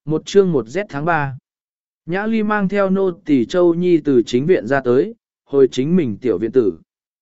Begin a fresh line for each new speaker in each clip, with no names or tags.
Một chương một Z tháng 3. Nhã Ly mang theo nô tỳ Châu Nhi từ chính viện ra tới, hồi chính mình tiểu viện tử.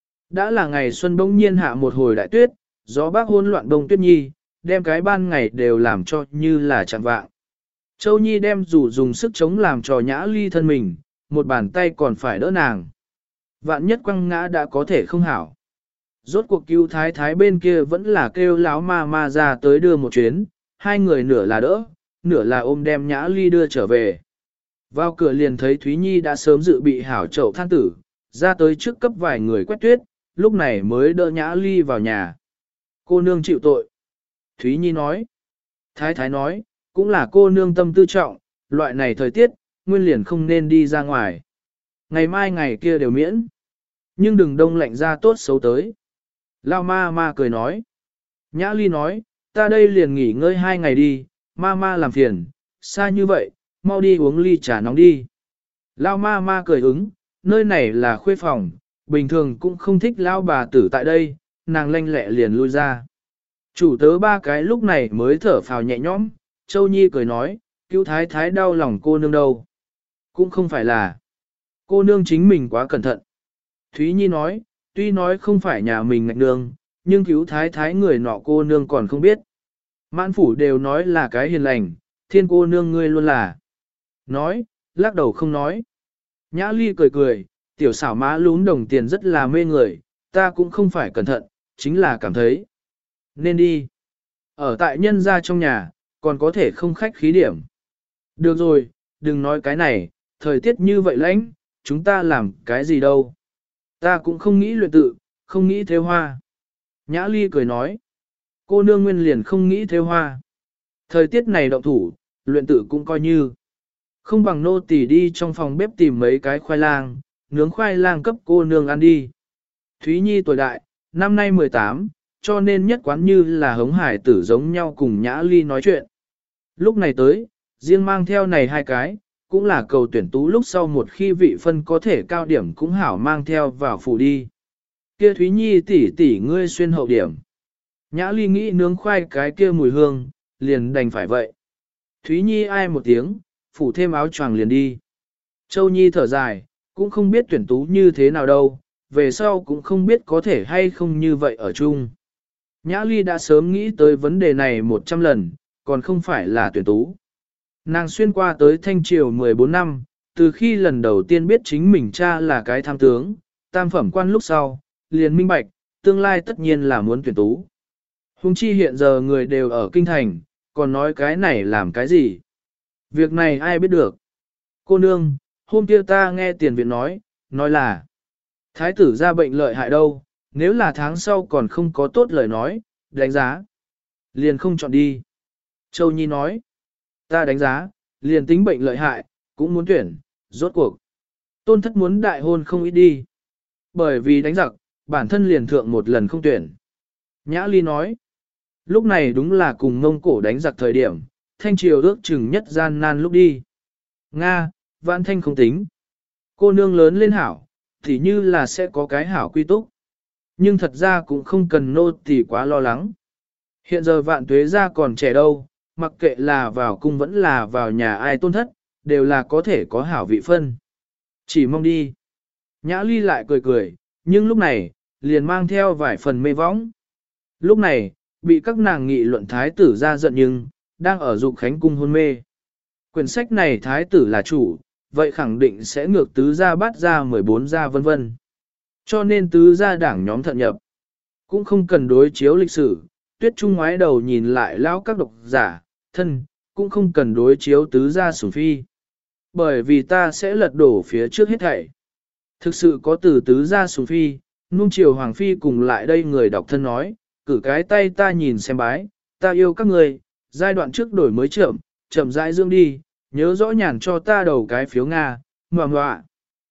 Đã là ngày xuân bỗng nhiên hạ một hồi đại tuyết, gió bác hỗn loạn đông tuyết nhi, đem cái ban ngày đều làm cho như là chẳng vạng. Châu Nhi đem rủ dùng sức chống làm cho Nhã Ly thân mình, một bàn tay còn phải đỡ nàng. Vạn nhất quăng ngã đã có thể không hảo. Rốt cuộc cứu thái thái bên kia vẫn là kêu láo ma ra tới đưa một chuyến, hai người nửa là đỡ, nửa là ôm đem Nhã Ly đưa trở về. Vào cửa liền thấy Thúy Nhi đã sớm dự bị hảo chậu than tử, ra tới trước cấp vài người quét tuyết, lúc này mới đỡ Nhã Ly vào nhà. Cô nương chịu tội. Thúy Nhi nói. Thái thái nói, cũng là cô nương tâm tư trọng, loại này thời tiết, nguyên liền không nên đi ra ngoài. Ngày mai ngày kia đều miễn. Nhưng đừng đông lạnh ra tốt xấu tới. Lao ma cười nói. Nhã Ly nói, ta đây liền nghỉ ngơi 2 ngày đi, ma làm phiền, xa như vậy, mau đi uống ly trà nóng đi. Lao ma cười ứng, nơi này là khuê phòng, bình thường cũng không thích lao bà tử tại đây, nàng lanh lẹ liền lui ra. Chủ tớ 3 cái lúc này mới thở phào nhẹ nhõm, Châu Nhi cười nói, cứu thái thái đau lòng cô nương đâu. Cũng không phải là, cô nương chính mình quá cẩn thận. Thúy Nhi nói, tuy nói không phải nhà mình ngạch nương, nhưng cứu thái thái người nọ cô nương còn không biết. Mãn phủ đều nói là cái hiền lành, thiên cô nương ngươi luôn là. Nói, lắc đầu không nói. Nhã Ly cười, tiểu xảo má lún đồng tiền rất là mê người, ta cũng không phải cẩn thận, chính là cảm thấy. Nên đi. Ở tại nhân gia trong nhà, còn có thể không khách khí điểm. Được rồi, đừng nói cái này, thời tiết như vậy lãnh, chúng ta làm cái gì đâu. Ta cũng không nghĩ luyện tự, không nghĩ theo hoa. Nhã Ly cười nói. Cô nương nguyên liền không nghĩ theo hoa. Thời tiết này động thủ, luyện tự cũng coi như. Không bằng nô tỳ đi trong phòng bếp tìm mấy cái khoai lang, nướng khoai lang cấp cô nương ăn đi. Thúy Nhi tuổi đại, năm nay 18, cho nên nhất quán như là hống hải tử giống nhau cùng Nhã Ly nói chuyện. Lúc này tới, riêng mang theo này 2 cái, cũng là cầu tuyển tú lúc sau một khi vị phân có thể cao điểm cũng hảo mang theo vào phủ đi. Kia Thúy Nhi tỷ ngươi xuyên hậu điểm. Nhã Ly nghĩ nướng khoai cái kia mùi hương, liền đành phải vậy. Thúy Nhi ai một tiếng, phủ thêm áo choàng liền đi. Châu Nhi thở dài, cũng không biết tuyển tú như thế nào đâu, về sau cũng không biết có thể hay không như vậy ở chung. Nhã Ly đã sớm nghĩ tới vấn đề này 100 lần, còn không phải là tuyển tú. Nàng xuyên qua tới Thanh Triều 14 năm, từ khi lần đầu tiên biết chính mình cha là cái tham tướng, tam phẩm quan lúc sau, liền minh bạch, tương lai tất nhiên là muốn tuyển tú. Hùng chi hiện giờ người đều ở kinh thành, còn nói cái này làm cái gì? Việc này ai biết được? Cô nương, hôm kia ta nghe tiền viện nói là thái tử ra bệnh lợi hại đâu, nếu là tháng sau còn không có tốt lời nói, đánh giá. Liền không chọn đi. Châu Nhi nói, ta đánh giá, liền tính bệnh lợi hại, cũng muốn tuyển, rốt cuộc. Tôn thất muốn đại hôn không ít đi. Bởi vì đánh giặc, bản thân liền thượng một lần không tuyển. Nhã Ly nói, lúc này đúng là cùng Mông Cổ đánh giặc thời điểm, Thanh Triều ước chừng nhất gian nan lúc đi. Nga, Vãn Thanh không tính. Cô nương lớn lên hảo, thì như là sẽ có cái hảo quy túc. Nhưng thật ra cũng không cần nô tỳ quá lo lắng. Hiện giờ Vạn Tuế gia còn trẻ đâu, mặc kệ là vào cung vẫn là vào nhà ai tôn thất, đều là có thể có hảo vị phân. Chỉ mong đi. Nhã Ly lại cười, nhưng lúc này, liền mang theo vài phần mê võng. Lúc này, bị các nàng nghị luận thái tử ra giận nhưng, đang ở dục khánh cung hôn mê. Quyển sách này thái tử là chủ, vậy khẳng định sẽ ngược tứ gia bát gia 14 gia vân vân. Cho nên tứ gia đảng nhóm thận nhập. Cũng không cần đối chiếu lịch sử, Tuyết Trung ngoái đầu nhìn lại lão các độc giả, thân, cũng không cần đối chiếu tứ gia sủng phi. Bởi vì ta sẽ lật đổ phía trước hết thảy. Thực sự có từ tứ gia sủng phi, nung chiều hoàng phi cùng lại đây người đọc thân nói, cử cái tay ta nhìn xem bái, ta yêu các người, giai đoạn trước đổi mới chậm rãi dương đi, nhớ rõ nhàn cho ta đầu cái phiếu Nga, ngoạ.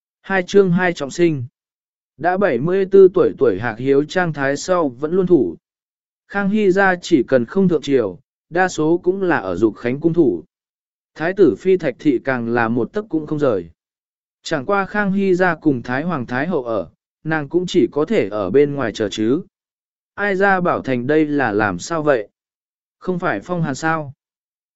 2 chương 2 trọng sinh. Đã 74 tuổi Hạc Hiếu trang thái sau vẫn luôn thủ. Khang Hy ra chỉ cần không thượng triều, đa số cũng là ở dục khánh cung thủ. Thái tử phi Thạch thị càng là một tấc cũng không rời. Chẳng qua Khang Hy ra cùng Thái Hoàng Thái Hậu ở, nàng cũng chỉ có thể ở bên ngoài chờ chứ. Ai ra bảo thành đây là làm sao vậy? Không phải phong hàn sao?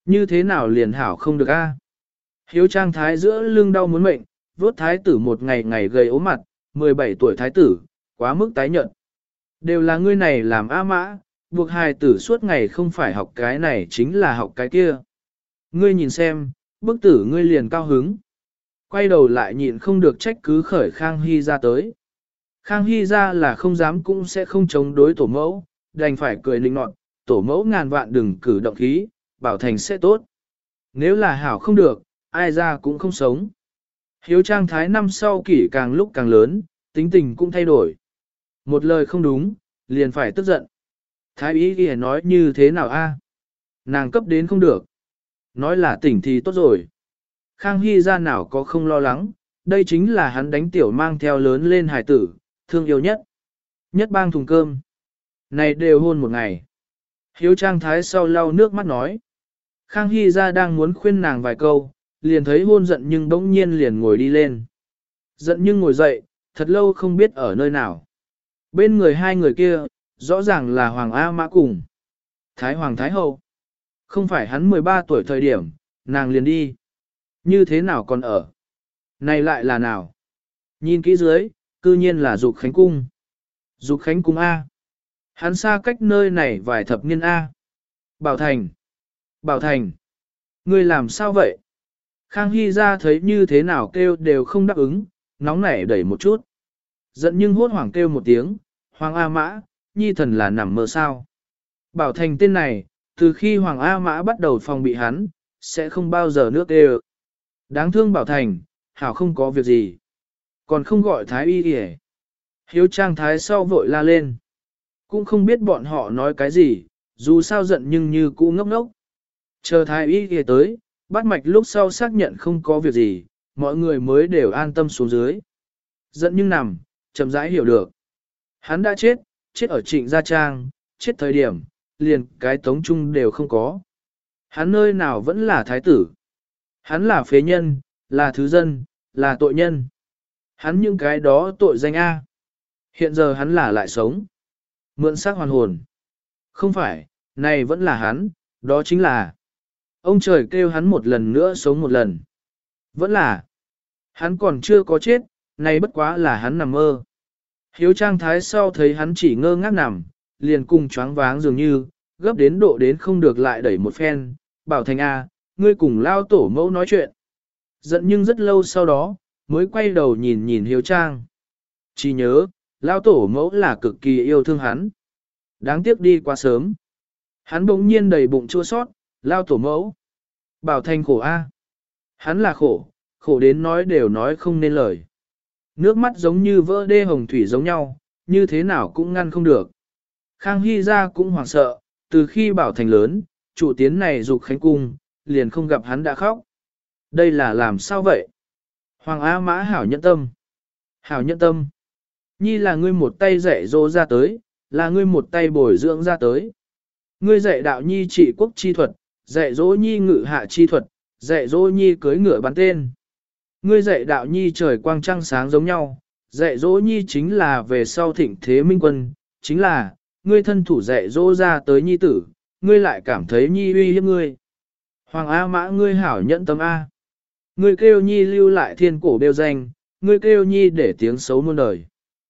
Như thế nào liền hảo không được a? Hiếu trang thái giữa lưng đau muốn mệnh, vuốt thái tử một ngày ngày gầy ốm mặt, 17 tuổi thái tử, quá mức tái nhợt. Đều là ngươi này làm A Mã, buộc hài tử suốt ngày không phải học cái này chính là học cái kia. Ngươi nhìn xem, bức tử ngươi liền cao hứng. Quay đầu lại nhịn không được trách cứ khởi Khang Hy ra tới. Khang Hy ra là không dám cũng sẽ không chống đối tổ mẫu, đành phải cười linh nọt, tổ mẫu ngàn vạn đừng cử động khí, bảo thành sẽ tốt. Nếu là hảo không được, ai ra cũng không sống. Hiếu trang thái năm sau kỷ càng lúc càng lớn, tính tình cũng thay đổi. Một lời không đúng, liền phải tức giận. Thái ý ghi nói như thế nào a? Nàng cấp đến không được. Nói là tỉnh thì tốt rồi. Khang Hy ra nào có không lo lắng, đây chính là hắn đánh tiểu mang theo lớn lên hài tử, thương yêu nhất. Nhất bang thùng cơm. Này đều hôn một ngày. Hiếu trang thái sau lau nước mắt nói. Khang Hy ra đang muốn khuyên nàng vài câu, liền thấy hôn giận nhưng bỗng nhiên liền ngồi đi lên. Giận nhưng ngồi dậy, thật lâu không biết ở nơi nào. Bên người hai người kia, rõ ràng là Hoàng A Mã cùng. Thái Hoàng Thái Hậu. Không phải hắn 13 tuổi thời điểm, nàng liền đi. Như thế nào còn ở? Này lại là nào? Nhìn kỹ dưới, cư nhiên là Dục Khánh Cung. Dục Khánh Cung A. Hắn xa cách nơi này vài thập niên A. Bảo Thành. Bảo Thành. Ngươi làm sao vậy? Khang Hy ra thấy như thế nào kêu đều không đáp ứng, nóng nảy đẩy một chút. Giận nhưng hốt hoảng kêu một tiếng, Hoàng A Mã, nhi thần là nằm mơ sao. Bảo Thành tên này, từ khi Hoàng A Mã bắt đầu phòng bị hắn, sẽ không bao giờ nước kêu. Đáng thương Bảo Thành, hảo không có việc gì. Còn không gọi Thái Y kìa. Hiếu trang Thái sau vội la lên. Cũng không biết bọn họ nói cái gì, dù sao giận nhưng như cũ ngốc ngốc. Chờ Thái Y kìa tới, bắt mạch lúc sau xác nhận không có việc gì, mọi người mới đều an tâm xuống dưới. Giận nhưng nằm, chậm rãi hiểu được. Hắn đã chết, chết ở Trịnh Gia Trang, chết thời điểm, liền cái tống trung đều không có. Hắn nơi nào vẫn là thái tử. Hắn là phế nhân, là thứ dân, là tội nhân. Hắn những cái đó tội danh A. Hiện giờ hắn là lại sống. Mượn xác hoàn hồn. Không phải, này vẫn là hắn, đó chính là. Ông trời kêu hắn một lần nữa sống một lần. Vẫn là. Hắn còn chưa có chết, này bất quá là hắn nằm mơ. Hiếu trang thái sau thấy hắn chỉ ngơ ngác nằm, liền cùng choáng váng dường như, gấp đến độ đến không được lại đẩy một phen, bảo Thành A, ngươi cùng lao tổ mẫu nói chuyện. Giận nhưng rất lâu sau đó, mới quay đầu nhìn nhìn hiếu trang. Chỉ nhớ, lao tổ mẫu là cực kỳ yêu thương hắn. Đáng tiếc đi quá sớm. Hắn bỗng nhiên đầy bụng chua sót, lao tổ mẫu. Bảo Thành khổ A. Hắn là khổ, khổ đến nói đều nói không nên lời. Nước mắt giống như vỡ đê hồng thủy giống nhau, như thế nào cũng ngăn không được. Khang Hy ra cũng hoảng sợ, từ khi Bảo Thành lớn, chủ tiến này Dục Khánh Cung, liền không gặp hắn đã khóc. Đây là làm sao vậy? Hoàng A Mã hảo nhẫn tâm. Hảo nhẫn tâm. Nhi là ngươi một tay dạy dỗ ra tới, là ngươi một tay bồi dưỡng ra tới. Ngươi dạy đạo Nhi trị quốc chi thuật, dạy dỗ Nhi ngự hạ chi thuật, dạy dỗ Nhi cưới ngựa bắn tên. Ngươi dạy đạo Nhi trời quang trăng sáng giống nhau, dạy dỗ Nhi chính là về sau thịnh thế minh quân, chính là, ngươi thân thủ dạy dỗ ra tới Nhi tử, ngươi lại cảm thấy Nhi uy hiếp ngươi. Hoàng A Mã ngươi hảo nhẫn tâm A. Ngươi kêu Nhi lưu lại thiên cổ đều danh, ngươi kêu Nhi để tiếng xấu muôn đời.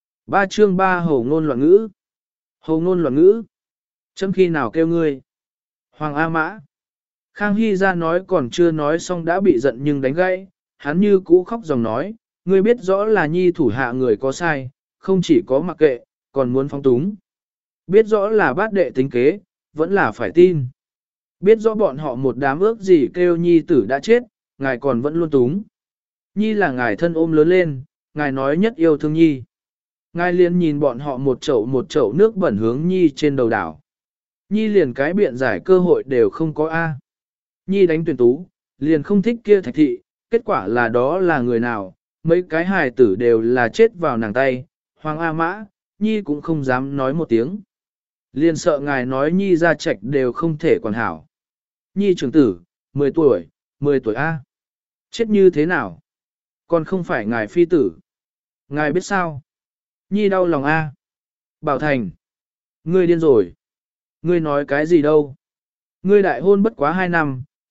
3 chương 3 hồ ngôn loạn ngữ. Hồ ngôn loạn ngữ. Chấm khi nào kêu ngươi? Hoàng A Mã. Khang Hy ra nói còn chưa nói xong đã bị giận nhưng đánh gãy, hắn như cũ khóc dòng nói, ngươi biết rõ là Nhi thủ hạ người có sai, không chỉ có mặc kệ, còn muốn phóng túng. Biết rõ là bát đệ tính kế, vẫn là phải tin. Biết rõ bọn họ một đám ước gì kêu Nhi tử đã chết, ngài còn vẫn luôn túng. Nhi là ngài thân ôm lớn lên, ngài nói nhất yêu thương Nhi. Ngài liền nhìn bọn họ một chậu nước bẩn hướng Nhi trên đầu đảo. Nhi liền cái biện giải cơ hội đều không có A. Nhi đánh tuyển tú, liền không thích kia Thạch thị, kết quả là đó là người nào, mấy cái hài tử đều là chết vào nàng tay, Hoàng A Mã, Nhi cũng không dám nói một tiếng. Liền sợ ngài nói Nhi ra trạch đều không thể còn hảo. Nhi trưởng tử, 10 tuổi A. Chết như thế nào? Còn không phải ngài phi tử. Ngài biết sao? Nhi đau lòng A. Bảo Thành. Ngươi điên rồi. Ngươi nói cái gì đâu? Ngươi đại hôn bất quá 2 năm,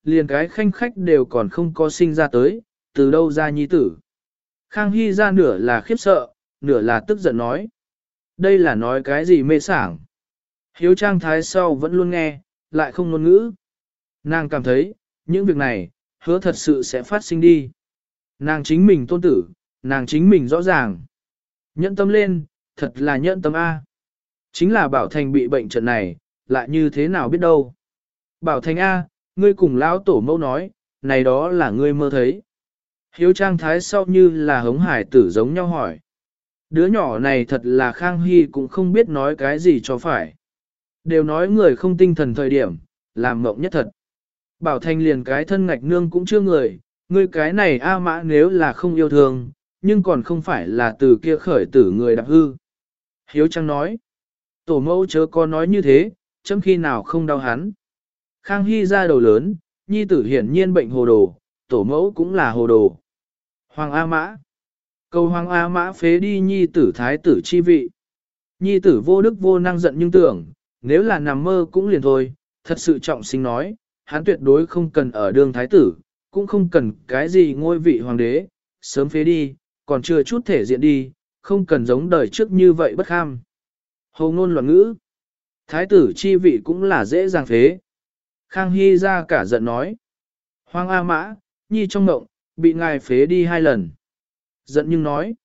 liền cái khanh khách đều còn không có sinh ra tới, từ đâu ra nhi tử. Khang Hy ra nửa là khiếp sợ, nửa là tức giận nói. Đây là nói cái gì mê sảng. Hiếu Trang Thái sau vẫn luôn nghe, lại không ngôn ngữ. Nàng cảm thấy, những việc này, hứa thật sự sẽ phát sinh đi. Nàng chính mình tôn tử, nàng chính mình rõ ràng. Nhẫn tâm lên, thật là nhẫn tâm A. Chính là Bảo Thành bị bệnh trận này, lại như thế nào biết đâu. Bảo Thành A, ngươi cùng lão tổ mẫu nói, này đó là ngươi mơ thấy. Hiếu Trang Thái sau như là hống hải tử giống nhau hỏi. Đứa nhỏ này thật là Khang Hy cũng không biết nói cái gì cho phải. Đều nói người không tinh thần thời điểm, làm mộng nhất thật. Bảo Thành liền cái thân ngạch nương cũng chưa người, ngươi cái này A Mã nếu là không yêu thương, nhưng còn không phải là từ kia khởi tử người đạp hư. Hiếu Trang nói, tổ mẫu chớ có nói như thế, chấm khi nào không đau hắn. Khang Hy ra đầu lớn, nhi tử hiển nhiên bệnh hồ đồ, tổ mẫu cũng là hồ đồ. Hoàng A Mã, cầu Hoàng A Mã phế đi nhi tử thái tử chi vị. Nhi tử vô đức vô năng giận nhưng tưởng, nếu là nằm mơ cũng liền thôi, thật sự trọng sinh nói, hắn tuyệt đối không cần ở đường thái tử, cũng không cần cái gì ngôi vị hoàng đế, sớm phế đi, còn chưa chút thể diện đi, không cần giống đời trước như vậy bất kham. Hồ ngôn loạn ngữ, thái tử chi vị cũng là dễ dàng phế. Khang Hy ra cả giận nói, Hoàng A Mã, nhi trong mộng, bị ngài phế đi 2 lần. Giận nhưng nói,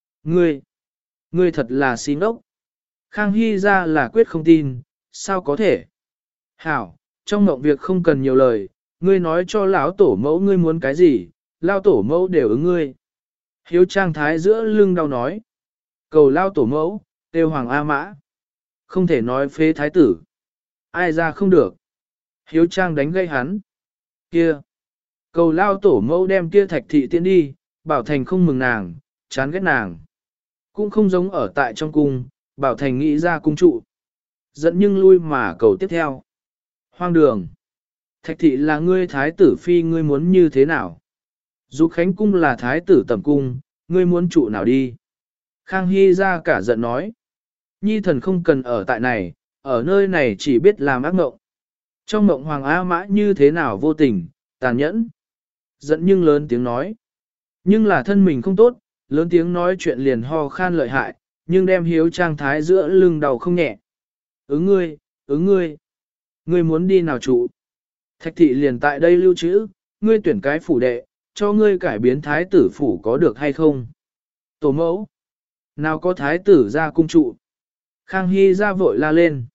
ngươi thật là xin ốc. Khang Hy ra là quyết không tin, sao có thể? Hảo, trong mộng việc không cần nhiều lời, ngươi nói cho lão tổ mẫu ngươi muốn cái gì, lao tổ mẫu đều ứng ngươi. Hiếu Trang Thái giữa lưng đau nói, cầu lao tổ mẫu, tiêu Hoàng A Mã. Không thể nói phế thái tử. Ai ra không được. Hiếu Trang đánh gây hắn. Kia. Cầu lao tổ mẫu đem kia Thạch thị tiến đi, Bảo Thành không mừng nàng, chán ghét nàng. Cũng không giống ở tại trong cung, Bảo Thành nghĩ ra cung trụ. Dẫn nhưng lui mà cầu tiếp theo. Hoang đường. Thạch thị là ngươi thái tử phi ngươi muốn như thế nào? Dục Khánh cung là thái tử tẩm cung, ngươi muốn trụ nào đi? Khang Hy ra cả giận nói. Nhi thần không cần ở tại này, ở nơi này chỉ biết làm ác mộng. Trong mộng Hoàng A Mã như thế nào vô tình, tàn nhẫn. Giận nhưng lớn tiếng nói. Nhưng là thân mình không tốt, lớn tiếng nói chuyện liền ho khan lợi hại, nhưng đem Hiếu Trang Thái giữa lưng đầu không nhẹ. Ứng ngươi, ngươi muốn đi nào trụ? Thạch thị liền tại đây lưu trữ, ngươi tuyển cái phủ đệ, cho ngươi cải biến thái tử phủ có được hay không? Tổ mẫu, nào có thái tử ra cung trụ? Khang Hy ra vội la lên.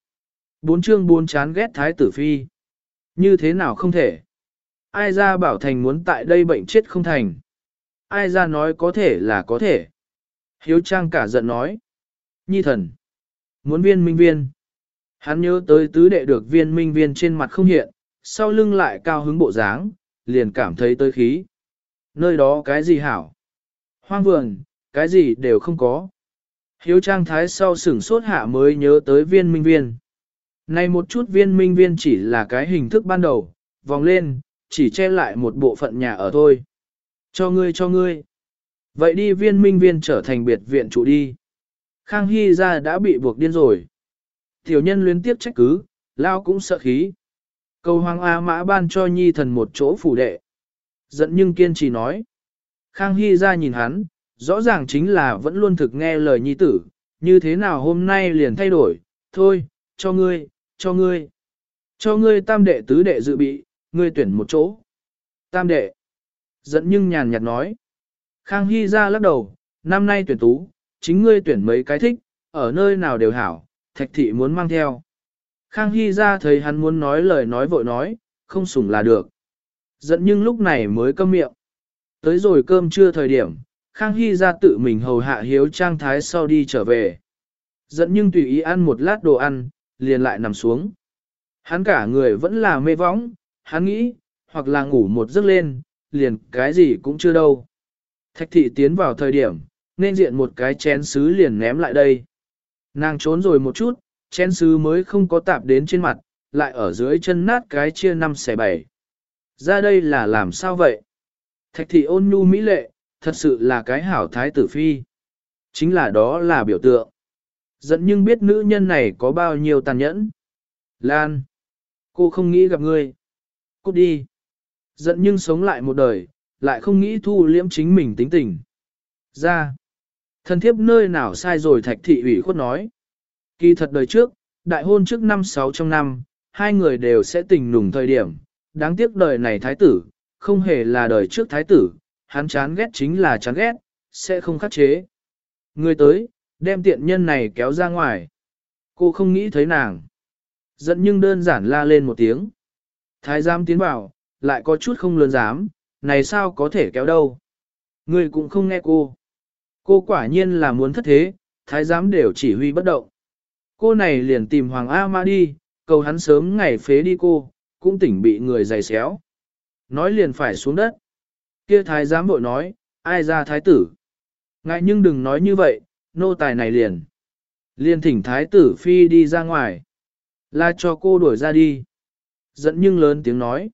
4 chương 4 chán ghét thái tử phi. Như thế nào không thể? Ai ra bảo thành muốn tại đây bệnh chết không thành? Ai ra nói có thể là có thể? Hiếu Trang cả giận nói. Nhi thần, muốn viên minh viên. Hắn nhớ tới tứ đệ được viên minh viên trên mặt không hiện, sau lưng lại cao hứng bộ dáng, liền cảm thấy tới khí. Nơi đó cái gì hảo? Hoang vườn, cái gì đều không có. Hiếu Trang Thái sau sửng sốt hạ mới nhớ tới viên minh viên. Này một chút viên minh viên chỉ là cái hình thức ban đầu, vòng lên, chỉ che lại một bộ phận nhà ở thôi. Cho ngươi. Vậy đi viên minh viên trở thành biệt viện trụ đi. Khang Hy ra đã bị buộc điên rồi. Tiểu nhân luyến tiếp trách cứ, lao cũng sợ khí. Cầu Hoàng A Mã ban cho nhi thần một chỗ phủ đệ. Giận nhưng kiên trì nói. Khang Hy ra nhìn hắn, rõ ràng chính là vẫn luôn thực nghe lời nhi tử, như thế nào hôm nay liền thay đổi, thôi, cho ngươi. Cho ngươi tam đệ tứ đệ dự bị, ngươi tuyển một chỗ. Tam đệ. Giận nhưng nhàn nhạt nói. Khang Hy ra lắc đầu, năm nay tuyển tú, chính ngươi tuyển mấy cái thích, ở nơi nào đều hảo, Thạch thị muốn mang theo. Khang Hy ra thấy hắn muốn nói lời nói vội nói, không sủng là được. Giận nhưng lúc này mới câm miệng. Tới rồi cơm trưa thời điểm, Khang Hy ra tự mình hầu hạ Hiếu Trang Thái sau đi trở về. Giận nhưng tùy ý ăn một lát đồ ăn, liền lại nằm xuống. Hắn cả người vẫn là mê võng, hắn nghĩ, hoặc là ngủ một giấc lên, liền cái gì cũng chưa đâu. Thạch thị tiến vào thời điểm, nên diện một cái chén sứ liền ném lại đây. Nàng trốn rồi một chút, chén sứ mới không có tạp đến trên mặt, lại ở dưới chân nát cái chia 5 xẻ 7. Ra đây là làm sao vậy? Thạch thị ôn nhu mỹ lệ, thật sự là cái hảo thái tử phi. Chính là đó là biểu tượng. Giận nhưng biết nữ nhân này có bao nhiêu tàn nhẫn. Lan, cô không nghĩ gặp ngươi. Cút đi. Giận nhưng sống lại một đời, lại không nghĩ thu liễm chính mình tính tình. Ra, thân thiếp nơi nào sai rồi Thạch thị ủy khuất nói. Kỳ thật đời trước, đại hôn trước năm 6 trong năm, hai người đều sẽ tình nùng thời điểm. Đáng tiếc đời này thái tử, không hề là đời trước thái tử, hắn chán ghét chính là chán ghét, sẽ không khắc chế. Người tới, đem tiện nhân này kéo ra ngoài. Cô không nghĩ thấy nàng. Giận nhưng đơn giản la lên một tiếng. Thái giám tiến vào, lại có chút không lớn dám, này sao có thể kéo đâu. Người cũng không nghe cô. Cô quả nhiên là muốn thất thế, thái giám đều chỉ huy bất động. Cô này liền tìm Hoàng A Mã đi, cầu hắn sớm ngày phế đi cô, cũng tỉnh bị người giày xéo. Nói liền phải xuống đất. Kia thái giám vội nói, ai ra thái tử. Ngại nhưng đừng nói như vậy, nô tài này liền. Liền thỉnh thái tử phi đi ra ngoài. Là cho cô đuổi ra đi. Giận nhưng lớn tiếng nói.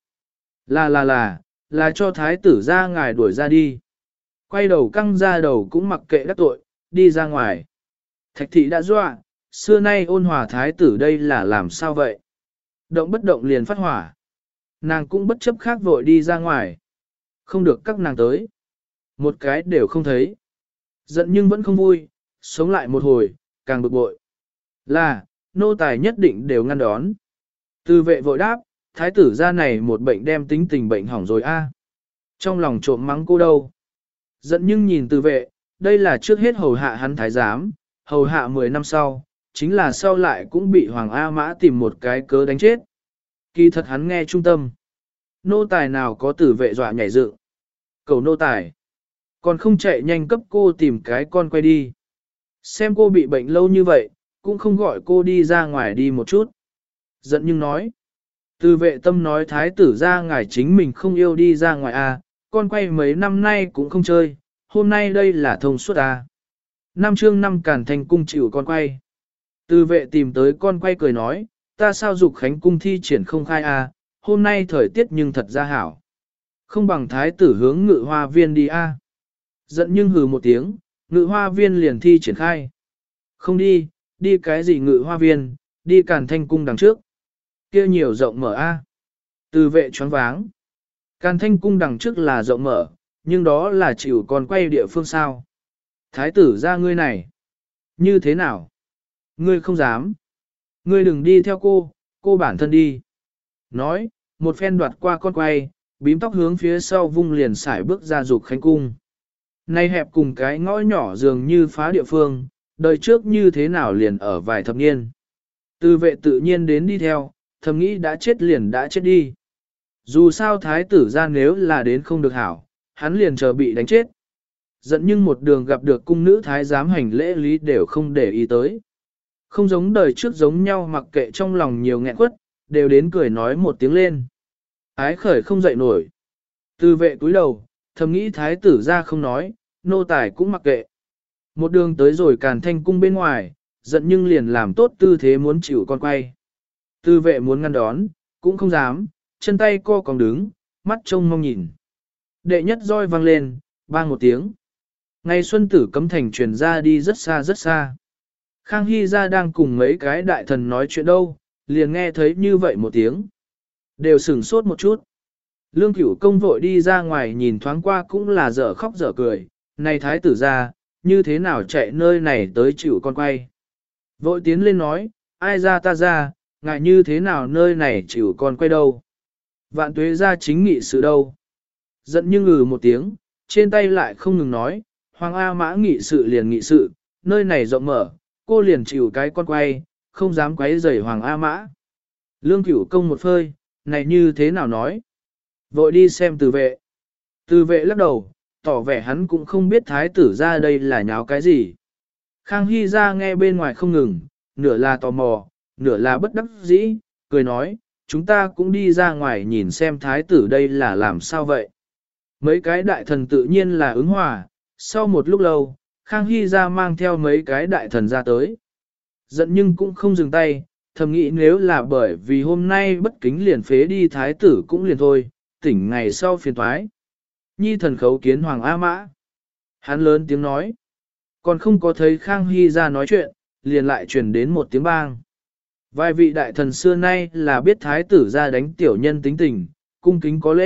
Là cho thái tử ra ngài đuổi ra đi. Quay đầu căng ra đầu cũng mặc kệ đắc tội, đi ra ngoài. Thạch thị đã dọa, xưa nay ôn hòa thái tử đây là làm sao vậy? Động bất động liền phát hỏa. Nàng cũng bất chấp khác vội đi ra ngoài. Không được các nàng tới. Một cái đều không thấy. Giận nhưng vẫn không vui, sống lại một hồi, càng bực bội. Là, nô tài nhất định đều ngăn đón. Từ vệ vội đáp, thái tử ra này một bệnh đem tính tình bệnh hỏng rồi a. Trong lòng trộm mắng cô đâu. Giận nhưng nhìn từ vệ, đây là trước hết hầu hạ hắn thái giám, hầu hạ 10 năm sau, chính là sau lại cũng bị Hoàng A Mã tìm một cái cớ đánh chết. Kỳ thật hắn nghe trung tâm. Nô tài nào có tử vệ dọa nhảy dựng. Cầu nô tài. Còn không chạy nhanh cấp cô tìm cái con quay đi. Xem cô bị bệnh lâu như vậy, cũng không gọi cô đi ra ngoài đi một chút. Giận nhưng nói. Từ vệ tâm nói thái tử ra ngài chính mình không yêu đi ra ngoài à, con quay mấy năm nay cũng không chơi, hôm nay đây là thông suốt à. Năm chương năm Càn Thành cung chịu con quay. Từ vệ tìm tới con quay cười nói, ta sao dục khánh cung thi triển không khai à, hôm nay thời tiết nhưng thật ra hảo. Không bằng thái tử hướng ngự hoa viên đi à. Giận nhưng hừ một tiếng, ngự hoa viên liền thi triển khai. Không đi, đi cái gì ngự hoa viên, đi Càn Thanh cung đằng trước. Kia nhiều rộng mở a. Từ vệ choáng váng. Càn Thanh cung đằng trước là rộng mở, nhưng đó là chịu còn quay địa phương sao. Thái tử ra ngươi này. Như thế nào? Ngươi không dám. Ngươi đừng đi theo cô bản thân đi. Nói, một phen đoạt qua con quay, bím tóc hướng phía sau vung liền xải bước ra dục khánh cung. Nay hẹp cùng cái ngõ nhỏ dường như phá địa phương, đời trước như thế nào liền ở vài thập niên. Từ vệ tự nhiên đến đi theo, thầm nghĩ đã chết liền đã chết đi. Dù sao thái tử ra nếu là đến không được hảo, hắn liền chờ bị đánh chết. Giận nhưng một đường gặp được cung nữ thái giám hành lễ lý đều không để ý tới. Không giống đời trước giống nhau mặc kệ trong lòng nhiều nghẹn quất, đều đến cười nói một tiếng lên. Ái khởi không dậy nổi. Từ vệ cúi đầu, thầm nghĩ thái tử ra không nói, nô tài cũng mặc kệ. Một đường tới rồi Càn Thanh cung bên ngoài, giận nhưng liền làm tốt tư thế muốn chịu con quay. Từ vệ muốn ngăn đón, cũng không dám, chân tay co cong đứng, mắt trông mong nhìn. Đệ nhất roi vang lên, bang một tiếng. Ngày xuân tử cấm thành truyền ra đi rất xa rất xa. Khang Hy ra đang cùng mấy cái đại thần nói chuyện đâu, liền nghe thấy như vậy một tiếng. Đều sửng sốt một chút. Lương Cửu công vội đi ra ngoài nhìn thoáng qua cũng là dở khóc dở cười. Này thái tử ra, như thế nào chạy nơi này tới chịu con quay. Vội tiến lên nói, ai ra ta ra, ngại như thế nào nơi này chịu con quay đâu. Vạn tuế ra chính nghị sự đâu. Giận nhưng ngừ một tiếng, trên tay lại không ngừng nói, Hoàng A Mã nghị sự liền nghị sự, nơi này rộng mở, cô liền chịu cái con quay, không dám quấy rầy Hoàng A Mã. Lương Cửu công một phơi, này như thế nào nói. Vội đi xem từ vệ. Từ vệ lắc đầu, tỏ vẻ hắn cũng không biết thái tử ra đây là nháo cái gì. Khang Hy ra nghe bên ngoài không ngừng, nửa là tò mò, nửa là bất đắc dĩ, cười nói, chúng ta cũng đi ra ngoài nhìn xem thái tử đây là làm sao vậy. Mấy cái đại thần tự nhiên là ứng hòa, sau một lúc lâu, Khang Hy ra mang theo mấy cái đại thần ra tới. Giận nhưng cũng không dừng tay, thầm nghĩ nếu là bởi vì hôm nay bất kính liền phế đi thái tử cũng liền thôi, tỉnh ngày sau phiền thoái. Nhi thần khấu kiến Hoàng A Mã. Hắn lớn tiếng nói. Còn không có thấy Khang Hy ra nói chuyện, liền lại truyền đến một tiếng bang. Vài vị đại thần xưa nay là biết thái tử ra đánh tiểu nhân tính tình, cung kính có lễ,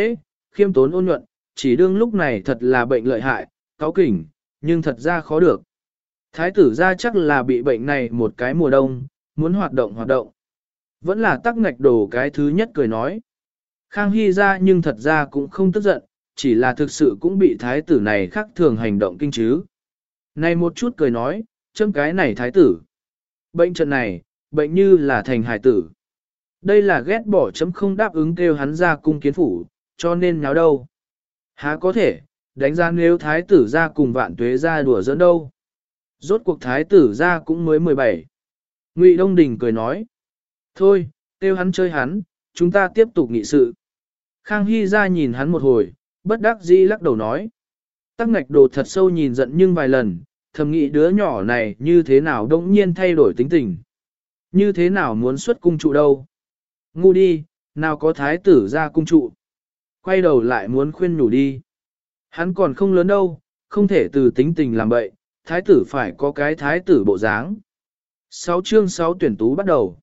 khiêm tốn ôn nhuận, chỉ đương lúc này thật là bệnh lợi hại, cáu kỉnh, nhưng thật ra khó được. Thái tử ra chắc là bị bệnh này một cái mùa đông, muốn hoạt động. Vẫn là tắc ngạch đồ cái thứ nhất cười nói. Khang Hy ra nhưng thật ra cũng không tức giận, chỉ là thực sự cũng bị thái tử này khác thường hành động kinh chứ. Này một chút cười nói, châm cái này thái tử. Bệnh trận này, bệnh như là thành hài tử. Đây là ghét bỏ chấm không đáp ứng kêu hắn ra cung kiến phủ, cho nên nháo đâu. Há có thể, đánh giá nếu thái tử ra cùng vạn tuế ra đùa giỡn đâu. Rốt cuộc thái tử ra cũng mới 17. Ngụy Đông Đình cười nói. Thôi, kêu hắn chơi hắn, chúng ta tiếp tục nghị sự. Khang Hy ra nhìn hắn một hồi, bất đắc dĩ lắc đầu nói. Tắc ngạch đồ thật sâu nhìn giận nhưng vài lần, thầm nghĩ đứa nhỏ này như thế nào đông nhiên thay đổi tính tình. Như thế nào muốn xuất cung trụ đâu. Ngu đi, nào có thái tử ra cung trụ. Quay đầu lại muốn khuyên nhủ đi. Hắn còn không lớn đâu, không thể từ tính tình làm bậy, thái tử phải có cái thái tử bộ dáng. 6 chương 6 tuyển tú bắt đầu.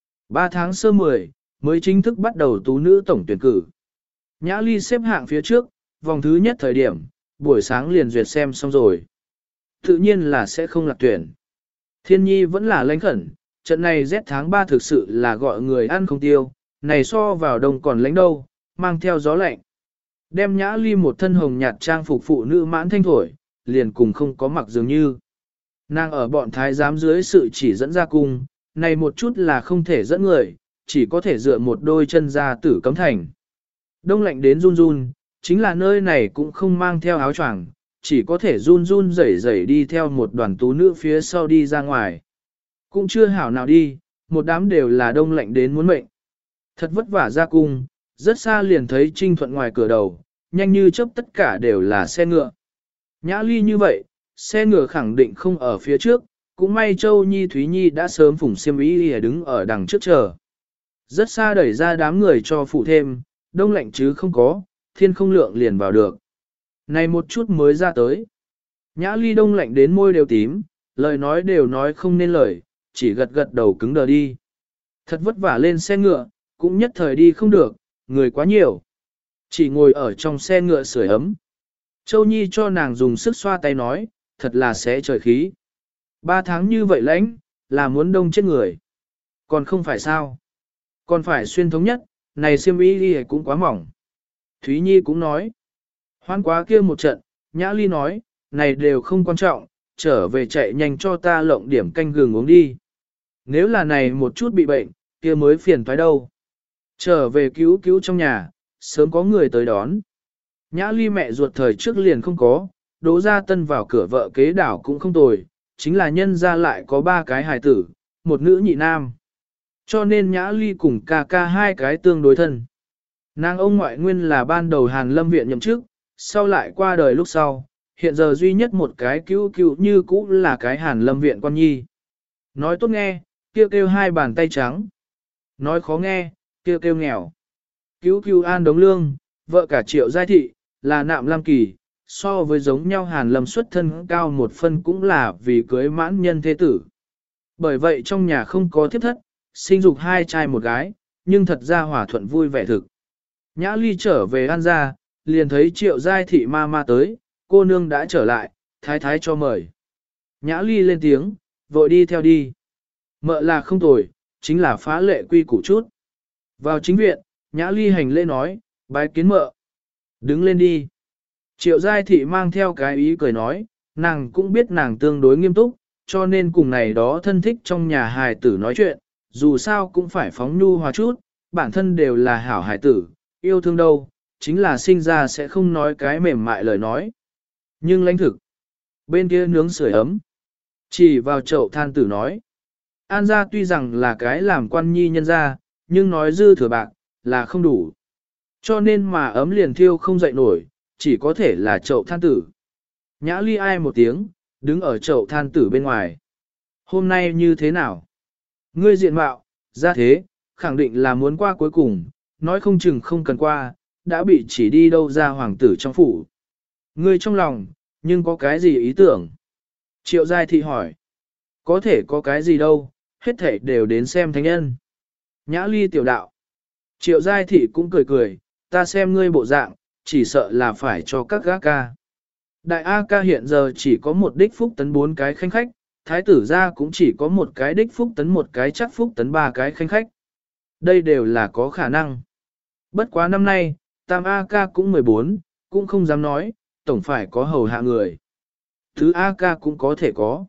3 tháng sơ 10, mới chính thức bắt đầu tú nữ tổng tuyển cử. Nhã Ly xếp hạng phía trước, vòng thứ nhất thời điểm, buổi sáng liền duyệt xem xong rồi. Tự nhiên là sẽ không lạc tuyển. Thiên nhi vẫn là lãnh khẩn, trận này rét tháng 3 thực sự là gọi người ăn không tiêu, này so vào đông còn lãnh đâu, mang theo gió lạnh. Đem Nhã Ly một thân hồng nhạt trang phục phụ nữ mãn thanh thổi, liền cùng không có mặc dường như. Nàng ở bọn thái giám dưới sự chỉ dẫn ra cung, này một chút là không thể dẫn người, chỉ có thể dựa một đôi chân ra tử cấm thành. Đông lạnh đến run run, chính là nơi này cũng không mang theo áo choàng, chỉ có thể run run rẩy rẩy đi theo một đoàn tú nữ phía sau đi ra ngoài. Cũng chưa hảo nào đi, một đám đều là đông lạnh đến muốn mệnh. Thật vất vả ra cung, rất xa liền thấy Trinh Thuận ngoài cửa đầu, nhanh như chớp tất cả đều là xe ngựa. Nhã Ly như vậy, xe ngựa khẳng định không ở phía trước, cũng may Châu Nhi Thúy Nhi đã sớm phủng xiêm y đứng ở đằng trước chờ. Rất xa đẩy ra đám người cho phụ thêm, đông lạnh chứ không có, thiên không lượng liền vào được. Này một chút mới ra tới. Nhã Ly đông lạnh đến môi đều tím, lời nói đều nói không nên lời, chỉ gật gật đầu cứng đờ đi. Thật vất vả lên xe ngựa, cũng nhất thời đi không được, người quá nhiều. Chỉ ngồi ở trong xe ngựa sưởi ấm. Châu Nhi cho nàng dùng sức xoa tay nói, thật là xé trời khí. 3 tháng như vậy lãnh, là muốn đông chết người. Còn không phải sao. Còn phải xuyên thống nhất, này xiêm y đi cũng quá mỏng. Thúy Nhi cũng nói. Hoan quá kia một trận, Nhã Ly nói, này đều không quan trọng, trở về chạy nhanh cho ta lộng điểm canh gừng uống đi. Nếu là này một chút bị bệnh, kia mới phiền toái đâu. Trở về cứu cứu trong nhà, sớm có người tới đón. Nhã Ly mẹ ruột thời trước liền không có, Đỗ Gia Tân vào cửa vợ kế đảo cũng không tồi, chính là nhân ra lại có 3 cái hài tử, một nữ nhị nam. Cho nên Nhã Ly cùng ca ca 2 cái tương đối thân. Nàng ông ngoại nguyên là ban đầu Hàn Lâm viện nhậm chức, sau lại qua đời lúc sau, hiện giờ duy nhất một cái cứu như cũ là cái Hàn Lâm viện quan nhi. Nói tốt nghe, kêu kêu 2 bàn tay trắng. Nói khó nghe, kêu kêu nghèo. Cứu An Đống Lương, vợ cả Triệu Giai Thị, là nạm lam kỳ, so với giống nhau Hàn Lâm xuất thân cao một phân cũng là vì cưới mãn nhân thế tử. Bởi vậy trong nhà không có thiếp thất, sinh dục 2 trai 1 gái, nhưng thật ra hòa thuận vui vẻ thực. Nhã Ly trở về An gia, liền thấy Triệu Giai Thị ma tới, cô nương đã trở lại, thái thái cho mời. Nhã Ly lên tiếng, vội đi theo đi. Mợ là không tồi, chính là phá lệ quy củ chút. Vào chính viện, Nhã Ly hành lễ nói, bái kiến mợ. Đứng lên đi. Triệu Giai Thị mang theo cái ý cười nói, nàng cũng biết nàng tương đối nghiêm túc, cho nên cùng này đó thân thích trong nhà hài tử nói chuyện, dù sao cũng phải phóng nhu hòa chút, bản thân đều là hảo hài tử, yêu thương đâu, chính là sinh ra sẽ không nói cái mềm mại lời nói. Nhưng lãnh thực, bên kia nướng sưởi ấm, chỉ vào chậu than tử nói. An gia tuy rằng là cái làm quan nhi nhân gia, nhưng nói dư thừa bạc, là không đủ. Cho nên mà ấm liền thiêu không dậy nổi, chỉ có thể là chậu than tử. Nhã Ly ai một tiếng, đứng ở chậu than tử bên ngoài. Hôm nay như thế nào? Ngươi diện mạo, ra thế, khẳng định là muốn qua cuối cùng, nói không chừng không cần qua, đã bị chỉ đi đâu ra hoàng tử trong phủ. Ngươi trong lòng, nhưng có cái gì ý tưởng? Triệu Giai Thị hỏi. Có thể có cái gì đâu, hết thể đều đến xem thánh nhân. Nhã Ly tiểu đạo. Triệu Giai Thị cũng cười cười, ta xem ngươi bộ dạng, chỉ sợ là phải cho các gã ca. Đại A ca hiện giờ chỉ có một đích phúc tấn 4 cái khanh khách, thái tử gia cũng chỉ có một cái đích phúc tấn 1 cái chắc phúc tấn 3 cái khanh khách. Đây đều là có khả năng. Bất quá năm nay, tam A ca cũng 14, cũng không dám nói, tổng phải có hầu hạ người. Thứ A ca cũng có thể có.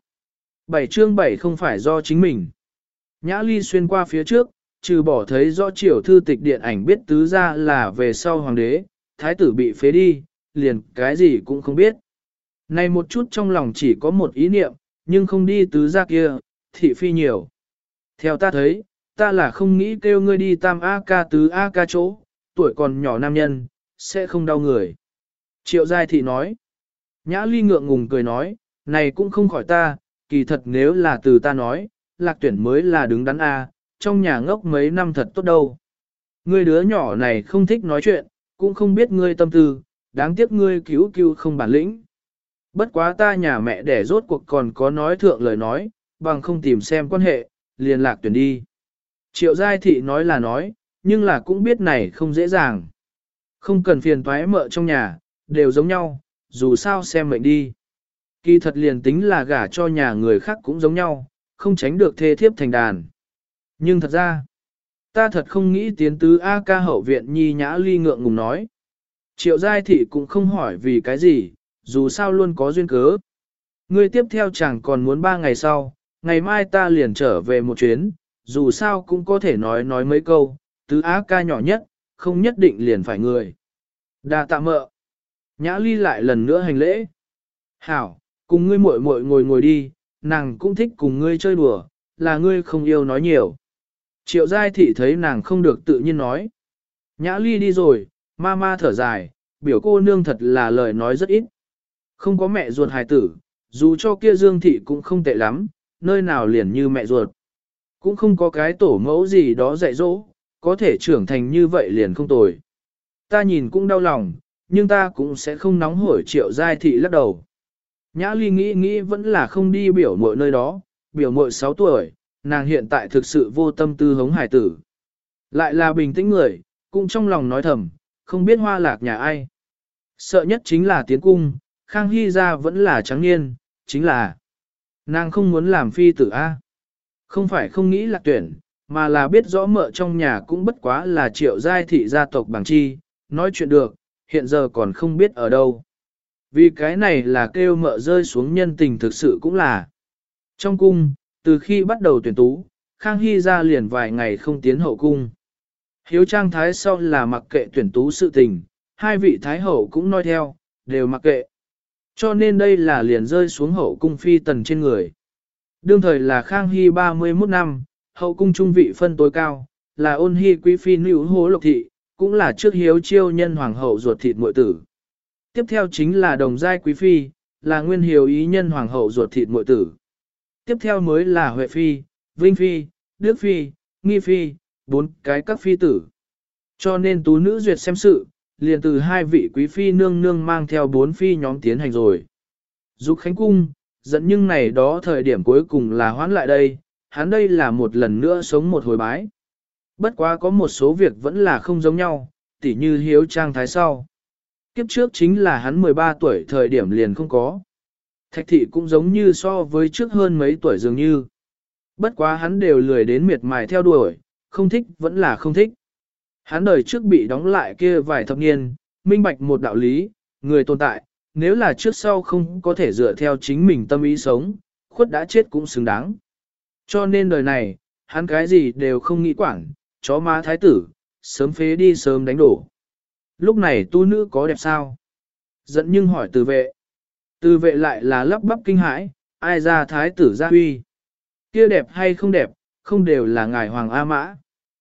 7 chương 7 không phải do chính mình. Nhã Ly xuyên qua phía trước, trừ bỏ thấy rõ triều thư tịch điện ảnh biết tứ gia là về sau hoàng đế, thái tử bị phế đi, liền cái gì cũng không biết. Này một chút trong lòng chỉ có một ý niệm, nhưng không đi tứ gia kia, thị phi nhiều. Theo ta thấy, ta là không nghĩ kêu ngươi đi tam A ca tứ A ca chỗ, tuổi còn nhỏ nam nhân, sẽ không đau người. Triệu Giai Thị nói. Nhã Ly ngượng ngùng cười nói, này cũng không khỏi ta, kỳ thật nếu là từ ta nói, Lạc Tuyển mới là đứng đắn A, trong nhà ngốc mấy năm thật tốt đâu. Ngươi đứa nhỏ này không thích nói chuyện, cũng không biết ngươi tâm tư, đáng tiếc ngươi cứu cứu không bản lĩnh. Bất quá ta nhà mẹ đẻ rốt cuộc còn có nói thượng lời nói, bằng không tìm xem quan hệ, liền Lạc Tuyển đi. Triệu Giai Thị nói là nói, nhưng là cũng biết này không dễ dàng. Không cần phiền toái mợ trong nhà, đều giống nhau, dù sao xem mệnh đi. Kỳ thật liền tính là gả cho nhà người khác cũng giống nhau, không tránh được thê thiếp thành đàn. Nhưng thật ra, ta thật không nghĩ tiến tứ A ca hậu viện Nhi Nhã Ly ngượng ngùng nói. Triệu Giai Thị cũng không hỏi vì cái gì, dù sao luôn có duyên cớ. Ngươi tiếp theo chẳng còn muốn 3 ngày sau, ngày mai ta liền trở về một chuyến, dù sao cũng có thể nói mấy câu, tứ A ca nhỏ nhất, không nhất định liền phải người. Đa tạ mợ. Nhã Ly lại lần nữa hành lễ. Hảo, cùng ngươi muội muội ngồi đi, nàng cũng thích cùng ngươi chơi đùa, là ngươi không yêu nói nhiều. Triệu Giai Thị thấy nàng không được tự nhiên nói. Nhã Ly đi rồi, ma thở dài, biểu cô nương thật là lời nói rất ít. Không có mẹ ruột hài tử, dù cho kia Dương Thị cũng không tệ lắm, nơi nào liền như mẹ ruột. Cũng không có cái tổ mẫu gì đó dạy dỗ, có thể trưởng thành như vậy liền không tồi. Ta nhìn cũng đau lòng, nhưng ta cũng sẽ không nóng hổi. Triệu Giai Thị lắc đầu. Nhã Ly nghĩ vẫn là không đi biểu muội nơi đó, biểu muội 6 tuổi, nàng hiện tại thực sự vô tâm tư hống hải tử. Lại là bình tĩnh người, cũng trong lòng nói thầm, không biết hoa lạc nhà ai. Sợ nhất chính là tiến cung, Khang Hy ra vẫn là trắng niên, chính là nàng không muốn làm phi tử A. Không phải không nghĩ Lạc Tuyển, mà là biết rõ mợ trong nhà cũng bất quá là Triệu Giai Thị gia tộc bằng chi, nói chuyện được, hiện giờ còn không biết ở đâu. Vì cái này là kêu mợ rơi xuống nhân tình thực sự cũng là. Trong cung, từ khi bắt đầu tuyển tú, Khang Hy ra liền vài ngày không tiến hậu cung. Hiếu Trang Thái sau là mặc kệ tuyển tú sự tình, hai vị Thái hậu cũng nói theo, đều mặc kệ. Cho nên đây là liền rơi xuống hậu cung phi tần trên người. Đương thời là Khang Hy 31 năm, hậu cung trung vị phân tối cao, là Ôn Hy quý phi Nữu Hố Lộc Thị, cũng là trước Hiếu Chiêu nhân hoàng hậu ruột thịt muội tử. Tiếp theo chính là Đồng Giai quý phi, là Nguyên Hiếu ý nhân hoàng hậu ruột thịt muội tử. Tiếp theo mới là Huệ phi, Vinh phi, Đức phi, Nghi phi, 4 cái các phi tử. Cho nên tú nữ duyệt xem sự, liền từ 2 vị quý phi nương nương mang theo 4 phi nhóm tiến hành rồi. Dục Khánh cung, dẫn nhưng này đó thời điểm cuối cùng là hoãn lại đây, hắn đây là một lần nữa sống một hồi bái. Bất quá có một số việc vẫn là không giống nhau, tỉ như Hiếu Trang Thái sau. Kiếp trước chính là hắn 13 tuổi thời điểm liền không có. Thạch thị cũng giống như so với trước hơn mấy tuổi dường như. Bất quá hắn đều lười đến miệt mài theo đuổi, không thích vẫn là không thích. Hắn đời trước bị đóng lại kia vài thập niên, minh bạch một đạo lý, người tồn tại, nếu là trước sau không có thể dựa theo chính mình tâm ý sống, khuất đã chết cũng xứng đáng. Cho nên đời này, hắn cái gì đều không nghĩ quản, chó má thái tử, sớm phế đi sớm đánh đổ. Lúc này tu nữ có đẹp sao? Dẫn nhưng hỏi từ vệ. Từ vệ lại là lắp bắp kinh hãi, ai ra thái tử gia huy. Kia đẹp hay không đẹp, không đều là ngài hoàng A Mã.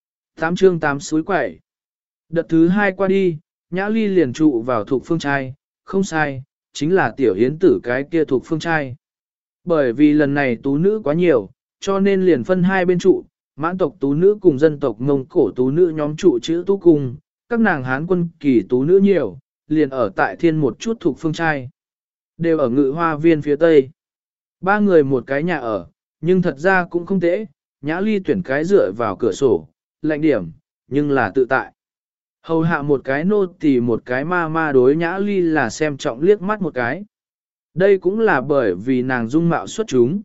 8 chương 8 suối quẩy. Đợt thứ 2 qua đi, Nhã Ly liền trụ vào thuộc phương trai, không sai, chính là tiểu hiến tử cái kia thuộc phương trai. Bởi vì lần này tú nữ quá nhiều, cho nên liền phân hai bên trụ, mãn tộc tú nữ cùng dân tộc Mông Cổ tú nữ nhóm trụ chữ tú cùng, các nàng Hán quân kỳ tú nữ nhiều, liền ở tại thiên một chút thuộc phương trai. Đều ở ngự hoa viên phía tây. 3 người một cái nhà ở, nhưng thật ra cũng không tệ, Nhã Ly tuyển cái dựa vào cửa sổ, lạnh điểm, nhưng là tự tại. Hầu hạ một cái nô tỳ một cái ma ma đối Nhã Ly là xem trọng liếc mắt một cái. Đây cũng là bởi vì nàng dung mạo xuất chúng.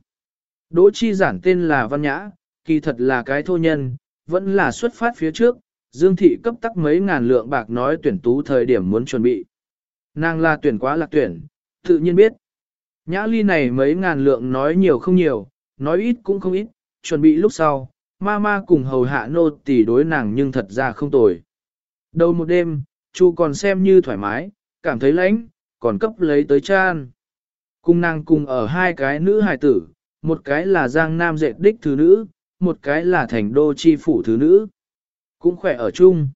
Đỗ Chi Giản tên là Văn Nhã, kỳ thật là cái thô nhân, vẫn là xuất phát phía trước, Dương Thị cấp tắc mấy ngàn lượng bạc nói tuyển tú thời điểm muốn chuẩn bị. Nàng là tuyển quá lạc tuyển, tự nhiên biết. Nhã Ly này mấy ngàn lượng nói nhiều không nhiều, nói ít cũng không ít, chuẩn bị lúc sau, ma ma cùng hầu hạ nô tỳ đối nàng nhưng thật ra không tồi. Đầu một đêm, Chu còn xem như thoải mái, cảm thấy lãnh, còn cấp lấy tới chan. Cùng nàng cùng ở hai cái nữ hài tử, một cái là Giang Nam dệt đích thứ nữ, một cái là thành đô chi phủ thứ nữ. Cũng khỏe ở chung.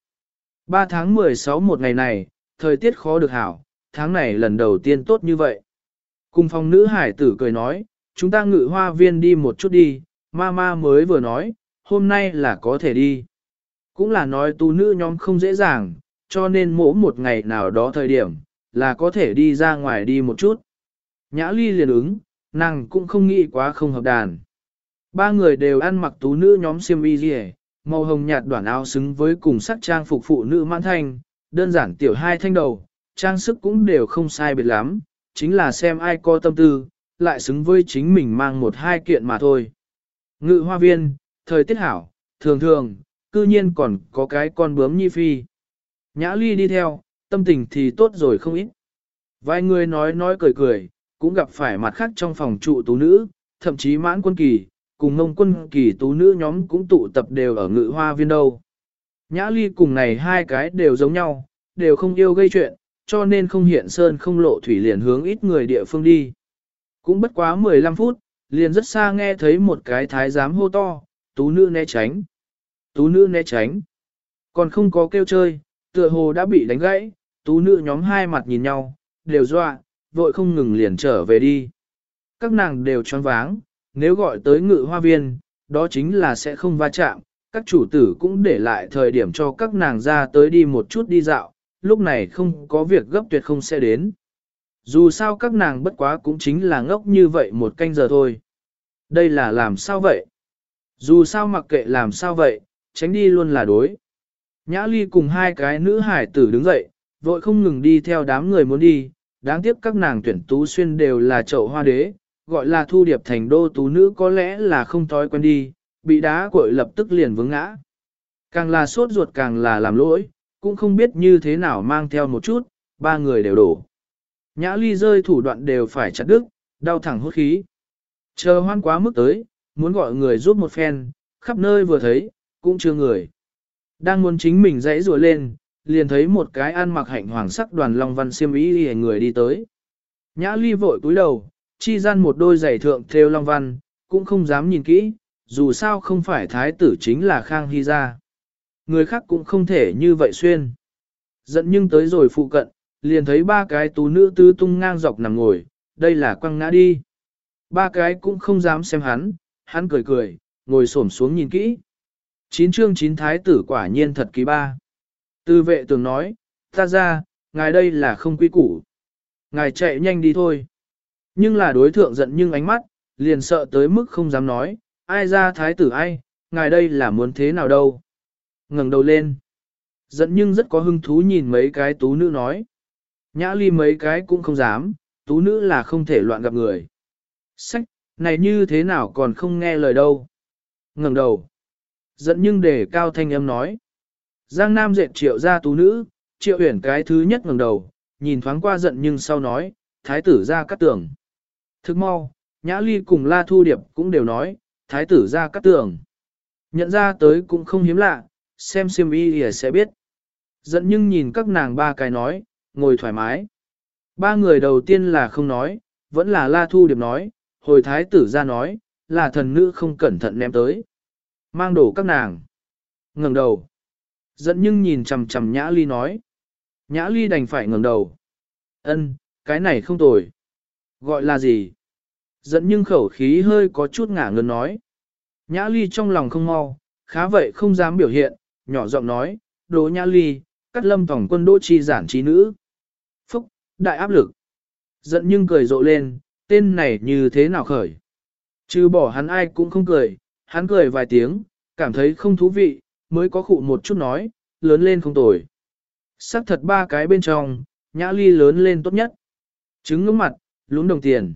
3 tháng 16 một ngày này, thời tiết khó được hảo, tháng này lần đầu tiên tốt như vậy. Cùng phòng nữ hải tử cười nói, chúng ta ngự hoa viên đi một chút đi, mama mới vừa nói, hôm nay là có thể đi. Cũng là nói tu nữ nhóm không dễ dàng, cho nên mỗi một ngày nào đó thời điểm, là có thể đi ra ngoài đi một chút. Nhã Ly liền ứng, nàng cũng không nghĩ quá không hợp đàn. Ba người đều ăn mặc tú nữ nhóm xiêm y gì, màu hồng nhạt đoạn áo xứng với cùng sắc trang phục phụ nữ mãn thanh, đơn giản tiểu hai thanh đầu, trang sức cũng đều không sai biệt lắm, chính là xem ai có tâm tư, lại xứng với chính mình mang một hai kiện mà thôi. Ngự hoa viên, thời tiết hảo, thường thường, cư nhiên còn có cái con bướm nhi phi. Nhã Ly đi theo, tâm tình thì tốt rồi không ít. Vài người nói cười cười, cũng gặp phải mặt khác trong phòng trụ tú nữ, thậm chí mãn quân kỳ, cùng ngông quân kỳ tú nữ nhóm cũng tụ tập đều ở ngự hoa viên đâu. Nhã Ly cùng này hai cái đều giống nhau, đều không yêu gây chuyện, cho nên không hiện sơn không lộ thủy liền hướng ít người địa phương đi. Cũng bất quá 15 phút, liền rất xa nghe thấy một cái thái giám hô to, tú nữ né tránh. Tú nữ né tránh. Còn không có kêu chơi, tựa hồ đã bị đánh gãy, tú nữ nhóm hai mặt nhìn nhau, đều dọa, vội không ngừng liền trở về đi. Các nàng đều choáng váng, nếu gọi tới ngự hoa viên, đó chính là sẽ không va chạm, các chủ tử cũng để lại thời điểm cho các nàng ra tới đi một chút đi dạo, lúc này không có việc gấp tuyệt không sẽ đến. Dù sao các nàng bất quá cũng chính là ngốc như vậy một canh giờ thôi. Đây là làm sao vậy? Dù sao mặc kệ làm sao vậy, tránh đi luôn là đối. Nhã Ly cùng hai cái nữ hải tử đứng dậy, vội không ngừng đi theo đám người muốn đi, đáng tiếc các nàng tuyển tú xuyên đều là chậu hoa đế, gọi là thu điệp thành đô tú nữ có lẽ là không thói quen đi, bị đá cội lập tức liền vướng ngã. Càng là sốt ruột càng là làm lỗi, cũng không biết như thế nào mang theo một chút, ba người đều đổ. Nhã Ly rơi thủ đoạn đều phải chặt đứt, đau thẳng hốt khí. Chờ hoan quá mức tới, muốn gọi người giúp một phen, khắp nơi vừa thấy, cũng chưa người. Đang muốn chính mình dãy rùa lên, liền thấy một cái ăn mặc hạnh hoàng sắc đoàn long văn xiêm y hề người đi tới. Nhã Ly vội cúi đầu, chi gian một đôi giày thượng thêu long văn, cũng không dám nhìn kỹ, dù sao không phải thái tử chính là Khang Hy gia. Người khác cũng không thể như vậy xuyên. Giận nhưng tới rồi phụ cận, liền thấy ba cái tú nữ tứ tung ngang dọc nằm ngồi, đây là quăng ngã đi. Ba cái cũng không dám xem hắn cười cười, ngồi xổm xuống nhìn kỹ. 9 chương 9 thái tử quả nhiên thật kỳ ba. Tư vệ tường nói, ta ra, ngài đây là không quý củ. Ngài chạy nhanh đi thôi. Nhưng là đối thượng giận nhưng ánh mắt, liền sợ tới mức không dám nói, ai ra thái tử ai, ngài đây là muốn thế nào đâu. Ngẩng đầu lên. Giận nhưng rất có hứng thú nhìn mấy cái tú nữ nói. Nhã Ly mấy cái cũng không dám, tú nữ là không thể loạn gặp người. Sách, này như thế nào còn không nghe lời đâu. Ngẩng đầu. Giận nhưng để cao thanh âm nói. Giang Nam dệt Triệu ra tú nữ, Triệu Uyển cái thứ nhất ngẩng đầu, nhìn thoáng qua giận nhưng sau nói, thái tử ra cắt tường. Thức mau, Nhã Ly cùng La Thu Điệp cũng đều nói, thái tử ra cắt tường. Nhận ra tới cũng không hiếm lạ, xem xiêm y thì sẽ biết. Giận nhưng nhìn các nàng ba cái nói, ngồi thoải mái. Ba người đầu tiên là không nói, vẫn là La Thu Điệp nói, hồi thái tử ra nói, là thần nữ không cẩn thận ném tới. Mang đổ các nàng. Ngẩng đầu. Giận nhưng nhìn chằm chằm Nhã Ly nói. Nhã Ly đành phải ngẩng đầu. Ân, cái này không tồi. Gọi là gì? Giận nhưng khẩu khí hơi có chút ngả ngớn nói. Nhã Ly trong lòng không mau, khá vậy không dám biểu hiện, nhỏ giọng nói, Đỗ Nhã Ly, cắt lâm tổng quân Đỗ Chi Giản trí nữ. Phúc, đại áp lực. Giận nhưng cười rộ lên, tên này như thế nào khởi. Chứ bỏ hắn ai cũng không cười, hắn cười vài tiếng, cảm thấy không thú vị, mới có khụ một chút nói, lớn lên không tồi. Sắc thật ba cái bên trong, Nhã Ly lớn lên tốt nhất. Trứng ngưỡng mặt, lúm đồng tiền.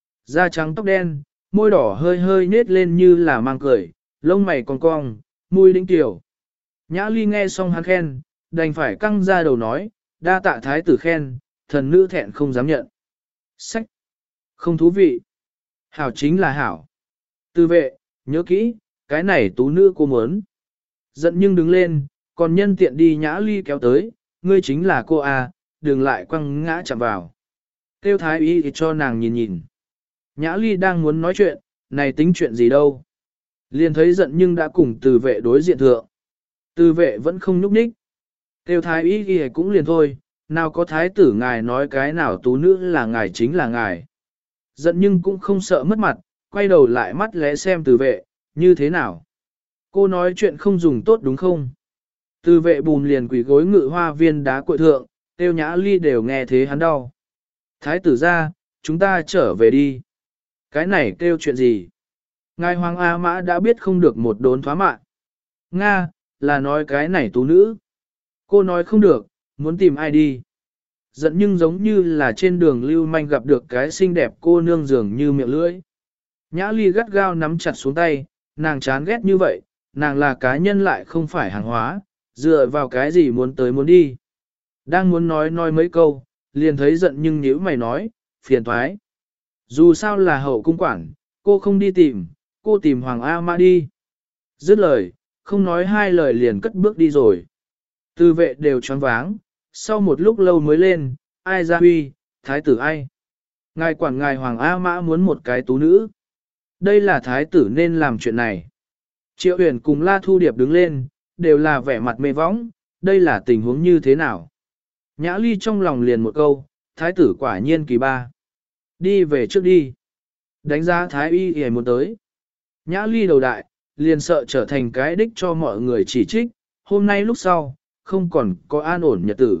Da trắng tóc đen, môi đỏ hơi hơi nết lên như là mang cười, lông mày cong cong, môi đĩnh tiểu. Nhã Ly nghe xong hắn khen, đành phải căng ra đầu nói, đa tạ thái tử khen, thần nữ thẹn không dám nhận. Sách! Không thú vị. Hảo chính là hảo. Tư vệ, nhớ kỹ, cái này tú nữ cô muốn. Giận nhưng đứng lên, còn nhân tiện đi Nhã Ly kéo tới, ngươi chính là cô à, đừng lại quăng ngã chạm vào. Kêu thái y thì cho nàng nhìn nhìn. Nhã Ly đang muốn nói chuyện, này tính chuyện gì đâu. Liền thấy giận nhưng đã cùng từ vệ đối diện thượng. Từ vệ vẫn không nhúc nhích. Kêu thái y thì cũng liền thôi, nào có thái tử ngài nói cái nào tú nữ là ngài chính là ngài. Giận nhưng cũng không sợ mất mặt, quay đầu lại mắt lẽ xem từ vệ, như thế nào. Cô nói chuyện không dùng tốt đúng không? Từ vệ bùn liền quỳ gối ngự hoa viên đá cội thượng, Tiêu Nhã Ly đều nghe thế hắn đau. Thái tử ra, chúng ta trở về đi. Cái này kêu chuyện gì? Ngài Hoàng A Mã đã biết không được một đốn thoá mạ. Nga, là nói cái này tú nữ. Cô nói không được, muốn tìm ai đi. Giận nhưng giống như là trên đường lưu manh gặp được cái xinh đẹp cô nương dường như miệng lưỡi. Nhã Ly gắt gao nắm chặt xuống tay, nàng chán ghét như vậy, nàng là cá nhân lại không phải hàng hóa, dựa vào cái gì muốn tới muốn đi. Đang muốn nói mấy câu, liền thấy giận nhưng nhíu mày nói, phiền toái. Dù sao là hậu cung quản, cô không đi tìm, cô tìm Hoàng A Mã đi. Dứt lời, không nói hai lời liền cất bước đi rồi. Tư vệ đều choáng váng, sau một lúc lâu mới lên, ai ra huy, thái tử ai. Ngài quản ngài Hoàng A Mã muốn một cái tú nữ. Đây là thái tử nên làm chuyện này. Triệu Huyền cùng La Thu Điệp đứng lên, đều là vẻ mặt mê võng, đây là tình huống như thế nào. Nhã Ly trong lòng liền một câu, thái tử quả nhiên kỳ ba. Đi về trước đi. Đánh giá thái y hề muốn tới. Nhã Ly đầu đại, liền sợ trở thành cái đích cho mọi người chỉ trích, hôm nay lúc sau, không còn có an ổn nhật tử.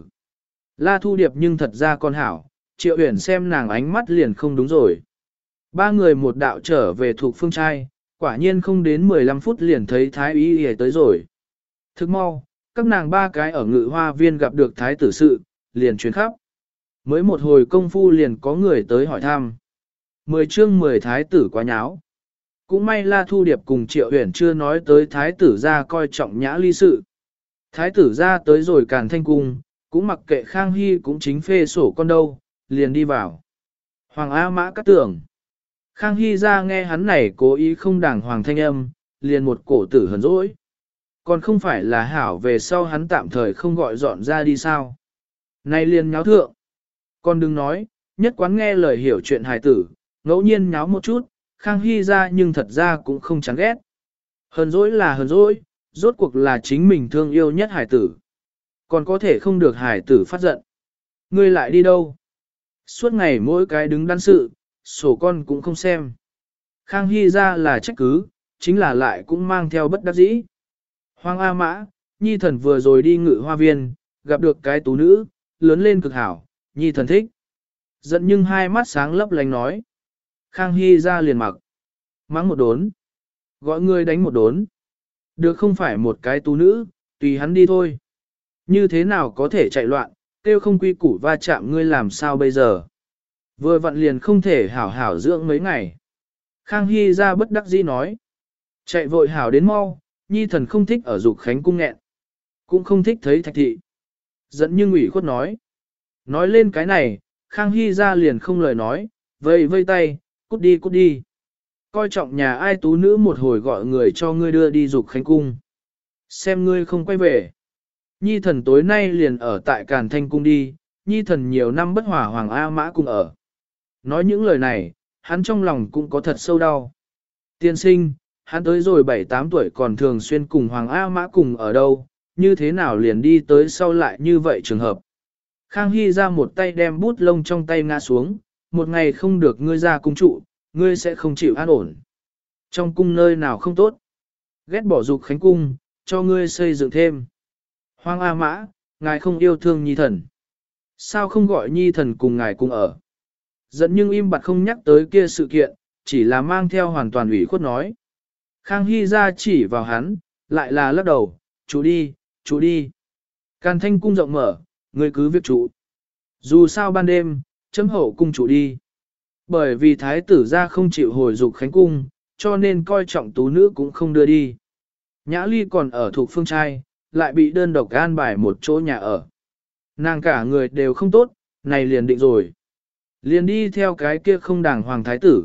La Thu Điệp nhưng thật ra con hảo, Triệu Huyền xem nàng ánh mắt liền không đúng rồi. Ba người một đạo trở về thuộc phương trai, quả nhiên không đến 15 phút liền thấy thái y hề tới rồi. Thức mau, các nàng ba cái ở ngự hoa viên gặp được thái tử sự, liền chuyến khắp. Mới một hồi công phu liền có người tới hỏi thăm. 10 chương 10 thái tử quá nháo. Cũng may La Thu Điệp cùng Triệu Huyền chưa nói tới thái tử ra coi trọng Nhã Ly sự. Thái tử ra tới rồi Càn Thanh Cung, cũng mặc kệ Khang Hy cũng chính phê sổ con đâu, liền đi vào. Hoàng A Mã cắt tưởng. Khang Hy ra nghe hắn này cố ý không đàng hoàng thanh âm, liền một cổ tử hờn dỗi. Còn không phải là hảo về sau hắn tạm thời không gọi dọn ra đi sao. Này liền nháo thượng. Còn đừng nói, nhất quán nghe lời hiểu chuyện hài tử, ngẫu nhiên nháo một chút, Khang Hy ra nhưng thật ra cũng không chán ghét. Hờn dỗi là hờn dỗi, rốt cuộc là chính mình thương yêu nhất hài tử. Còn có thể không được hài tử phát giận. Ngươi lại đi đâu? Suốt ngày mỗi cái đứng đắn sự, sổ con cũng không xem. Khang Hy ra là trách cứ, chính là lại cũng mang theo bất đắc dĩ. Hoàng A Mã, Nhi thần vừa rồi đi ngự hoa viên, gặp được cái tú nữ, lớn lên cực hảo, Nhi thần thích. Giận nhưng hai mắt sáng lấp lánh nói. Khang Hy ra liền mặc. Mắng một đốn. Gọi người đánh một đốn. Được không phải một cái tú nữ, tùy hắn đi thôi. Như thế nào có thể chạy loạn, kêu không quy củ va chạm ngươi làm sao bây giờ. Vừa vặn liền không thể hảo hảo dưỡng mấy ngày. Khang Hy ra bất đắc dĩ nói. Chạy vội hảo đến mau, Nhi thần không thích ở Dục Khánh cung nghẹn. Cũng không thích thấy Thạch thị. Giận nhưng ủy khuất nói. Nói lên cái này, Khang Hy ra liền không lời nói, vây tay, cút đi cút đi. Coi trọng nhà ai tú nữ một hồi gọi người cho ngươi đưa đi Dục Khánh cung. Xem ngươi không quay về. Nhi thần tối nay liền ở tại Càn Thanh cung đi, Nhi thần nhiều năm bất hòa Hoàng A Mã cùng ở. Nói những lời này, hắn trong lòng cũng có thật sâu đau. Tiên sinh, hắn tới rồi 7-8 tuổi còn thường xuyên cùng Hoàng A Mã cùng ở đâu, như thế nào liền đi tới sau lại như vậy trường hợp. Khang Hy ra một tay đem bút lông trong tay ngã xuống, một ngày không được ngươi ra cung trụ, ngươi sẽ không chịu an ổn. Trong cung nơi nào không tốt, ghét bỏ Dục Khánh cung, cho ngươi xây dựng thêm. Hoàng A Mã, ngài không yêu thương Nhi thần. Sao không gọi Nhi thần cùng ngài cùng ở? Giận nhưng im bặt không nhắc tới kia sự kiện, chỉ là mang theo hoàn toàn ủy khuất nói. Khang Hy ra chỉ vào hắn, lại là lắc đầu, chú đi, chú đi. Càn Thanh cung rộng mở, Ngươi cứ việc trụ. Dù sao ban đêm, chấm hậu cung trụ đi. Bởi vì thái tử ra không chịu hồi dục khánh cung, cho nên coi trọng tú nữ cũng không đưa đi. Nhã Ly còn ở thuộc phương trai, lại bị đơn độc an bài một chỗ nhà ở. Nàng cả người đều không tốt, này liền định rồi. Liền đi theo cái kia không đàng hoàng thái tử.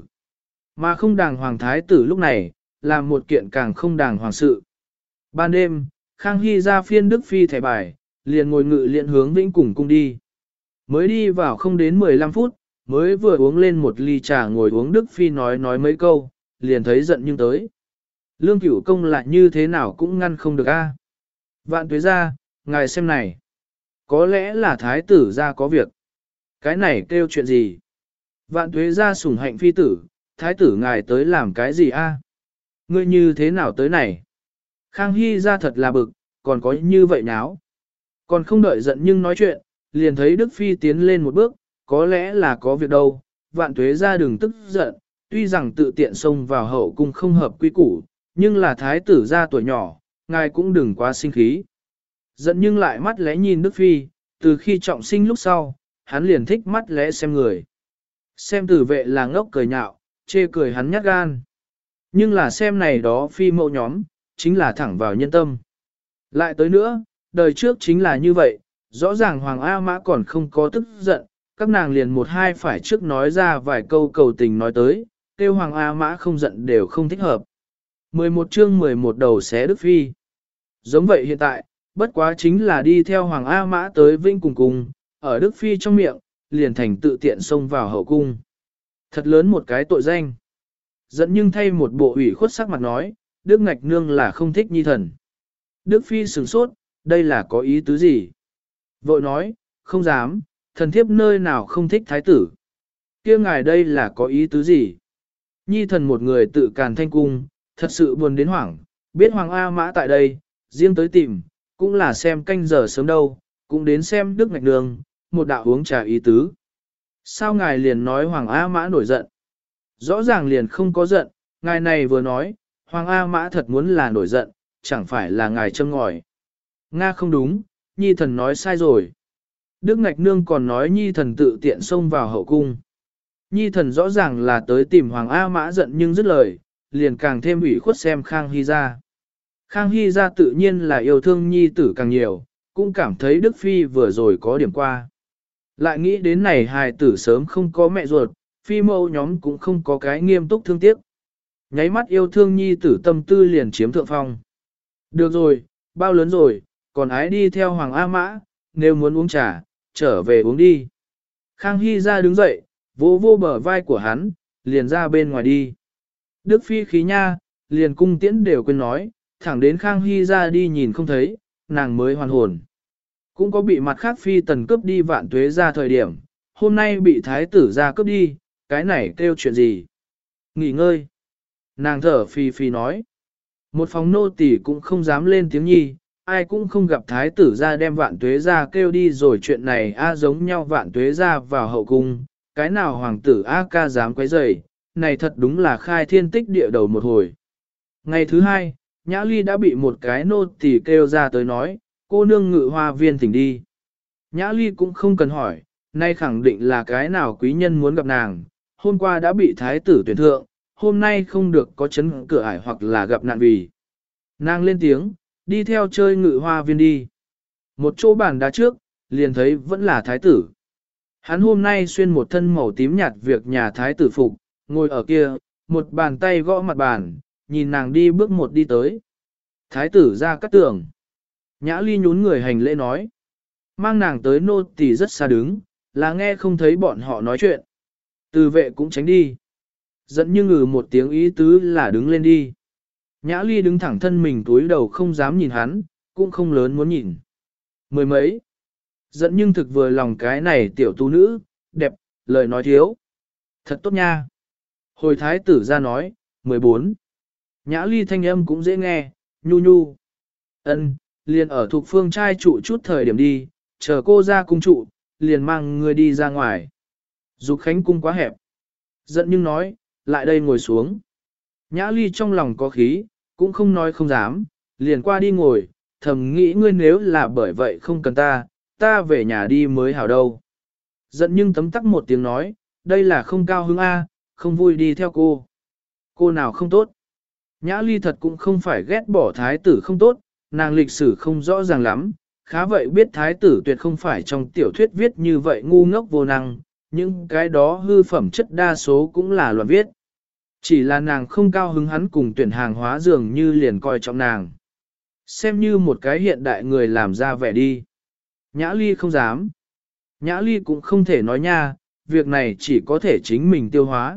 Mà không đàng hoàng thái tử lúc này, làm một kiện càng không đàng hoàng sự. Ban đêm, Khang Hy ra phiên Đức Phi thẻ bài, liền ngồi ngự liện hướng Vĩnh Cùng cung đi. Mới đi vào không đến 15 phút, mới vừa uống lên một ly trà ngồi uống Đức Phi nói mấy câu, liền thấy giận nhưng tới. Lương Cửu công lại như thế nào cũng ngăn không được a. Vạn tuế ra, ngài xem này. Có lẽ là thái tử ra có việc. Cái này kêu chuyện gì? Vạn tuế ra sủng hạnh phi tử, thái tử ngài tới làm cái gì a? Ngươi như thế nào tới này? Khang Hy ra thật là bực, còn có như vậy nháo. Còn không đợi giận nhưng nói chuyện, liền thấy Đức Phi tiến lên một bước, có lẽ là có việc đâu, vạn tuế ra đừng tức giận, tuy rằng tự tiện xông vào hậu cung không hợp quy củ, nhưng là thái tử ra tuổi nhỏ, ngài cũng đừng quá sinh khí. Giận nhưng lại mắt lẽ nhìn Đức Phi, từ khi trọng sinh lúc sau, hắn liền thích mắt lẽ xem người. Xem tử vệ là ngốc cười nhạo, chê cười hắn nhát gan. Nhưng là xem này đó phi mẫu nhóm, chính là thẳng vào nhân tâm. Lại tới nữa, đời trước chính là như vậy, rõ ràng Hoàng A Mã còn không có tức giận, các nàng liền một hai phải trước nói ra vài câu cầu tình nói tới, kêu Hoàng A Mã không giận đều không thích hợp. 11 chương 11 đầu xé Đức Phi. Giống vậy hiện tại, bất quá chính là đi theo Hoàng A Mã tới Vinh cùng cùng, ở Đức Phi trong miệng, liền thành tự tiện xông vào hậu cung. Thật lớn một cái tội danh. Giận nhưng thay một bộ ủy khuất sắc mặt nói, Đức Ngạch Nương là không thích nhi thần. Đức Phi sửng sốt, đây là có ý tứ gì? Vội nói, không dám, thần thiếp nơi nào không thích thái tử. Kia ngài đây là có ý tứ gì? Nhi thần một người tự càn thanh cung, thật sự buồn đến hoảng, biết Hoàng A Mã tại đây, riêng tới tìm, cũng là xem canh giờ sớm đâu, cũng đến xem Đức Ngạch Nương, một đạo uống trà ý tứ. Sao ngài liền nói Hoàng A Mã nổi giận? Rõ ràng liền không có giận, ngài này vừa nói, Hoàng A Mã thật muốn là nổi giận, chẳng phải là ngài châm ngòi. Nga không đúng, nhi thần nói sai rồi. Đức Ngạch Nương còn nói nhi thần tự tiện xông vào hậu cung. Nhi thần rõ ràng là tới tìm Hoàng A Mã giận nhưng dứt lời, liền càng thêm ủy khuất xem Khang Hy ra. Khang Hy ra tự nhiên là yêu thương nhi tử càng nhiều, cũng cảm thấy Đức Phi vừa rồi có điểm qua. Lại nghĩ đến này hài tử sớm không có mẹ ruột, phi mẫu nhóm cũng không có cái nghiêm túc thương tiếc. Nháy mắt yêu thương nhi tử tâm tư liền chiếm thượng phong. Được rồi, bao lớn rồi, còn ái đi theo Hoàng A Mã, nếu muốn uống trà, trở về uống đi. Khang Hy ra đứng dậy, vỗ vô bờ vai của hắn, liền ra bên ngoài đi. Đức Phi khí nha, liền cung tiễn đều quên nói, thẳng đến Khang Hy ra đi nhìn không thấy, nàng mới hoàn hồn. Cũng có bị mặt khác Phi tần cướp đi vạn tuế ra thời điểm, hôm nay bị thái tử ra cướp đi, cái này kêu chuyện gì? Nghỉ ngơi. Nàng thở phì phì nói. Một phòng nô tỳ cũng không dám lên tiếng nhi, ai cũng không gặp thái tử ra đem vạn tuế ra kêu đi rồi chuyện này giống nhau vạn tuế ra vào hậu cung, cái nào hoàng tử ca dám quấy rầy, này thật đúng là khai thiên tích địa đầu một hồi. Ngày thứ hai, Nhã Ly đã bị một cái nô tỳ kêu ra tới nói, cô nương ngự hoa viên thỉnh đi. Nhã Ly cũng không cần hỏi, nay khẳng định là cái nào quý nhân muốn gặp nàng, hôm qua đã bị thái tử tuyển thượng, hôm nay không được có chấn cửa ải hoặc là gặp nạn vì. Nàng lên tiếng, đi theo chơi ngự hoa viên đi. Một chỗ bàn đá trước, liền thấy vẫn là thái tử. Hắn hôm nay xuyên một thân màu tím nhạt việc nhà thái tử phục, ngồi ở kia, một bàn tay gõ mặt bàn, nhìn nàng đi bước một đi tới. Thái tử ra cắt tường. Nhã Ly nhún người hành lễ nói. Mang nàng tới nô tỳ rất xa đứng, là nghe không thấy bọn họ nói chuyện. Từ vệ cũng tránh đi. Giận như ngừ một tiếng ý tứ là đứng lên đi. Nhã Ly đứng thẳng thân mình túi đầu không dám nhìn hắn, cũng không lớn muốn nhìn. Mười mấy. Giận nhưng thực vừa lòng cái này tiểu tú nữ, đẹp, lời nói thiếu. Thật tốt nha. Hồi thái tử ra nói, 14. Nhã Ly thanh âm cũng dễ nghe, nhu nhu. Ân, liền ở thuộc phương trai trụ chút thời điểm đi, chờ cô ra cung trụ, liền mang người đi ra ngoài. Dục Khánh cung quá hẹp. Giận nhưng nói, lại đây ngồi xuống. Nhã Ly trong lòng có khí, cũng không nói không dám, liền qua đi ngồi, thầm nghĩ ngươi nếu là bởi vậy không cần ta, ta về nhà đi mới hảo đâu. Giận nhưng tấm tắc một tiếng nói, đây là không cao hứng A, không vui đi theo cô. Cô nào không tốt. Nhã Ly thật cũng không phải ghét bỏ thái tử không tốt, nàng lịch sử không rõ ràng lắm, khá vậy biết thái tử tuyệt không phải trong tiểu thuyết viết như vậy ngu ngốc vô năng, nhưng cái đó hư phẩm chất đa số cũng là loạn viết. Chỉ là nàng không cao hứng hắn cùng tuyển hàng hóa dường như liền coi trọng nàng. Xem như một cái hiện đại người làm ra vẻ đi. Nhã Ly không dám. Nhã Ly cũng không thể nói nha, việc này chỉ có thể chính mình tiêu hóa.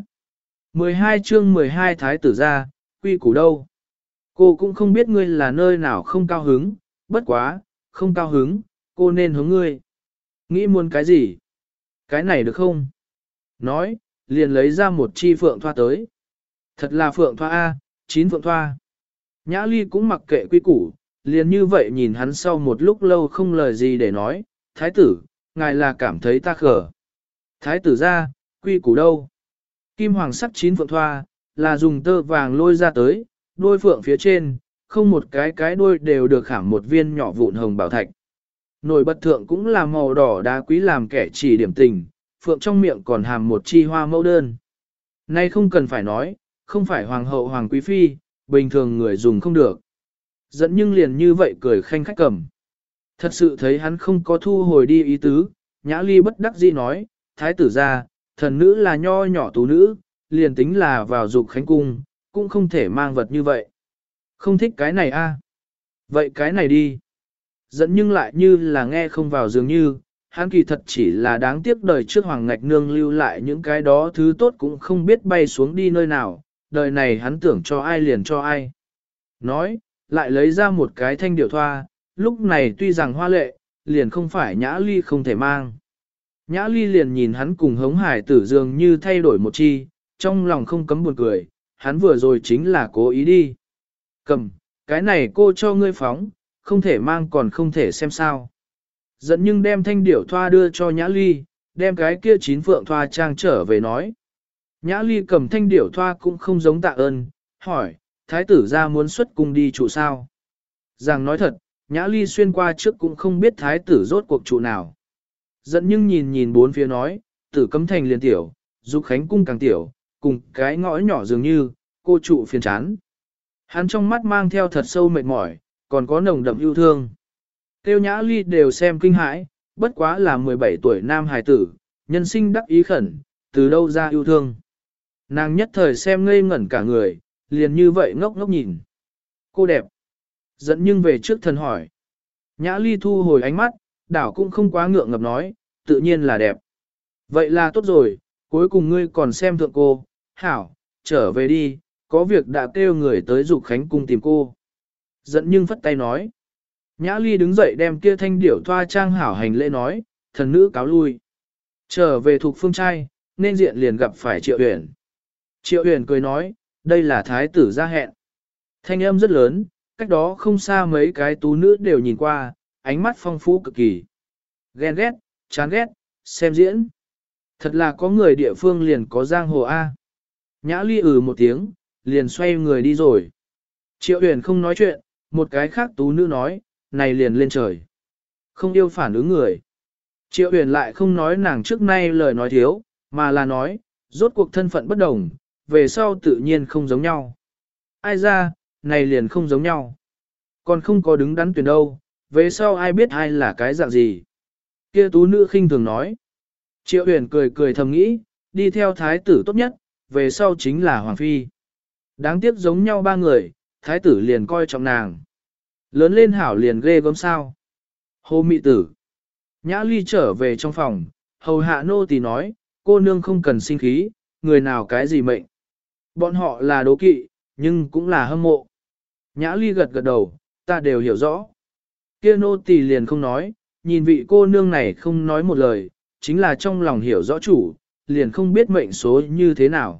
12 chương 12 thái tử ra, quy củ đâu. Cô cũng không biết ngươi là nơi nào không cao hứng, bất quá, không cao hứng, cô nên hướng ngươi. Nghĩ muốn cái gì? Cái này được không? Nói, liền lấy ra một chi phượng thoa tới. Thật là phượng thoa A, 9 phượng thoa. Nhã Ly cũng mặc kệ quy củ, liền như vậy nhìn hắn sau một lúc lâu không lời gì để nói, thái tử, ngài là cảm thấy ta khở. Thái tử ra, quy củ đâu? Kim hoàng sắc 9 phượng thoa, là dùng tơ vàng lôi ra tới, đuôi phượng phía trên, không một cái đuôi đều được khảm một viên nhỏ vụn hồng bảo thạch. Nổi bật thượng cũng là màu đỏ đá quý làm kẻ chỉ điểm tình, phượng trong miệng còn hàm một chi hoa mẫu đơn. Nay không cần phải nói, không phải hoàng hậu hoàng quý phi, bình thường người dùng không được. Dẫn nhưng liền như vậy cười khanh khách cầm. Thật sự thấy hắn không có thu hồi đi ý tứ, Nhã Ly bất đắc dĩ nói, thái tử ra, thần nữ là nho nhỏ tú nữ, liền tính là vào dục khánh cung, cũng không thể mang vật như vậy. Không thích cái này a? Vậy cái này đi. Dẫn nhưng lại như là nghe không vào dường như, hắn kỳ thật chỉ là đáng tiếc đời trước hoàng ngạch nương lưu lại những cái đó thứ tốt cũng không biết bay xuống đi nơi nào, đời này hắn tưởng cho ai liền cho ai. Nói, lại lấy ra một cái thanh điệu thoa, lúc này tuy rằng hoa lệ, liền không phải Nhã Ly không thể mang. Nhã Ly liền nhìn hắn cùng hống hải tử dường như thay đổi một chi, trong lòng không cấm buồn cười, hắn vừa rồi chính là cố ý đi. Cầm, cái này cô cho ngươi phóng, không thể mang còn không thể xem sao. Dẫn nhưng đem thanh điểu thoa đưa cho Nhã Ly, đem cái kia 9 phượng thoa trang trở về nói. Nhã Ly cầm thanh điểu thoa cũng không giống tạ ơn, hỏi, thái tử ra muốn xuất cung đi trụ sao? Rằng nói thật, Nhã Ly xuyên qua trước cũng không biết thái tử rốt cuộc trụ nào. Dẫn nhưng nhìn nhìn bốn phía nói, tử cấm thành liền tiểu, dục khánh cung càng tiểu, cùng cái ngõ nhỏ dường như, cô trụ phiền chán. Hắn trong mắt mang theo thật sâu mệt mỏi, còn có nồng đậm yêu thương. Tiêu Nhã Ly đều xem kinh hãi, bất quá là 17 tuổi nam hài tử, nhân sinh đắc ý khẩn, từ đâu ra yêu thương. Nàng nhất thời xem ngây ngẩn cả người, liền như vậy ngốc ngốc nhìn. Cô đẹp. Dẫn nhưng về trước thân hỏi. Nhã Ly thu hồi ánh mắt, đảo cũng không quá ngượng ngập nói, tự nhiên là đẹp. Vậy là tốt rồi, cuối cùng ngươi còn xem thượng cô, hảo, trở về đi, có việc đã kêu người tới dục khánh cung tìm cô. Dẫn nhưng phất tay nói. Nhã Ly đứng dậy đem kia thanh điểu thoa trang hảo hành lễ nói, thần nữ cáo lui. Trở về thuộc phương trai, nên diện liền gặp phải Triệu Huyền. Triệu Huyền cười nói, đây là thái tử ra hẹn. Thanh âm rất lớn, cách đó không xa mấy cái tú nữ đều nhìn qua, ánh mắt phong phú cực kỳ. Ghen ghét, chán ghét, xem diễn. Thật là có người địa phương liền có giang hồ A. Nhã Ly một tiếng, liền xoay người đi rồi. Triệu Huyền không nói chuyện, một cái khác tú nữ nói, này liền lên trời. Không yêu phản ứng người. Triệu Huyền lại không nói nàng trước nay lời nói thiếu, mà là nói, rốt cuộc thân phận bất đồng, về sau tự nhiên không giống nhau. Ai ra, này liền không giống nhau. Còn không có đứng đắn tuyển đâu, về sau ai biết ai là cái dạng gì. Kia tú nữ khinh thường nói. Triệu Huyền cười cười thầm nghĩ, đi theo thái tử tốt nhất, về sau chính là Hoàng Phi. Đáng tiếc giống nhau ba người, thái tử liền coi trọng nàng. Lớn lên hảo liền ghê gớm sao. Hồ mị tử. Nhã Ly trở về trong phòng, hầu hạ nô tỳ nói, cô nương không cần sinh khí, người nào cái gì mệnh. Bọn họ là đố kỵ, nhưng cũng là hâm mộ. Nhã Ly gật gật đầu, ta đều hiểu rõ. Kia nô tỳ liền không nói, nhìn vị cô nương này không nói một lời, chính là trong lòng hiểu rõ chủ, liền không biết mệnh số như thế nào.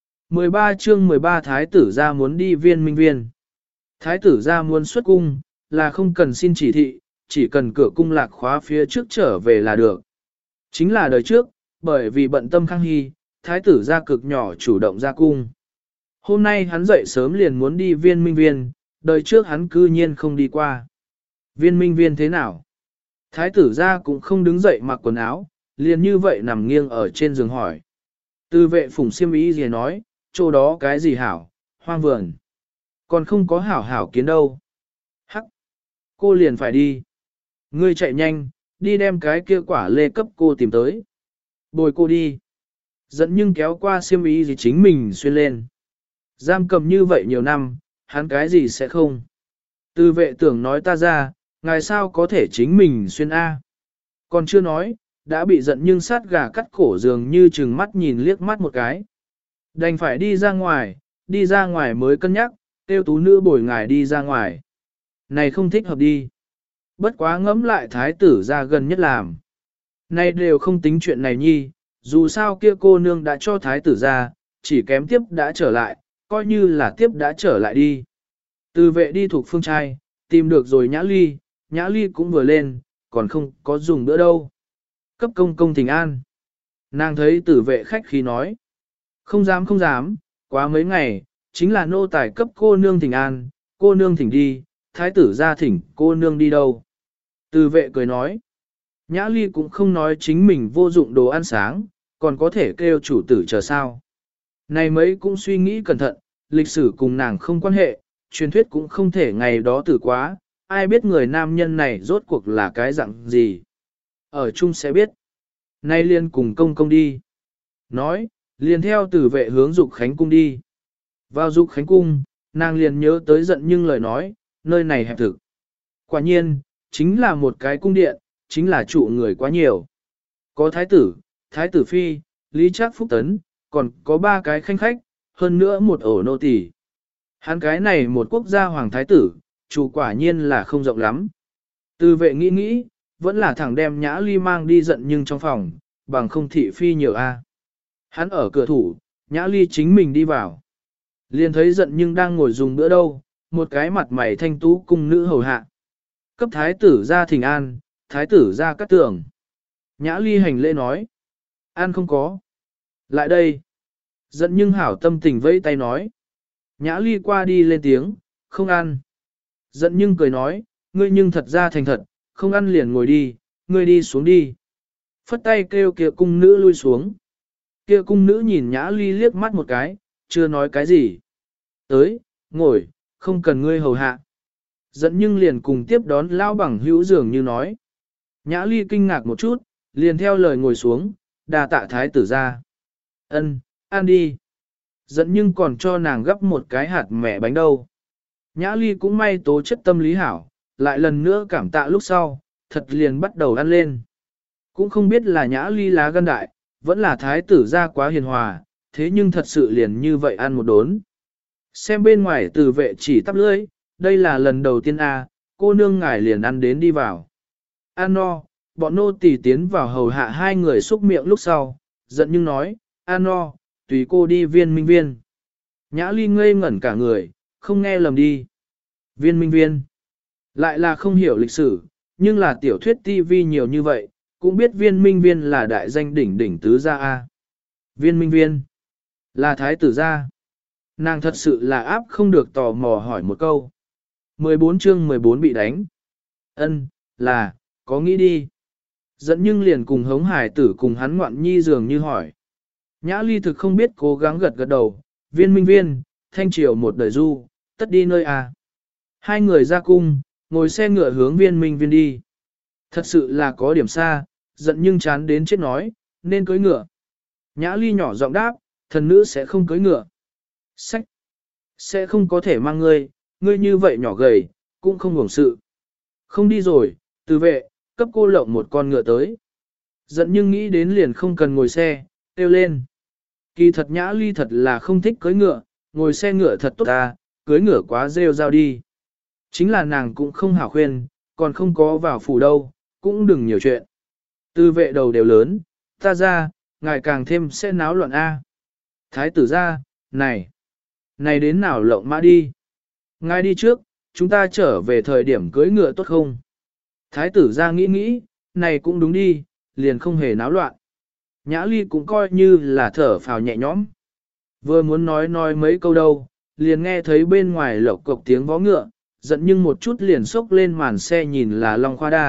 13 chương 13 thái tử ra muốn đi viên minh viên. Thái tử ra muốn xuất cung, là không cần xin chỉ thị, chỉ cần cửa cung lạc khóa phía trước trở về là được. Chính là đời trước, bởi vì bận tâm Khang Hy, thái tử ra cực nhỏ chủ động ra cung. Hôm nay hắn dậy sớm liền muốn đi viên minh viên, đời trước hắn cư nhiên không đi qua. Viên minh viên thế nào? Thái tử ra cũng không đứng dậy mặc quần áo, liền như vậy nằm nghiêng ở trên giường hỏi. Từ vệ phủng xiêm ý gì nói, chỗ đó cái gì hảo, hoang vườn. Còn không có hảo hảo kiến đâu. Hắc, cô liền phải đi. Ngươi chạy nhanh, đi đem cái kia quả lê cấp cô tìm tới. Bồi cô đi. Dẫn nhưng kéo qua xiêm ý gì chính mình xuyên lên. Giam cầm như vậy nhiều năm, hắn cái gì sẽ không. Từ vệ tưởng nói ta ra, ngài sao có thể chính mình xuyên A. Còn chưa nói, đã bị giận nhưng sát gà cắt cổ dường như chừng mắt nhìn liếc mắt một cái. Đành phải đi ra ngoài mới cân nhắc, tiêu tú nữ bồi ngài đi ra ngoài. Này không thích hợp đi. Bất quá ngẫm lại thái tử ra gần nhất làm. Này đều không tính chuyện này nhi, dù sao kia cô nương đã cho thái tử ra, chỉ kém tiếp đã trở lại, coi như là tiếp đã trở lại đi. Từ vệ đi thuộc phương trai, tìm được rồi nhã ly cũng vừa lên, còn không có dùng nữa đâu. Cấp công công thỉnh an. Nàng thấy tử vệ khách khí nói. Không dám, quá mấy ngày, chính là nô tài cấp cô nương thỉnh an, cô nương thỉnh đi, thái tử ra thỉnh cô nương đi đâu. Từ vệ cười nói. Nhã ly cũng không nói chính mình vô dụng đồ ăn sáng, còn có thể kêu chủ tử chờ sao. Này mấy cũng suy nghĩ cẩn thận, lịch sử cùng nàng không quan hệ, truyền thuyết cũng không thể ngày đó tử quá, ai biết người nam nhân này rốt cuộc là cái dạng gì. Ở chung sẽ biết. Nay liền cùng công công đi. Nói, liền theo tử vệ hướng Dục Khánh cung đi. Vào Dục Khánh cung, nàng liền nhớ tới giận nhưng lời nói, nơi này hẹp thực. Quả nhiên, chính là một cái cung điện, chính là trụ người quá nhiều. Có thái tử phi, lý trác phúc tấn, còn có 3 cái khanh khách, hơn nữa một ổ nô tỳ. Hắn cái này một quốc gia hoàng thái tử, chủ quả nhiên là không rộng lắm. Từ vệ nghĩ, vẫn là thẳng đem Nhã Ly mang đi giận nhưng trong phòng, bằng không thị phi nhiều a. Hắn ở cửa thủ, Nhã Ly chính mình đi vào. Liền thấy giận nhưng đang ngồi dùng bữa đâu, một cái mặt mày thanh tú cung nữ hầu hạ. Cấp thái tử ra thỉnh an, thái tử ra cắt tường. Nhã Ly hành lễ nói. An không có. Lại đây. Giận nhưng hảo tâm tình vẫy tay nói. Nhã Ly qua đi lên tiếng, không ăn. Giận nhưng cười nói, ngươi nhưng thật ra thành thật, không ăn liền ngồi đi, ngươi đi xuống đi. Phất tay kêu kia cung nữ lui xuống. Kia cung nữ nhìn Nhã Ly liếc mắt một cái, chưa nói cái gì. Tới, ngồi, không cần ngươi hầu hạ. Giận nhưng liền cùng tiếp đón lao bằng hữu dường như nói. Nhã Ly kinh ngạc một chút, liền theo lời ngồi xuống, đà tạ thái tử ra. Ân, ăn đi. Giận nhưng còn cho nàng gấp một cái hạt mẹ bánh đâu. Nhã Ly cũng may tố chất tâm lý hảo, lại lần nữa cảm tạ lúc sau, thật liền bắt đầu ăn lên. Cũng không biết là Nhã Ly lá gan đại, vẫn là thái tử ra quá hiền hòa, thế nhưng thật sự liền như vậy ăn một đốn. Xem bên ngoài Từ vệ chỉ tắp lưỡi, đây là lần đầu tiên cô nương ngài liền ăn đến đi vào. Ăn no, bọn nô tỳ tiến vào hầu hạ 2 người xúc miệng lúc sau, giận nhưng nói, ăn no, tùy cô đi viên minh viên. Nhã Ly ngây ngẩn cả người, không nghe lầm đi. Viên minh viên. Lại là không hiểu lịch sử, nhưng là tiểu thuyết TV nhiều như vậy, cũng biết viên minh viên là đại danh đỉnh đỉnh tứ gia A. Viên minh viên. Là thái tử gia. Nàng thật sự là áp không được tò mò hỏi một câu. 14 chương 14 bị đánh. Ân, là, có nghĩ đi. Dẫn nhưng liền cùng hống hải tử cùng hắn ngoạn nhi dường như hỏi. Nhã Ly thực không biết cố gắng gật gật đầu, viên minh viên, thanh triều một đời du, tất đi nơi à. 2 người ra cung, ngồi xe ngựa hướng viên minh viên đi. Thật sự là có điểm xa, giận nhưng chán đến chết nói, nên cưới ngựa. Nhã Ly nhỏ giọng đáp, thần nữ sẽ không cưới ngựa. Sách! Sẽ không có thể mang ngươi như vậy nhỏ gầy, cũng không hưởng sự. Không đi rồi, Từ vệ, cấp cô lộng một con ngựa tới. Giận nhưng nghĩ đến liền không cần ngồi xe, kêu lên. Kỳ thật Nhã Ly thật là không thích cưới ngựa, ngồi xe ngựa thật tốt ta, cưới ngựa quá rêu rao đi. Chính là nàng cũng không hảo khuyên, còn không có vào phủ đâu, cũng đừng nhiều chuyện. Từ vệ đầu đều lớn, ta ra, ngài càng thêm sẽ náo loạn A. Thái tử ra, này đến nào lộng mã đi. Ngài đi trước, chúng ta trở về thời điểm cưới ngựa tốt không? Thái tử ra nghĩ, này cũng đúng đi, liền không hề náo loạn. Nhã Ly cũng coi như là thở phào nhẹ nhõm. Vừa muốn nói mấy câu đâu, liền nghe thấy bên ngoài lộc cộc tiếng vó ngựa, giận nhưng một chút liền xốc lên màn xe nhìn là Long Khoa Đa,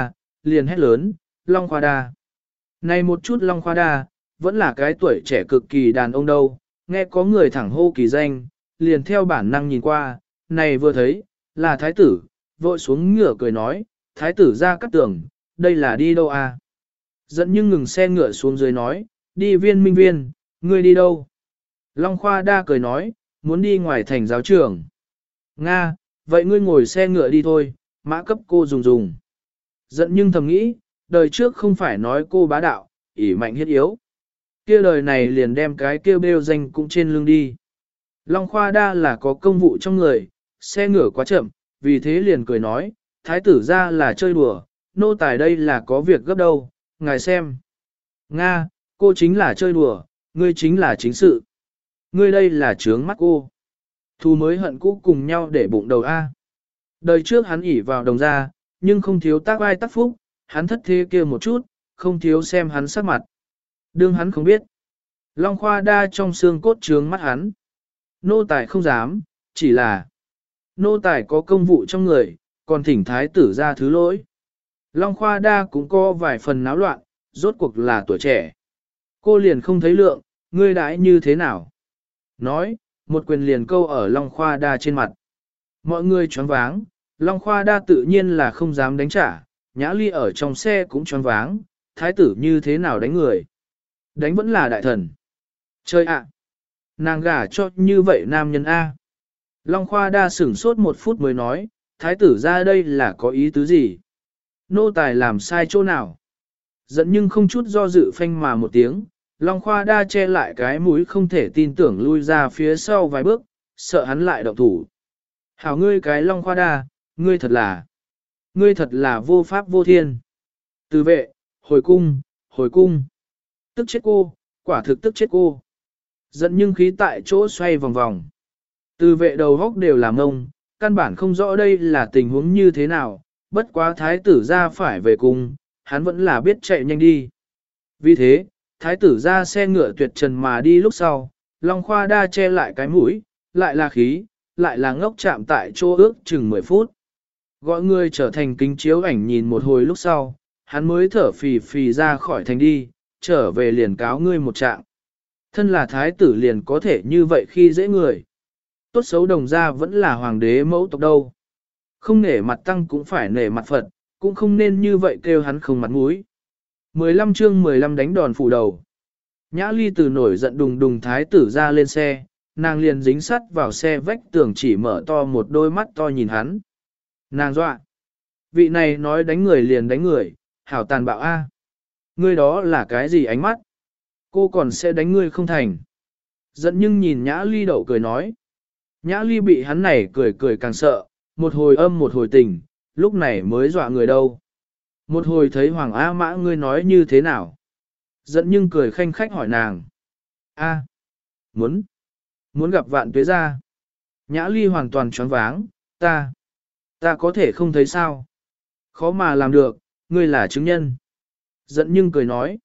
liền hét lớn, Long Khoa Đa. Này một chút Long Khoa Đa, vẫn là cái tuổi trẻ cực kỳ đàn ông đâu, nghe có người thẳng hô kỳ danh, liền theo bản năng nhìn qua, này vừa thấy, là thái tử, vội xuống ngựa cười nói, thái tử ra cắt tường, đây là đi đâu à? Dẫn nhưng ngừng xe ngựa xuống dưới nói, đi Viên Minh Viên, ngươi đi đâu? Long Khoa Đa cười nói, muốn đi ngoài thành giáo trường. Nga, vậy ngươi ngồi xe ngựa đi thôi, mã cấp cô dùng. Giận nhưng thầm nghĩ, đời trước không phải nói cô bá đạo, ỷ mạnh hiết yếu. Kia đời này liền đem cái kia bêu danh cũng trên lưng đi. Long Khoa Đa là có công vụ trong người, xe ngựa quá chậm, vì thế liền cười nói, thái tử ra là chơi đùa, nô tài đây là có việc gấp đâu, ngài xem. Nga, cô chính là chơi đùa, ngươi chính là chính sự. Ngươi đây là trướng mắt cô. Thù mới hận cũ cùng nhau để bụng đầu A. Đời trước hắn ỉ vào đồng ra, nhưng không thiếu tác ai tác phúc, hắn thất thế kia một chút, không thiếu xem hắn sắc mặt. Đương hắn không biết. Long Khoa Đa trong xương cốt trướng mắt hắn. Nô tài không dám, chỉ là nô tài có công vụ trong người, còn thỉnh thái tử ra thứ lỗi. Long Khoa Đa cũng có vài phần náo loạn, rốt cuộc là tuổi trẻ. Cô liền không thấy lượng, ngươi đãi như thế nào? Nói, một quyền liền câu ở Long Khoa Đa trên mặt. Mọi người choáng váng, Long Khoa Đa tự nhiên là không dám đánh trả, Nhã Ly ở trong xe cũng choáng váng, thái tử như thế nào đánh người? Đánh vẫn là đại thần. Chơi ạ! Nàng gả cho như vậy nam nhân A. Long Khoa Đa sửng sốt một phút mới nói, thái tử ra đây là có ý tứ gì? Nô tài làm sai chỗ nào? Giận nhưng không chút do dự phanh mà một tiếng, Long Khoa Đa che lại cái mũi không thể tin tưởng lui ra phía sau vài bước, sợ hắn lại động thủ. Hảo ngươi cái Long Khoa Đa, ngươi thật là vô pháp vô thiên. Từ vệ, hồi cung. Tức chết cô, quả thực tức chết cô. Giận nhưng khí tại chỗ xoay vòng vòng. Từ vệ đầu góc đều làm ngông, căn bản không rõ đây là tình huống như thế nào, bất quá thái tử ra phải về cung, hắn vẫn là biết chạy nhanh đi. Vì thế, thái tử ra xe ngựa tuyệt trần mà đi lúc sau, Long Khoa Đa che lại cái mũi, lại là khí, lại là ngốc chạm tại chỗ ước chừng 10 phút. Gọi người trở thành kính chiếu ảnh nhìn một hồi lúc sau, hắn mới thở phì phì ra khỏi thành đi, trở về liền cáo ngươi một trạng. Thân là thái tử liền có thể như vậy khi dễ người. Tốt xấu đồng ra vẫn là hoàng đế mẫu tộc đâu. Không nể mặt tăng cũng phải nể mặt Phật, cũng không nên như vậy kêu hắn không mặt mũi. 15 chương 15 đánh đòn phủ đầu. Nhã Ly từ nổi giận đùng đùng thái tử ra lên xe, nàng liền dính sắt vào xe vách tường chỉ mở to một đôi mắt to nhìn hắn. Nàng dọa. Vị này nói đánh người liền đánh người, hảo tàn bạo a. Ngươi đó là cái gì ánh mắt? Cô còn sẽ đánh ngươi không thành. Giận nhưng nhìn Nhã Ly đậu cười nói. Nhã Ly bị hắn này cười cười càng sợ, một hồi âm một hồi tình, lúc này mới dọa người đâu. Một hồi thấy Hoàng A Mã ngươi nói như thế nào? Giận nhưng cười khanh khách hỏi nàng. A, muốn gặp Vạn Tuế gia. Nhã Ly hoàn toàn choáng váng, ta có thể không thấy sao? Khó mà làm được, ngươi là chứng nhân. Giận nhưng cười nói.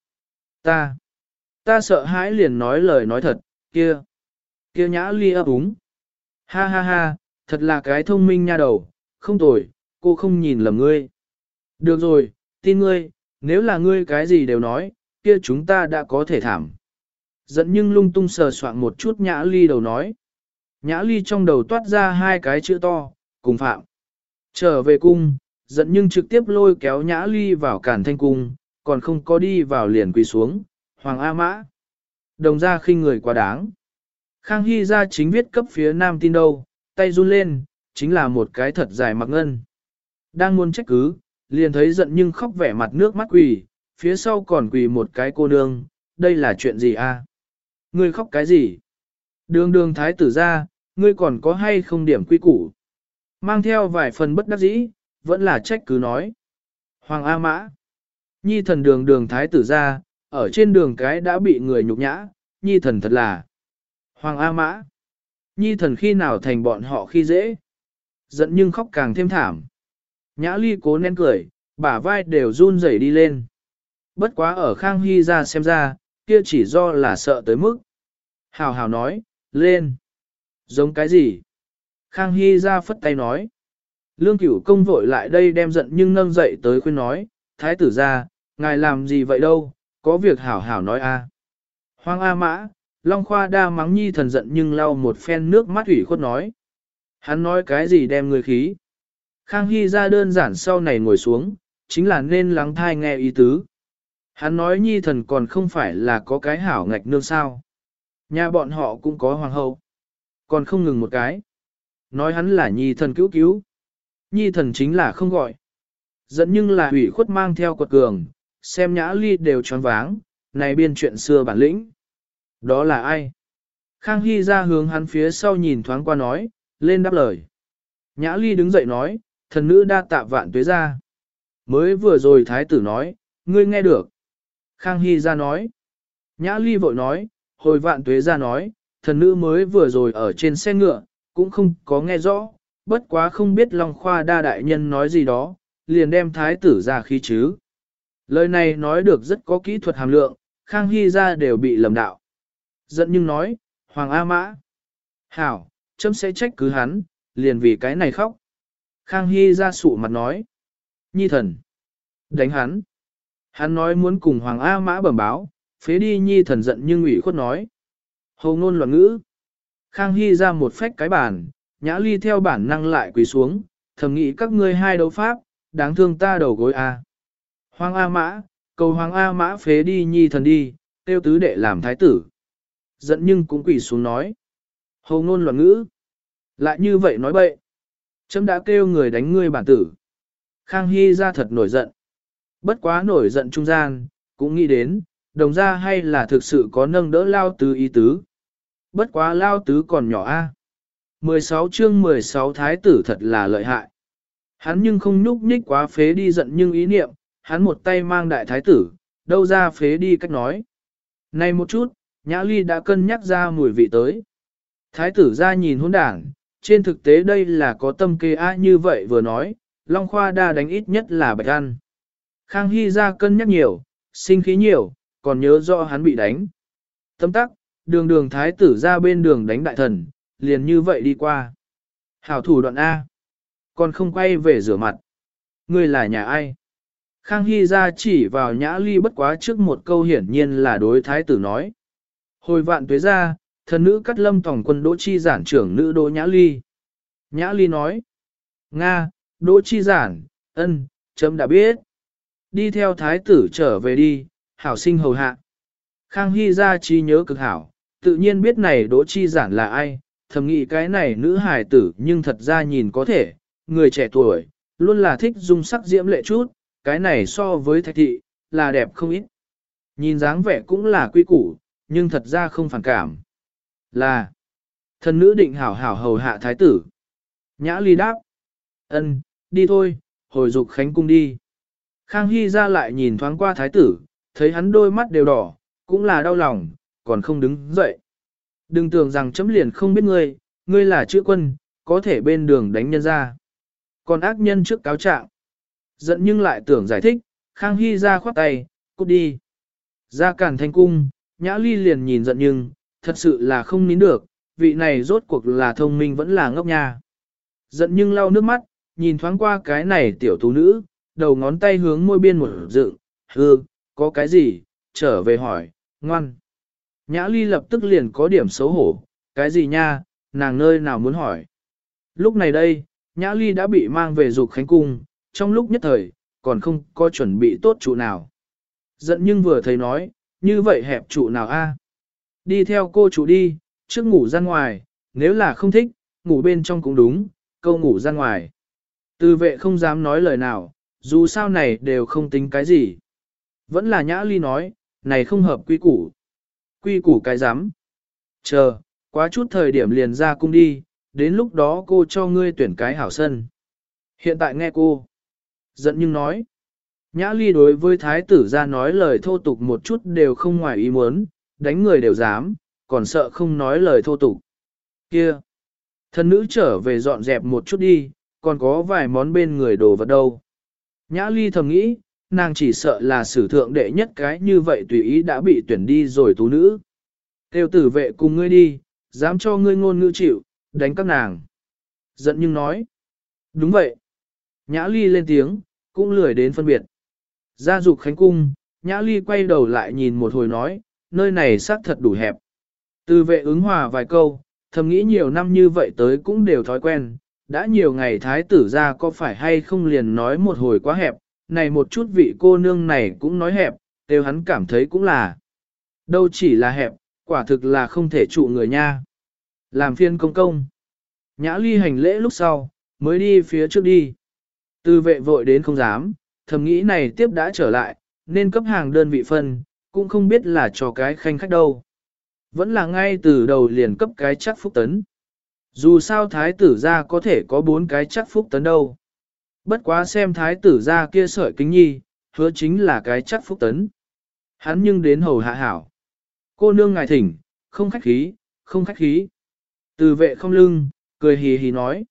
Ta sợ hãi liền nói lời nói thật, kia Nhã Ly ấp úng. Ha ha ha, thật là cái thông minh nha đầu, không tồi, cô không nhìn lầm ngươi. Được rồi, tin ngươi, nếu là ngươi cái gì đều nói, kia chúng ta đã có thể thảm. Giận nhưng lung tung sờ soạn một chút Nhã Ly đầu nói. Nhã Ly trong đầu toát ra hai cái chữ to, cùng phạm. Trở về cung, giận nhưng trực tiếp lôi kéo Nhã Ly vào Càn Thanh cung, còn không có đi vào liền quỳ xuống, Hoàng A Mã. Đồng ra khinh người quá đáng. Khang Hy ra chính viết cấp phía nam tin đâu, tay run lên, chính là một cái thật dài mặc ngân. Đang muốn trách cứ, liền thấy giận nhưng khóc vẻ mặt nước mắt quỳ, phía sau còn quỳ một cái cô nương, đây là chuyện gì a? Ngươi khóc cái gì? Đường thái tử ra, ngươi còn có hay không điểm quy củ? Mang theo vài phần bất đắc dĩ, vẫn là trách cứ nói. Hoàng A Mã, nhi thần đường thái tử ra, ở trên đường cái đã bị người nhục nhã, nhi thần thật là. Hoàng A Mã, nhi thần khi nào thành bọn họ khi dễ? Giận nhưng khóc càng thêm thảm. Nhã Ly cố nén cười, bả vai đều run rẩy đi lên. Bất quá ở Khang Hy ra xem ra, kia chỉ do là sợ tới mức. Hào hào nói, lên. Giống cái gì? Khang Hy ra phất tay nói. Lương Cửu Công vội lại đây đem giận nhưng nâng dậy tới khuyên nói, Thái tử ra, ngài làm gì vậy đâu, có việc hảo hảo nói a. Hoàng A Mã, Long Khoa Đa mắng nhi thần giận nhưng lau một phen nước mắt ủy khuất nói. Hắn nói cái gì đem người khí. Khang Hy ra đơn giản sau này ngồi xuống, chính là nên lắng thai nghe ý tứ. Hắn nói nhi thần còn không phải là có cái hảo ngạch nương sao. Nhà bọn họ cũng có hoàng hậu. Còn không ngừng một cái. Nói hắn là nhi thần cứu cứu. Nhi thần chính là không gọi. Giận nhưng là ủy khuất mang theo quật cường, xem Nhã Ly đều choáng váng, này biên chuyện xưa bản lĩnh. Đó là ai? Khang Hy ra hướng hắn phía sau nhìn thoáng qua nói, lên đáp lời. Nhã Ly đứng dậy nói, thần nữ đa tạ vạn tuế ra. Mới vừa rồi thái tử nói, ngươi nghe được. Khang Hy ra nói. Nhã Ly vội nói, hồi vạn tuế ra nói, thần nữ mới vừa rồi ở trên xe ngựa, cũng không có nghe rõ, bất quá không biết Long Khoa Đa đại nhân nói gì đó, liền đem thái tử ra khí chứ. Lời này nói được rất có kỹ thuật hàm lượng, Khang Hy ra đều bị lầm đạo. Giận nhưng nói, Hoàng A Mã. Hảo, chấm sẽ trách cứ hắn, liền vì cái này khóc. Khang Hy ra sụ mặt nói. Nhi thần. Đánh hắn. Hắn nói muốn cùng Hoàng A Mã bẩm báo, phế đi nhi thần giận nhưng ủy khuất nói. Hầu ngôn loạn ngữ. Khang Hy ra một phách cái bàn, Nhã Ly theo bản năng lại quỳ xuống, thầm nghĩ các ngươi hai đấu pháp, đáng thương ta đầu gối a. Hoàng A Mã, cầu Hoàng A Mã phế đi nhi thần đi, tiêu tứ đệ làm thái tử. Giận nhưng cũng quỳ xuống nói. Hầu ngôn loạn ngữ. Lại như vậy nói bậy. Chấm đã kêu người đánh ngươi bản tử. Khang Hy ra thật nổi giận. Bất quá nổi giận trung gian, cũng nghĩ đến, đồng ra hay là thực sự có nâng đỡ lao tứ ý tứ. Bất quá lao tứ còn nhỏ a. 16 chương 16 thái tử thật là lợi hại. Hắn nhưng không nhúc nhích quá phế đi giận nhưng ý niệm, hắn một tay mang đại thái tử, đâu ra phế đi cách nói. Này một chút, Nhã Ly đã cân nhắc ra mùi vị tới. Thái tử ra nhìn hỗn đảng, trên thực tế đây là có tâm kê á như vậy vừa nói, Long Khoa Đa đánh ít nhất là bạch ăn. Khang Hy ra cân nhắc nhiều, sinh khí nhiều, còn nhớ rõ hắn bị đánh. Tâm tắc, đường đường thái tử ra bên đường đánh đại thần, liền như vậy đi qua. Hảo thủ đoạn A. Còn không quay về rửa mặt. Ngươi là nhà ai? Khang Hy ra chỉ vào Nhã Ly bất quá trước một câu hiển nhiên là đối thái tử nói. Hồi vạn tuế ra, thần nữ cắt lâm tổng quân Đỗ Chi Giản trưởng nữ Đỗ Nhã Ly. Nhã Ly nói. Nga, Đỗ Chi Giản, ân, chấm đã biết. Đi theo thái tử trở về đi, hảo sinh hầu hạ. Khang Hy ra trí nhớ cực hảo, tự nhiên biết này Đỗ Chi Giản là ai, thầm nghĩ cái này nữ hài tử nhưng thật ra nhìn có thể, người trẻ tuổi, luôn là thích dung sắc diễm lệ chút, cái này so với thạch thị, là đẹp không ít. Nhìn dáng vẻ cũng là quy củ, nhưng thật ra không phản cảm. Là, thần nữ định hảo hảo hầu hạ thái tử. Nhã Ly đáp, ân, đi thôi, hồi dục khánh cung đi. Khang Hy ra lại nhìn thoáng qua thái tử, thấy hắn đôi mắt đều đỏ, cũng là đau lòng, còn không đứng dậy. Đừng tưởng rằng chấm liền không biết ngươi, ngươi là chữ quân, có thể bên đường đánh nhân ra. Còn ác nhân trước cáo trạng. Giận nhưng lại tưởng giải thích, Khang Hy ra khoát tay, cút đi. Ra cản thanh cung, Nhã Ly liền nhìn giận nhưng, thật sự là không nín được, vị này rốt cuộc là thông minh vẫn là ngốc nha. Giận nhưng lau nước mắt, nhìn thoáng qua cái này tiểu tú nữ, đầu ngón tay hướng môi biên một dựng, có cái gì, trở về hỏi, ngoan. Nhã Ly lập tức liền có điểm xấu hổ, cái gì nha, nàng nơi nào muốn hỏi. Lúc này đây, Nhã Ly đã bị mang về dục khánh cung, trong lúc nhất thời, còn không có chuẩn bị tốt trụ nào. Giận nhưng vừa thấy nói, như vậy hẹp trụ nào a? Đi theo cô chủ đi, trước ngủ ra ngoài, nếu là không thích, ngủ bên trong cũng đúng, câu ngủ ra ngoài. Tư vệ không dám nói lời nào, dù sao này đều không tính cái gì. Vẫn là Nhã Ly nói, này không hợp quy củ. Quy củ cái dám. Chờ, quá chút thời điểm liền ra cung đi, đến lúc đó cô cho ngươi tuyển cái hảo sân. Hiện tại nghe cô. Giận nhưng nói. Nhã Ly đối với thái tử ra nói lời thô tục một chút đều không ngoài ý muốn, đánh người đều dám, còn sợ không nói lời thô tục. Kia! Thần nữ trở về dọn dẹp một chút đi, còn có vài món bên người đồ vật đâu. Nhã Ly thầm nghĩ, nàng chỉ sợ là sử thượng đệ nhất cái như vậy tùy ý đã bị tuyển đi rồi tú nữ. Tiêu tử vệ cùng ngươi đi, dám cho ngươi ngôn ngữ chịu, đánh các nàng. Giận nhưng nói. Đúng vậy. Nhã Ly lên tiếng, cũng lười đến phân biệt. Ra dục khánh cung, Nhã Ly quay đầu lại nhìn một hồi nói, nơi này xác thật đủ hẹp. Từ vệ ứng hòa vài câu, thầm nghĩ nhiều năm như vậy tới cũng đều thói quen, đã nhiều ngày thái tử ra có phải hay không liền nói một hồi quá hẹp, này một chút vị cô nương này cũng nói hẹp, đều hắn cảm thấy cũng là. Đâu chỉ là hẹp, quả thực là không thể trụ người nha. Làm phiên công công. Nhã Ly hành lễ lúc sau, mới đi phía trước đi. Từ vệ vội đến không dám, thầm nghĩ này tiếp đã trở lại, nên cấp hàng đơn vị phân, cũng không biết là cho cái khanh khách đâu. Vẫn là ngay từ đầu liền cấp cái chắc phúc tấn. Dù sao thái tử ra có thể có 4 cái chắc phúc tấn đâu. Bất quá xem thái tử ra kia sợi kính nhi, hứa chính là cái chắc phúc tấn. Hắn nhưng đến hầu hạ hảo. Cô nương ngài thỉnh, không khách khí, không khách khí. Từ vệ không lưng, cười hì hì nói.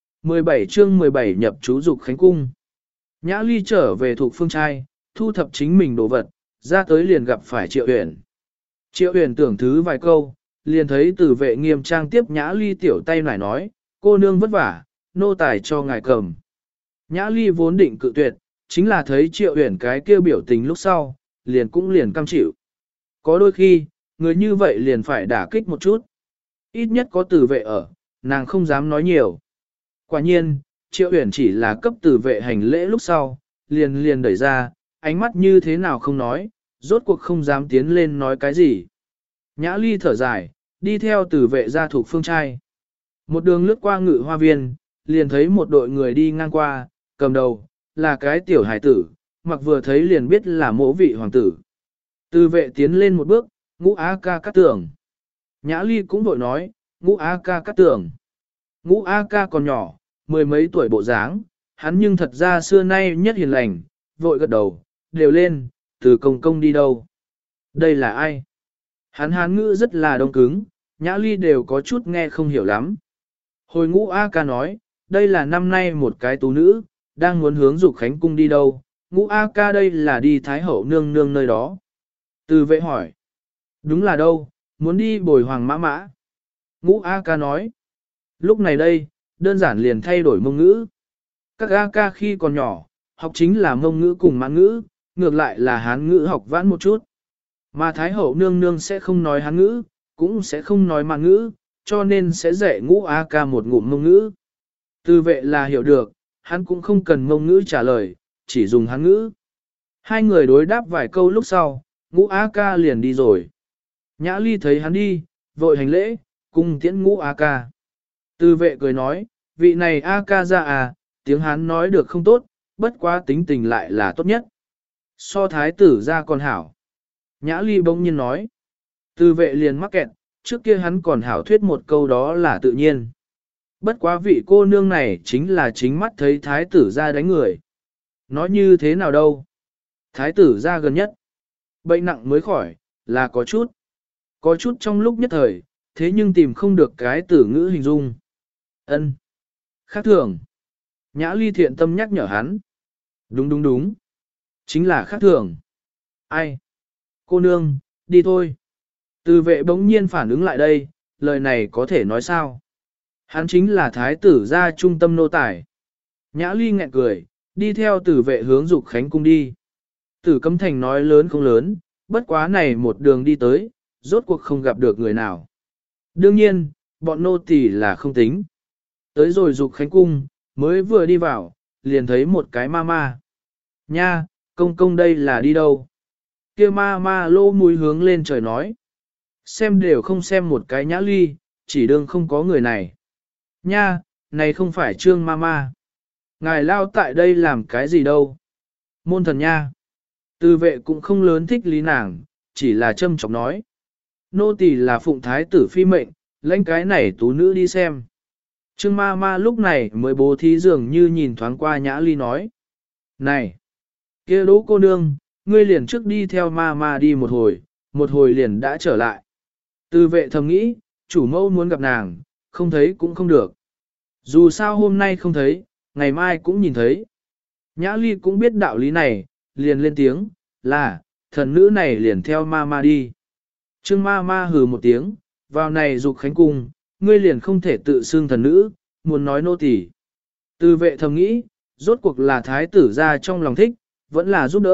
17 chương 17 nhập chú dục khánh cung. Nhã Ly trở về thuộc phương trai, thu thập chính mình đồ vật, ra tới liền gặp phải Triệu Uyển. Triệu Uyển tưởng thứ vài câu, liền thấy Từ vệ nghiêm trang tiếp Nhã Ly tiểu tay nải nói, cô nương vất vả, nô tài cho ngài cầm. Nhã Ly vốn định cự tuyệt, chính là thấy Triệu Uyển cái kêu biểu tình lúc sau, liền cam chịu. Có đôi khi, người như vậy liền phải đả kích một chút. Ít nhất có Từ vệ ở, nàng không dám nói nhiều. Quả nhiên, Triệu Uyển chỉ là cấp Từ vệ hành lễ lúc sau, liền đẩy ra, ánh mắt như thế nào không nói, rốt cuộc không dám tiến lên nói cái gì. Nhã Ly thở dài, đi theo Từ vệ ra thuộc phương trai. Một đường lướt qua ngự hoa viên, liền thấy một đội người đi ngang qua, cầm đầu, là cái tiểu hải tử, mặc vừa thấy liền biết là mỗ vị hoàng tử. Từ vệ tiến lên một bước, Ngũ A ca cắt tưởng. Nhã Ly cũng vội nói, Ngũ A ca cắt tưởng. Ngũ A ca còn nhỏ, 10 mấy tuổi bộ dáng, hắn nhưng thật ra xưa nay nhất hiền lành, vội gật đầu, đều lên, từ công công đi đâu. Đây là ai? Hắn hán ngữ rất là đông cứng, Nhã Ly đều có chút nghe không hiểu lắm. Hồi Ngũ A ca nói, đây là năm nay một cái tú nữ, đang muốn hướng dục khánh cung đi đâu. Ngũ A ca đây là đi Thái Hậu nương nương nơi đó. Từ vệ hỏi, đúng là đâu, muốn đi bồi hoàng mã mã. Ngũ A ca nói, lúc này đây, đơn giản liền thay đổi mông ngữ. Các A ca khi còn nhỏ, học chính là mông ngữ cùng mãn ngữ, ngược lại là hán ngữ học vãn một chút. Mà Thái Hậu nương nương sẽ không nói hán ngữ, cũng sẽ không nói mãn ngữ, cho nên sẽ dạy Ngũ A ca một ngụm mông ngữ. Từ vệ là hiểu được, hắn cũng không cần mông ngữ trả lời, chỉ dùng hán ngữ. Hai người đối đáp vài câu lúc sau, Ngũ A ca liền đi rồi. Nhã Ly thấy hắn đi, vội hành lễ, cùng tiễn Ngũ A ca. Từ vệ cười nói, vị này A ca ra à, tiếng hắn nói được không tốt, bất quá tính tình lại là tốt nhất. So thái tử ra còn hảo. Nhã Ly bỗng nhiên nói. Từ vệ liền mắc kẹt, trước kia hắn còn hảo thuyết một câu đó là tự nhiên. Bất quá vị cô nương này chính là chính mắt thấy thái tử ra đánh người. Nói như thế nào đâu? Thái tử ra gần nhất. Bệnh nặng mới khỏi, là có chút. Có chút trong lúc nhất thời, thế nhưng tìm không được cái tử ngữ hình dung. Ân, khác thường. Nhã Ly thiện tâm nhắc nhở hắn. Đúng đúng đúng. Chính là khác thường. Ai? Cô nương, đi thôi. Từ vệ bỗng nhiên phản ứng lại đây, lời này có thể nói sao? Hắn chính là thái tử gia trung tâm nô tài. Nhã Ly nghẹn cười, đi theo tử vệ hướng dục khánh cung đi. Tử Cấm Thành nói lớn không lớn, bất quá này một đường đi tới, rốt cuộc không gặp được người nào. Đương nhiên, bọn nô tỳ là không tính. Tới rồi dục khánh cung, mới vừa đi vào, liền thấy một cái ma ma. Nha, công công đây là đi đâu? Kia ma ma lô mũi hướng lên trời nói. Xem đều không xem một cái Nhã Ly, chỉ đương không có người này. Nha, này không phải trương ma ma. Ngài lao tại đây làm cái gì đâu? Môn thần nha. Từ vệ cũng không lớn thích lý nàng, chỉ là châm chọc nói. Nô tỳ là phụng thái tử phi mệnh, lãnh cái này tú nữ đi xem. Trương ma ma lúc này mới bố thí dường như nhìn thoáng qua Nhã Ly nói. Này, kia đỗ cô nương, ngươi liền trước đi theo ma ma đi một hồi liền đã trở lại. Từ vệ thầm nghĩ, chủ mẫu muốn gặp nàng, không thấy cũng không được. Dù sao hôm nay không thấy, ngày mai cũng nhìn thấy. Nhã Ly cũng biết đạo lý này, liền lên tiếng, là, thần nữ này liền theo ma ma đi. Trương ma ma hừ một tiếng, vào này dục khánh cung, ngươi liền không thể tự xưng thần nữ, muốn nói nô tỳ. Từ vệ thầm nghĩ, rốt cuộc là thái tử ra trong lòng thích, vẫn là giúp đỡ,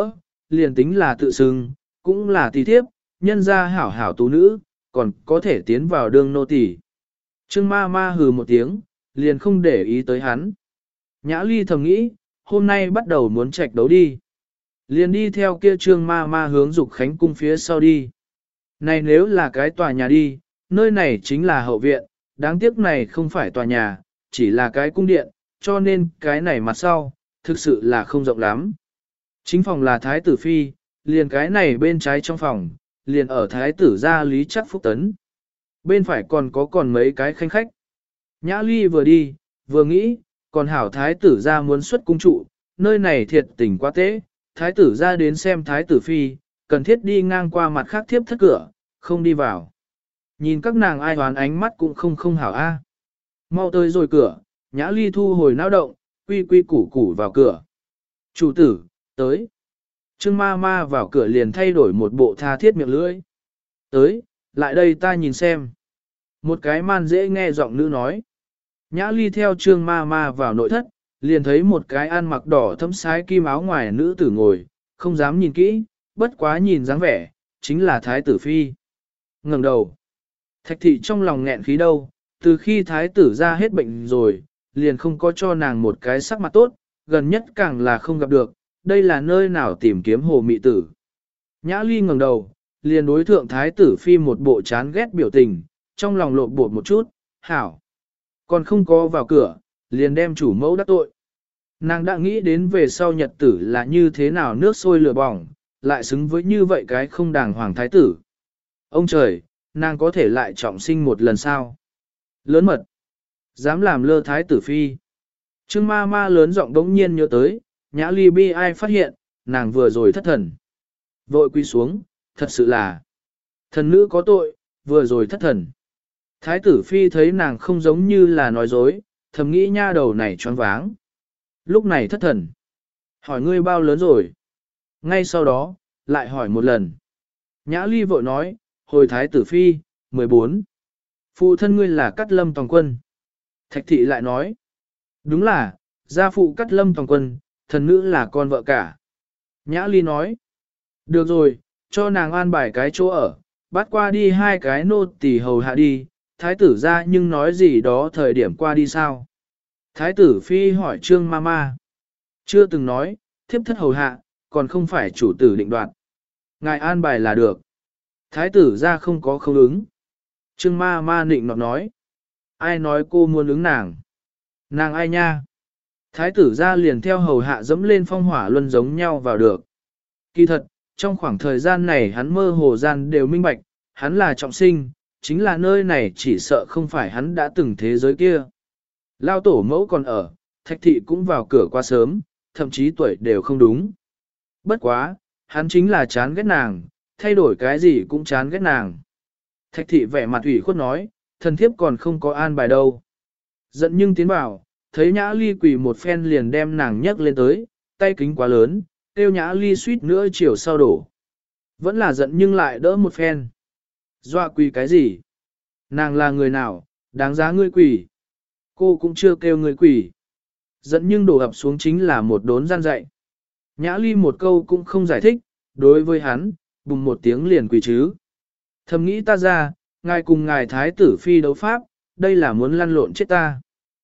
liền tính là tự xưng, cũng là tỷ thiếp, nhân ra hảo hảo tú nữ, còn có thể tiến vào đương nô tỳ. Trương ma ma hừ một tiếng, liền không để ý tới hắn. Nhã ly thầm nghĩ, hôm nay bắt đầu muốn trạch đấu đi. Liền đi theo kia trương ma ma hướng Dục Khánh cung phía sau đi. Này nếu là cái tòa nhà đi, nơi này chính là hậu viện, đáng tiếc này không phải tòa nhà, chỉ là cái cung điện, cho nên cái này mặt sau, thực sự là không rộng lắm. Chính phòng là thái tử phi, liền cái này bên trái trong phòng, liền ở thái tử gia Lý Trắc Phúc Tấn. Bên phải còn mấy cái khanh khách. Nhã ly vừa đi, vừa nghĩ, còn hảo thái tử gia muốn xuất cung trụ, nơi này thiệt tình quá tế, thái tử gia đến xem thái tử phi, cần thiết đi ngang qua mặt khác thiếp thất cửa, không đi vào. Nhìn các nàng ai hoán ánh mắt cũng không hảo a. Mau tới rồi cửa, Nhã ly thu hồi não động, quy quy củ củ vào cửa. Chủ tử, tới. Trương ma ma vào cửa liền thay đổi một bộ tha thiết miệng lưỡi. Tới, lại đây ta nhìn xem. Một cái man dễ nghe giọng nữ nói. Nhã ly theo trương ma ma vào nội thất, liền thấy một cái ăn mặc đỏ thấm sái kim áo ngoài nữ tử ngồi, không dám nhìn kỹ, bất quá nhìn dáng vẻ, chính là thái tử phi. Ngẩng đầu. Thạch thị trong lòng nghẹn khí đâu, từ khi thái tử ra hết bệnh rồi, liền không có cho nàng một cái sắc mặt tốt, gần nhất càng là không gặp được, đây là nơi nào tìm kiếm hồ mị tử. Nhã ly ngẩng đầu, liền đối thượng thái tử phi một bộ chán ghét biểu tình, trong lòng lộn bột một chút, hảo. Còn không có vào cửa, liền đem chủ mẫu đắc tội. Nàng đã nghĩ đến về sau nhật tử là như thế nào nước sôi lửa bỏng, lại xứng với như vậy cái không đàng hoàng thái tử. Ông trời, nàng có thể lại trọng sinh một lần sao? Lớn mật. Dám làm lơ thái tử phi. Trương ma ma lớn giọng đống nhiên nhớ tới, Nhã ly bi ai phát hiện, nàng vừa rồi thất thần. Vội quy xuống, thật sự là thần nữ có tội, vừa rồi thất thần. Thái tử phi thấy nàng không giống như là nói dối, thầm nghĩ nha đầu này choáng váng. Lúc này thất thần. Hỏi ngươi bao lớn rồi? Ngay sau đó, lại hỏi một lần. Nhã ly vội nói, hồi thái tử phi, 14. Phụ thân ngươi là Cát Lâm Tòng Quân. Thạch thị lại nói. Đúng là, gia phụ Cát Lâm Tòng Quân, thần nữ là con vợ cả. Nhã ly nói. Được rồi, cho nàng an bài cái chỗ ở, bắt qua đi hai cái nô tỳ hầu hạ đi, thái tử ra nhưng nói gì đó thời điểm qua đi sao. Thái tử phi hỏi trương ma ma. Chưa từng nói, thiếp thất hầu hạ, còn không phải chủ tử định đoạt. Ngài an bài là được. Thái tử ra không có không ứng. Trương ma ma nịnh nọt nói. Ai nói cô muốn ứng nàng? Nàng ai nha? Thái tử ra liền theo hầu hạ dẫm lên phong hỏa luân giống nhau vào được. Kỳ thật, trong khoảng thời gian này hắn mơ hồ gian đều minh bạch, hắn là trọng sinh, chính là nơi này chỉ sợ không phải hắn đã từng thế giới kia. Lao tổ mẫu còn ở, thạch thị cũng vào cửa quá sớm, thậm chí tuổi đều không đúng. Bất quá, hắn chính là chán ghét nàng, thay đổi cái gì cũng chán ghét nàng. Thạch thị vẻ mặt ủy khuất nói, thần thiếp còn không có an bài đâu. Giận nhưng tiến vào, thấy Nhã ly quỳ một phen liền đem nàng nhấc lên tới, tay kính quá lớn, tiêu Nhã ly suýt nữa chiều sau đổ. Vẫn là giận nhưng lại đỡ một phen. Dọa quỳ cái gì? Nàng là người nào, đáng giá ngươi quỳ. Cô cũng chưa kêu ngươi quỳ. Giận nhưng đổ ập xuống chính là một đốn gian dạy. Nhã ly một câu cũng không giải thích, đối với hắn, bùng một tiếng liền quỳ chứ. Thầm nghĩ ta ra, ngài cùng ngài thái tử phi đấu pháp, đây là muốn lăn lộn chết ta.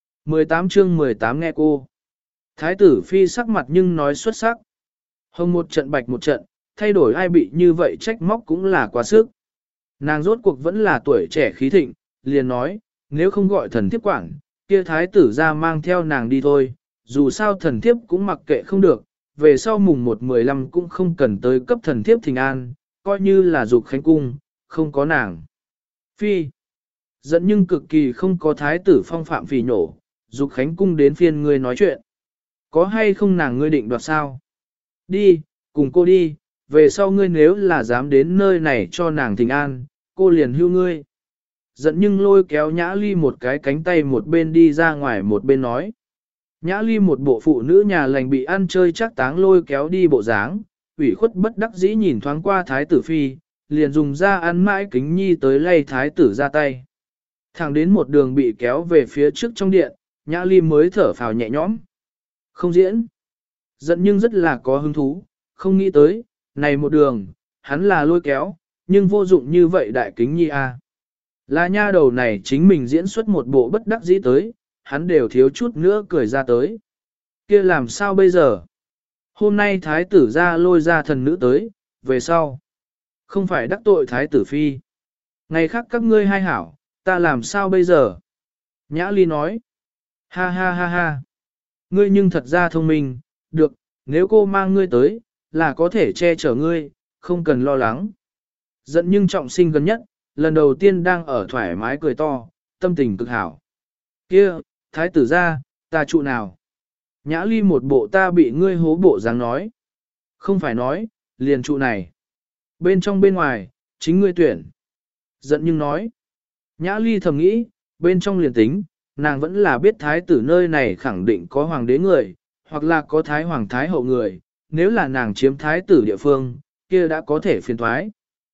18 chương 18 nghe cô. Thái tử phi sắc mặt nhưng nói xuất sắc. Hồng một trận bạch một trận, thay đổi ai bị như vậy trách móc cũng là quá sức. Nàng rốt cuộc vẫn là tuổi trẻ khí thịnh, liền nói, nếu không gọi thần thiếp quản, kia thái tử ra mang theo nàng đi thôi, dù sao thần thiếp cũng mặc kệ không được, về sau mùng 1-15 cũng không cần tới cấp thần thiếp thình an, coi như là Dục Khánh cung, không có nàng. Phi, giận nhưng cực kỳ không có thái tử phong phạm phì nhổ, Dục Khánh cung đến phiên ngươi nói chuyện. Có hay không nàng ngươi định đoạt sao? Đi, cùng cô đi, về sau ngươi nếu là dám đến nơi này cho nàng thình an, cô liền hưu ngươi. Giận nhưng lôi kéo Nhã ly một cái cánh tay một bên đi ra ngoài một bên nói. Nhã ly một bộ phụ nữ nhà lành bị ăn chơi chắc táng lôi kéo đi bộ dáng, ủy khuất bất đắc dĩ nhìn thoáng qua thái tử phi, liền dùng ra ăn mãi kính nhi tới lay thái tử ra tay. Thẳng đến một đường bị kéo về phía trước trong điện, Nhã ly mới thở phào nhẹ nhõm. Không diễn. Giận nhưng rất là có hứng thú, không nghĩ tới, này một đường, hắn là lôi kéo, nhưng vô dụng như vậy đại kính nhi a. Là nha đầu này chính mình diễn xuất một bộ bất đắc dĩ tới, hắn đều thiếu chút nữa cười ra tới. Kia làm sao bây giờ? Hôm nay thái tử ra lôi ra thần nữ tới, về sau. Không phải đắc tội thái tử phi. Ngày khác các ngươi hai hảo, ta làm sao bây giờ? Nhã Ly nói. Ha ha ha ha. Ngươi nhưng thật ra thông minh, được, nếu cô mang ngươi tới, là có thể che chở ngươi, không cần lo lắng. Giận nhưng trọng sinh gần nhất, lần đầu tiên đang ở thoải mái cười to, tâm tình cực hảo. Kia, thái tử ra, ta trụ nào? Nhã Ly một bộ ta bị ngươi hố bộ dáng nói. Không phải nói, liền trụ này. Bên trong bên ngoài, chính ngươi tuyển. Giận nhưng nói. Nhã Ly thầm nghĩ, bên trong liền tính, nàng vẫn là biết thái tử nơi này khẳng định có hoàng đế người, hoặc là có thái hoàng thái hậu người, nếu là nàng chiếm thái tử địa phương, kia đã có thể phiền thoái.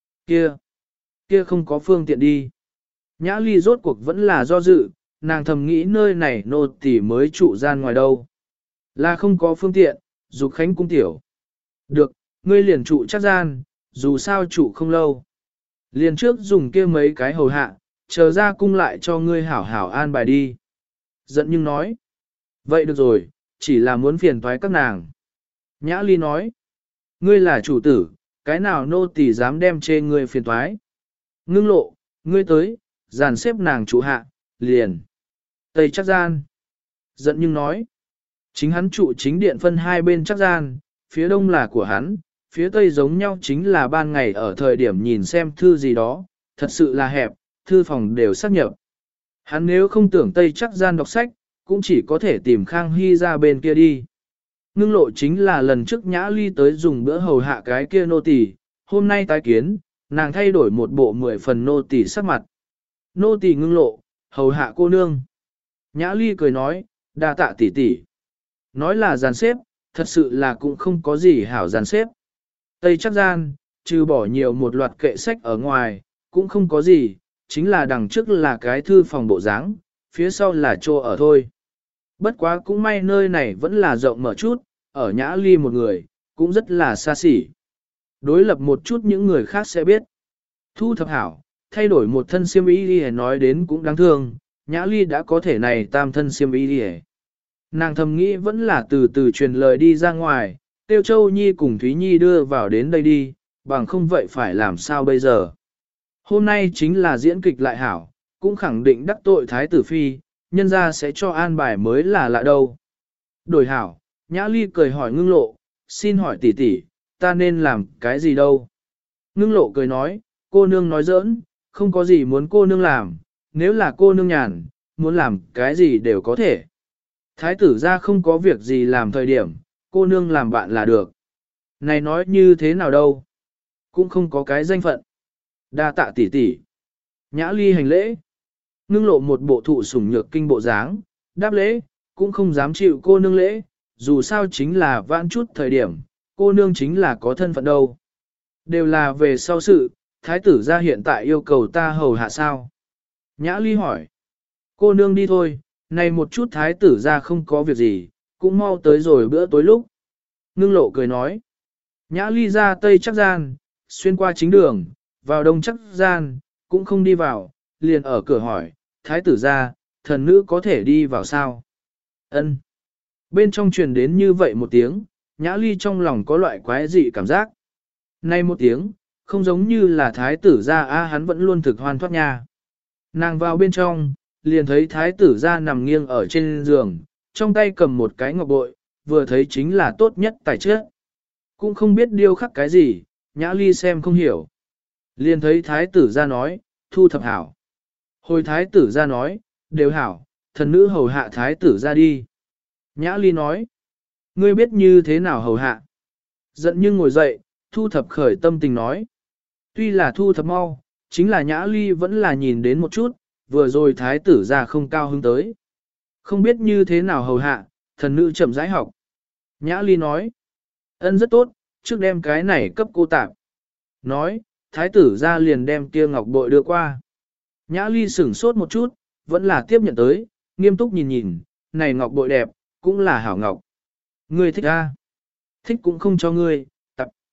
Kia không có phương tiện đi. Nhã Ly rốt cuộc vẫn là do dự, nàng thầm nghĩ nơi này nô tỳ mới trụ gian ngoài đâu. Là không có phương tiện, dục khánh cung tiểu. Được, ngươi liền trụ chắc gian, dù sao trụ không lâu. Liền trước dùng kia mấy cái hầu hạ, chờ ra cung lại cho ngươi hảo hảo an bài đi. Giận nhưng nói. Vậy được rồi, chỉ là muốn phiền toái các nàng. Nhã Ly nói. Ngươi là chủ tử, cái nào nô tỳ dám đem chê ngươi phiền toái. Ngưng lộ, ngươi tới, dàn xếp nàng trụ hạ, liền. Tây chắc gian. Giận nhưng nói. Chính hắn trụ chính điện phân hai bên chắc gian, phía đông là của hắn, phía tây giống nhau chính là ban ngày ở thời điểm nhìn xem thư gì đó, thật sự là hẹp, thư phòng đều xác nhập. Hắn nếu không tưởng tây chắc gian đọc sách, cũng chỉ có thể tìm Khang Hy ra bên kia đi. Ngưng lộ chính là lần trước Nhã Ly tới dùng bữa hầu hạ cái kia nô tỳ, hôm nay tái kiến, nàng thay đổi một bộ 10 phần nô tỳ sắc mặt. Nô tỳ ngưng lộ, hầu hạ cô nương. Nhã Ly cười nói, đa tạ tỷ tỷ. Nói là dàn xếp, thật sự là cũng không có gì hảo dàn xếp. Tây chắc gian, trừ bỏ nhiều một loạt kệ sách ở ngoài, cũng không có gì, chính là đằng trước là cái thư phòng bộ dáng, phía sau là chỗ ở thôi. Bất quá cũng may nơi này vẫn là rộng mở chút, ở Nhã Ly một người, cũng rất là xa xỉ. Đối lập một chút những người khác sẽ biết. Thu thập hảo, thay đổi một thân xiêm y đi nói đến cũng đáng thương, Nhã Ly đã có thể này tam thân xiêm y đi. Nàng thầm nghĩ vẫn là từ từ truyền lời đi ra ngoài, Tiêu Châu Nhi cùng Thúy Nhi đưa vào đến đây đi, bằng không vậy phải làm sao bây giờ. Hôm nay chính là diễn kịch lại hảo, cũng khẳng định đắc tội Thái tử Phi, nhân ra sẽ cho an bài mới là lạ đâu. Đổi hảo, Nhã Ly cười hỏi ngưng lộ, xin hỏi tỷ tỷ, ta nên làm cái gì đâu. Ngưng lộ cười nói, cô nương nói giỡn, không có gì muốn cô nương làm, nếu là cô nương nhàn, muốn làm cái gì đều có thể. Thái tử ra không có việc gì làm thời điểm, cô nương làm bạn là được. Này nói như thế nào đâu, cũng không có cái danh phận. Đa tạ tỷ tỷ. Nhã Ly hành lễ. Ngưng lộ một bộ thụ sủng nhược kinh bộ dáng, đáp lễ, cũng không dám chịu cô nương lễ, dù sao chính là vãn chút thời điểm, cô nương chính là có thân phận đâu. Đều là về sau sự, thái tử ra hiện tại yêu cầu ta hầu hạ sao. Nhã Ly hỏi. Cô nương đi thôi, này một chút thái tử ra không có việc gì, cũng mau tới rồi bữa tối lúc. Ngưng lộ cười nói. Nhã Ly ra tây chắc gian, xuyên qua chính đường, vào đông chắc gian, cũng không đi vào, liền ở cửa hỏi, thái tử ra, thần nữ có thể đi vào sao? Ân. Bên trong truyền đến như vậy một tiếng, Nhã Ly trong lòng có loại quái dị cảm giác. Nay một tiếng, không giống như là thái tử ra hắn vẫn luôn thực hoan thoát nha. Nàng vào bên trong, liền thấy thái tử ra nằm nghiêng ở trên giường, trong tay cầm một cái ngọc bội, vừa thấy chính là tốt nhất tài chất. Cũng không biết điêu khắc cái gì, Nhã Ly xem không hiểu. Liền thấy thái tử ra nói, thu thập hảo. Hồi thái tử ra nói, đều hảo, thần nữ hầu hạ thái tử ra đi. Nhã Ly nói, ngươi biết như thế nào hầu hạ. Giận nhưng ngồi dậy, thu thập khởi tâm tình nói. Tuy là thu thập mau, chính là Nhã Ly vẫn là nhìn đến một chút, vừa rồi thái tử ra không cao hứng tới. Không biết như thế nào hầu hạ, thần nữ chậm rãi học. Nhã Ly nói, ân rất tốt, trước đem cái này cấp cô tạp. Nói, thái tử ra liền đem kia ngọc bội đưa qua. Nhã Ly sửng sốt một chút, vẫn là tiếp nhận tới, nghiêm túc nhìn nhìn, này ngọc bội đẹp, cũng là hảo ngọc. Ngươi thích a? Thích cũng không cho ngươi, tập.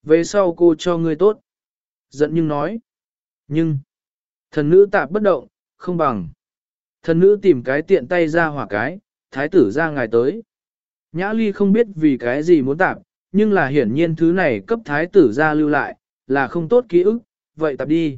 Về sau cô cho ngươi tốt. Giận nhưng nói. Nhưng, thần nữ tạp bất động, không bằng. Thần nữ tìm cái tiện tay ra hỏa cái, thái tử ra ngài tới. Nhã ly không biết vì cái gì muốn tạp, nhưng là hiển nhiên thứ này cấp thái tử ra lưu lại, là không tốt ký ức, vậy tạp đi.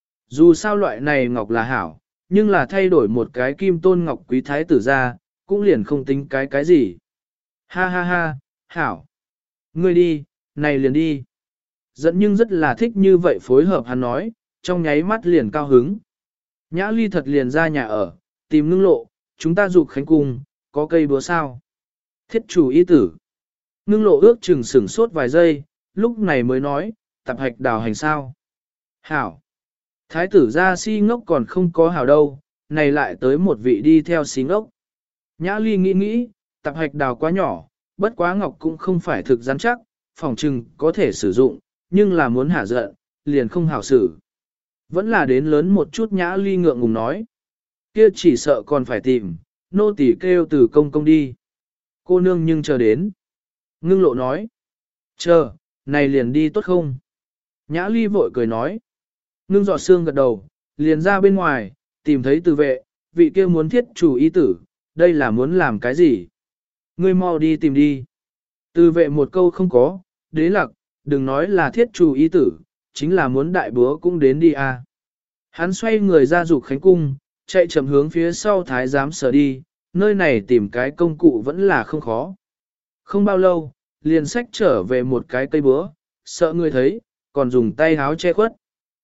Dù sao loại này ngọc là hảo, nhưng là thay đổi một cái kim tôn ngọc quý thái tử ra, cũng liền không tính cái gì. Ha ha ha, hảo. Ngươi đi, này liền đi. Giận nhưng rất là thích như vậy phối hợp hắn nói, trong nháy mắt liền cao hứng. Nhã ly thật liền ra nhà ở, tìm ngưng lộ, chúng ta dục khánh cung, có cây búa sao. Thiết chủ y tử. Ngưng lộ ước chừng sửng sốt vài giây, lúc này mới nói, tập hạch đào hành sao. Hảo. Thái tử ra si ngốc còn không có hảo đâu, này lại tới một vị đi theo si ngốc. Nhã ly nghĩ, tập hạch đào quá nhỏ, bất quá ngọc cũng không phải thực rắn chắc, phòng trừng có thể sử dụng, nhưng là muốn hả giận, liền không hảo xử. Vẫn là đến lớn một chút nhã ly ngượng ngùng nói. Kia chỉ sợ còn phải tìm, nô tỳ kêu từ công công đi. Cô nương nhưng chờ đến. Ngưng lộ nói. Chờ, này liền đi tốt không? Nhã ly vội cười nói. Ngưng giọt xương gật đầu, liền ra bên ngoài, tìm thấy từ vệ, vị kia muốn thiết chủ y tử, đây là muốn làm cái gì? Ngươi mau đi tìm đi. Từ vệ một câu không có, đế lặc, đừng nói là thiết chủ y tử, chính là muốn đại búa cũng đến đi à. Hắn xoay người ra dục khánh cung, chạy chậm hướng phía sau thái giám sở đi, nơi này tìm cái công cụ vẫn là không khó. Không bao lâu, liền xách trở về một cái cây búa, sợ người thấy, còn dùng tay háo che khuất.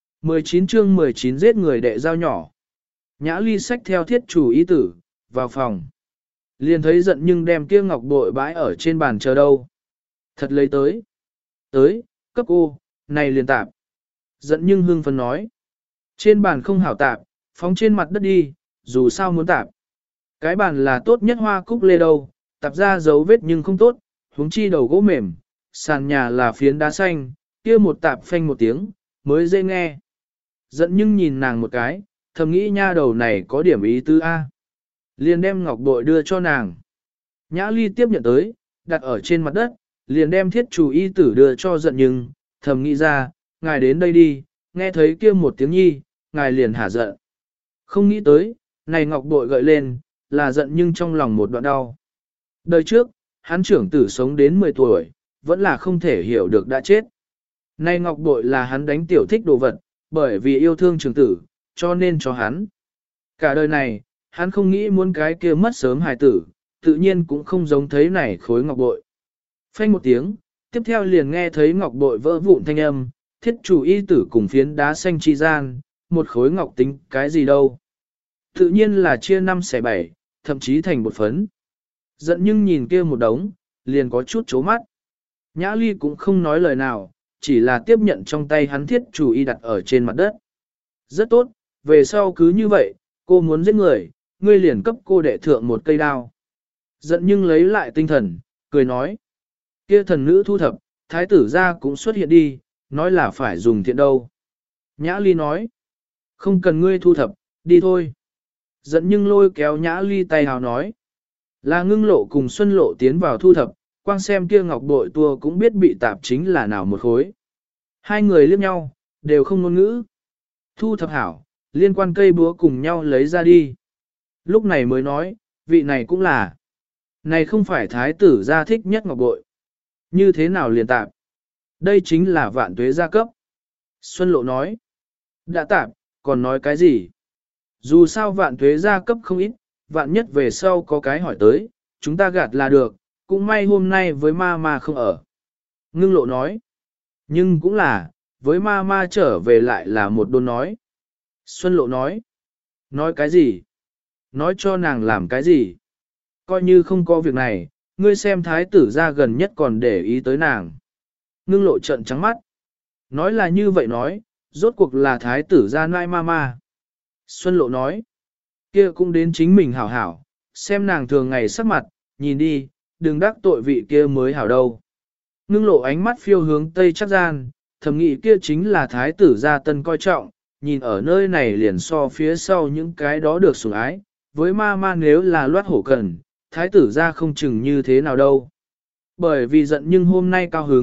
19 chương 19 giết người đệ dao nhỏ. Nhã ly xách theo thiết chủ ý tử, vào phòng. Liền thấy giận nhưng đem kia ngọc bội bãi ở trên bàn chờ đâu. Thật lấy tới. Tới, cấp cô, này liền tạp. Giận nhưng hưng phấn nói. Trên bàn không hảo tạp, phóng trên mặt đất đi, dù sao muốn tạp. Cái bàn là tốt nhất hoa cúc lê đâu, tạp ra dấu vết nhưng không tốt, huống chi đầu gỗ mềm, sàn nhà là phiến đá xanh, kia một tạp phanh một tiếng, mới dễ nghe. Giận nhưng nhìn nàng một cái, thầm nghĩ nha đầu này có điểm ý tứ A. Liền đem ngọc bội đưa cho nàng. Nhã ly tiếp nhận tới, đặt ở trên mặt đất, liền đem thiết chủ y tử đưa cho giận nhưng, thầm nghĩ ra, ngài đến đây đi, nghe thấy kia một tiếng nhi, ngài liền hả giận. Không nghĩ tới, này ngọc bội gợi lên, là giận nhưng trong lòng một đoạn đau. Đời trước, hắn trưởng tử sống đến 10 tuổi, vẫn là không thể hiểu được đã chết. Này ngọc bội là hắn đánh tiểu thích đồ vật, bởi vì yêu thương trưởng tử, cho nên cho hắn. Cả đời này, hắn không nghĩ muốn cái kia mất sớm hài tử, tự nhiên cũng không giống thấy này khối ngọc bội. Phanh một tiếng, tiếp theo liền nghe thấy ngọc bội vỡ vụn thanh âm, thiết chủ y tử cùng phiến đá xanh chi gian, một khối ngọc tính cái gì đâu. Tự nhiên là chia 5 xẻ 7, thậm chí thành một phấn. Giận nhưng nhìn kia một đống, liền có chút chố mắt. Nhã ly cũng không nói lời nào, chỉ là tiếp nhận trong tay hắn thiết chủ y đặt ở trên mặt đất. Rất tốt, về sau cứ như vậy, cô muốn giết người, ngươi liền cấp cô đệ thượng một cây đao. Giận nhưng lấy lại tinh thần, cười nói. Kia thần nữ thu thập, thái tử ra cũng xuất hiện đi, nói là phải dùng thiện đâu. Nhã ly nói. Không cần ngươi thu thập, đi thôi. Giận nhưng lôi kéo nhã ly tay hào nói. Là ngưng lộ cùng xuân lộ tiến vào thu thập, quang xem kia ngọc bội tua cũng biết bị tạp chính là nào một khối. Hai người liếc nhau, đều không ngôn ngữ. Thu thập hảo, liên quan cây búa cùng nhau lấy ra đi. Lúc này mới nói, vị này cũng là. Này không phải thái tử gia thích nhất ngọc bội. Như thế nào liền tạp? Đây chính là vạn tuế gia cấp. Xuân lộ nói. Đã tạp, còn nói cái gì? Dù sao vạn tuế gia cấp không ít, vạn nhất về sau có cái hỏi tới, chúng ta gạt là được, cũng may hôm nay với ma ma không ở. Ngưng lộ nói. Nhưng cũng là, với ma ma trở về lại là một đồn nói. Xuân lộ nói. Nói cái gì? Nói cho nàng làm cái gì? Coi như không có việc này, ngươi xem thái tử ra gần nhất còn để ý tới nàng. Ngưng lộ trận trắng mắt. Nói là như vậy nói, rốt cuộc là thái tử ra nai ma ma. Xuân lộ nói. Kia cũng đến chính mình hảo hảo, xem nàng thường ngày sắc mặt, nhìn đi, đừng đắc tội vị kia mới hảo đâu. Ngưng lộ ánh mắt phiêu hướng tây chắc gian, thầm nghĩ kia chính là thái tử gia tân coi trọng, nhìn ở nơi này liền so phía sau những cái đó được sủng ái, với ma ma nếu là loát hổ cần, thái tử gia không chừng như thế nào đâu. Bởi vì giận nhưng hôm nay cao hứng,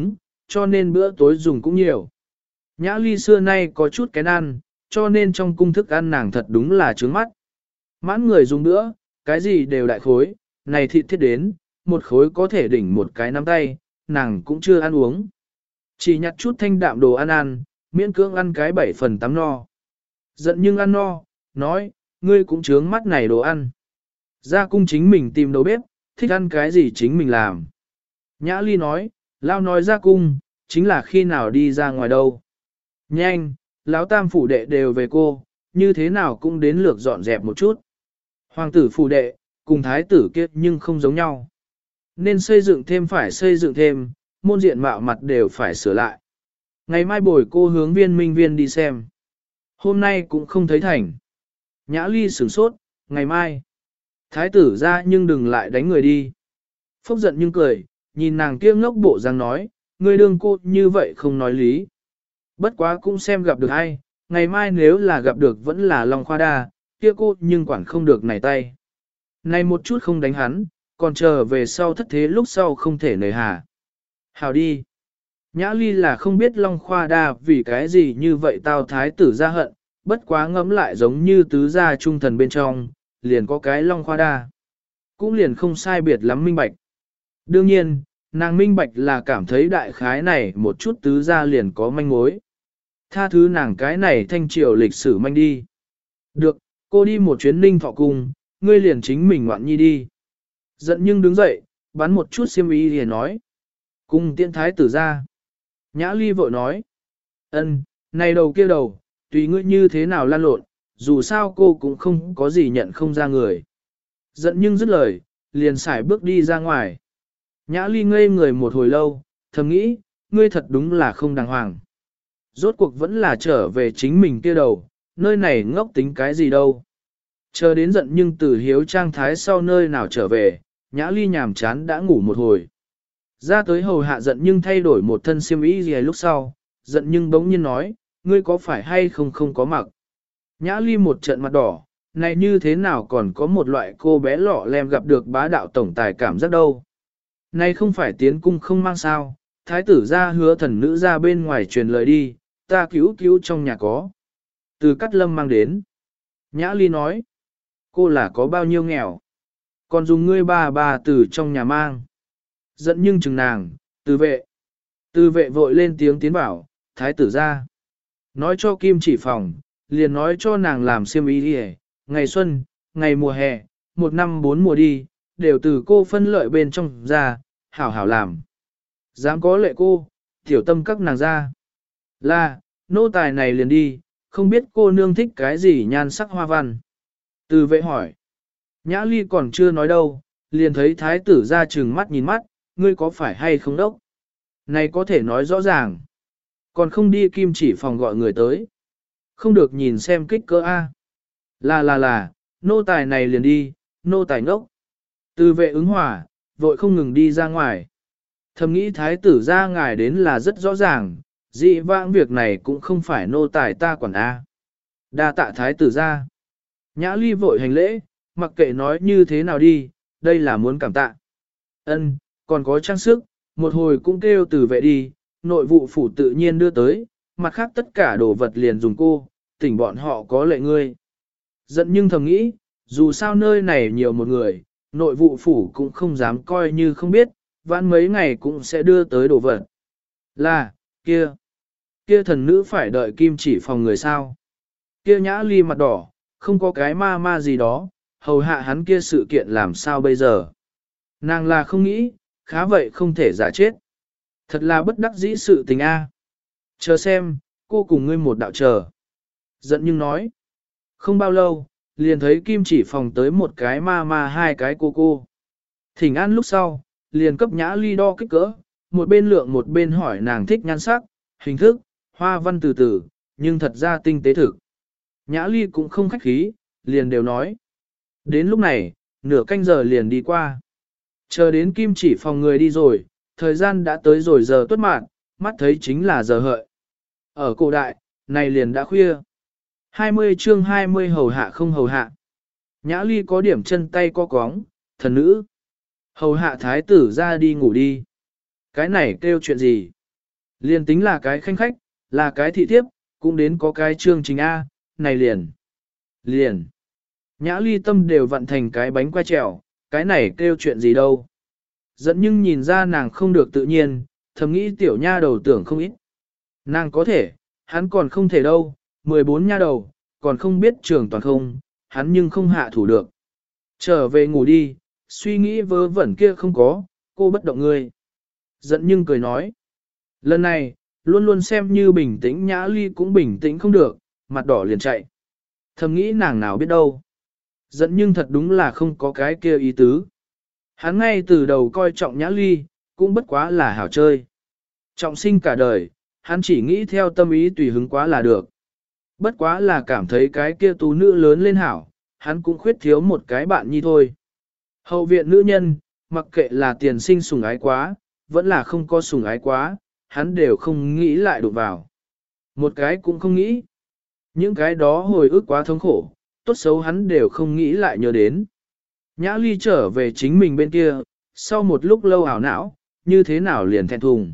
cho nên bữa tối dùng cũng nhiều. Nhã Ly xưa nay có chút kén ăn, cho nên trong cung thức ăn nàng thật đúng là trướng mắt. Mãn người dùng bữa, cái gì đều đại khối, này thịt thiết đến, một khối có thể đỉnh một cái nắm tay, nàng cũng chưa ăn uống. Chỉ nhặt chút thanh đạm đồ ăn ăn, miễn cưỡng ăn cái 7 phần 8 no. Giận nhưng ăn no, nói, ngươi cũng trướng mắt này đồ ăn. Ra cung chính mình tìm đầu bếp, thích ăn cái gì chính mình làm. Nhã Ly nói, lao nói ra cung, chính là khi nào đi ra ngoài đâu. Nhanh, lão tam phủ đệ đều về cô, như thế nào cũng đến lượt dọn dẹp một chút. Hoàng tử phủ đệ, cùng thái tử kiếp nhưng không giống nhau. Nên xây dựng thêm phải xây dựng thêm, môn diện mạo mặt đều phải sửa lại. Ngày mai bồi cô hướng viên minh viên đi xem. Hôm nay cũng không thấy thành. Nhã Ly sửng sốt, ngày mai. Thái tử ra nhưng đừng lại đánh người đi. Phốc giận nhưng cười, nhìn nàng kia ngốc bộ răng nói, ngươi đương cô như vậy không nói lý. Bất quá cũng xem gặp được ai, ngày mai nếu là gặp được vẫn là Long Khoa Đa, kia cô nhưng quản không được này tay. Này một chút không đánh hắn, còn chờ về sau thất thế lúc sau không thể nề hà. Hào đi. Nhã Ly là không biết Long Khoa Đa vì cái gì như vậy tao thái tử ra hận, bất quá ngẫm lại giống như tứ gia trung thần bên trong, liền có cái Long Khoa Đa. Cũng liền không sai biệt lắm minh bạch. Đương nhiên, nàng minh bạch là cảm thấy đại khái này một chút tứ gia liền có manh mối. Tha thứ nàng cái này thanh triều lịch sử manh đi. Được, cô đi một chuyến Ninh Thọ Cung, ngươi liền chính mình ngoạn nhi đi. Giận nhưng đứng dậy, bắn một chút xiêm y liền nói. Cung tiễn thái tử ra. Nhã Ly vội nói. Ân, này đầu kia đầu, tùy ngươi như thế nào lan lộn, dù sao cô cũng không có gì nhận không ra người. Giận nhưng dứt lời, liền xài bước đi ra ngoài. Nhã Ly ngây người một hồi lâu, thầm nghĩ, ngươi thật đúng là không đàng hoàng. Rốt cuộc vẫn là trở về chính mình kia đầu, nơi này ngốc tính cái gì đâu. Chờ đến giận nhưng từ hiếu trang thái sau nơi nào trở về, Nhã Ly nhàm chán đã ngủ một hồi. Ra tới hầu hạ giận nhưng thay đổi một thân xiêm y gì lúc sau, giận nhưng bỗng nhiên nói, ngươi có phải hay không có mặc. Nhã Ly một trận mặt đỏ, này như thế nào còn có một loại cô bé lọ lem gặp được bá đạo tổng tài cảm giác đâu. Này không phải tiến cung không mang sao, thái tử ra hứa thần nữ ra bên ngoài truyền lời đi, ta cứu cứu trong nhà có. Từ Cát Lâm mang đến. Nhã Ly nói, cô là có bao nhiêu nghèo. Còn dùng ngươi bà từ trong nhà mang. Giận nhưng chừng nàng, từ vệ. Từ vệ vội lên tiếng tiến bảo, thái tử ra. Nói cho Kim Chỉ Phòng, liền nói cho nàng làm xiêm y đi, ngày xuân, ngày mùa hè, 1 năm 4 mùa đi, đều từ cô phân lợi bên trong ra, hảo hảo làm. Dám có lệ cô, tiểu tâm các nàng ra. Là, nô tài này liền đi, không biết cô nương thích cái gì nhan sắc hoa văn. Từ vệ hỏi. Nhã Ly còn chưa nói đâu, liền thấy thái tử ra trừng mắt nhìn mắt, ngươi có phải hay không đốc? Này có thể nói rõ ràng. Còn không đi Kim Chỉ Phòng gọi người tới. Không được nhìn xem kích cỡ A. Là, nô tài này liền đi, nô tài ngốc. Từ vệ ứng hỏa, vội không ngừng đi ra ngoài. Thầm nghĩ thái tử ra ngài đến là rất rõ ràng, dị vãng việc này cũng không phải nô tài ta quản A. Đa tạ thái tử ra. Nhã Ly vội hành lễ, mặc kệ nói như thế nào đi, đây là muốn cảm tạ. Ân, còn có trang sức, một hồi cũng kêu từ vệ đi, nội vụ phủ tự nhiên đưa tới, mặt khác tất cả đồ vật liền dùng cô, tỉnh bọn họ có lệ ngươi. Giận nhưng thầm nghĩ, dù sao nơi này nhiều một người, nội vụ phủ cũng không dám coi như không biết, vãn mấy ngày cũng sẽ đưa tới đồ vật. Là, kia thần nữ phải đợi Kim Chỉ Phòng người sao. Kia Nhã Ly mặt đỏ, không có cái ma gì đó, hầu hạ hắn kia sự kiện làm sao bây giờ. Nàng là không nghĩ, khá vậy không thể giả chết. Thật là bất đắc dĩ sự tình a. Chờ xem, cô cùng ngươi một đạo chờ. Giận nhưng nói. Không bao lâu, liền thấy Kim Chỉ Phòng tới một cái ma hai cái cô. Thỉnh an lúc sau, liền cấp Nhã Ly đo kích cỡ, một bên lượng một bên hỏi nàng thích nhan sắc, hình thức, hoa văn từ từ, nhưng thật ra tinh tế thực. Nhã Ly cũng không khách khí, liền đều nói. Đến lúc này, nửa canh giờ liền đi qua. Chờ đến Kim Chỉ Phòng người đi rồi, thời gian đã tới rồi giờ tuất mạng, mắt thấy chính là giờ hợi. Ở cổ đại, này liền đã khuya. 20 chương 20 hầu hạ không hầu hạ. Nhã Ly có điểm chân tay co cóng, thần nữ. Hầu hạ thái tử ra đi ngủ đi. Cái này kêu chuyện gì? Liền tính là cái khanh khách, là cái thị thiếp, cũng đến có cái chương trình A, này liền. Liền. Nhã ly tâm đều vặn thành cái bánh quay trèo, cái này kêu chuyện gì đâu. Dẫn nhưng nhìn ra nàng không được tự nhiên, thầm nghĩ tiểu nha đầu tưởng không ít. Nàng có thể, hắn còn không thể đâu, 14 nha đầu, còn không biết trường toàn không, hắn nhưng không hạ thủ được. Trở về ngủ đi, suy nghĩ vớ vẩn kia không có, cô bất động ngươi. Dẫn nhưng cười nói. Lần này, luôn luôn xem như bình tĩnh nhã ly cũng bình tĩnh không được, mặt đỏ liền chạy. Thầm nghĩ nàng nào biết đâu. Dẫn nhưng thật đúng là không có cái kia ý tứ. Hắn ngay từ đầu coi trọng nhã ly, cũng bất quá là hảo chơi. Trọng sinh cả đời, hắn chỉ nghĩ theo tâm ý tùy hứng quá là được. Bất quá là cảm thấy cái kia tú nữ lớn lên hảo, hắn cũng khuyết thiếu một cái bạn nhi thôi. Hậu viện nữ nhân, mặc kệ là tiền sinh sủng ái quá, vẫn là không có sủng ái quá, hắn đều không nghĩ lại đụng vào. Một cái cũng không nghĩ. Những cái đó hồi ức quá thống khổ, tốt xấu hắn đều không nghĩ lại nhớ đến. Nhã ly trở về chính mình bên kia, sau một lúc lâu ảo não, như thế nào liền thẹn thùng.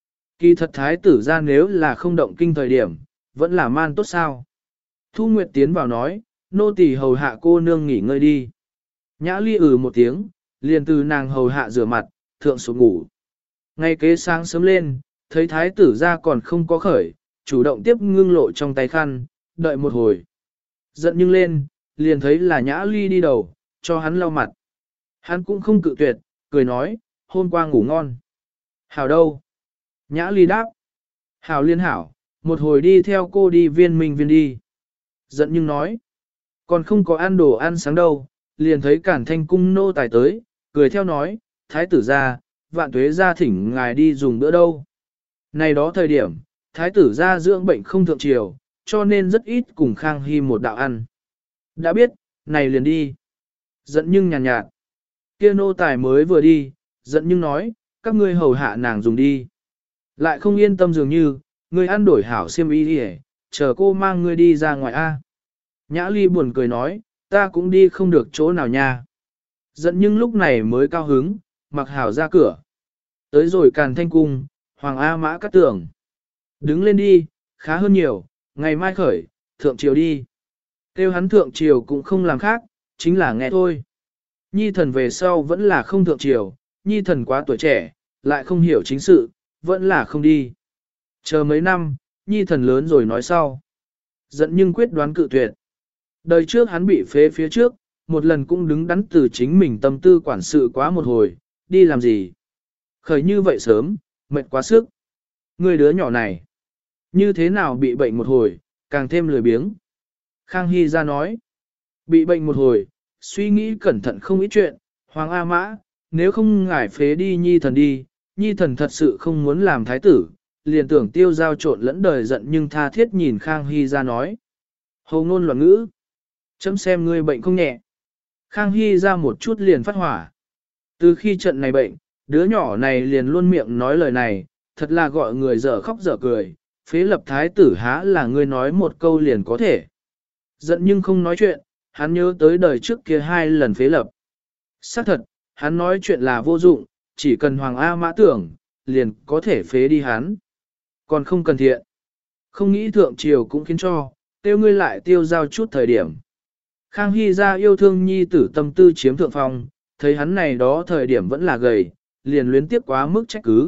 Kỳ thật thái tử ra nếu là không động kinh thời điểm, vẫn là man tốt sao. Thu Nguyệt tiến vào nói, nô tỳ hầu hạ cô nương nghỉ ngơi đi. Nhã ly một tiếng, liền từ nàng hầu hạ rửa mặt, thượng xuống ngủ. Ngay kế sáng sớm lên, thấy thái tử ra còn không có khởi, chủ động tiếp ngưng lộ trong tay khăn, đợi một hồi. Giận nhưng lên, liền thấy là nhã ly đi đầu, cho hắn lau mặt. Hắn cũng không cự tuyệt, cười nói, hôm qua ngủ ngon. Hảo đâu? Nhã ly đáp. Hảo liên hảo, một hồi đi theo cô đi viên minh viên đi. Giận nhưng nói. Còn không có ăn đồ ăn sáng đâu, liền thấy cản thanh cung nô tài tới, cười theo nói, thái tử ra, vạn tuế ra thỉnh ngài đi dùng bữa đâu. Này đó thời điểm, thái tử ra dưỡng bệnh không thượng triều, cho nên rất ít cùng Khang Hy một đạo ăn. Đã biết, này liền đi. Giận nhưng nhàn nhạt. Kia nô tài mới vừa đi, giận nhưng nói, các ngươi hầu hạ nàng dùng đi. Lại không yên tâm dường như, ngươi ăn đổi hảo xiêm y đi chờ cô mang ngươi đi ra ngoài A. Nhã ly buồn cười nói, ta cũng đi không được chỗ nào nha. Giận nhưng lúc này mới cao hứng, mặc hảo ra cửa. Tới rồi Càn Thanh Cung, Hoàng A Mã cắt tưởng. Đứng lên đi, khá hơn nhiều, ngày mai khởi, thượng triều đi. Kêu hắn thượng triều cũng không làm khác, chính là nghe thôi. Nhi thần về sau vẫn là không thượng triều, nhi thần quá tuổi trẻ, lại không hiểu chính sự, vẫn là không đi. Chờ mấy năm, nhi thần lớn rồi nói sau. Giận nhưng quyết đoán cự tuyệt. Đời trước hắn bị phế phía trước, một lần cũng đứng đắn từ chính mình tâm tư quản sự quá một hồi, đi làm gì. Khởi như vậy sớm, mệt quá sức. Người đứa nhỏ này, như thế nào bị bệnh một hồi, càng thêm lười biếng. Khang Hy ra nói, bị bệnh một hồi, suy nghĩ cẩn thận không ít chuyện, Hoàng A Mã, nếu không ngải phế đi nhi thần đi, nhi thần thật sự không muốn làm thái tử, liền tưởng tiêu giao trộn lẫn đời giận nhưng tha thiết nhìn Khang Hy ra nói. Hầu ngôn loạn ngữ, chấm xem ngươi bệnh không nhẹ. Khang Hy ra một chút liền phát hỏa. Từ khi trận này bệnh, đứa nhỏ này liền luôn miệng nói lời này, thật là gọi người dở khóc dở cười, phế lập thái tử há là ngươi nói một câu liền có thể. Giận nhưng không nói chuyện, hắn nhớ tới đời trước kia 2 lần phế lập. Xác thật, hắn nói chuyện là vô dụng, chỉ cần Hoàng A Mã tưởng, liền có thể phế đi hắn. Còn không cần thiện. Không nghĩ thượng triều cũng khiến cho, tiêu ngươi lại tiêu giao chút thời điểm. Khang Hy ra yêu thương nhi tử tâm tư chiếm thượng phong, thấy hắn này đó thời điểm vẫn là gầy, liền luyến tiếp quá mức trách cứ.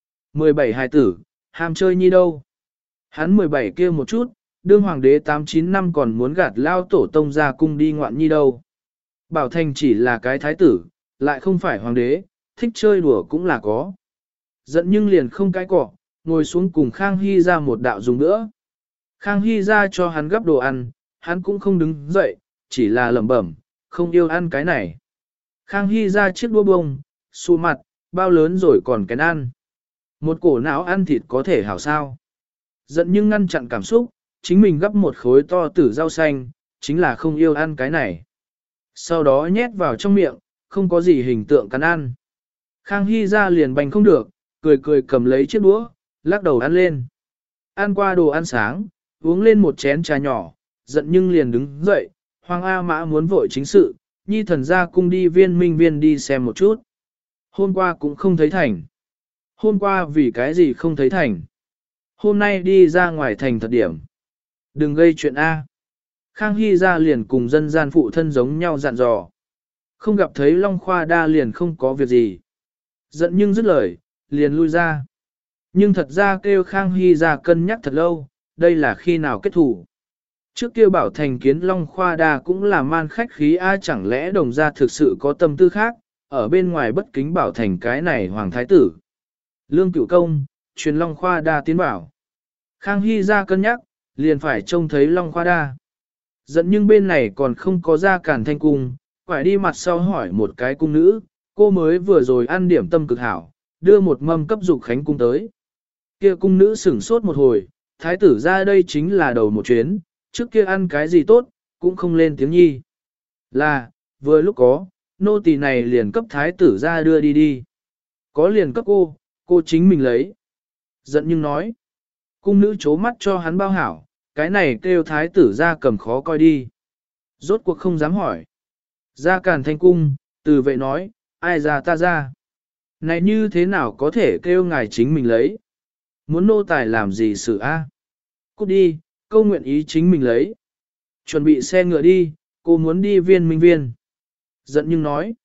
17 hài tử, ham chơi nhi đâu. Hắn 17 kia một chút, đương hoàng đế 8-9 năm còn muốn gạt lao tổ tông ra cung đi ngoạn nhi đâu. Bảo Thành chỉ là cái thái tử, lại không phải hoàng đế, thích chơi đùa cũng là có. Giận nhưng liền không cái cọ, ngồi xuống cùng Khang Hy ra một đạo dùng nữa. Khang Hy ra cho hắn gấp đồ ăn, hắn cũng không đứng dậy, chỉ là lẩm bẩm, không yêu ăn cái này. Khang Hy ra chiếc đũa bông, xù mặt, bao lớn rồi còn cái ăn. Một cổ não ăn thịt có thể hảo sao. Giận nhưng ngăn chặn cảm xúc, chính mình gấp một khối to tử rau xanh, chính là không yêu ăn cái này. Sau đó nhét vào trong miệng, không có gì hình tượng cắn ăn. Khang Hy ra liền bành không được, cười cười cầm lấy chiếc đũa, lắc đầu ăn lên. Ăn qua đồ ăn sáng, uống lên một chén trà nhỏ, giận nhưng liền đứng dậy, Hoàng A Mã muốn vội chính sự, nhi thần ra cung đi viên minh viên đi xem một chút. Hôm qua cũng không thấy thành. Hôm qua vì cái gì không thấy thành. Hôm nay đi ra ngoài thành thật điểm. Đừng gây chuyện A. Khang Hy ra liền cùng dân gian phụ thân giống nhau dặn dò. Không gặp thấy Long Khoa Đa liền không có việc gì. Giận nhưng dứt lời, liền lui ra. Nhưng thật ra kêu Khang Hy ra cân nhắc thật lâu, đây là khi nào kết thủ. Trước kia bảo thành kiến Long Khoa Đa cũng là man khách khí ai chẳng lẽ đồng gia thực sự có tâm tư khác, ở bên ngoài bất kính bảo thành cái này hoàng thái tử. Lương Cửu Công, truyền Long Khoa Đa tiến bảo. Khang Hy ra cân nhắc, liền phải trông thấy Long Khoa Đa. Giận nhưng bên này còn không có ra Càn Thanh Cung, phải đi mặt sau hỏi một cái cung nữ, cô mới vừa rồi ăn điểm tâm cực hảo, đưa một mâm cấp dục khánh cung tới. Kia cung nữ sửng sốt một hồi, thái tử ra đây chính là đầu một chuyến, trước kia ăn cái gì tốt, cũng không lên tiếng nhi. Là, vừa lúc có, nô tỳ này liền cấp thái tử ra đưa đi đi. Có liền cấp cô chính mình lấy. Giận nhưng nói, cung nữ chố mắt cho hắn bao hảo, cái này kêu thái tử ra cầm khó coi đi. Rốt cuộc không dám hỏi. Ra Càn Thanh Cung, từ vệ nói, ai ra ta ra. Này như thế nào có thể kêu ngài chính mình lấy. Muốn nô tài làm gì sự a? Cút đi, câu nguyện ý chính mình lấy. Chuẩn bị xe ngựa đi, cô muốn đi viên minh viên. Giận nhưng nói,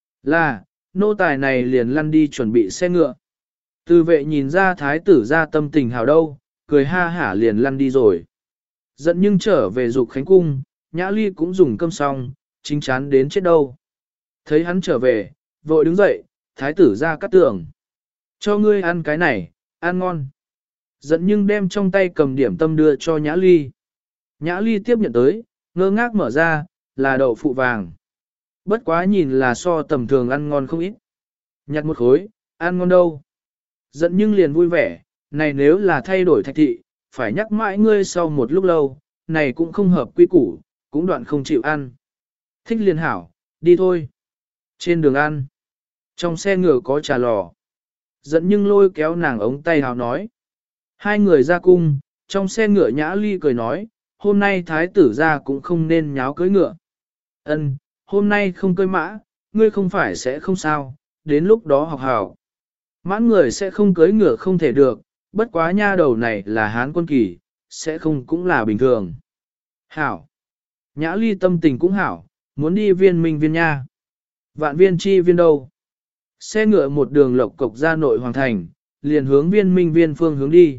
là, nô tài này liền lăn đi chuẩn bị xe ngựa. Từ vệ nhìn ra thái tử ra tâm tình hào đâu, cười ha hả liền lăn đi rồi. Giận nhưng trở về dục khánh cung, Nhã Ly cũng dùng cơm xong, chính chán đến chết đâu. Thấy hắn trở về, vội đứng dậy, thái tử ra cắt tường. Cho ngươi ăn cái này, ăn ngon. Giận nhưng đem trong tay cầm điểm tâm đưa cho Nhã Ly. Nhã Ly tiếp nhận tới, ngơ ngác mở ra, là đậu phụ vàng. Bất quá nhìn là so tầm thường ăn ngon không ít. Nhặt một khối, ăn ngon đâu. Giận nhưng liền vui vẻ, này nếu là thay đổi thạch thị, phải nhắc mãi ngươi sau một lúc lâu, này cũng không hợp quy củ, cũng đoạn không chịu ăn. Thích liền hảo, đi thôi. Trên đường ăn, trong xe ngựa có trà lò. Giận nhưng lôi kéo nàng ống tay hào nói. Hai người ra cung, trong xe ngựa Nhã Ly cười nói, hôm nay thái tử ra cũng không nên nháo cưới ngựa. Ân, hôm nay không cưới mã, ngươi không phải sẽ không sao, đến lúc đó học hảo. Mãn người sẽ không cưới ngựa không thể được, bất quá nha đầu này là hán quân kỳ, sẽ không cũng là bình thường. Hảo. Nhã Ly tâm tình cũng hảo, muốn đi viên minh viên nha. Vạn viên chi viên đâu? Xe ngựa một đường lộc cộc ra nội hoàng thành, liền hướng viên minh viên phương hướng đi.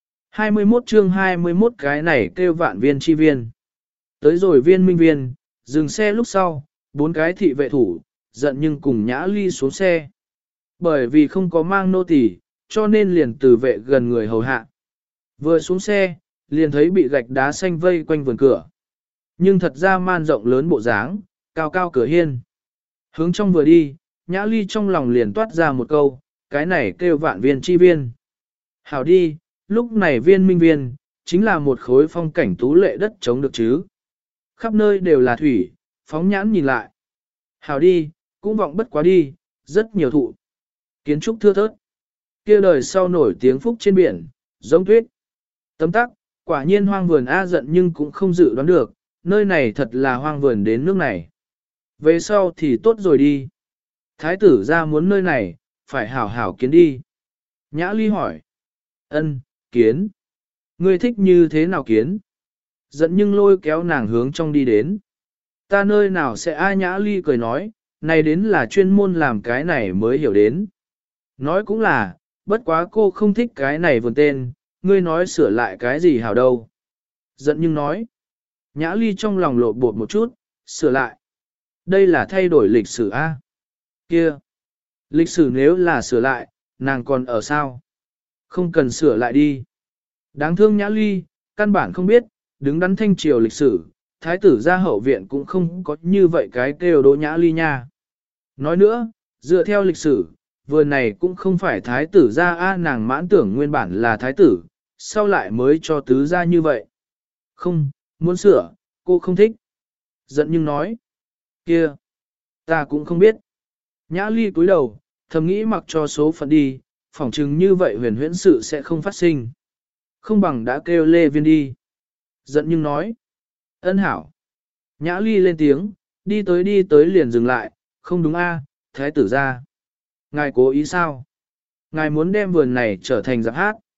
21 chương 21 cái này kêu vạn viên chi viên. Tới rồi viên minh viên, dừng xe lúc sau, 4 cái thị vệ thủ, giận nhưng cùng Nhã Ly xuống xe. Bởi vì không có mang nô tỳ, cho nên liền từ vệ gần người hầu hạ. Vừa xuống xe, liền thấy bị gạch đá xanh vây quanh vườn cửa. Nhưng thật ra man rộng lớn bộ dáng, cao cao cửa hiên. Hướng trong vừa đi, Nhã Ly trong lòng liền toát ra một câu, cái này kêu vạn viên chi viên. Hảo đi, lúc này viên minh viên, chính là một khối phong cảnh tú lệ đất chống được chứ. Khắp nơi đều là thủy, phóng nhãn nhìn lại. Hảo đi, cũng vọng bất quá đi, rất nhiều thụ. Kiến trúc thưa thớt. Kia đời sau nổi tiếng phúc trên biển, giống tuyết. Tấm tắc, quả nhiên hoang vườn A giận nhưng cũng không dự đoán được, nơi này thật là hoang vườn đến nước này. Về sau thì tốt rồi đi. Thái tử ra muốn nơi này, phải hảo hảo kiến đi. Nhã Ly hỏi. Ân, kiến. Ngươi thích như thế nào kiến? Giận nhưng lôi kéo nàng hướng trong đi đến. Ta nơi nào sẽ ai Nhã Ly cười nói, này đến là chuyên môn làm cái này mới hiểu đến. Nói cũng là, bất quá cô không thích cái này vườn tên, ngươi nói sửa lại cái gì hảo đâu. Giận nhưng nói. Nhã Ly trong lòng lộ bột một chút, sửa lại. Đây là thay đổi lịch sử A. Kia. Lịch sử nếu là sửa lại, nàng còn ở sao? Không cần sửa lại đi. Đáng thương Nhã Ly, căn bản không biết, đứng đắn thanh triều lịch sử, thái tử ra hậu viện cũng không có như vậy cái kêu Đỗ Nhã Ly nha. Nói nữa, dựa theo lịch sử, vườn này cũng không phải thái tử ra a nàng mãn tưởng nguyên bản là thái tử, sau lại mới cho tứ ra như vậy. Không, muốn sửa, cô không thích. Giận nhưng nói. Kia, ta cũng không biết. Nhã Ly cúi đầu, thầm nghĩ mặc cho số phận đi, phỏng chừng như vậy huyền huyễn sự sẽ không phát sinh. Không bằng đã kêu Lê Viên đi. Giận nhưng nói. Ân hảo. Nhã Ly lên tiếng, đi tới liền dừng lại, không đúng a, thái tử ra. Ngài cố ý sao? Ngài muốn đem vườn này trở thành giặc hát.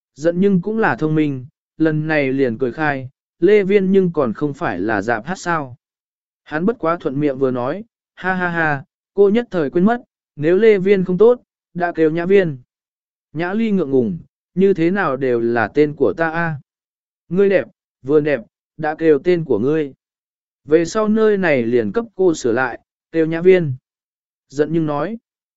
Giận nhưng cũng là thông minh, lần này liền cười khai, Lê Viên nhưng còn không phải là dạp hát sao. Hắn bất quá thuận miệng vừa nói, ha ha ha, cô nhất thời quên mất, nếu Lê Viên không tốt, đã kêu Nhã Viên. Nhã Ly ngượng ngùng, như thế nào đều là tên của ta a. Ngươi đẹp, vườn đẹp, đã kêu tên của ngươi. Về sau nơi này liền cấp cô sửa lại, kêu Nhã Viên. Giận nhưng nói,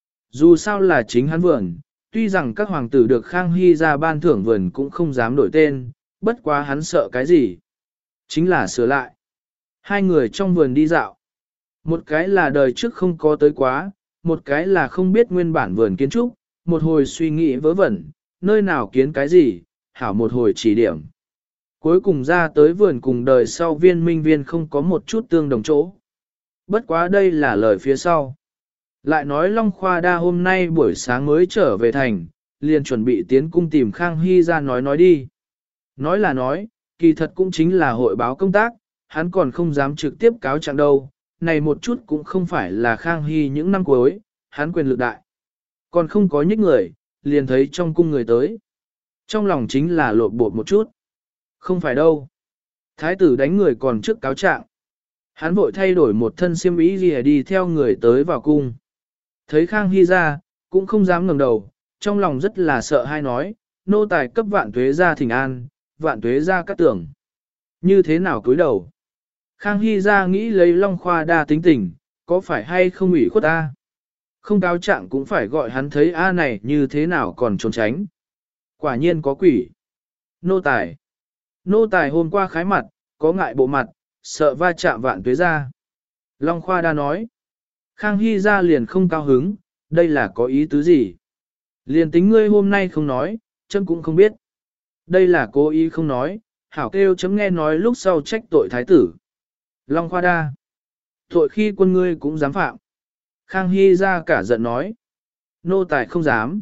dù sao là chính hắn vườn, tuy rằng các hoàng tử được Khang Hy ra ban thưởng vườn cũng không dám đổi tên, bất quá hắn sợ cái gì. Chính là sửa lại. Hai người trong vườn đi dạo. Một cái là đời trước không có tới quá, một cái là không biết nguyên bản vườn kiến trúc, một hồi suy nghĩ vớ vẩn, nơi nào kiến cái gì, hảo một hồi chỉ điểm. Cuối cùng ra tới vườn cùng đời sau viên minh viên không có một chút tương đồng chỗ. Bất quá đây là lời phía sau. Lại nói Long Khoa Đa hôm nay buổi sáng mới trở về thành, liền chuẩn bị tiến cung tìm Khang Hy ra nói đi. Nói là nói, kỳ thật cũng chính là hội báo công tác, hắn còn không dám trực tiếp cáo trạng đâu, này một chút cũng không phải là Khang Hy những năm cuối, hắn quyền lực đại. Còn không có nhích người, liền thấy trong cung người tới. Trong lòng chính là lột bột một chút. Không phải đâu. Thái tử đánh người còn trước cáo trạng. Hắn vội thay đổi một thân xiêm y gì đi theo người tới vào cung. Thấy Khang Hy ra, cũng không dám ngẩng đầu, trong lòng rất là sợ hay nói, nô tài cấp vạn tuế ra thỉnh an, vạn tuế ra cắt tưởng. Như thế nào cúi đầu? Khang Hy ra nghĩ lấy Long Khoa Đa tính tình, có phải hay không ủy khuất ta? Không cáo trạng cũng phải gọi hắn thấy A này như thế nào còn trốn tránh. Quả nhiên có quỷ. Nô tài. Nô tài hôm qua khái mặt, có ngại bộ mặt, sợ va chạm vạn tuế ra. Long Khoa Đa nói. Khang Hy ra liền không cao hứng, đây là có ý tứ gì? Liền tính ngươi hôm nay không nói, chấm cũng không biết. Đây là cố ý không nói, hảo kêu chấm nghe nói lúc sau trách tội thái tử. Long Khoa Đa. Tội khi quân ngươi cũng dám phạm. Khang Hy ra cả giận nói. Nô tài không dám.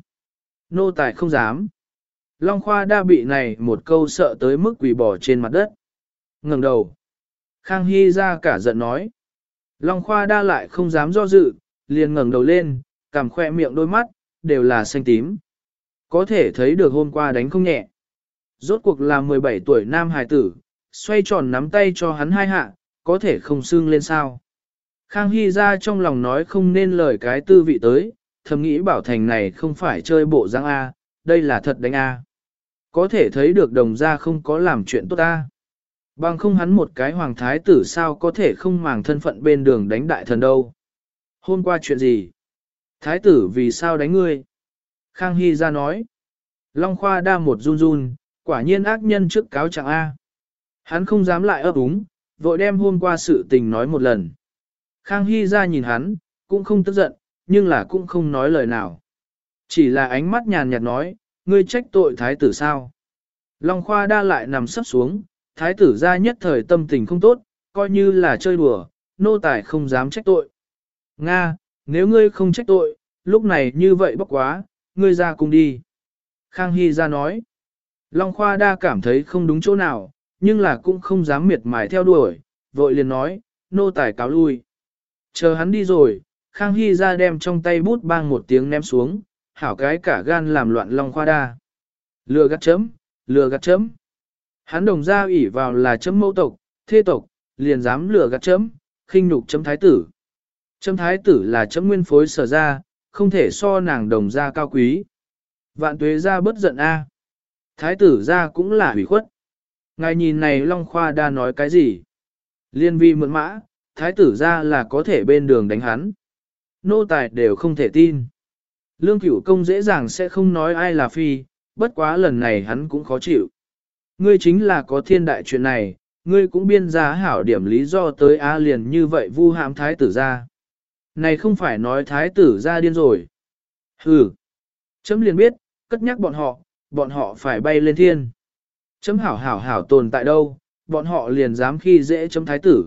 Nô tài không dám. Long Khoa Đa bị này một câu sợ tới mức quỳ bỏ trên mặt đất. Ngừng đầu. Khang Hy ra cả giận nói. Long Khoa Đa lại không dám do dự, liền ngẩng đầu lên, cằm khoe miệng đôi mắt, đều là xanh tím. Có thể thấy được hôm qua đánh không nhẹ. Rốt cuộc là 17 tuổi nam hài tử, xoay tròn nắm tay cho hắn hai hạ, có thể không xưng lên sao. Khang Hy ra trong lòng nói không nên lời cái tư vị tới, thầm nghĩ bảo thành này không phải chơi bộ giang A, đây là thật đánh A. Có thể thấy được đồng gia không có làm chuyện tốt A. Bằng không hắn một cái hoàng thái tử sao có thể không màng thân phận bên đường đánh đại thần đâu. Hôm qua chuyện gì? Thái tử vì sao đánh ngươi? Khang Hy ra nói. Long Khoa Đa một run run, quả nhiên ác nhân trước cáo trạng A. Hắn không dám lại ấp úng, vội đem hôm qua sự tình nói một lần. Khang Hy ra nhìn hắn, cũng không tức giận, nhưng là cũng không nói lời nào. Chỉ là ánh mắt nhàn nhạt nói, ngươi trách tội thái tử sao? Long Khoa Đa lại nằm sấp xuống, thái tử ra nhất thời tâm tình không tốt, coi như là chơi đùa, nô tài không dám trách tội. Nga, nếu ngươi không trách tội, lúc này như vậy bốc quá, ngươi ra cùng đi. Khang Hy ra nói, Long Khoa Đa cảm thấy không đúng chỗ nào, nhưng là cũng không dám miệt mài theo đuổi, vội liền nói, nô tài cáo lui. Chờ hắn đi rồi, Khang Hy ra đem trong tay bút bang một tiếng ném xuống, hảo cái cả gan làm loạn Long Khoa Đa. Lừa gạt chấm, lừa gạt chấm. Hắn đồng ra ủy vào là chấm mẫu tộc, thê tộc, liền dám lừa gạt chấm, khinh nhục chấm thái tử. Chấm thái tử là chấm nguyên phối sở ra, không thể so nàng đồng ra cao quý. Vạn tuế ra bất giận a. Thái tử ra cũng là hủy khuất. Ngài nhìn này Long Khoa Đa nói cái gì? Liên vi mượn mã, thái tử ra là có thể bên đường đánh hắn. Nô tài đều không thể tin. Lương Cửu Công dễ dàng sẽ không nói ai là phi, bất quá lần này hắn cũng khó chịu. Ngươi chính là có thiên đại chuyện này, ngươi cũng biên ra hảo điểm lý do tới A liền như vậy vu hãm thái tử ra. Này không phải nói thái tử ra điên rồi. Hừ. Chấm liền biết, cất nhắc bọn họ phải bay lên thiên. Chấm hảo tồn tại đâu, bọn họ liền dám khi dễ chấm thái tử.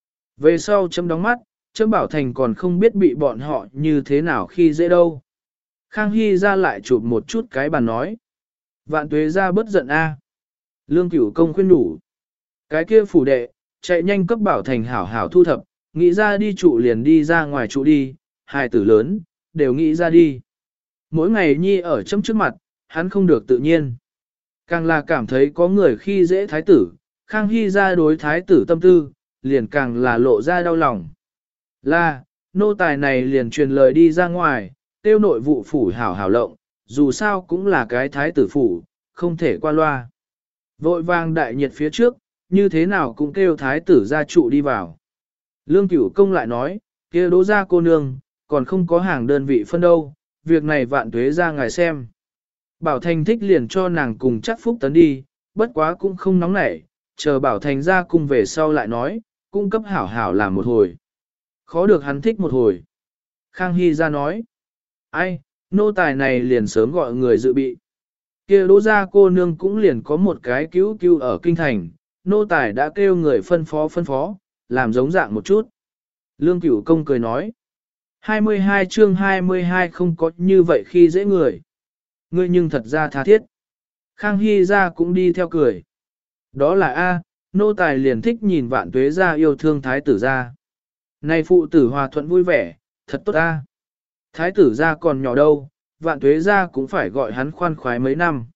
Về sau chấm đóng mắt, chấm bảo thành còn không biết bị bọn họ như thế nào khi dễ đâu. Khang Hy ra lại chụp một chút cái bàn nói. Vạn tuế ra bất giận a. Lương Cửu Công khuyên đủ. Cái kia phủ đệ, chạy nhanh cấp bảo thành hảo thu thập, nghĩ ra đi trụ liền đi ra ngoài trụ đi, hài tử lớn, đều nghĩ ra đi. Mỗi ngày nhi ở chấm trước mặt, hắn không được tự nhiên. Càng là cảm thấy có người khi dễ thái tử, Khang Hy ra đối thái tử tâm tư, liền càng là lộ ra đau lòng. Là, nô tài này liền truyền lời đi ra ngoài, tiêu nội vụ phủ hảo hảo lộng, dù sao cũng là cái thái tử phủ, không thể qua loa. Vội vàng đại nhiệt phía trước, như thế nào cũng kêu thái tử gia trụ đi vào. Lương Cửu Công lại nói, kia Đỗ gia cô nương, còn không có hàng đơn vị phân đâu, việc này vạn tuế ra ngài xem. Bảo Thành thích liền cho nàng cùng chắc phúc tấn đi, bất quá cũng không nóng nảy, chờ Bảo Thành ra cùng về sau lại nói, cung cấp hảo hảo làm một hồi. Khó được hắn thích một hồi. Khang Hy ra nói, ai, nô tài này liền sớm gọi người dự bị. Kia Đỗ gia cô nương cũng liền có một cái cứu cứu ở kinh thành, nô tài đã kêu người phân phó, làm giống dạng một chút. Lương Cửu Công cười nói, 22 chương 22 không có như vậy khi dễ người. Ngươi nhưng thật ra tha thiết. Khang Hy ra cũng đi theo cười. Đó là A, nô tài liền thích nhìn vạn tuế ra yêu thương thái tử ra. Này phụ tử hòa thuận vui vẻ, thật tốt A. Thái tử ra còn nhỏ đâu, vạn tuế ra cũng phải gọi hắn khoan khoái mấy năm.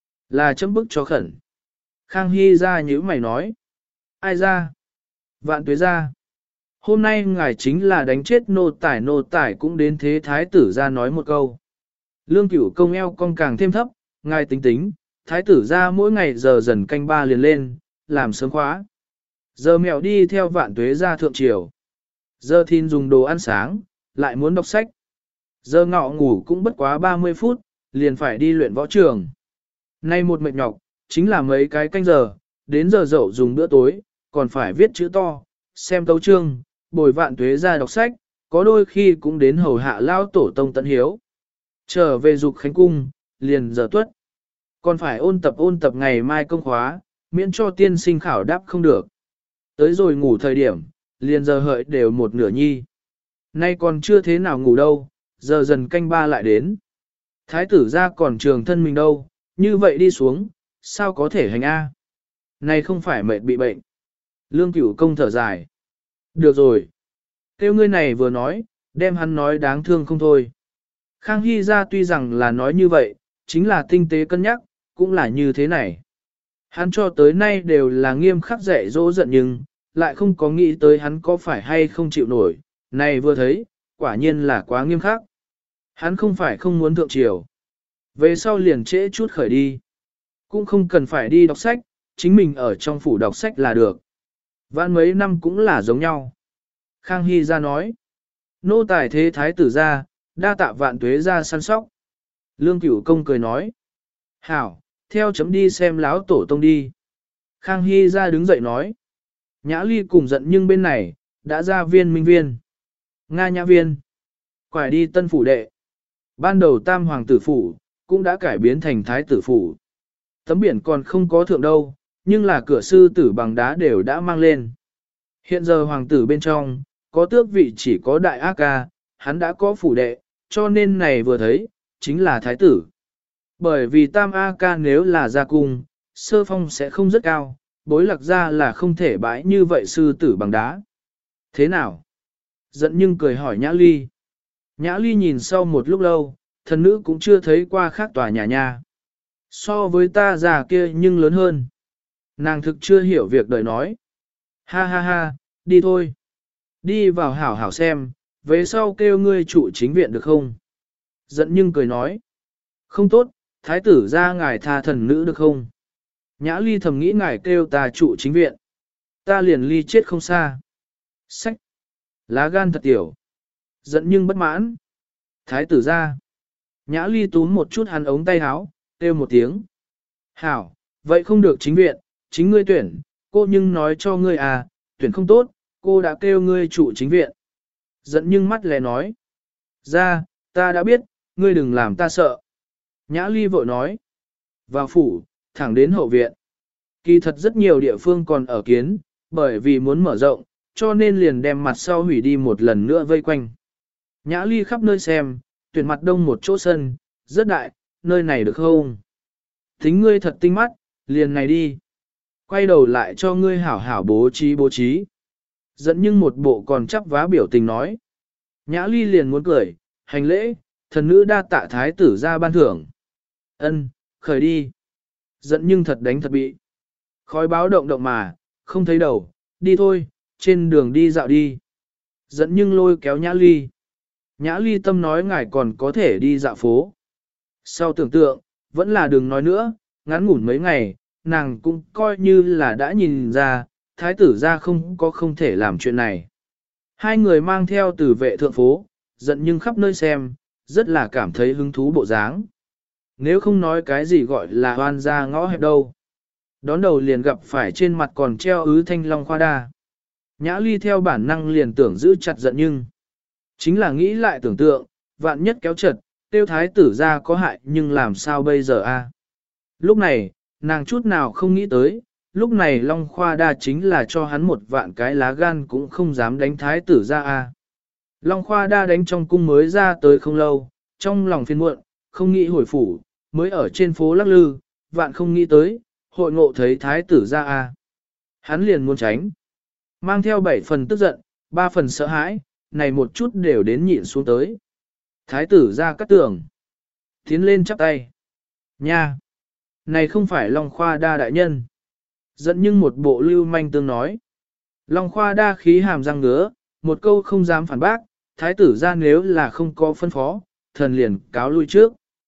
Là chấm bức cho khẩn. Khang Hy ra nhíu mày nói. Ai ra? Vạn tuế ra. Hôm nay ngài chính là đánh chết nô tải cũng đến thế thái tử ra nói một câu. Lương Cửu Công eo cong càng thêm thấp, ngài tính tính, thái tử ra mỗi ngày giờ dần canh ba liền lên, làm sớm khóa. Giờ mèo đi theo vạn tuế ra thượng triều. Giờ thìn dùng đồ ăn sáng, lại muốn đọc sách. Giờ ngọ ngủ cũng bất quá 30 phút, liền phải đi luyện võ trường. Nay một mệt nhọc, chính là mấy cái canh giờ, đến giờ dậu dùng bữa tối, còn phải viết chữ to, xem tấu chương, bồi vạn tuế ra đọc sách, có đôi khi cũng đến hầu hạ lao tổ tông tận hiếu. Trở về dục khánh cung, liền giờ tuất. Còn phải ôn tập ngày mai công khóa, miễn cho tiên sinh khảo đáp không được. Tới rồi ngủ thời điểm, liền giờ hợi đều một nửa nhi. Nay còn chưa thế nào ngủ đâu, giờ dần canh ba lại đến. Thái tử ra còn trường thân mình đâu, như vậy đi xuống, sao có thể hành A. Này không phải mệt bị bệnh. Lương Cửu Công thở dài. Được rồi. Kêu ngươi này vừa nói, đem hắn nói đáng thương không thôi. Khang Hy ra tuy rằng là nói như vậy, chính là tinh tế cân nhắc, cũng là như thế này. Hắn cho tới nay đều là nghiêm khắc dạy dỗ giận nhưng, lại không có nghĩ tới hắn có phải hay không chịu nổi. Này vừa thấy, quả nhiên là quá nghiêm khắc. Hắn không phải không muốn thượng triều. Về sau liền trễ chút khởi đi. Cũng không cần phải đi đọc sách, chính mình ở trong phủ đọc sách là được. Vãn mấy năm cũng là giống nhau. Khang Hy ra nói. Nô tài thế thái tử ra, đa tạ vạn tuế ra săn sóc. Lương Cửu Công cười nói. Hảo, theo chấm đi xem láo tổ tông đi. Khang Hy ra đứng dậy nói. Nhã Ly cùng giận nhưng bên này, đã ra viên minh viên. Nga nhã viên. Quải đi tân phủ đệ. Ban đầu tam hoàng tử phủ, cũng đã cải biến thành thái tử phủ. Tấm biển còn không có thượng đâu, nhưng là cửa sư tử bằng đá đều đã mang lên. Hiện giờ hoàng tử bên trong, có tước vị chỉ có đại A ca, hắn đã có phủ đệ, cho nên này vừa thấy, chính là thái tử. Bởi vì tam A ca nếu là gia cung, sơ phong sẽ không rất cao, bối lạc ra là không thể bãi như vậy sư tử bằng đá. Thế nào? Giận nhưng cười hỏi Nhã Ly. Nhã Ly nhìn sau một lúc lâu, thần nữ cũng chưa thấy qua khác tòa nhà nha. So với ta già kia nhưng lớn hơn. Nàng thực chưa hiểu việc đời nói. Ha ha ha, đi thôi. Đi vào hảo hảo xem, về sau kêu ngươi trụ chính viện được không? Giận nhưng cười nói. Không tốt, thái tử ra ngài tha thần nữ được không? Nhã Ly thầm nghĩ ngài kêu ta trụ chính viện. Ta liền ly chết không xa. Sách. Lá gan thật tiểu. Giận nhưng bất mãn. Thái tử ra. Nhã Ly túm một chút hắn ống tay áo, kêu một tiếng. Hảo, vậy không được chính viện, chính ngươi tuyển, cô nhưng nói cho ngươi à, tuyển không tốt, cô đã kêu ngươi trụ chính viện. Giận nhưng mắt lè nói. Ra, ta đã biết, ngươi đừng làm ta sợ. Nhã Ly vội nói. Vào phủ, thẳng đến hậu viện. Kỳ thật rất nhiều địa phương còn ở kiến, bởi vì muốn mở rộng, cho nên liền đem mặt sau hủy đi một lần nữa vây quanh. Nhã Ly khắp nơi xem, tuyển mặt đông một chỗ sân, rất đại, nơi này được không? Tính ngươi thật tinh mắt, liền này đi. Quay đầu lại cho ngươi hảo hảo bố trí. Dẫn nhưng một bộ còn chắp vá biểu tình nói. Nhã Ly liền muốn cười, hành lễ, thần nữ đa tạ thái tử ra ban thưởng. Ân, khởi đi. Giận nhưng thật đánh thật bị. Khói báo động động mà, không thấy đầu, đi thôi, trên đường đi dạo đi. Giận nhưng lôi kéo Nhã Ly. Nhã Ly tâm nói ngài còn có thể đi dạo phố. Sau tưởng tượng, vẫn là đừng nói nữa, ngắn ngủn mấy ngày, nàng cũng coi như là đã nhìn ra, thái tử ra không thể làm chuyện này. Hai người mang theo tử vệ thượng phố, giận nhưng khắp nơi xem, rất là cảm thấy hứng thú bộ dáng. Nếu không nói cái gì gọi là hoan ra ngõ hẹp đâu. Đón đầu liền gặp phải trên mặt còn treo ứ thanh long khoa đa. Nhã Ly theo bản năng liền tưởng giữ chặt giận nhưng. Chính là nghĩ lại tưởng tượng, vạn nhất kéo chật, tiêu thái tử ra có hại nhưng làm sao bây giờ a? Lúc này, nàng chút nào không nghĩ tới, lúc này Long Khoa Đa chính là cho hắn một vạn cái lá gan cũng không dám đánh thái tử ra a. Long Khoa Đa đánh trong cung mới ra tới không lâu, trong lòng phiền muộn, không nghĩ hồi phủ, mới ở trên phố lắc lư, vạn không nghĩ tới, hội ngộ thấy thái tử ra a. Hắn liền muốn tránh. Mang theo 7 phần tức giận, 3 phần sợ hãi, này một chút đều đến nhịn xuống tới. Thái tử ra cắt tường. Tiến lên chắp tay. Nha! Này không phải Long Khoa Đa đại nhân. Giận nhưng một bộ lưu manh tương nói. Long Khoa Đa khí hàm răng ngứa, một câu không dám phản bác, thái tử ra nếu là không có phân phó, thần liền cáo lui trước.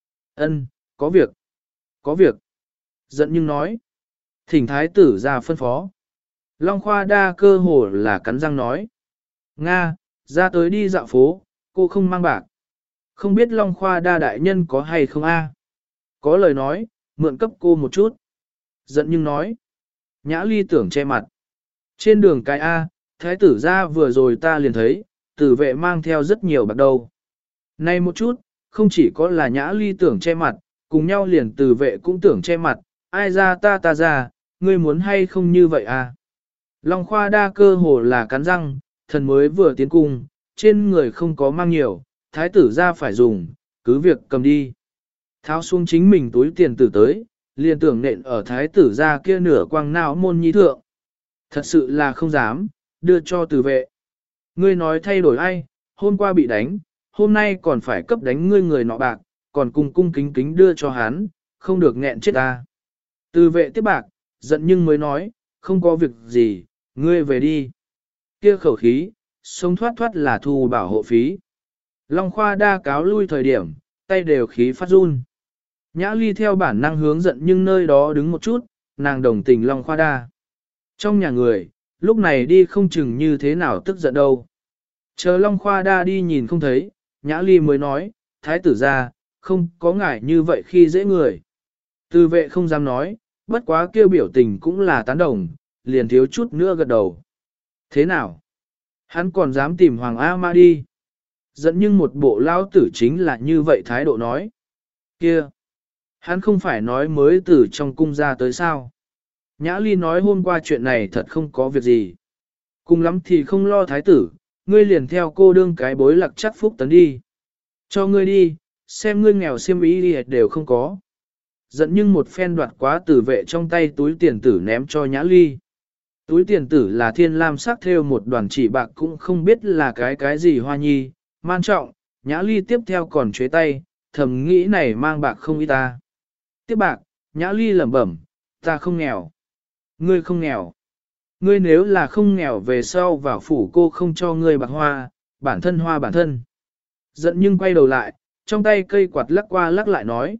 Ân, có việc. Có việc. Giận nhưng nói. Thỉnh thái tử ra phân phó. Long Khoa Đa cơ hồ là cắn răng nói. Nga, ra tới đi dạo phố, cô không mang bạc. Không biết Long Khoa Đa đại nhân có hay không a? Có lời nói, mượn cấp cô một chút. Giận nhưng nói. Nhã Ly tưởng che mặt. Trên đường cái A, thái tử ra vừa rồi ta liền thấy, tử vệ mang theo rất nhiều bạc đầu. Này một chút, không chỉ có là Nhã Ly tưởng che mặt, cùng nhau liền tử vệ cũng tưởng che mặt, ai ra ta ra, ngươi muốn hay không như vậy à? Long Khoa Đa cơ hồ là cắn răng, thần mới vừa tiến cung, trên người không có mang nhiều, thái tử ra phải dùng, cứ việc cầm đi. Tháo xuống chính mình túi tiền tử tới, liền tưởng nện ở thái tử ra kia nửa quang não môn nhi thượng. Thật sự là không dám, đưa cho tử vệ. Ngươi nói thay đổi ai, hôm qua bị đánh, hôm nay còn phải cấp đánh ngươi người nọ bạc, còn cung cung kính kính đưa cho hắn, không được nghẹn chết ta. Tử vệ tiếp bạc, giận nhưng mới nói, không có việc gì, ngươi về đi. Kia khẩu khí, sống thoát thoát là thu bảo hộ phí. Long Khoa Đa cáo lui thời điểm, tay đều khí phát run. Nhã Ly theo bản năng hướng giận nhưng nơi đó đứng một chút, nàng đồng tình Long Khoa Đa. Trong nhà người, lúc này đi không chừng như thế nào tức giận đâu. Chờ Long Khoa Đa đi nhìn không thấy, Nhã Ly mới nói, thái tử ra, không có ngại như vậy khi dễ người. Tư vệ không dám nói, bất quá kêu biểu tình cũng là tán đồng, liền thiếu chút nữa gật đầu. Thế nào? Hắn còn dám tìm Hoàng A Ma đi. Giận nhưng một bộ lao tử chính là như vậy thái độ nói. Kia! Hắn không phải nói mới từ trong cung ra tới sao. Nhã Ly nói hôm qua chuyện này thật không có việc gì. Cùng lắm thì không lo thái tử, ngươi liền theo cô đương cái bối lạc chắc phúc tấn đi. Cho ngươi đi, xem ngươi nghèo xiêm ý đi đều không có. Giận nhưng một phen đoạt quá tử vệ trong tay túi tiền tử ném cho Nhã Ly. Túi tiền tử là thiên lam sắc theo một đoàn chỉ bạc cũng không biết là cái gì hoa nhi, man trọng, Nhã Ly tiếp theo còn chế tay, thầm nghĩ này mang bạc không ít ta. Tiếp bạc, Nhã Ly lẩm bẩm, ta không nghèo. Ngươi không nghèo. Ngươi nếu là không nghèo về sau vào phủ cô không cho ngươi bạc hoa, bản thân hoa bản thân. Giận nhưng quay đầu lại, trong tay cây quạt lắc qua lắc lại nói.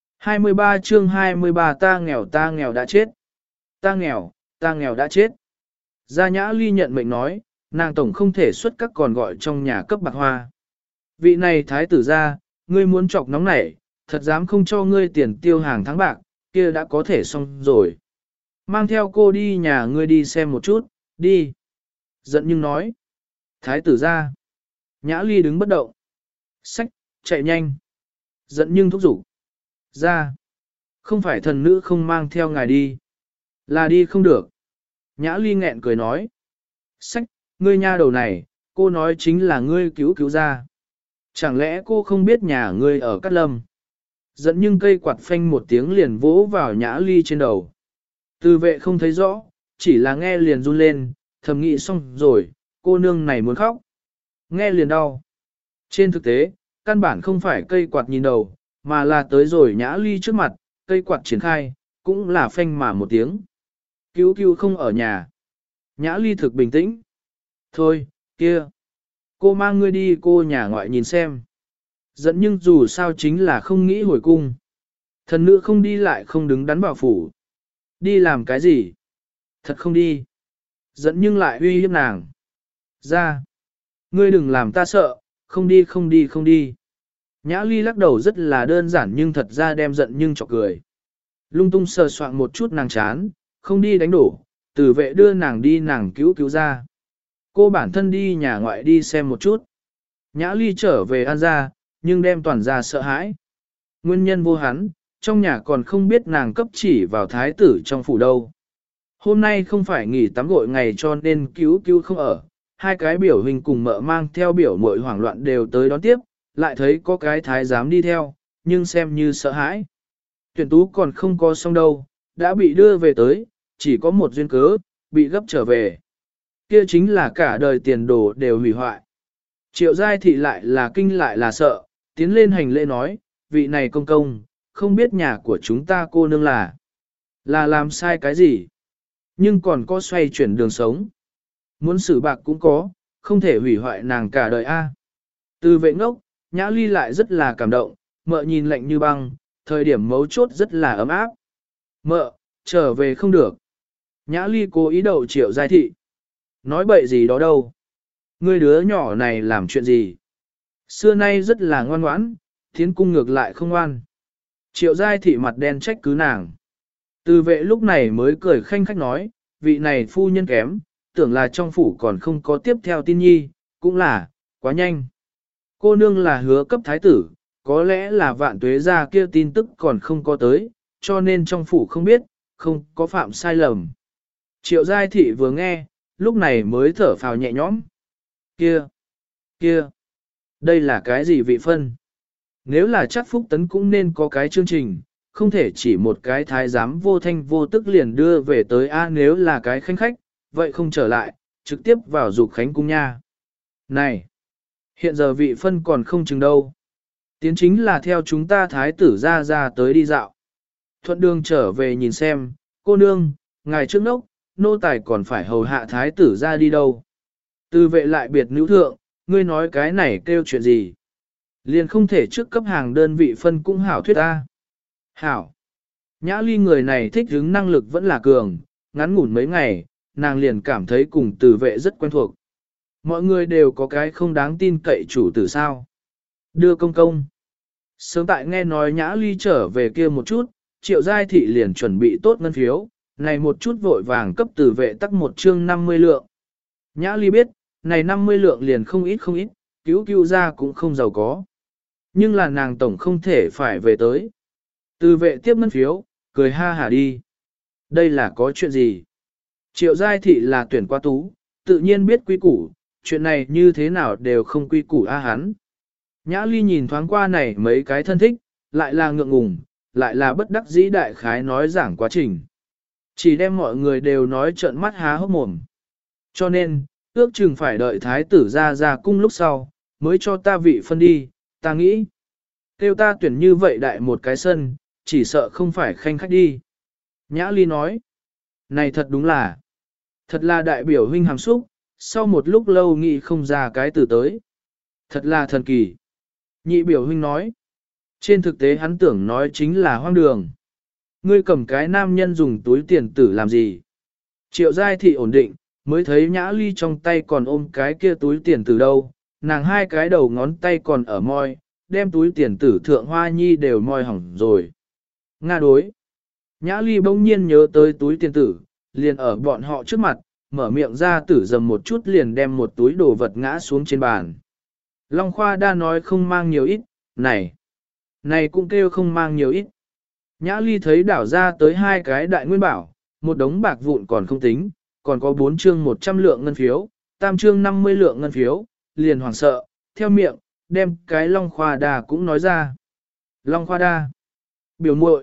23 chương 23 ta nghèo đã chết. Ta nghèo đã chết. Gia Nhã Ly nhận mệnh nói, nàng tổng không thể xuất các còn gọi trong nhà cấp bạc hoa. Vị này thái tử ra, ngươi muốn chọc nóng nảy, thật dám không cho ngươi tiền tiêu hàng tháng bạc, kia đã có thể xong rồi. Mang theo cô đi nhà ngươi đi xem một chút, đi. Giận nhưng nói. Thái tử ra. Nhã Ly đứng bất động. Sách, chạy nhanh. Giận nhưng thúc giục. Ra. Không phải thần nữ không mang theo ngài đi. Là đi không được. Nhã Ly nghẹn cười nói. Sách, ngươi nha đầu này, cô nói chính là ngươi cứu ra. Chẳng lẽ cô không biết nhà ngươi ở Cát Lâm? Giận nhưng cây quạt phanh một tiếng liền vỗ vào Nhã Ly trên đầu. Tư vệ không thấy rõ, chỉ là nghe liền run lên, thầm nghĩ xong rồi, cô nương này muốn khóc. Nghe liền đau. Trên thực tế, căn bản không phải cây quạt nhìn đầu, mà là tới rồi Nhã Ly trước mặt, cây quạt triển khai, cũng là phanh mà một tiếng. Cứu cứu không ở nhà. Nhã Ly thực bình tĩnh. Thôi, kia. Cô mang ngươi đi cô nhà ngoại nhìn xem. Giận nhưng dù sao chính là không nghĩ hồi cung. Thần nữ không đi lại không đứng đắn bảo phủ. Đi làm cái gì? Thật không đi. Giận nhưng lại uy hiếp nàng. Ra. Ngươi đừng làm ta sợ, không đi không đi không đi. Nhã Ly lắc đầu rất là đơn giản nhưng thật ra đem giận nhưng chọc cười. Lung tung sờ soạn một chút nàng chán, không đi đánh đổ, tử vệ đưa nàng đi nàng cứu ra. Cô bản thân đi nhà ngoại đi xem một chút. Nhã Ly trở về An gia, nhưng đem toàn gia sợ hãi. Nguyên nhân vô hắn, trong nhà còn không biết nàng cấp chỉ vào thái tử trong phủ đâu. Hôm nay không phải nghỉ tắm gội ngày cho nên cứu không ở. Hai cái biểu hình cùng mợ mang theo biểu muội hoảng loạn đều tới đón tiếp, lại thấy có cái thái giám đi theo, nhưng xem như sợ hãi. Tuyển tú còn không có xong đâu, đã bị đưa về tới, chỉ có một duyên cớ, bị gấp trở về. Kia chính là cả đời tiền đồ đều hủy hoại. Triệu giai thị lại là kinh lại là sợ, tiến lên hành lễ nói, vị này công công, không biết nhà của chúng ta cô nương là làm sai cái gì, nhưng còn có xoay chuyển đường sống. Muốn xử bạc cũng có, không thể hủy hoại nàng cả đời a. Từ vệ ngốc, Nhã Ly lại rất là cảm động, mợ nhìn lạnh như băng, thời điểm mấu chốt rất là ấm áp. Mợ, trở về không được. Nhã Ly cố ý đậu Triệu giai thị. Nói bậy gì đó đâu. Ngươi đứa nhỏ này làm chuyện gì? Xưa nay rất là ngoan ngoãn, thiến cung ngược lại không ngoan. Triệu giai thị mặt đen trách cứ nàng. Từ vệ lúc này mới cười khanh khách nói, vị này phu nhân kém, tưởng là trong phủ còn không có tiếp theo tin nhi, cũng là, quá nhanh. Cô nương là hứa cấp thái tử, có lẽ là vạn tuế ra kia tin tức còn không có tới, cho nên trong phủ không biết, không có phạm sai lầm. Triệu giai thị vừa nghe, lúc này mới thở phào nhẹ nhõm. Kia, đây là cái gì vị phân? Nếu là chắc Phúc Tấn cũng nên có cái chương trình, không thể chỉ một cái thái giám vô thanh vô tức liền đưa về tới A, nếu là cái khanh khách, vậy không trở lại, trực tiếp vào dục khánh cung nha. Này, hiện giờ vị phân còn không chừng đâu. Tiến chính là theo chúng ta thái tử ra tới đi dạo. Thuận đường trở về nhìn xem, cô nương, ngài trước nốc, nô tài còn phải hầu hạ thái tử ra đi đâu. Từ vệ lại biệt nữ thượng, ngươi nói cái này kêu chuyện gì? Liền không thể trước cấp hàng đơn vị phân cũng hảo thuyết ta. Hảo. Nhã Ly người này thích hứng năng lực vẫn là cường, ngắn ngủn mấy ngày, nàng liền cảm thấy cùng từ vệ rất quen thuộc. Mọi người đều có cái không đáng tin cậy chủ tử sao. Đưa công công. Sớm tại nghe nói Nhã Ly trở về kia một chút, Triệu giai thị liền chuẩn bị tốt ngân phiếu, này một chút vội vàng cấp từ vệ tắc một chương 50 lượng. Nhã Ly biết, này 50 lượng liền không ít, cứu ra cũng không giàu có. Nhưng là nàng tổng không thể phải về tới. Từ vệ tiếp ngân phiếu, cười ha hả đi. Đây là có chuyện gì? Triệu giai thị là tuyển qua tú, tự nhiên biết quy củ, chuyện này như thế nào đều không quy củ a hắn. Nhã Ly nhìn thoáng qua này mấy cái thân thích, lại là ngượng ngùng, lại là bất đắc dĩ đại khái nói giảng quá trình. Chỉ đem mọi người đều nói trợn mắt há hốc mồm. Cho nên, ước chừng phải đợi thái tử ra cung lúc sau, mới cho ta vị phân đi, ta nghĩ. Kêu ta tuyển như vậy đại một cái sân, chỉ sợ không phải khanh khách đi. Nhã Ly nói, này thật đúng là, thật là đại biểu huynh hàm xúc, sau một lúc lâu nghĩ không ra cái từ tới. Thật là thần kỳ. Nhị biểu huynh nói, trên thực tế hắn tưởng nói chính là hoang đường. Ngươi cầm cái nam nhân dùng túi tiền tử làm gì? Triệu giai thị ổn định, mới thấy Nhã Ly trong tay còn ôm cái kia túi tiền tử đâu, nàng hai cái đầu ngón tay còn ở môi, đem túi tiền tử thượng hoa nhi đều môi hỏng rồi. Nga đối. Nhã Ly bỗng nhiên nhớ tới túi tiền tử, liền ở bọn họ trước mặt, mở miệng ra tử dầm một chút liền đem một túi đồ vật ngã xuống trên bàn. Long Khoa đa nói không mang nhiều ít, này cũng kêu không mang nhiều ít. Nhã Ly thấy đảo ra tới hai cái đại nguyên bảo, một đống bạc vụn còn không tính, còn có 4 chương 100 lượng ngân phiếu, tam chương 50 lượng ngân phiếu, liền hoảng sợ, theo miệng, đem cái Long Khoa đa cũng nói ra. Long Khoa đa, biểu muội,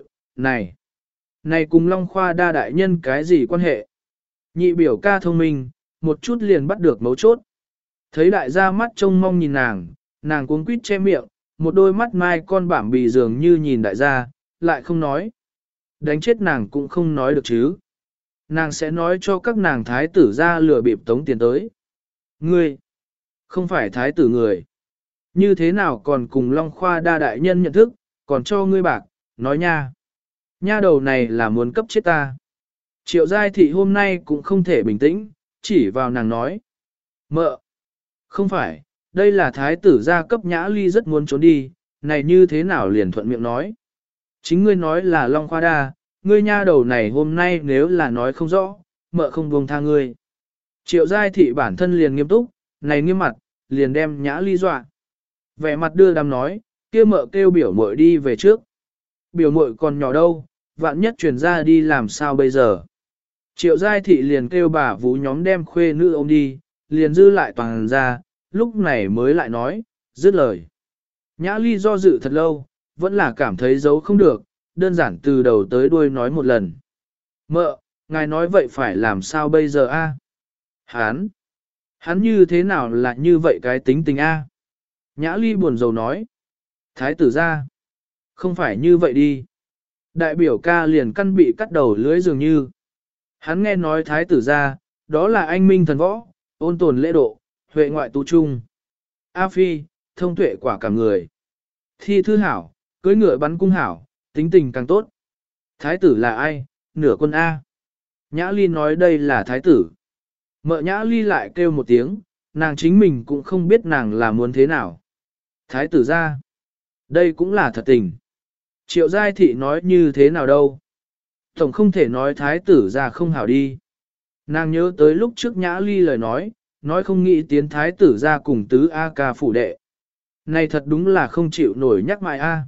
này cùng Long Khoa đa đại nhân cái gì quan hệ? Nhị biểu ca thông minh, một chút liền bắt được mấu chốt. Thấy đại gia mắt trông mong nhìn nàng cuống quýt che miệng, một đôi mắt mai con bảm bì dường như nhìn đại gia, lại không nói. đánh chết nàng cũng không nói được chứ. Nàng sẽ nói cho các nàng thái tử ra lừa bịp tống tiền tới. Ngươi, không phải thái tử người. Như thế nào còn cùng Long Khoa đa đại nhân nhận thức, còn cho ngươi bạc, nói nha. Nha đầu này là muốn cấp chết ta. Triệu Giai Thị hôm nay cũng không thể bình tĩnh, chỉ vào nàng nói. Mợ, không phải, đây là thái tử gia cấp Nhã Ly rất muốn trốn đi, này như thế nào liền thuận miệng nói. Chính ngươi nói là Long Khoa đa, ngươi nha đầu này hôm nay nếu là nói không rõ, mợ không buông tha ngươi. Triệu Giai Thị bản thân liền nghiêm túc, này nghiêm mặt, liền đem Nhã Ly dọa. Vẻ mặt đưa đám nói, kia mợ kêu biểu muội đi về trước. Biểu muội còn nhỏ đâu, vạn nhất truyền ra đi làm sao bây giờ. Triệu Giai Thị liền kêu bà vũ nhóm đem khuê nữ ôm đi, liền dư lại toàn ra, lúc này mới lại nói, dứt lời. Nhã Ly do dự thật lâu, vẫn là cảm thấy giấu không được, đơn giản từ đầu tới đuôi nói một lần. Mợ, ngài nói vậy phải làm sao bây giờ a? Hắn như thế nào là như vậy cái tính tình a? Nhã Ly buồn rầu nói. Thái tử ra. Không phải như vậy đi. Đại biểu ca liền căn bị cắt đầu lưới dường như. Hắn nghe nói thái tử ra, đó là anh minh thần võ, ôn tồn lễ độ, huệ ngoại tu trung. A Phi, thông tuệ quả cả người. Thi thư hảo, cưới ngựa bắn cung hảo, tính tình càng tốt. Thái tử là ai? Nửa quân A. Nhã Ly nói đây là thái tử. Mợ Nhã Ly lại kêu một tiếng, nàng chính mình cũng không biết nàng là muốn thế nào. Thái tử ra. Đây cũng là thật tình. Triệu Giai Thị nói như thế nào đâu. Tổng không thể nói thái tử ra không hảo đi. Nàng nhớ tới lúc trước Nhã Ly lời nói không nghĩ tiến thái tử ra cùng tứ A ca phủ đệ. Này thật đúng là không chịu nổi nhắc mãi A.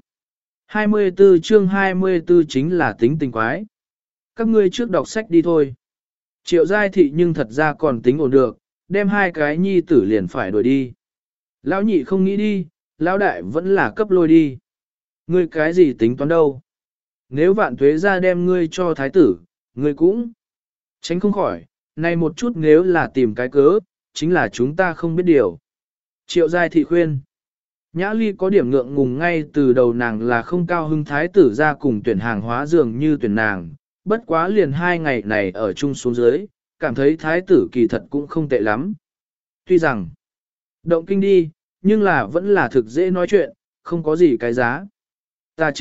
24 chương 24 chính là tính tình quái. Các ngươi trước đọc sách đi thôi. Triệu Giai Thị nhưng thật ra còn tính ổn được, đem hai cái nhi tử liền phải đuổi đi. Lão nhị không nghĩ đi, lão đại vẫn là cấp lôi đi. Ngươi cái gì tính toán đâu? Nếu vạn thuế ra đem ngươi cho thái tử, ngươi cũng tránh không khỏi, này một chút nếu là tìm cái cớ, chính là chúng ta không biết điều. Triệu Giai Thị khuyên. Nhã Ly có điểm ngượng ngùng ngay từ đầu nàng là không cao hưng thái tử ra cùng tuyển hàng hóa dường như tuyển nàng, bất quá liền 2 ngày này ở chung xuống dưới, cảm thấy thái tử kỳ thật cũng không tệ lắm. Tuy rằng, động kinh đi, nhưng là vẫn là thực dễ nói chuyện, không có gì cái giá. Ta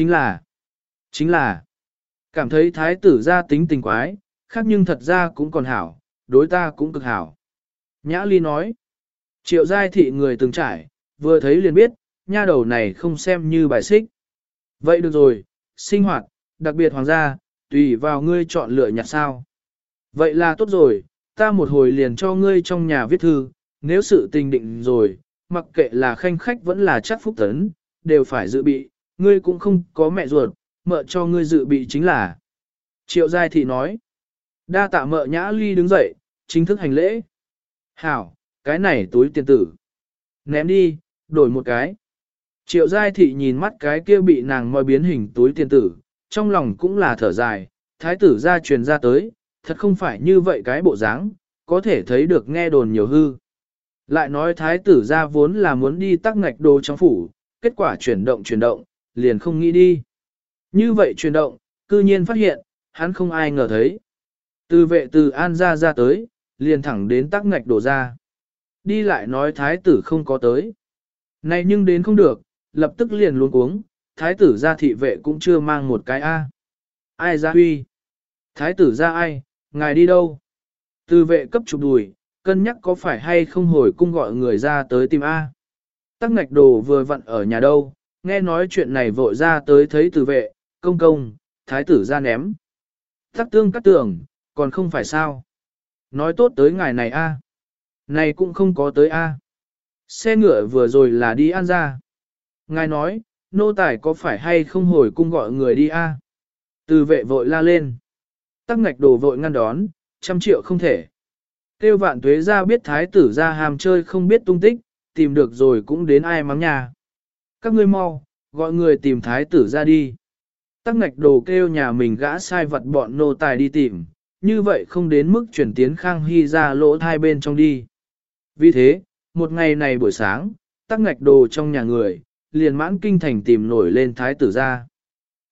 chính là, cảm thấy thái tử ra tính tình quái, khác nhưng thật ra cũng còn hảo, đối ta cũng cực hảo. Nhã Ly nói, Triệu Giai Thị người từng trải, vừa thấy liền biết, nha đầu này không xem như bài xích. Vậy được rồi, sinh hoạt, đặc biệt hoàng gia, tùy vào ngươi chọn lựa nhặt sao. Vậy là tốt rồi, ta một hồi liền cho ngươi trong nhà viết thư, nếu sự tình định rồi, mặc kệ là khanh khách vẫn là chắc phúc tấn, đều phải dự bị, ngươi cũng không có mẹ ruột, mợ cho ngươi dự bị chính là. Triệu Giai Thị nói, đa tạ mợ. Nhã Ly đứng dậy, chính thức hành lễ. Hảo, cái này túi tiền tử. Ném đi, đổi một cái. Triệu Giai Thị nhìn mắt cái kia bị nàng moi biến hình túi tiền tử, trong lòng cũng là thở dài, thái tử ra truyền ra tới, thật không phải như vậy cái bộ dáng, có thể thấy được nghe đồn nhiều hư. Lại nói thái tử ra vốn là muốn đi tắc ngạch đồ trong phủ, kết quả chuyển động, liền không nghĩ đi. Như vậy chuyển động, cư nhiên phát hiện, hắn không ai ngờ thấy. Từ vệ từ An ra tới, liền thẳng đến tắc ngạch đổ ra. Đi lại nói thái tử không có tới. Này nhưng đến không được, lập tức liền luống cuống, thái tử ra thị vệ cũng chưa mang một cái A. Ai ra huy? Thái tử ra ai? Ngài đi đâu? Từ vệ cấp chụp đùi, cân nhắc có phải hay không hồi cung gọi người ra tới tìm A. Tắc ngạch đồ vừa vặn ở nhà đâu, nghe nói chuyện này vội ra tới thấy từ vệ, công, thái tử ra ném. Tắc tương cắt tưởng, còn không phải sao. Nói tốt tới ngài này A. Này cũng không có tới A. Xe ngựa vừa rồi là đi An ra. Ngài nói, nô tài có phải hay không hồi cung gọi người đi A. Từ vệ vội la lên. Tắc ngạch đồ vội ngăn đón, 100 triệu không thể. Tiêu vạn tuế ra biết thái tử ra hàm chơi không biết tung tích, tìm được rồi cũng đến ai mắng nhà. Các ngươi mau, gọi người tìm thái tử ra đi. Tắc ngạch đồ kêu nhà mình gã sai vật bọn nô tài đi tìm, như vậy không đến mức chuyển tiến Khang Hy ra lỗ hai bên trong đi. Vì thế, một ngày này buổi sáng, tắc ngạch đồ trong nhà người, liền mãn kinh thành tìm nổi lên thái tử ra.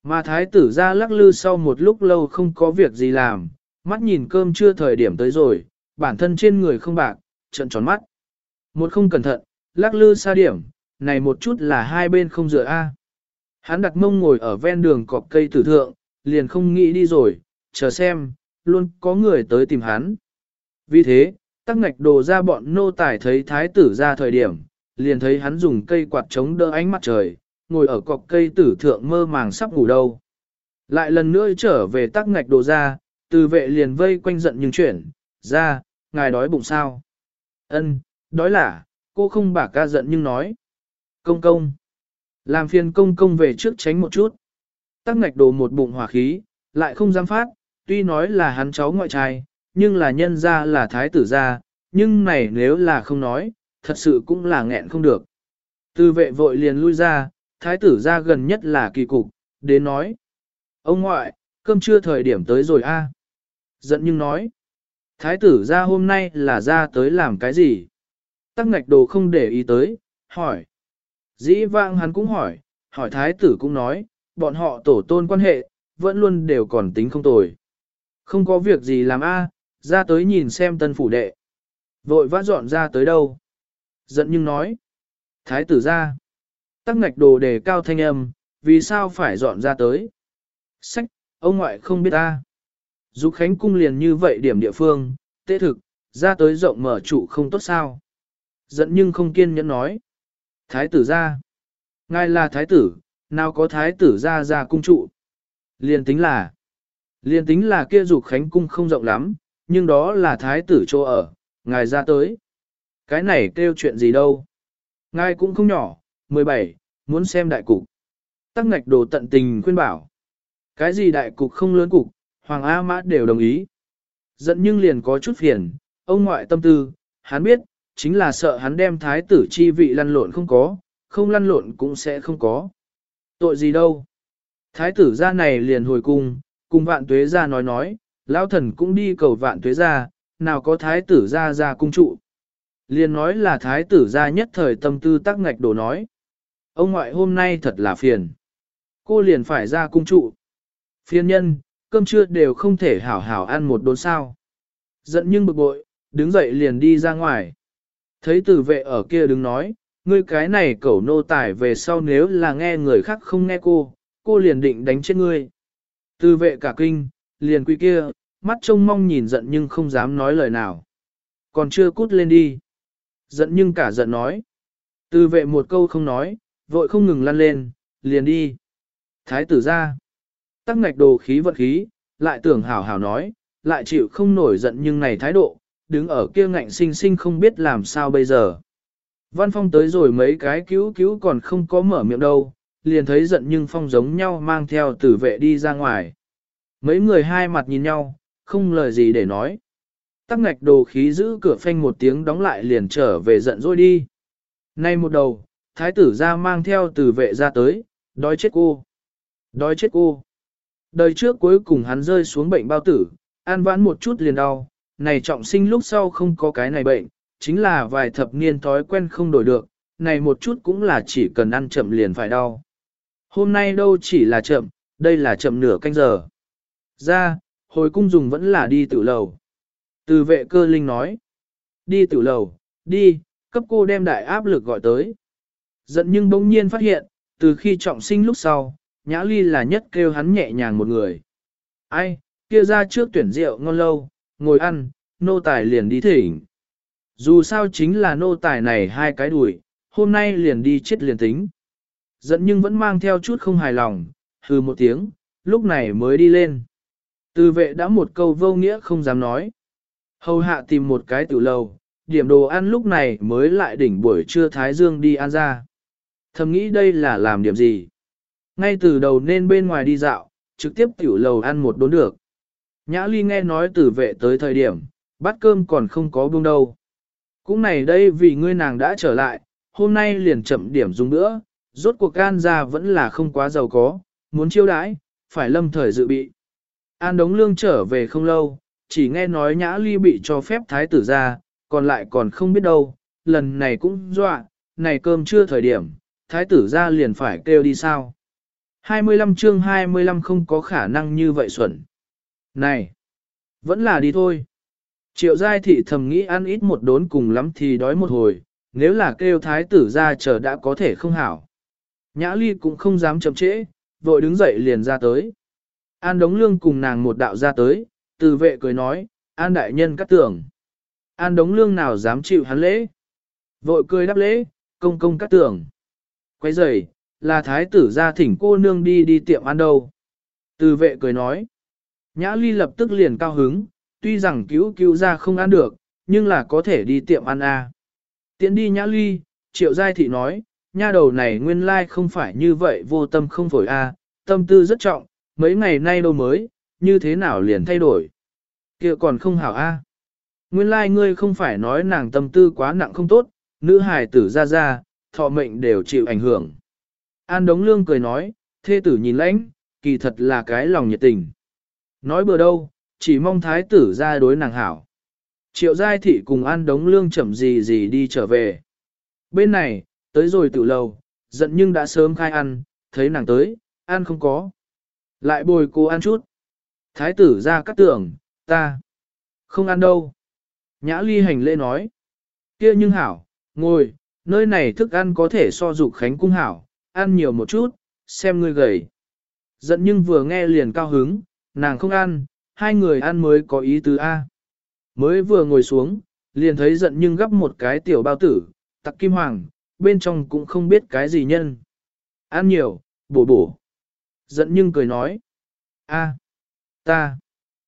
Mà thái tử ra lắc lư sau một lúc lâu không có việc gì làm, mắt nhìn cơm chưa thời điểm tới rồi, bản thân trên người không bạc, trợn tròn mắt. Một không cẩn thận, lắc lư xa điểm, này một chút là hai bên không dựa A. Hắn đặt mông ngồi ở ven đường cọp cây tử thượng, liền không nghĩ đi rồi, chờ xem, luôn có người tới tìm hắn. Vì thế, tắc ngạch đồ ra bọn nô tài thấy thái tử ra thời điểm, liền thấy hắn dùng cây quạt chống đỡ ánh mặt trời, ngồi ở cọp cây tử thượng mơ màng sắp ngủ đâu. Lại lần nữa trở về tắc ngạch đồ ra, từ vệ liền vây quanh giận nhưng chuyển, ra, ngài đói bụng sao? Ân, đói là, cô không bả ca giận nhưng nói. Công công, làm phiền công công về trước tránh một chút. Tắc ngạch đồ một bụng hỏa khí, lại không dám phát, tuy nói là hắn cháu ngoại trai, nhưng là nhân ra là thái tử gia, nhưng này nếu là không nói, thật sự cũng là nghẹn không được. Từ vệ vội liền lui ra, thái tử gia gần nhất là kỳ cục, đến nói. Ông ngoại, cơm trưa thời điểm tới rồi a. Giận nhưng nói. Thái tử gia hôm nay là ra tới làm cái gì? Tắc ngạch đồ không để ý tới, hỏi. Dĩ vãng hắn cũng hỏi thái tử cũng nói, bọn họ tổ tôn quan hệ, vẫn luôn đều còn tính không tồi. Không có việc gì làm a, ra tới nhìn xem tân phủ đệ. Vội vã dọn ra tới đâu? Giận nhưng nói. Thái tử ra. Tắc ngạch đồ đề cao thanh âm, vì sao phải dọn ra tới? Sách, ông ngoại không biết ta. Dục Khánh cung liền như vậy điểm địa phương, tế thực, ra tới rộng mở trụ không tốt sao? Giận nhưng không kiên nhẫn nói. Thái tử ra. Ngài là thái tử, nào có thái tử ra cung trụ? Liền tính là kia Dục Khánh cung không rộng lắm, nhưng đó là thái tử chỗ ở, ngài ra tới. Cái này kêu chuyện gì đâu. Ngài cũng không nhỏ, 17, muốn xem đại cục. Tắc ngạch đồ tận tình khuyên bảo. Cái gì đại cục không lớn cục, Hoàng A Mã đều đồng ý. Giận nhưng liền có chút phiền, ông ngoại tâm tư, hắn biết, chính là sợ hắn đem thái tử chi vị lăn lộn không có, không lăn lộn cũng sẽ không có. Tội gì đâu. Thái tử ra này liền hồi cung, cùng vạn tuế ra nói, lão thần cũng đi cầu vạn tuế ra, nào có thái tử ra cung trụ. Liền nói là thái tử ra nhất thời tâm tư tắc ngạch đồ nói. Ông ngoại hôm nay thật là phiền. Cô liền phải ra cung trụ. Phiền nhân, cơm trưa đều không thể hảo hảo ăn một đốn sao. Giận nhưng bực bội, đứng dậy liền đi ra ngoài. Thấy tử vệ ở kia đứng nói, ngươi cái này cẩu nô tài về sau nếu là nghe người khác không nghe cô liền định đánh chết ngươi. Tử vệ cả kinh, liền quy kia, mắt trông mong nhìn giận nhưng không dám nói lời nào. Còn chưa cút lên đi. Giận nhưng cả giận nói. Tử vệ một câu không nói, vội không ngừng lăn lên, liền đi. Thái tử ra. Tắc ngạch đồ khí vận khí, lại tưởng hảo hảo nói, lại chịu không nổi giận nhưng này thái độ, đứng ở kia ngạnh sinh sinh không biết làm sao bây giờ. Văn Phong tới rồi mấy cái cứu còn không có mở miệng đâu, liền thấy giận nhưng Phong giống nhau mang theo tử vệ đi ra ngoài. Mấy người hai mặt nhìn nhau, không lời gì để nói. Tắc ngạch đồ khí giữ cửa phanh một tiếng đóng lại liền trở về giận dỗi đi. Nay một đầu, thái tử ra mang theo tử vệ ra tới, đói chết cô. Đói chết cô. Đời trước cuối cùng hắn rơi xuống bệnh bao tử, ăn vãn một chút liền đau, này trọng sinh lúc sau không có cái này bệnh, chính là vài thập niên thói quen không đổi được, này một chút cũng là chỉ cần ăn chậm liền phải đau. Hôm nay đâu chỉ là chậm, đây là chậm nửa canh giờ. Ra, hồi cung dùng vẫn là đi tử lầu. Từ vệ cơ linh nói, đi tử lầu, đi, cấp cô đem đại áp lực gọi tới. Giận nhưng bỗng nhiên phát hiện, từ khi trọng sinh lúc sau, Nhã Ly là nhất kêu hắn nhẹ nhàng một người. Ai, kia ra trước tuyển rượu ngon lâu, ngồi ăn, nô tài liền đi thỉnh. Dù sao chính là nô tài này hai cái đuổi, hôm nay liền đi chết liền tính. Giận nhưng vẫn mang theo chút không hài lòng, hừ một tiếng, lúc này mới đi lên. Từ vệ đã một câu vô nghĩa không dám nói. Hầu hạ tìm một cái tử lầu, điểm đồ ăn lúc này mới lại đỉnh buổi trưa Thái Dương đi ăn ra. Thầm nghĩ đây là làm điểm gì? Ngay từ đầu nên bên ngoài đi dạo, trực tiếp tiểu lầu ăn một đốn được. Nhã Ly nghe nói tử vệ tới thời điểm, bát cơm còn không có buông đâu. Cũng này đây vì ngươi nàng đã trở lại, hôm nay liền chậm điểm dùng nữa, rốt cuộc An gia vẫn là không quá giàu có, muốn chiêu đãi, phải lâm thời dự bị. An Đống Lương trở về không lâu, chỉ nghe nói Nhã Ly bị cho phép thái tử ra, còn lại còn không biết đâu, lần này cũng dọa, này cơm chưa thời điểm, thái tử ra liền phải kêu đi sao. 25 chương 25 không có khả năng như vậy xuẩn. Này, vẫn là đi thôi. Triệu giai thị thầm nghĩ ăn ít một đốn cùng lắm thì đói một hồi, nếu là kêu thái tử ra chờ đã có thể không hảo. Nhã ly cũng không dám chậm trễ, vội đứng dậy liền ra tới. An Đống Lương cùng nàng một đạo ra tới, từ vệ cười nói, An đại nhân cắt tưởng. An Đống Lương nào dám chịu hắn lễ. Vội cười đáp lễ, công công cắt tưởng. Quay rời, là thái tử ra thỉnh cô nương đi tiệm ăn đâu. Từ vệ cười nói. Nhã ly lập tức liền cao hứng, tuy rằng cứu ra không ăn được, nhưng là có thể đi tiệm ăn à. Tiện đi nhã ly, triệu giai thị nói, nha đầu này nguyên lai không phải như vậy vô tâm không phổi a, tâm tư rất trọng, mấy ngày nay đâu mới, như thế nào liền thay đổi. Kia còn không hảo a. Nguyên lai ngươi không phải nói nàng tâm tư quá nặng không tốt, nữ hài tử ra, thọ mệnh đều chịu ảnh hưởng. An Đống Lương cười nói, thê tử nhìn lãnh, kỳ thật là cái lòng nhiệt tình. Nói bừa đâu, chỉ mong thái tử ra đối nàng hảo. Triệu giai thị cùng An Đống Lương chậm gì đi trở về. Bên này, tới rồi tự lầu, giận nhưng đã sớm khai ăn, thấy nàng tới, ăn không có. Lại bồi cô ăn chút. Thái tử ra cắt tưởng, ta không ăn đâu. Nhã ly hành lễ nói. Kia nhưng hảo, ngồi, nơi này thức ăn có thể so dục khánh cung hảo, ăn nhiều một chút, xem ngươi gầy. Giận nhưng vừa nghe liền cao hứng, nàng không ăn, hai người ăn mới có ý tứ A. Mới vừa ngồi xuống, liền thấy giận nhưng gấp một cái tiểu bao tử, tặc kim hoàng, bên trong cũng không biết cái gì nhân. Ăn nhiều, bổ. Giận nhưng cười nói. A, ta.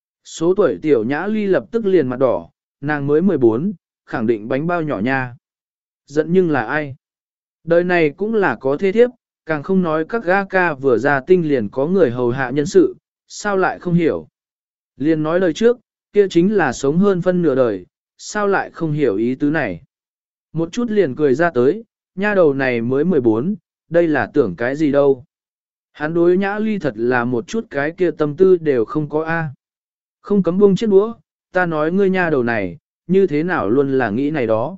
Số tuổi tiểu nhã ly lập tức liền mặt đỏ, nàng mới 14, khẳng định bánh bao nhỏ nha. Giận nhưng là ai? Đời này cũng là có thế thiếp, càng không nói các ga ca vừa ra tinh liền có người hầu hạ nhân sự, sao lại không hiểu. Liền nói lời trước, kia chính là sống hơn phân nửa đời, sao lại không hiểu ý tứ này. Một chút liền cười ra tới, nha đầu này mới 14, đây là tưởng cái gì đâu. Hắn đối nhã ly thật là một chút cái kia tâm tư đều không có a. Không cấm buông chiếc đũa, ta nói ngươi nha đầu này, như thế nào luôn là nghĩ này đó.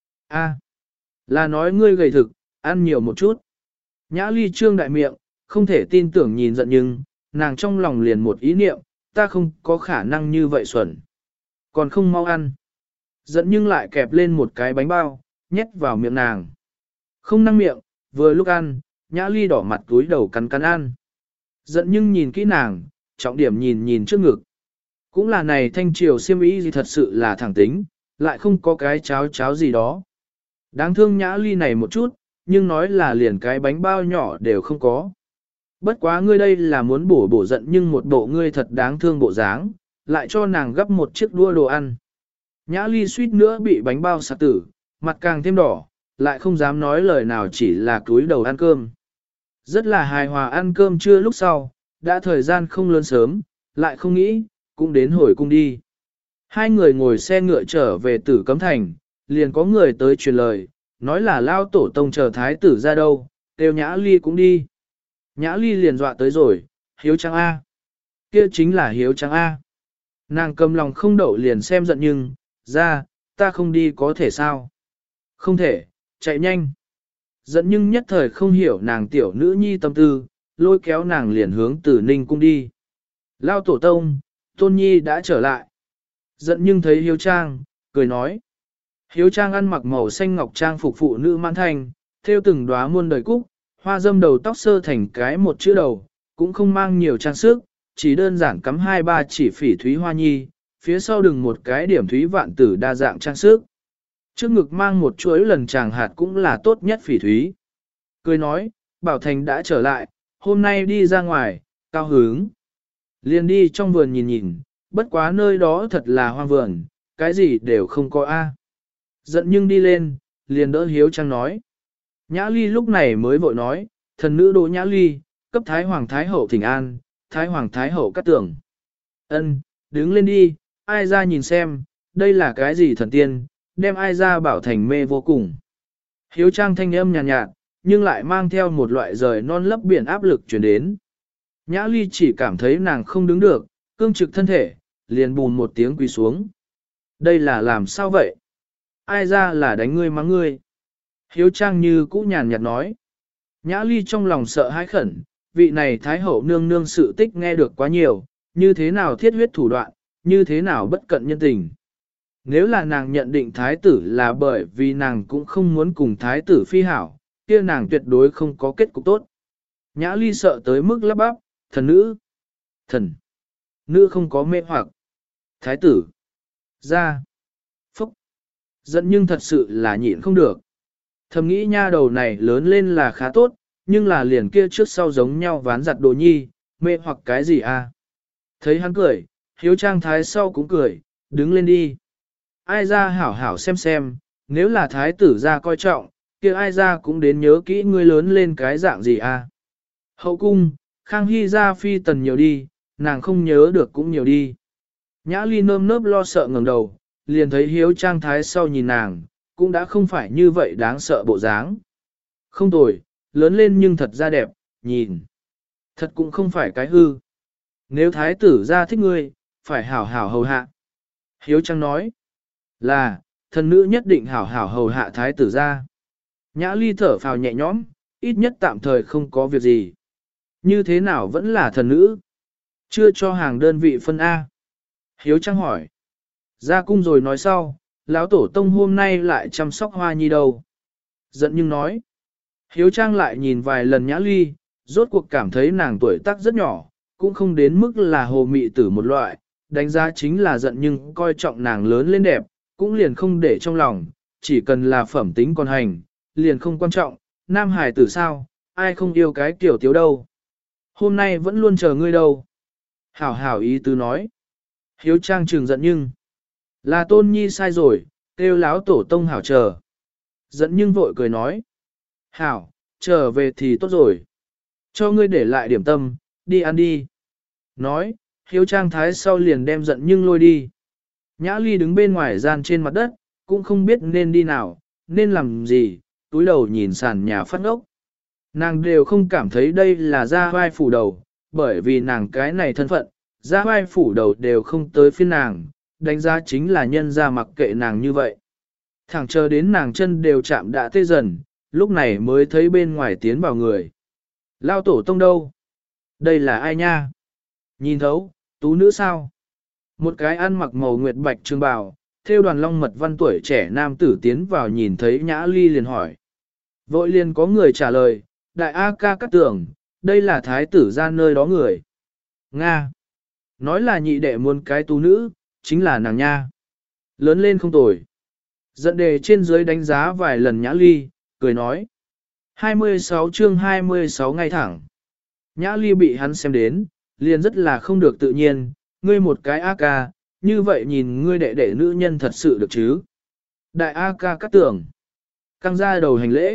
A, là nói ngươi gầy thực, ăn nhiều một chút. Nhã ly trương đại miệng, không thể tin tưởng nhìn giận nhưng, nàng trong lòng liền một ý niệm, ta không có khả năng như vậy xuẩn. Còn không mau ăn. Giận nhưng lại kẹp lên một cái bánh bao, nhét vào miệng nàng. Không năng miệng, vừa lúc ăn, nhã ly đỏ mặt túi đầu cắn ăn. Giận nhưng nhìn kỹ nàng, trọng điểm nhìn trước ngực. Cũng là này thanh triều xiêm y gì thật sự là thẳng tính, lại không có cái cháo gì đó. Đáng thương nhã ly này một chút, nhưng nói là liền cái bánh bao nhỏ đều không có. Bất quá ngươi đây là muốn bổ giận nhưng một bộ ngươi thật đáng thương bộ dáng, lại cho nàng gấp một chiếc đua đồ ăn. Nhã ly suýt nữa bị bánh bao sạc tử, mặt càng thêm đỏ, lại không dám nói lời nào chỉ là cúi đầu ăn cơm. Rất là hài hòa ăn cơm trưa lúc sau, đã thời gian không lớn sớm, lại không nghĩ, cũng đến hồi cung đi. Hai người ngồi xe ngựa trở về Tử Cấm Thành, liền có người tới truyền lời, nói là lao tổ tông chờ thái tử ra đâu, kêu Nhã ly cũng đi. Nhã ly liền dọa tới rồi, hiếu trang A. Kia chính là hiếu trang A. Nàng cầm lòng không đậu liền xem giận nhưng, ra, ta không đi có thể sao? Không thể, chạy nhanh. Giận nhưng nhất thời không hiểu nàng tiểu nữ nhi tâm tư, lôi kéo nàng liền hướng Tử Ninh cung đi. Lao tổ tông, tôn nhi đã trở lại. Giận nhưng thấy hiếu trang, cười nói. Hiếu trang ăn mặc màu xanh ngọc trang phục phụ nữ mãn thành, theo từng đóa muôn đời cúc, hoa dâm đầu tóc sơ thành cái một chữ đầu, cũng không mang nhiều trang sức, chỉ đơn giản cắm 2-3 chỉ phỉ thúy hoa nhi, phía sau đừng một cái điểm thúy vạn tử đa dạng trang sức. Trước ngực mang một chuỗi lần chàng hạt cũng là tốt nhất phỉ thúy. Cười nói, Bảo Thành đã trở lại, hôm nay đi ra ngoài, cao hứng. Liền đi trong vườn nhìn, bất quá nơi đó thật là hoang vườn, cái gì đều không có a. Giận nhưng đi lên, liền đỡ hiếu trang nói. Nhã ly lúc này mới vội nói, thần nữ Đỗ Nhã ly, cấp Thái Hoàng Thái Hậu thỉnh an, Thái Hoàng Thái Hậu cắt tưởng. Ân, đứng lên đi, ai ra nhìn xem, đây là cái gì thần tiên, đem ai ra Bảo Thành mê vô cùng. Hiếu trang thanh âm nhàn nhạt, nhưng lại mang theo một loại rời non lấp biển áp lực chuyển đến. Nhã ly chỉ cảm thấy nàng không đứng được, cương trực thân thể, liền bùn một tiếng quỳ xuống. Đây là làm sao vậy? Ai ra là đánh ngươi mắng ngươi? Hiếu trang như cũ nhàn nhạt nói. Nhã ly trong lòng sợ hãi khẩn, vị này Thái hậu nương nương sự tích nghe được quá nhiều, như thế nào thiết huyết thủ đoạn, như thế nào bất cận nhân tình. Nếu là nàng nhận định thái tử là bởi vì nàng cũng không muốn cùng thái tử phi hảo, kia nàng tuyệt đối không có kết cục tốt. Nhã Ly sợ tới mức lắp bắp, thần nữ, thần, nữ không có mê hoặc, thái tử, ra, phúc, giận nhưng thật sự là nhịn không được. Thầm nghĩ nha đầu này lớn lên là khá tốt, nhưng là liền kia trước sau giống nhau ván giặt đồ nhi, mê hoặc cái gì à. Thấy hắn cười, hiếu trang thái sau cũng cười, đứng lên đi. Ai ra hảo hảo xem, nếu là thái tử ra coi trọng, kia ai ra cũng đến nhớ kỹ ngươi lớn lên cái dạng gì à. Hậu cung, Khang Hy ra phi tần nhiều đi, nàng không nhớ được cũng nhiều đi. Nhã Ly nơm nớp lo sợ ngẩng đầu, liền thấy hiếu trang thái sau nhìn nàng, cũng đã không phải như vậy đáng sợ bộ dáng. Không tồi, lớn lên nhưng thật ra đẹp, nhìn. Thật cũng không phải cái hư. Nếu thái tử ra thích ngươi, phải hảo hảo hầu hạ. Hiếu trang nói, là, thần nữ nhất định hảo hảo hầu hạ thái tử ra. Nhã Ly thở phào nhẹ nhõm, ít nhất tạm thời không có việc gì. Như thế nào vẫn là thần nữ? Chưa cho hàng đơn vị phân A. Hiếu Trang hỏi. Ra cung rồi nói sau, lão tổ tông hôm nay lại chăm sóc hoa nhi đâu. Giận nhưng nói. Hiếu Trang lại nhìn vài lần Nhã Ly, rốt cuộc cảm thấy nàng tuổi tác rất nhỏ, cũng không đến mức là hồ mị tử một loại, đánh giá chính là giận nhưng coi trọng nàng lớn lên đẹp, cũng liền không để trong lòng, chỉ cần là phẩm tính còn hành, liền không quan trọng, nam hải tử sao, ai không yêu cái kiểu tiếu đâu. Hôm nay vẫn luôn chờ ngươi đâu. Hảo hảo ý tứ nói. Hiếu Trang trừng giận nhưng. Là tôn nhi sai rồi, kêu láo tổ tông hảo chờ. Giận nhưng vội cười nói. Hảo, trở về thì tốt rồi. Cho ngươi để lại điểm tâm, đi ăn đi. Nói, Hiếu Trang thái sau liền đem giận nhưng lôi đi. Nhã Ly đứng bên ngoài gian trên mặt đất, cũng không biết nên đi nào, nên làm gì, túi đầu nhìn sàn nhà phát ngốc. Nàng đều không cảm thấy đây là gia vai phủ đầu, bởi vì nàng cái này thân phận, gia vai phủ đầu đều không tới phiên nàng, đánh giá chính là nhân ra mặc kệ nàng như vậy. Thẳng chờ đến nàng chân đều chạm đã tê dần, lúc này mới thấy bên ngoài tiến vào người. Lao tổ tông đâu? Đây là ai nha? Nhìn thấu, tú nữ sao? Một cái ăn mặc màu nguyệt bạch trường bào, theo đoàn long mật văn tuổi trẻ nam tử tiến vào nhìn thấy Nhã Ly liền hỏi. Vội liền có người trả lời, đại A ca cắt tưởng, đây là thái tử ra nơi đó người. Nga. Nói là nhị đệ muốn cái tú nữ, chính là nàng nha. Lớn lên không tồi. Dẫn đề trên dưới đánh giá vài lần Nhã Ly, cười nói. 26 chương 26 ngày thẳng. Nhã Ly bị hắn xem đến, liền rất là không được tự nhiên, ngươi một cái A ca, như vậy nhìn ngươi đệ đệ nữ nhân thật sự được chứ. Đại A ca cắt tưởng. Căng ra đầu hành lễ.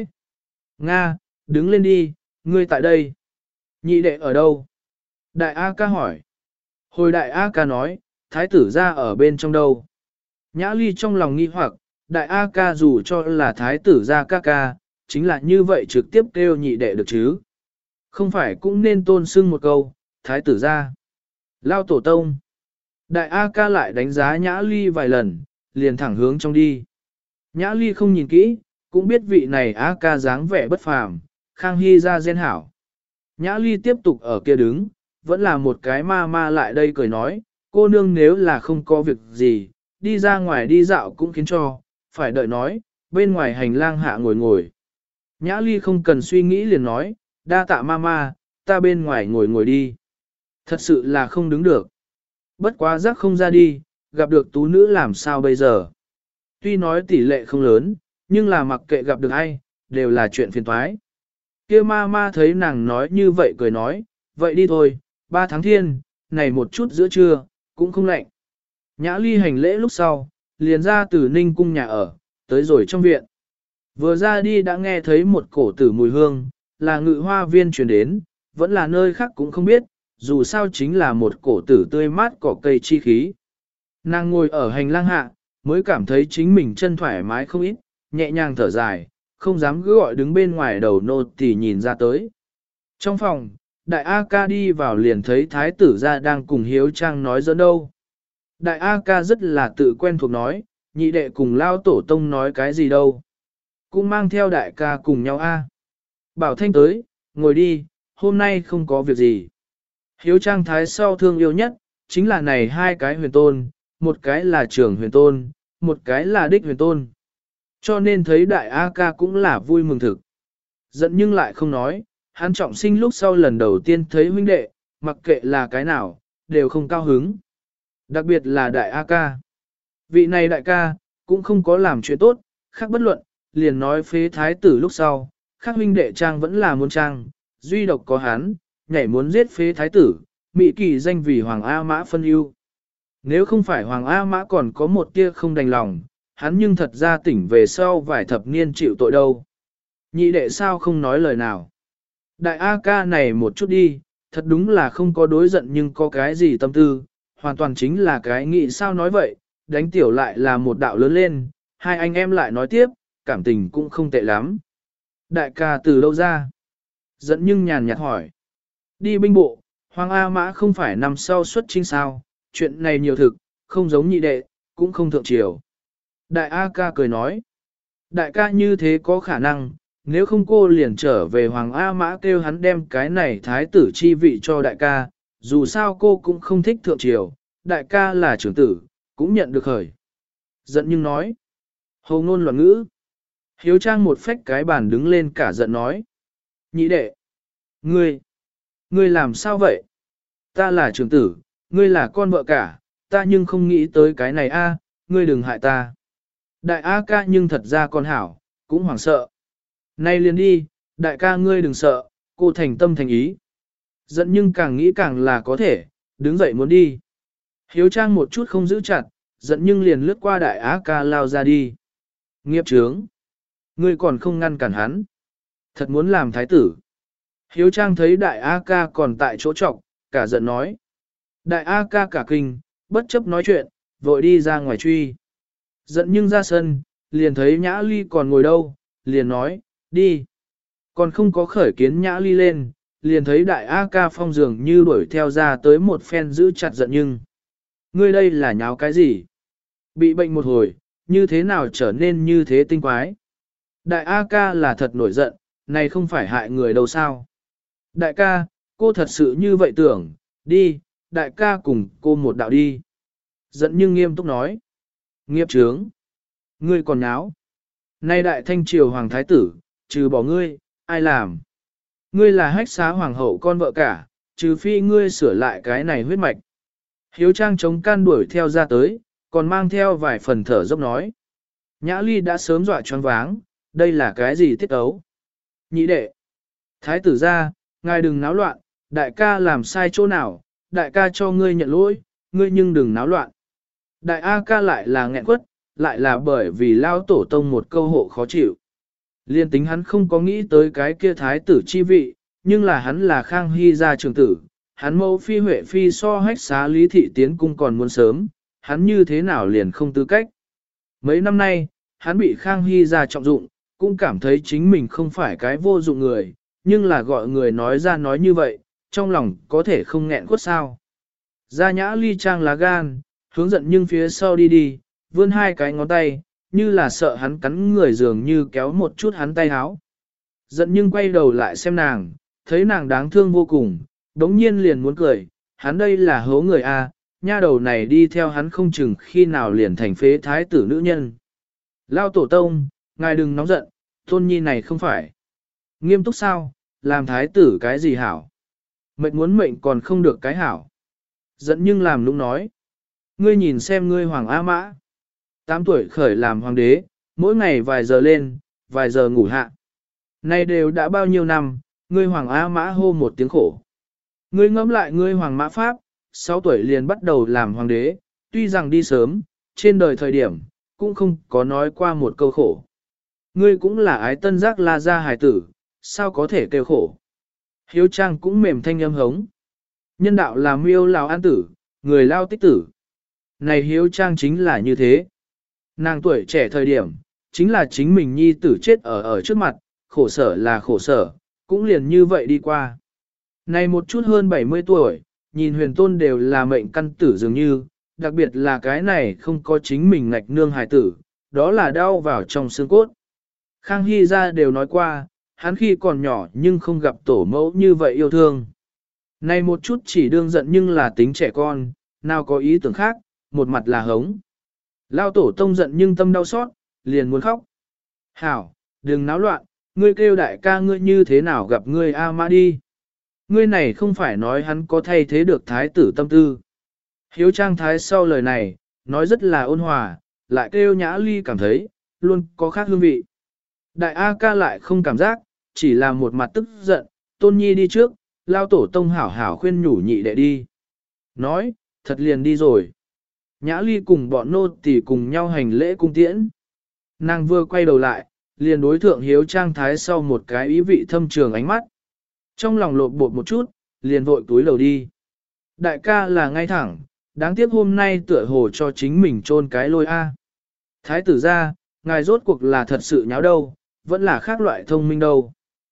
Nga, đứng lên đi, ngươi tại đây. Nhị đệ ở đâu? Đại A ca hỏi. Hồi đại A ca nói, thái tử ra ở bên trong đâu? Nhã Ly trong lòng nghi hoặc, đại A ca dù cho là thái tử ra ca ca, chính là như vậy trực tiếp kêu nhị đệ được chứ. Không phải cũng nên tôn sưng một câu, thái tử ra. Lao tổ tông. Đại A ca lại đánh giá Nhã Ly vài lần, liền thẳng hướng trong đi. Nhã Ly không nhìn kỹ, cũng biết vị này A ca dáng vẻ bất phàm, Khang Hy ra gen hảo. Nhã Ly tiếp tục ở kia đứng, vẫn là một cái ma lại đây cười nói, cô nương nếu là không có việc gì, đi ra ngoài đi dạo cũng khiến cho, phải đợi nói, bên ngoài hành lang hạ ngồi ngồi. Nhã Ly không cần suy nghĩ liền nói, đa tạ ma, ta bên ngoài ngồi ngồi đi. Thật sự là không đứng được. Bất quá giác không ra đi, gặp được tú nữ làm sao bây giờ. Tuy nói tỷ lệ không lớn, nhưng là mặc kệ gặp được ai, đều là chuyện phiền toái. Kia ma thấy nàng nói như vậy cười nói, vậy đi thôi, 3 tháng thiên, này một chút giữa trưa, cũng không lạnh. Nhã Ly hành lễ lúc sau, liền ra từ Ninh cung nhà ở, tới rồi trong viện. Vừa ra đi đã nghe thấy một cổ tử mùi hương, là ngự hoa viên truyền đến, vẫn là nơi khác cũng không biết, dù sao chính là một cổ tử tươi mát cỏ cây chi khí. Nàng ngồi ở hành lang hạ, mới cảm thấy chính mình chân thoải mái không ít, nhẹ nhàng thở dài, không dám cứ gọi đứng bên ngoài đầu nô tỳ nhìn ra tới. Trong phòng, đại A ca đi vào liền thấy thái tử ra đang cùng Hiếu Trang nói giỡn đâu. Đại A ca rất là tự quen thuộc nói, nhị đệ cùng lao tổ tông nói cái gì đâu. Cũng mang theo đại ca cùng nhau A. Bảo Thanh tới, ngồi đi, hôm nay không có việc gì. Hiếu trang thái sau thương yêu nhất, chính là này hai cái huyền tôn, một cái là trưởng huyền tôn, một cái là đích huyền tôn. Cho nên thấy đại A ca cũng là vui mừng thực. Giận nhưng lại không nói, hắn trọng sinh lúc sau lần đầu tiên thấy huynh đệ, mặc kệ là cái nào, đều không cao hứng. Đặc biệt là đại A ca. Vị này đại ca, cũng không có làm chuyện tốt, khác bất luận, liền nói phế thái tử lúc sau, khác huynh đệ trang vẫn là muốn trang, duy độc có hắn, nhảy muốn giết phế thái tử, mị kỳ danh vì Hoàng A Mã phân ưu. Nếu không phải Hoàng A Mã còn có một tia không đành lòng, hắn nhưng thật ra tỉnh về sau vài thập niên chịu tội đâu. Nhị đệ sao không nói lời nào. Đại A ca này một chút đi, thật đúng là không có đối giận nhưng có cái gì tâm tư, hoàn toàn chính là cái nghĩ sao nói vậy, đánh tiểu lại là một đạo lớn lên, hai anh em lại nói tiếp, cảm tình cũng không tệ lắm. Đại ca từ đâu ra? Giận nhưng nhàn nhạt hỏi. Đi binh bộ, Hoàng A Mã không phải năm sau xuất chinh sao, chuyện này nhiều thực, không giống nhị đệ, cũng không thượng triều. Đại A ca cười nói. Đại ca như thế có khả năng, nếu không cô liền trở về Hoàng A Mã kêu hắn đem cái này thái tử chi vị cho đại ca, dù sao cô cũng không thích thượng triều, đại ca là trưởng tử, cũng nhận được khởi. Giận nhưng nói. Hồ ngôn loạn ngữ. Hiếu trang một phách cái bàn đứng lên cả giận nói. Nhị đệ. Ngươi làm sao vậy? Ta là trưởng tử, ngươi là con vợ cả, ta nhưng không nghĩ tới cái này a, ngươi đừng hại ta. Đại A ca nhưng thật ra con hảo, cũng hoảng sợ. Nay liền đi, đại ca ngươi đừng sợ, cô thành tâm thành ý. Giận nhưng càng nghĩ càng là có thể, đứng dậy muốn đi. Hiếu trang một chút không giữ chặt, giận nhưng liền lướt qua đại A ca lao ra đi. Nghiệp trướng. Ngươi còn không ngăn cản hắn. Thật muốn làm thái tử. Hiếu trang thấy đại A ca còn tại chỗ trọc, cả giận nói. Đại A ca cả kinh, bất chấp nói chuyện, vội đi ra ngoài truy. Giận nhưng ra sân, liền thấy Nhã Ly còn ngồi đâu, liền nói, đi. Còn không có khởi kiến Nhã Ly lên, liền thấy đại A ca phong dường như đuổi theo ra tới một phen giữ chặt giận nhưng. Ngươi đây là nháo cái gì? Bị bệnh một hồi, như thế nào trở nên như thế tinh quái? Đại A ca là thật nổi giận, này không phải hại người đâu sao? Đại ca, cô thật sự như vậy tưởng, đi, đại ca cùng cô một đạo đi. Giận nhưng nghiêm túc nói. Nghiệp trướng. Ngươi còn nháo. Nay đại thanh triều hoàng thái tử, trừ bỏ ngươi, ai làm? Ngươi là hách xá hoàng hậu con vợ cả, trừ phi ngươi sửa lại cái này huyết mạch. Hiếu trang chống can đuổi theo ra tới, còn mang theo vài phần thở dốc nói. Nhã Ly đã sớm dọa choáng váng, đây là cái gì tiết ấu? Nhị đệ. Thái tử ra, ngài đừng náo loạn, đại ca làm sai chỗ nào, đại ca cho ngươi nhận lỗi, ngươi nhưng đừng náo loạn. Đại A ca lại là nghẹn quất, lại là bởi vì lao tổ tông một câu hộ khó chịu. Liên tính hắn không có nghĩ tới cái kia thái tử chi vị, nhưng là hắn là Khang Hy gia trưởng tử, hắn mẫu phi Huệ phi so hách xá Lý Thị tiến cung còn muốn sớm, hắn như thế nào liền không tư cách. Mấy năm nay, hắn bị Khang Hy gia trọng dụng, cũng cảm thấy chính mình không phải cái vô dụng người, nhưng là gọi người nói ra nói như vậy, trong lòng có thể không nghẹn quất sao. Gia Nhã Ly trang lá gan, hướng giận nhưng phía sau đi đi, vươn hai cái ngón tay, như là sợ hắn cắn người dường như kéo một chút hắn tay háo. Giận nhưng quay đầu lại xem nàng, thấy nàng đáng thương vô cùng, đống nhiên liền muốn cười, hắn đây là hố người A, nha đầu này đi theo hắn không chừng khi nào liền thành phế thái tử nữ nhân. Lao tổ tông, ngài đừng nóng giận, tôn nhi này không phải. Nghiêm túc sao, làm thái tử cái gì hảo? Mệnh muốn mệnh còn không được cái hảo. Giận nhưng làm nũng nói. Ngươi nhìn xem ngươi Hoàng A Mã. 8 tuổi khởi làm hoàng đế, mỗi ngày vài giờ lên, vài giờ ngủ hạ. Nay đều đã bao nhiêu năm, ngươi Hoàng A Mã hô một tiếng khổ. Ngươi ngẫm lại ngươi Hoàng Mã Pháp, 6 tuổi liền bắt đầu làm hoàng đế, tuy rằng đi sớm, trên đời thời điểm, cũng không có nói qua một câu khổ. Ngươi cũng là ái tân giác la gia hài tử, sao có thể kêu khổ. Hiếu trang cũng mềm thanh âm hống. Nhân đạo là miêu lào an tử, người lao tích tử. Này hiếu trang chính là như thế. Nàng tuổi trẻ thời điểm, chính là chính mình nhi tử chết ở trước mặt, khổ sở là khổ sở, cũng liền như vậy đi qua. Này một chút hơn 70 tuổi, nhìn huyền tôn đều là mệnh căn tử dường như, đặc biệt là cái này không có chính mình ngạch nương hài tử, đó là đau vào trong xương cốt. Khang Hy gia đều nói qua, hắn khi còn nhỏ nhưng không gặp tổ mẫu như vậy yêu thương. Này một chút chỉ đương giận nhưng là tính trẻ con, nào có ý tưởng khác, một mặt là hống. Lao tổ tông giận nhưng tâm đau xót, liền muốn khóc. Hảo, đừng náo loạn, ngươi kêu đại ca ngươi như thế nào gặp ngươi A Mã đi. Ngươi này không phải nói hắn có thay thế được thái tử tâm tư. Hiếu trang thái sau lời này, nói rất là ôn hòa, lại kêu Nhã Ly cảm thấy, luôn có khác hương vị. Đại A ca lại không cảm giác, chỉ là một mặt tức giận, Tôn Nhi đi trước, Lao tổ tông hảo hảo khuyên nhủ nhị đệ đi. Nói, thật liền đi rồi. Nhã Ly cùng bọn nô tỳ cùng nhau hành lễ cung tiễn. Nàng vừa quay đầu lại, liền đối thượng hiếu trang thái sau một cái ý vị thâm trường ánh mắt. Trong lòng lộn bột một chút, liền vội túi lầu đi. Đại ca là ngay thẳng, đáng tiếc hôm nay tựa hồ cho chính mình chôn cái lôi A. Thái tử ra, ngài rốt cuộc là thật sự nháo đâu, vẫn là khác loại thông minh đâu.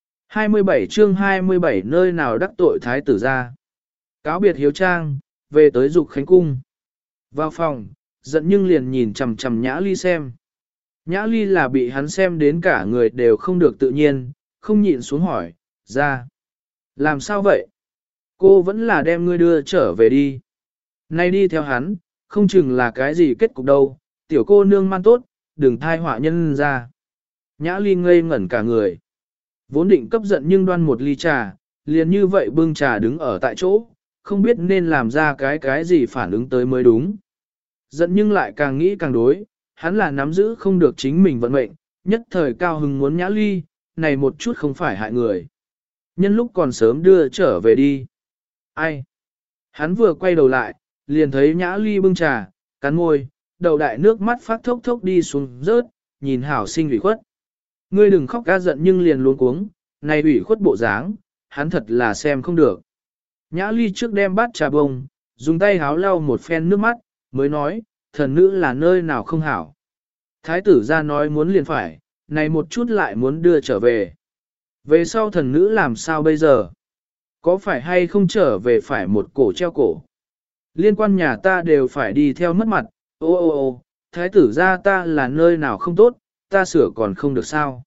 27 chương 27 nơi nào đắc tội thái tử ra. Cáo biệt hiếu trang, về tới dục khánh cung. Vào phòng, giận nhưng liền nhìn chằm chằm Nhã Ly xem. Nhã Ly là bị hắn xem đến cả người đều không được tự nhiên, không nhịn xuống hỏi, ra. Làm sao vậy? Cô vẫn là đem ngươi đưa trở về đi. Nay đi theo hắn, không chừng là cái gì kết cục đâu, tiểu cô nương man tốt, đừng thai họa nhân ra. Nhã Ly ngây ngẩn cả người. Vốn định cấp giận nhưng đoan một ly trà, liền như vậy bưng trà đứng ở tại chỗ, không biết nên làm ra cái gì phản ứng tới mới đúng. Giận nhưng lại càng nghĩ càng đối, hắn là nắm giữ không được chính mình vận mệnh, nhất thời cao hứng muốn Nhã Ly, này một chút không phải hại người. Nhân lúc còn sớm đưa trở về đi. Ai? Hắn vừa quay đầu lại, liền thấy Nhã Ly bưng trà, cắn môi, đầu đại nước mắt phát thốc thốc đi xuống rớt, nhìn hảo sinh ủy khuất. Ngươi đừng khóc ca giận nhưng liền luống cuống, này ủy khuất bộ dáng, hắn thật là xem không được. Nhã Ly trước đem bát trà bông, dùng tay háo lau một phen nước mắt, mới nói, thần nữ là nơi nào không hảo. Thái tử ra nói muốn liền phải, này một chút lại muốn đưa trở về. Về sau thần nữ làm sao bây giờ? Có phải hay không trở về phải một cổ treo cổ? Liên quan nhà ta đều phải đi theo mất mặt, ô, thái tử ra ta là nơi nào không tốt, ta sửa còn không được sao?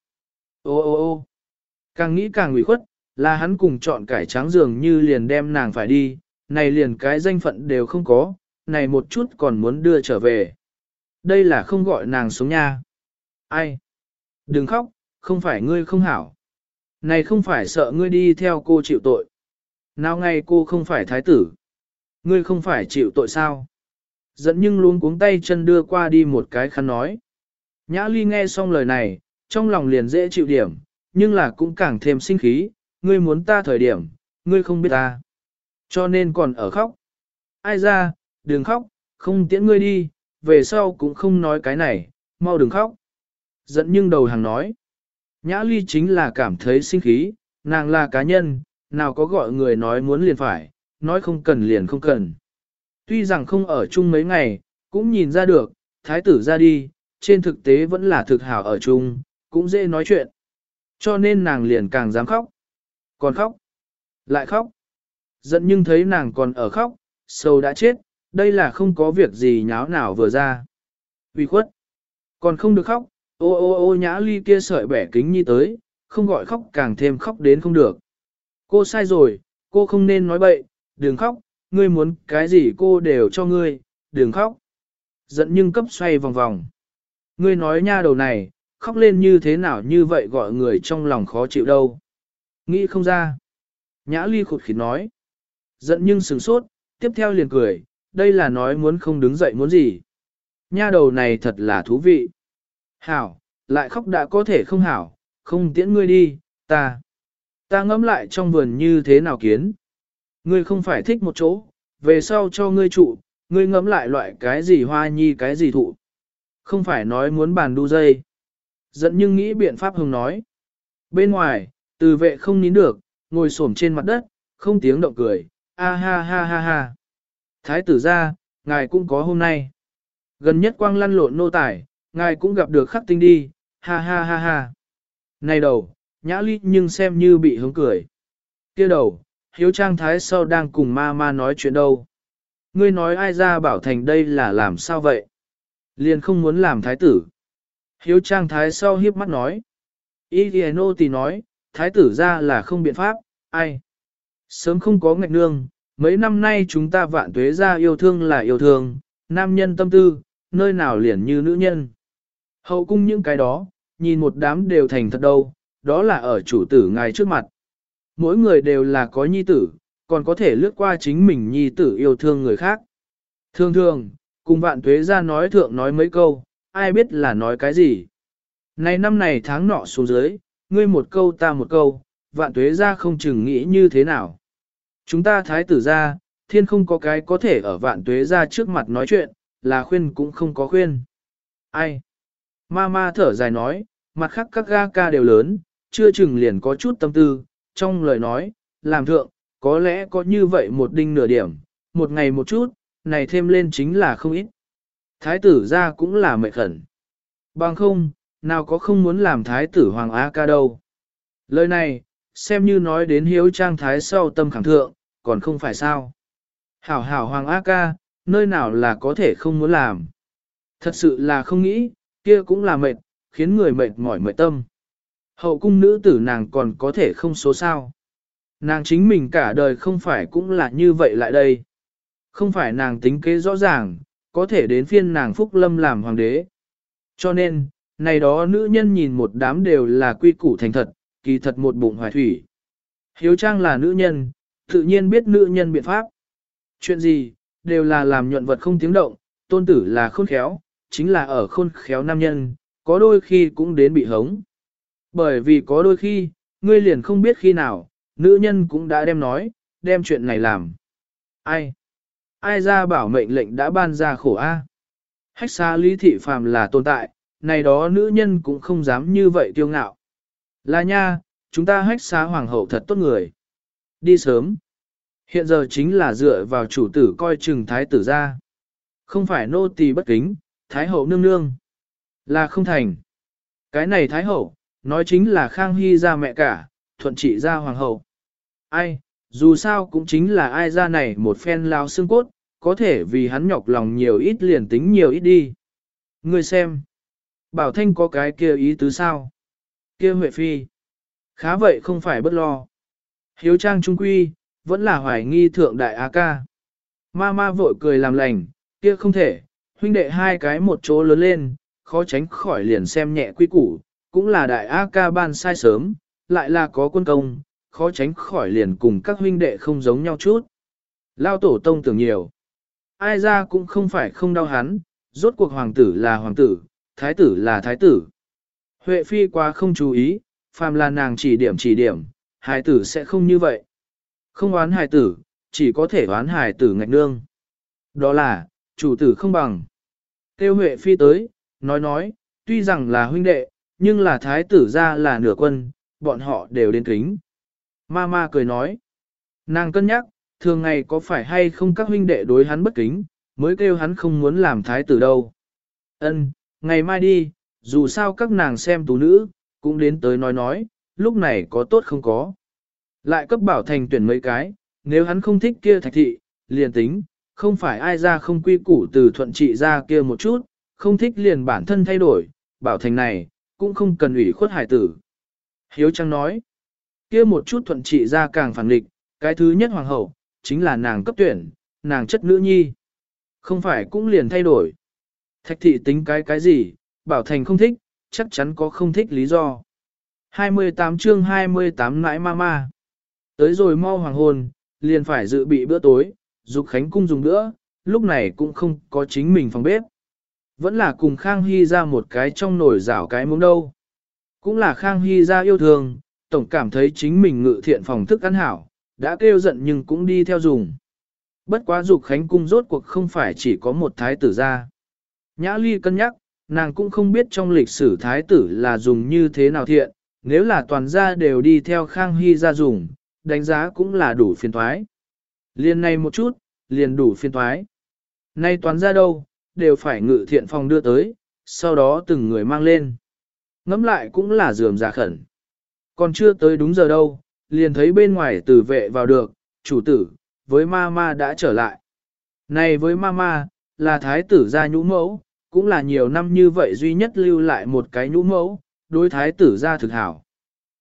Ô, càng nghĩ càng ủy khuất, là hắn cùng chọn cải trắng dường như liền đem nàng phải đi, này liền cái danh phận đều không có, này một chút còn muốn đưa trở về. Đây là không gọi nàng sống nha. Ai? Đừng khóc, không phải ngươi không hảo. Này không phải sợ ngươi đi theo cô chịu tội. Nào ngày cô không phải thái tử. Ngươi không phải chịu tội sao? Giận nhưng luống cuống tay chân đưa qua đi một cái khăn nói. Nhã Ly nghe xong lời này, trong lòng liền dễ chịu điểm, nhưng là cũng càng thêm sinh khí. Ngươi muốn ta thời điểm, ngươi không biết ta. Cho nên còn ở khóc. Ai ra, đừng khóc, không tiễn ngươi đi, về sau cũng không nói cái này, mau đừng khóc. Giận nhưng đầu hàng nói. Nhã Ly chính là cảm thấy sinh khí, nàng là cá nhân, nào có gọi người nói muốn liền phải, nói không cần liền không cần. Tuy rằng không ở chung mấy ngày, cũng nhìn ra được, thái tử ra đi, trên thực tế vẫn là thực hảo ở chung, cũng dễ nói chuyện. Cho nên nàng liền càng dám khóc. Còn khóc, lại khóc. Giận nhưng thấy nàng còn ở khóc, sâu đã chết, đây là không có việc gì nháo nào vừa ra. Vì khuất, còn không được khóc, ô Nhã Ly kia sợi bẻ kính nhi tới, không gọi khóc càng thêm khóc đến không được. Cô sai rồi, cô không nên nói bậy, đừng khóc, ngươi muốn cái gì cô đều cho ngươi, đừng khóc. Giận nhưng cấp xoay vòng vòng. Ngươi nói nha đầu này, khóc lên như thế nào như vậy gọi người trong lòng khó chịu đâu. Nghĩ không ra. Nhã Ly khụt khịt nói. Giận nhưng sửng sốt, tiếp theo liền cười, đây là nói muốn không đứng dậy muốn gì. Nha đầu này thật là thú vị. Hảo, lại khóc đã có thể không hảo, không tiễn ngươi đi, ta ngẫm lại trong vườn như thế nào kiến. Ngươi không phải thích một chỗ, về sau cho ngươi trụ, ngươi ngẫm lại loại cái gì hoa nhi cái gì thụ. Không phải nói muốn bàn đu dây. Giận nhưng nghĩ biện pháp hùng nói. Bên ngoài, từ vệ không nín được, ngồi xổm trên mặt đất, không tiếng động cười, a ha ha ha ha. Thái tử ra, ngài cũng có hôm nay. Gần nhất quang lăn lộn nô tài, ngài cũng gặp được khắc tinh đi, ha ha ha ha. Này đầu, Nhã Ly nhưng xem như bị hứng cười. Kia đầu, hiếu trang thái sau đang cùng ma nói chuyện đâu. Ngươi nói ai ra bảo thành đây là làm sao vậy? Liền không muốn làm thái tử. Hiếu trang thái sau hiếp mắt nói. Ý ghi nô tỳ nói, thái tử ra là không biện pháp, ai. Sớm không có ngạch nương, mấy năm nay chúng ta Vạn Tuế ra yêu thương là yêu thương, nam nhân tâm tư, nơi nào liền như nữ nhân. Hậu cung những cái đó, nhìn một đám đều thành thật đâu, đó là ở chủ tử ngài trước mặt. Mỗi người đều là có nhi tử, còn có thể lướt qua chính mình nhi tử yêu thương người khác. Thường thường, cùng Vạn Tuế ra nói thượng nói mấy câu, ai biết là nói cái gì. Này năm này tháng nọ xuống dưới, ngươi một câu ta một câu, Vạn Tuế ra không chừng nghĩ như thế nào. Chúng ta thái tử ra, thiên không có cái có thể ở Vạn Tuế ra trước mặt nói chuyện, là khuyên cũng không có khuyên. Ai? Ma thở dài nói, mặt khác các ga ca đều lớn, chưa chừng liền có chút tâm tư, trong lời nói, làm thượng, có lẽ có như vậy một đinh nửa điểm, một ngày một chút, này thêm lên chính là không ít. Thái tử ra cũng là mệt khẩn. Bằng không, nào có không muốn làm thái tử Hoàng A ca đâu. Lời này, xem như nói đến hiếu trang thái sau tâm khẳng thượng, còn không phải sao. Hảo hảo Hoàng A ca, nơi nào là có thể không muốn làm. Thật sự là không nghĩ, kia cũng là mệt, khiến người mệt mỏi mệt tâm. Hậu cung nữ tử nàng còn có thể không số sao. Nàng chính mình cả đời không phải cũng là như vậy lại đây. Không phải nàng tính kế rõ ràng, có thể đến phiên nàng Phúc Lâm làm hoàng đế. Cho nên, này đó nữ nhân nhìn một đám đều là quy củ thành thật, kỳ thật một bụng hoài thủy. Hiếu Trang là nữ nhân, tự nhiên biết nữ nhân biện pháp. Chuyện gì, đều là làm nhuận vật không tiếng động, tôn tử là khôn khéo, chính là ở khôn khéo nam nhân, có đôi khi cũng đến bị hống. Bởi vì có đôi khi, ngươi liền không biết khi nào, nữ nhân cũng đã đem nói, đem chuyện này làm. Ai? Ai ra bảo mệnh lệnh đã ban ra khổ a? Hách xa lý thị phàm là tồn tại, này đó nữ nhân cũng không dám như vậy kiêu ngạo. Là nha, chúng ta hách xá hoàng hậu thật tốt người. Đi sớm. Hiện giờ chính là dựa vào chủ tử coi chừng thái tử ra. Không phải nô tỳ bất kính, thái hậu nương nương. Là không thành. Cái này thái hậu, nói chính là Khang Hy ra mẹ cả, thuận trị ra hoàng hậu. Ai, dù sao cũng chính là ai ra này một phen lao xương cốt, có thể vì hắn nhọc lòng nhiều ít liền tính nhiều ít đi. Ngươi xem. Bảo Thanh có cái kia ý tứ sao? Kia Huệ Phi. Khá vậy không phải bất lo. Hiếu Trang trung quy, vẫn là hoài nghi thượng đại á ca. Ma vội cười làm lành, kia không thể, huynh đệ hai cái một chỗ lớn lên, khó tránh khỏi liền xem nhẹ quy củ, cũng là đại á ca ban sai sớm, lại là có quân công, khó tránh khỏi liền cùng các huynh đệ không giống nhau chút. Lao tổ tông tưởng nhiều. Ai ra cũng không phải không đau hắn, rốt cuộc hoàng tử là hoàng tử, thái tử là thái tử. Huệ Phi quá không chú ý, phàm là nàng chỉ điểm, hài tử sẽ không như vậy. Không oán hài tử, chỉ có thể oán hài tử ngạch nương. Đó là, chủ tử không bằng. Tiêu Huệ Phi tới, nói, tuy rằng là huynh đệ, nhưng là thái tử ra là nửa quân, bọn họ đều đến kính. Ma cười nói, nàng cân nhắc, thường ngày có phải hay không các huynh đệ đối hắn bất kính, mới kêu hắn không muốn làm thái tử đâu. Ân, ngày mai đi, dù sao các nàng xem tú nữ, cũng đến tới nói, lúc này có tốt không có. Lại cấp Bảo Thành tuyển mấy cái, nếu hắn không thích kia Thạch thị, liền tính, không phải ai ra không quy củ từ thuận trị ra kia một chút, không thích liền bản thân thay đổi, Bảo Thành này, cũng không cần ủy khuất hải tử. Hiếu Trang nói, kia một chút thuận trị ra càng phản nghịch, cái thứ nhất hoàng hậu, chính là nàng cấp tuyển, nàng chất nữ nhi. Không phải cũng liền thay đổi. Thạch thị tính cái gì, Bảo Thành không thích, chắc chắn có không thích lý do. 28 chương 28 nãi ma. Tới rồi mau hoàng hôn, liền phải dự bị bữa tối, Dục Khánh cung dùng bữa, lúc này cũng không có chính mình phòng bếp. Vẫn là cùng Khang Hy ra một cái trong nồi rảo cái muỗng đâu. Cũng là Khang Hy ra yêu thương, tổng cảm thấy chính mình ngự thiện phòng thức ăn hảo, đã kêu giận nhưng cũng đi theo dùng. Bất quá Dục Khánh cung rốt cuộc không phải chỉ có một thái tử ra. Nhã Ly cân nhắc, nàng cũng không biết trong lịch sử thái tử là dùng như thế nào thiện, nếu là toàn gia đều đi theo Khang Hy ra dùng, đánh giá cũng là đủ phiền thoái. Liền này một chút, liền đủ phiền thoái. Nay toàn gia đâu, đều phải ngự thiện phòng đưa tới, sau đó từng người mang lên. Ngắm lại cũng là dườm giả khẩn. Còn chưa tới đúng giờ đâu, liền thấy bên ngoài tử vệ vào được, chủ tử, với ma đã trở lại. Này với ma là thái tử gia nhũ mẫu, cũng là nhiều năm như vậy duy nhất lưu lại một cái nhũ mẫu, đối thái tử gia thực hảo.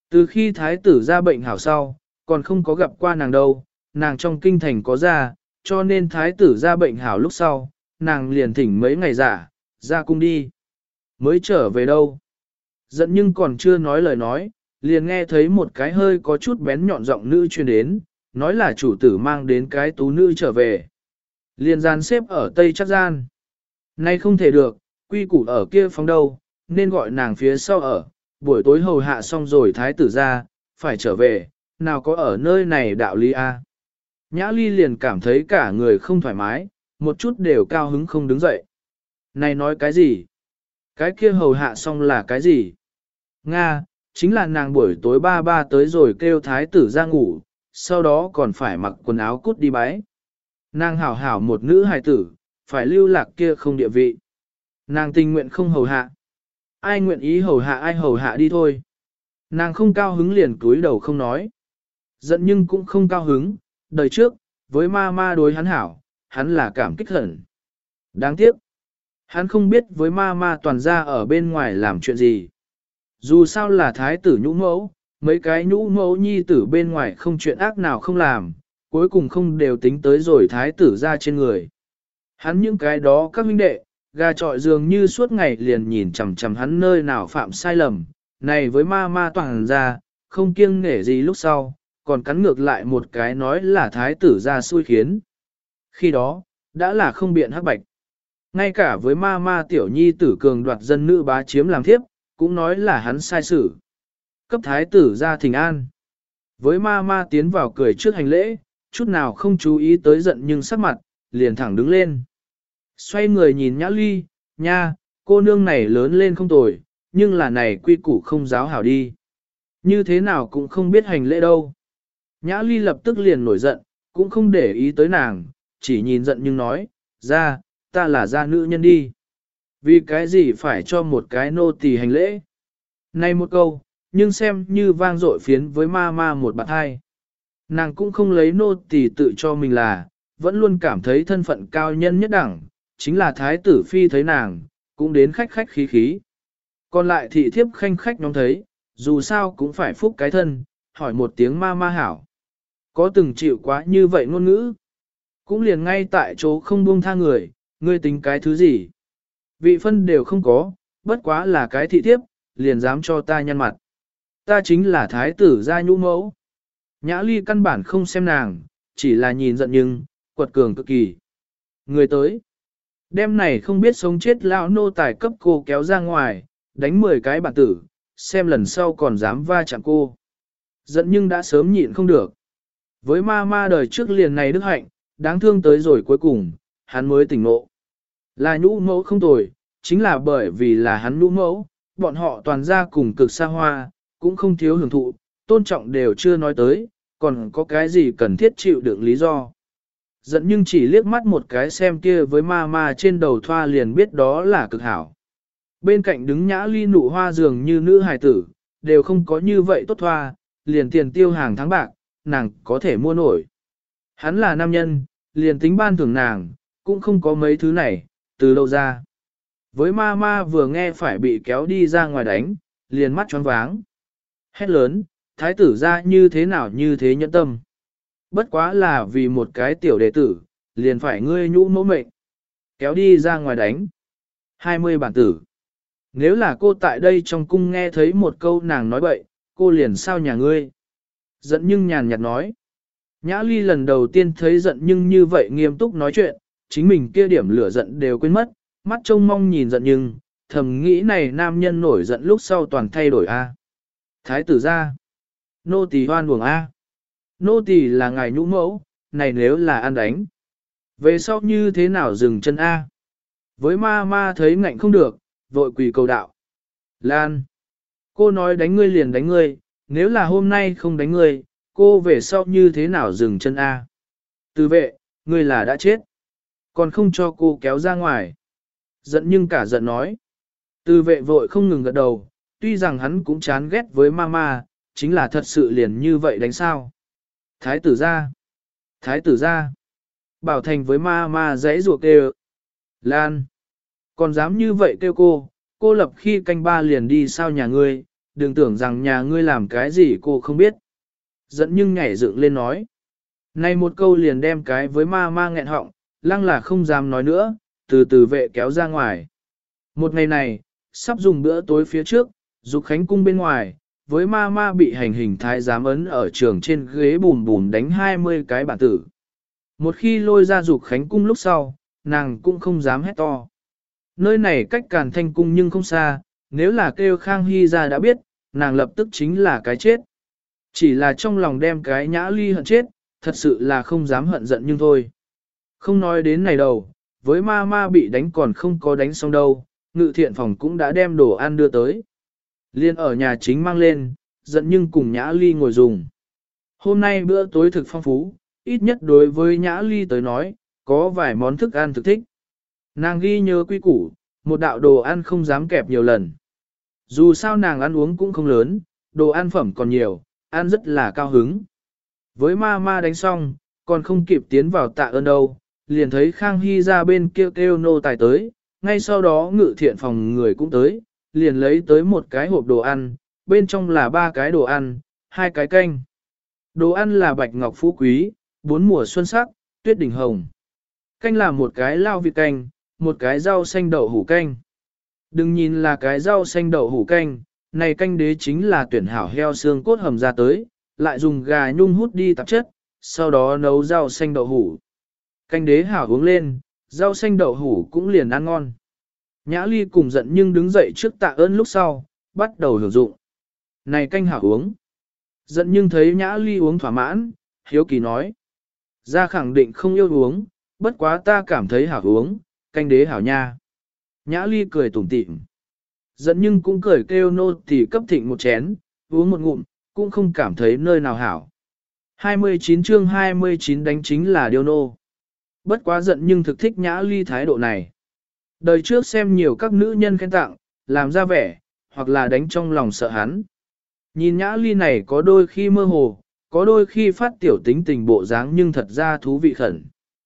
Từ khi thái tử ra bệnh hảo sau, còn không có gặp qua nàng đâu, nàng trong kinh thành có ra, cho nên thái tử ra bệnh hảo lúc sau, nàng liền thỉnh mấy ngày ra cung đi. Mới trở về đâu? Giận nhưng còn chưa nói lời nói, liền nghe thấy một cái hơi có chút bén nhọn giọng nữ truyền đến, nói là chủ tử mang đến cái tú nữ trở về. Liền dàn xếp ở Tây Chắc Gian. Nay không thể được, quy củ ở kia phóng đâu, nên gọi nàng phía sau ở, buổi tối hầu hạ xong rồi thái tử ra, phải trở về, nào có ở nơi này đạo lý a. Nhã Ly liền cảm thấy cả người không thoải mái, một chút đều cao hứng không đứng dậy. Này nói cái gì? Cái kia hầu hạ xong là cái gì? Nga, chính là nàng buổi tối ba tới rồi kêu thái tử ra ngủ, sau đó còn phải mặc quần áo cút đi bái. Nàng hảo hảo một nữ hài tử, phải lưu lạc kia không địa vị. Nàng tình nguyện không hầu hạ. Ai nguyện ý hầu hạ ai hầu hạ đi thôi. Nàng không cao hứng liền cúi đầu không nói. Giận nhưng cũng không cao hứng, đời trước, với ma đối hắn hảo, hắn là cảm kích hẳn. Đáng tiếc, hắn không biết với ma toàn ra ở bên ngoài làm chuyện gì. Dù sao là thái tử nhũ mẫu, mấy cái nhũ mẫu nhi tử bên ngoài không chuyện ác nào không làm, cuối cùng không đều tính tới rồi thái tử ra trên người. Hắn những cái đó các huynh đệ, gà trọi dường như suốt ngày liền nhìn chằm chằm hắn nơi nào phạm sai lầm, này với ma toàn ra, không kiêng nể gì lúc sau, còn cắn ngược lại một cái nói là thái tử ra xui khiến. Khi đó, đã là không biện hắc bạch. Ngay cả với ma tiểu nhi tử cường đoạt dân nữ bá chiếm làm thiếp, cũng nói là hắn sai xử. Cấp thái tử ra thỉnh an. Với ma tiến vào cười trước hành lễ, chút nào không chú ý tới giận nhưng sắc mặt, liền thẳng đứng lên. Xoay người nhìn Nhã Ly, nha, cô nương này lớn lên không tồi, nhưng là này quy củ không giáo hảo đi. Như thế nào cũng không biết hành lễ đâu. Nhã Ly lập tức liền nổi giận, cũng không để ý tới nàng, chỉ nhìn giận nhưng nói, ra, ta là gia nữ nhân đi. Vì cái gì phải cho một cái nô tỳ hành lễ? Này một câu, nhưng xem như vang dội phiến với ma một bạn hai. Nàng cũng không lấy nô tỳ tự cho mình là, vẫn luôn cảm thấy thân phận cao nhân nhất đẳng, chính là thái tử phi thấy nàng, cũng đến khách khách khí khí. Còn lại thị thiếp khanh khách nhóm thấy, dù sao cũng phải phúc cái thân, hỏi một tiếng ma hảo. Có từng chịu quá như vậy ngôn ngữ? Cũng liền ngay tại chỗ không buông tha người, ngươi tính cái thứ gì? Vị phân đều không có, bất quá là cái thị thiếp, liền dám cho ta nhăn mặt. Ta chính là thái tử gia nhũ mẫu. Nhã Ly căn bản không xem nàng, chỉ là nhìn giận nhưng, quật cường cực kỳ. Người tới. Đêm này không biết sống chết lão nô tài cấp cô kéo ra ngoài, đánh 10 cái bản tử, xem lần sau còn dám va chạm cô. Giận nhưng đã sớm nhịn không được. Với ma đời trước liền này đức hạnh, đáng thương tới rồi cuối cùng, hắn mới tỉnh ngộ. Là nhũ mẫu không tồi, chính là bởi vì là hắn nhũ mẫu, bọn họ toàn ra cùng cực xa hoa, cũng không thiếu hưởng thụ, tôn trọng đều chưa nói tới, còn có cái gì cần thiết chịu đựng lý do. Giận nhưng chỉ liếc mắt một cái xem kia với ma trên đầu thoa liền biết đó là cực hảo. Bên cạnh đứng Nhã Ly nụ hoa dường như nữ hài tử, đều không có như vậy tốt thoa, liền tiền tiêu hàng tháng bạc, nàng có thể mua nổi. Hắn là nam nhân, liền tính ban thưởng nàng, cũng không có mấy thứ này, từ đâu ra. Với ma vừa nghe phải bị kéo đi ra ngoài đánh, liền mắt choáng váng. Hét lớn, thái tử ra như thế nào như thế nhẫn tâm. Bất quá là vì một cái tiểu đệ tử, liền phải ngươi nhũ mẫu mệnh. Kéo đi ra ngoài đánh. 20 bản tử. Nếu là cô tại đây trong cung nghe thấy một câu nàng nói bậy, cô liền sao nhà ngươi. Giận nhưng nhàn nhạt nói. Nhã Ly lần đầu tiên thấy giận nhưng như vậy nghiêm túc nói chuyện, chính mình kia điểm lửa giận đều quên mất, mắt trông mong nhìn giận nhưng, thầm nghĩ này nam nhân nổi giận lúc sau toàn thay đổi a. Thái tử ra. Nô tỳ hoan uổng a. Nô tỳ là ngài nhũ mẫu, này nếu là ăn đánh. Về sau như thế nào dừng chân a? Với ma thấy ngạnh không được, vội quỳ cầu đạo. Lan. Cô nói đánh ngươi liền đánh ngươi, nếu là hôm nay không đánh ngươi, cô về sau như thế nào dừng chân a? Từ vệ, ngươi là đã chết. Còn không cho cô kéo ra ngoài. Giận nhưng cả giận nói. Từ vệ vội không ngừng gật đầu, tuy rằng hắn cũng chán ghét với ma, chính là thật sự liền như vậy đánh sao. Thái tử ra. Thái tử ra. Bảo Thành với ma giãy ruột kêu. Lan. Còn dám như vậy kêu cô lập khi canh ba liền đi sao nhà ngươi, đừng tưởng rằng nhà ngươi làm cái gì cô không biết. Giận nhưng nhảy dựng lên nói. Này một câu liền đem cái với ma ma nghẹn họng, lăng là không dám nói nữa, từ từ vệ kéo ra ngoài. Một ngày này, sắp dùng bữa tối phía trước, Dục Khánh cung bên ngoài, với ma ma bị hành hình thái giám ấn ở trường trên ghế bùm bùm đánh 20 cái bản tử. Một khi lôi ra Dục Khánh cung lúc sau, nàng cũng không dám hét to. Nơi này cách Càn Thanh cung nhưng không xa, nếu là kêu Khang Hy ra đã biết, nàng lập tức chính là cái chết. Chỉ là trong lòng đem cái Nhã Ly hận chết, thật sự là không dám hận giận nhưng thôi. Không nói đến này đâu, với ma ma bị đánh còn không có đánh xong đâu, Ngự Thiện phòng cũng đã đem đồ ăn đưa tới. Liên ở nhà chính mang lên, giận nhưng cùng Nhã Ly ngồi dùng. Hôm nay bữa tối thực phong phú, ít nhất đối với Nhã Ly tới nói, có vài món thức ăn thực thích. Nàng ghi nhớ quy củ, một đạo đồ ăn không dám kẹp nhiều lần. Dù sao nàng ăn uống cũng không lớn, đồ ăn phẩm còn nhiều, ăn rất là cao hứng. Với ma ma đánh xong, còn không kịp tiến vào tạ ơn đâu, liền thấy Khang Hy ra bên kia kêu nô tài tới, ngay sau đó Ngự Thiện phòng người cũng tới, liền lấy tới một cái hộp đồ ăn, bên trong là 3 cái đồ ăn, 2 cái canh. Đồ ăn là bạch ngọc phú quý, 4 mùa xuân sắc, tuyết đỉnh hồng. Canh là một cái lao vịt canh, một cái rau xanh đậu hủ canh. Đừng nhìn là cái rau xanh đậu hủ canh, này canh đế chính là tuyển hảo heo xương cốt hầm ra tới, lại dùng gà nhung hút đi tạp chất, sau đó nấu rau xanh đậu hủ. Canh đế hảo uống lên, rau xanh đậu hủ cũng liền ăn ngon. Nhã Ly cùng giận nhưng đứng dậy trước tạ ơn lúc sau, bắt đầu hưởng dụng. Này canh hảo uống. Giận nhưng thấy Nhã Ly uống thỏa mãn, hiếu kỳ nói. Ra khẳng định không yêu uống, bất quá ta cảm thấy hảo uống, canh đế hảo nha. Nhã Ly cười tủm tỉm. Giận nhưng cũng cười kêu nô tỳ cấp thịnh một chén, uống một ngụm, cũng không cảm thấy nơi nào hảo. 29 chương 29 đánh chính là điêu nô. Bất quá giận nhưng thực thích Nhã Ly thái độ này. Đời trước xem nhiều các nữ nhân khen tặng, làm ra vẻ, hoặc là đánh trong lòng sợ hắn. Nhìn Nhã Ly này có đôi khi mơ hồ, có đôi khi phát tiểu tính tình bộ dáng nhưng thật ra thú vị khẩn.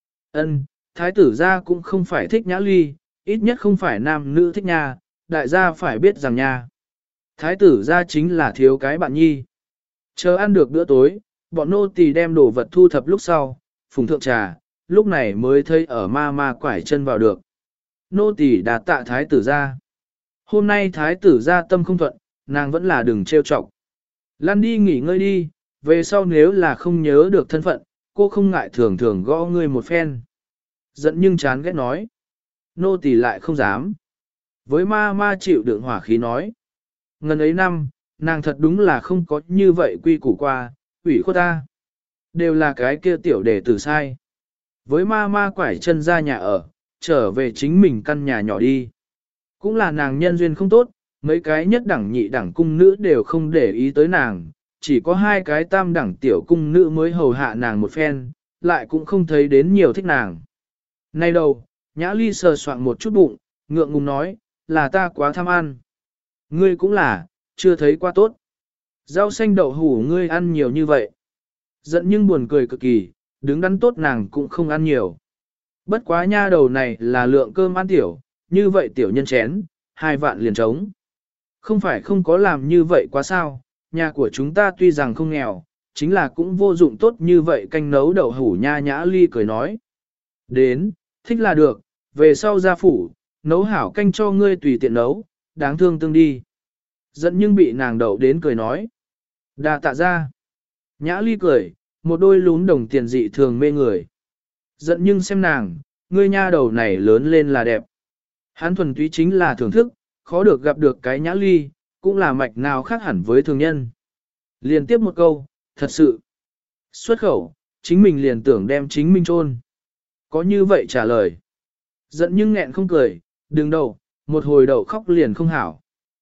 Ân, thái tử gia cũng không phải thích Nhã Ly, ít nhất không phải nam nữ thích nha, đại gia phải biết rằng nha. Thái tử gia chính là thiếu cái bạn nhi. Chờ ăn được bữa tối, bọn nô tỳ đem đồ vật thu thập lúc sau, phùng thượng trà, lúc này mới thấy ở ma ma quải chân vào được. Nô tỳ đã tạ thái tử gia. Hôm nay thái tử gia tâm không thuận, nàng vẫn là đừng trêu chọc. Lan đi nghỉ ngơi đi, về sau nếu là không nhớ được thân phận, cô không ngại thường thường gõ ngươi một phen. Giận nhưng chán ghét nói. Nô tỳ lại không dám. Với ma ma chịu đựng hỏa khí nói. Ngần ấy năm, nàng thật đúng là không có như vậy quy củ qua, ủy khuất ta. Đều là cái kia tiểu đệ tử sai. Với ma ma quải chân ra nhà ở, trở về chính mình căn nhà nhỏ đi. Cũng là nàng nhân duyên không tốt, mấy cái nhất đẳng nhị đẳng cung nữ đều không để ý tới nàng, chỉ có 2 cái tam đẳng tiểu cung nữ mới hầu hạ nàng một phen, lại cũng không thấy đến nhiều thích nàng. Nay đầu, Nhã Ly sờ soạn một chút bụng, ngượng ngùng nói, là ta quá tham ăn. Ngươi cũng là, chưa thấy qua tốt. Rau xanh đậu hủ ngươi ăn nhiều như vậy. Giận nhưng buồn cười cực kỳ, đứng đắn tốt nàng cũng không ăn nhiều. Bất quá nha đầu này là lượng cơm ăn tiểu, như vậy tiểu nhân chén, 2 vạn liền trống. Không phải không có làm như vậy quá sao, nhà của chúng ta tuy rằng không nghèo, chính là cũng vô dụng tốt như vậy canh nấu đậu hủ nha. Nhã Ly cười nói. Đến, thích là được, về sau gia phủ, nấu hảo canh cho ngươi tùy tiện nấu, đáng thương tương đi. Giận nhưng bị nàng đậu đến cười nói. Đà tạ ra. Nhã Ly cười, một đôi lún đồng tiền dị thường mê người. Giận nhưng xem nàng, ngươi nha đầu này lớn lên là đẹp. Hắn thuần túy chính là thưởng thức, khó được gặp được cái Nhã Ly, cũng là mạch nào khác hẳn với thường nhân. Liền tiếp một câu, thật sự. Xuất khẩu, chính mình liền tưởng đem chính mình chôn. Có như vậy trả lời. Giận nhưng nghẹn không cười, đừng đầu, một hồi đầu khóc liền không hảo.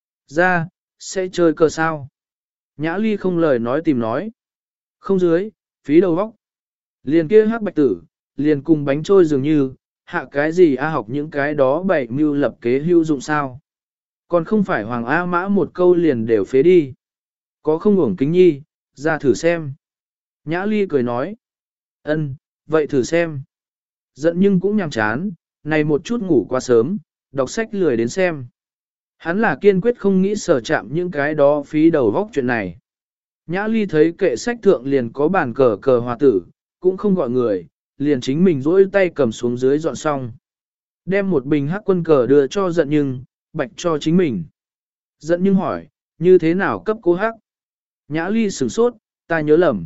Ra, sẽ chơi cờ sao? Nhã Ly không lời nói tìm nói. Không dưới, phí đầu vóc. Liền kia hắc bạch tử, liền cùng bánh trôi dường như, hạ cái gì A học những cái đó bày mưu lập kế hữu dụng sao. Còn không phải Hoàng A Mã một câu liền đều phế đi. Có không uổng kính nhi, ra thử xem. Nhã Ly cười nói. Ân, vậy thử xem. Giận nhưng cũng nhàm chán, này một chút ngủ quá sớm, đọc sách lười đến xem. Hắn là kiên quyết không nghĩ sở chạm những cái đó phí đầu vóc chuyện này. Nhã Ly thấy kệ sách thượng liền có bàn cờ cờ hòa tử, cũng không gọi người, liền chính mình duỗi tay cầm xuống dưới dọn xong. Đem một bình hắc quân cờ đưa cho giận nhưng, bạch cho chính mình. Giận nhưng hỏi, như thế nào cấp cô hắc? Nhã Ly sửng sốt, ta nhớ lầm.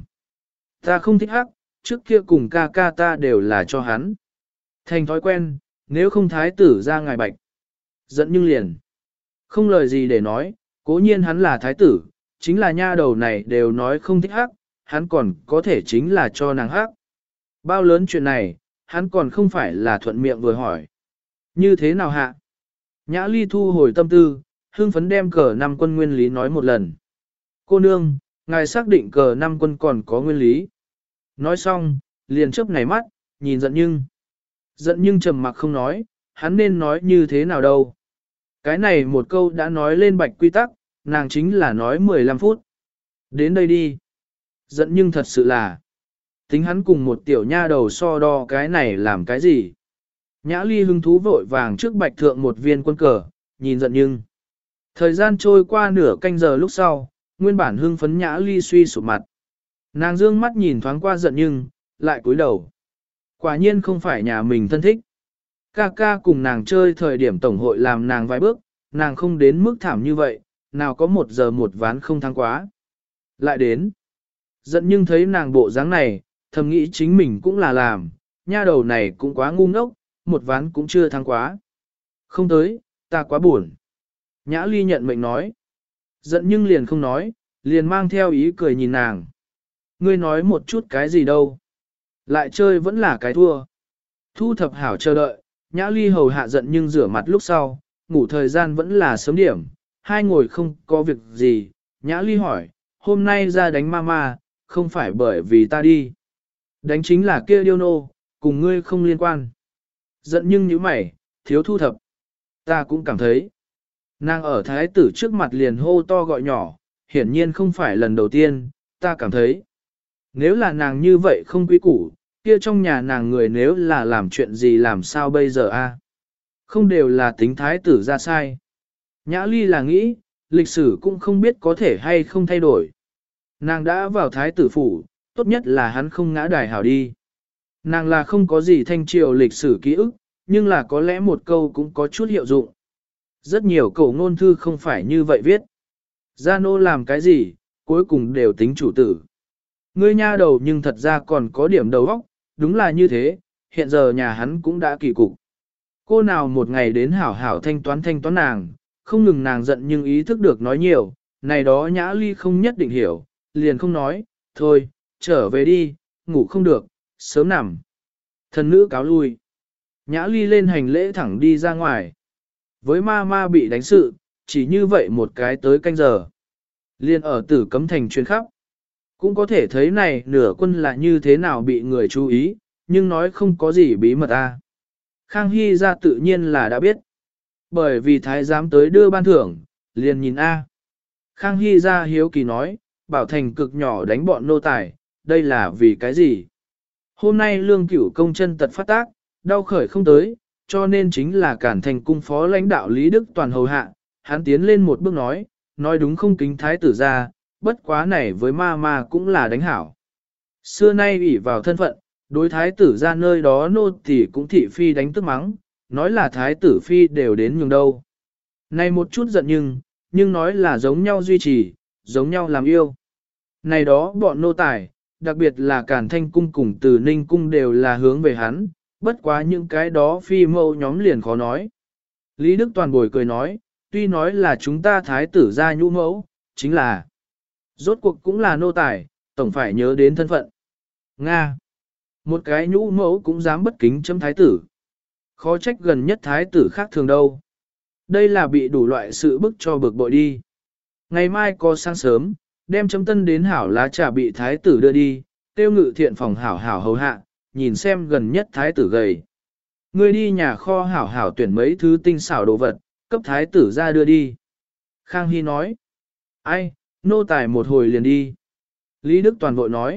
Ta không thích hắc, trước kia cùng ca ca ta đều là cho hắn. Thành thói quen, nếu không thái tử ra ngài bạch. Giận nhưng liền. Không lời gì để nói, cố nhiên hắn là thái tử, chính là nha đầu này đều nói không thích hắc, hắn còn có thể chính là cho nàng hắc. Bao lớn chuyện này, hắn còn không phải là thuận miệng vừa hỏi. Như thế nào hạ? Nhã Ly thu hồi tâm tư, hưng phấn đem cờ 5 quân nguyên lý nói một lần. Cô nương, ngài xác định cờ 5 quân còn có nguyên lý. Nói xong, liền chớp nảy mắt, nhìn giận nhưng. Giận nhưng trầm mặc không nói, hắn nên nói như thế nào đâu. Cái này một câu đã nói lên bạch quy tắc, nàng chính là nói 15 phút. Đến đây đi. Giận nhưng thật sự là. Tính hắn cùng một tiểu nha đầu so đo cái này làm cái gì. Nhã Ly hứng thú vội vàng trước bạch thượng một viên quân cờ, nhìn giận nhưng. Thời gian trôi qua nửa canh giờ lúc sau, nguyên bản hưng phấn Nhã Ly suy sụp mặt. Nàng dương mắt nhìn thoáng qua giận nhưng, lại cúi đầu. Quả nhiên không phải nhà mình thân thích. Ca ca cùng nàng chơi thời điểm tổng hội làm nàng vài bước, nàng không đến mức thảm như vậy, nào có 1 giờ 1 ván không thắng quá. Lại đến. Giận nhưng thấy nàng bộ dáng này, thầm nghĩ chính mình cũng là làm, nha đầu này cũng quá ngu ngốc, 1 ván cũng chưa thắng quá. Không tới, ta quá buồn. Nhã Ly nhận mệnh nói. Giận nhưng liền không nói, liền mang theo ý cười nhìn nàng. Ngươi nói một chút cái gì đâu. Lại chơi vẫn là cái thua. Thu thập hảo chờ đợi, Nhã Ly hầu hạ giận nhưng rửa mặt lúc sau, ngủ thời gian vẫn là sớm điểm, hai ngồi không có việc gì. Nhã Ly hỏi, hôm nay ra đánh mama, không phải bởi vì ta đi. Đánh chính là kia điêu nô, cùng ngươi không liên quan. Giận nhưng như mày, thiếu thu thập. Ta cũng cảm thấy. Nàng ở thái tử trước mặt liền hô to gọi nhỏ, hiển nhiên không phải lần đầu tiên, ta cảm thấy. Nếu là nàng như vậy không quý củ, kia trong nhà nàng người nếu là làm chuyện gì làm sao bây giờ a? Không đều là tính thái tử ra sai. Nhã Ly là nghĩ, lịch sử cũng không biết có thể hay không thay đổi. Nàng đã vào thái tử phủ, tốt nhất là hắn không ngã đài hảo đi. Nàng là không có gì thanh triều lịch sử ký ức, nhưng là có lẽ một câu cũng có chút hiệu dụng. Rất nhiều cổ ngôn thư không phải như vậy viết. Gia nô làm cái gì, cuối cùng đều tính chủ tử. Ngươi nha đầu nhưng thật ra còn có điểm đầu óc, đúng là như thế, hiện giờ nhà hắn cũng đã kỳ cục. Cô nào một ngày đến hảo hảo thanh toán nàng, không ngừng nàng giận nhưng ý thức được nói nhiều, này đó Nhã Ly không nhất định hiểu, liền không nói, thôi, trở về đi, ngủ không được, sớm nằm. Thần nữ cáo lui. Nhã Ly lên hành lễ thẳng đi ra ngoài. Với ma bị đánh sự, chỉ như vậy một cái tới canh giờ. Liên ở Tử Cấm Thành chuyên khắp. Cũng có thể thấy này nửa quân là như thế nào bị người chú ý, nhưng nói không có gì bí mật a. Khang Hy ra tự nhiên là đã biết. Bởi vì thái giám tới đưa ban thưởng, liền nhìn a. Khang Hy ra hiếu kỳ nói, bảo thành cực nhỏ đánh bọn nô tài, đây là vì cái gì? Hôm nay lương cửu công chân tật phát tác, đau khởi không tới, cho nên chính là cản thành cung phó lãnh đạo Lý Đức Toàn hầu hạ, hắn tiến lên một bước nói đúng không kính thái tử ra, bất quá này với ma cũng là đánh hảo. Xưa nay ủy vào thân phận, đối thái tử ra nơi đó nô thì cũng thị phi đánh tức mắng, nói là thái tử phi đều đến nhường đâu. Này một chút giận nhưng nói là giống nhau duy trì, giống nhau làm yêu. Này đó bọn nô tài, đặc biệt là Càn Thanh cung cùng Từ Ninh cung đều là hướng về hắn, bất quá những cái đó phi mẫu nhóm liền khó nói. Lý Đức Toàn bồi cười nói, tuy nói là chúng ta thái tử ra nhũ mẫu, chính là rốt cuộc cũng là nô tài, tổng phải nhớ đến thân phận. Nga. Một cái nhũ mẫu cũng dám bất kính chấm thái tử. Khó trách gần nhất thái tử khác thường đâu. Đây là bị đủ loại sự bức cho bực bội đi. Ngày mai có sáng sớm, đem chấm tân đến hảo lá trà bị thái tử đưa đi, tiêu ngự thiện phòng hảo hảo hầu hạ, nhìn xem gần nhất thái tử gầy. Ngươi đi nhà kho hảo hảo tuyển mấy thứ tinh xảo đồ vật, cấp thái tử ra đưa đi. Khang Hy nói. Ai, nô tài một hồi liền đi. Lý Đức Toàn vội nói.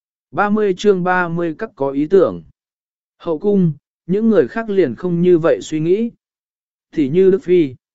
30 chương 30 các có ý tưởng. Hậu cung, những người khác liền không như vậy suy nghĩ. Thì như Đức Phi.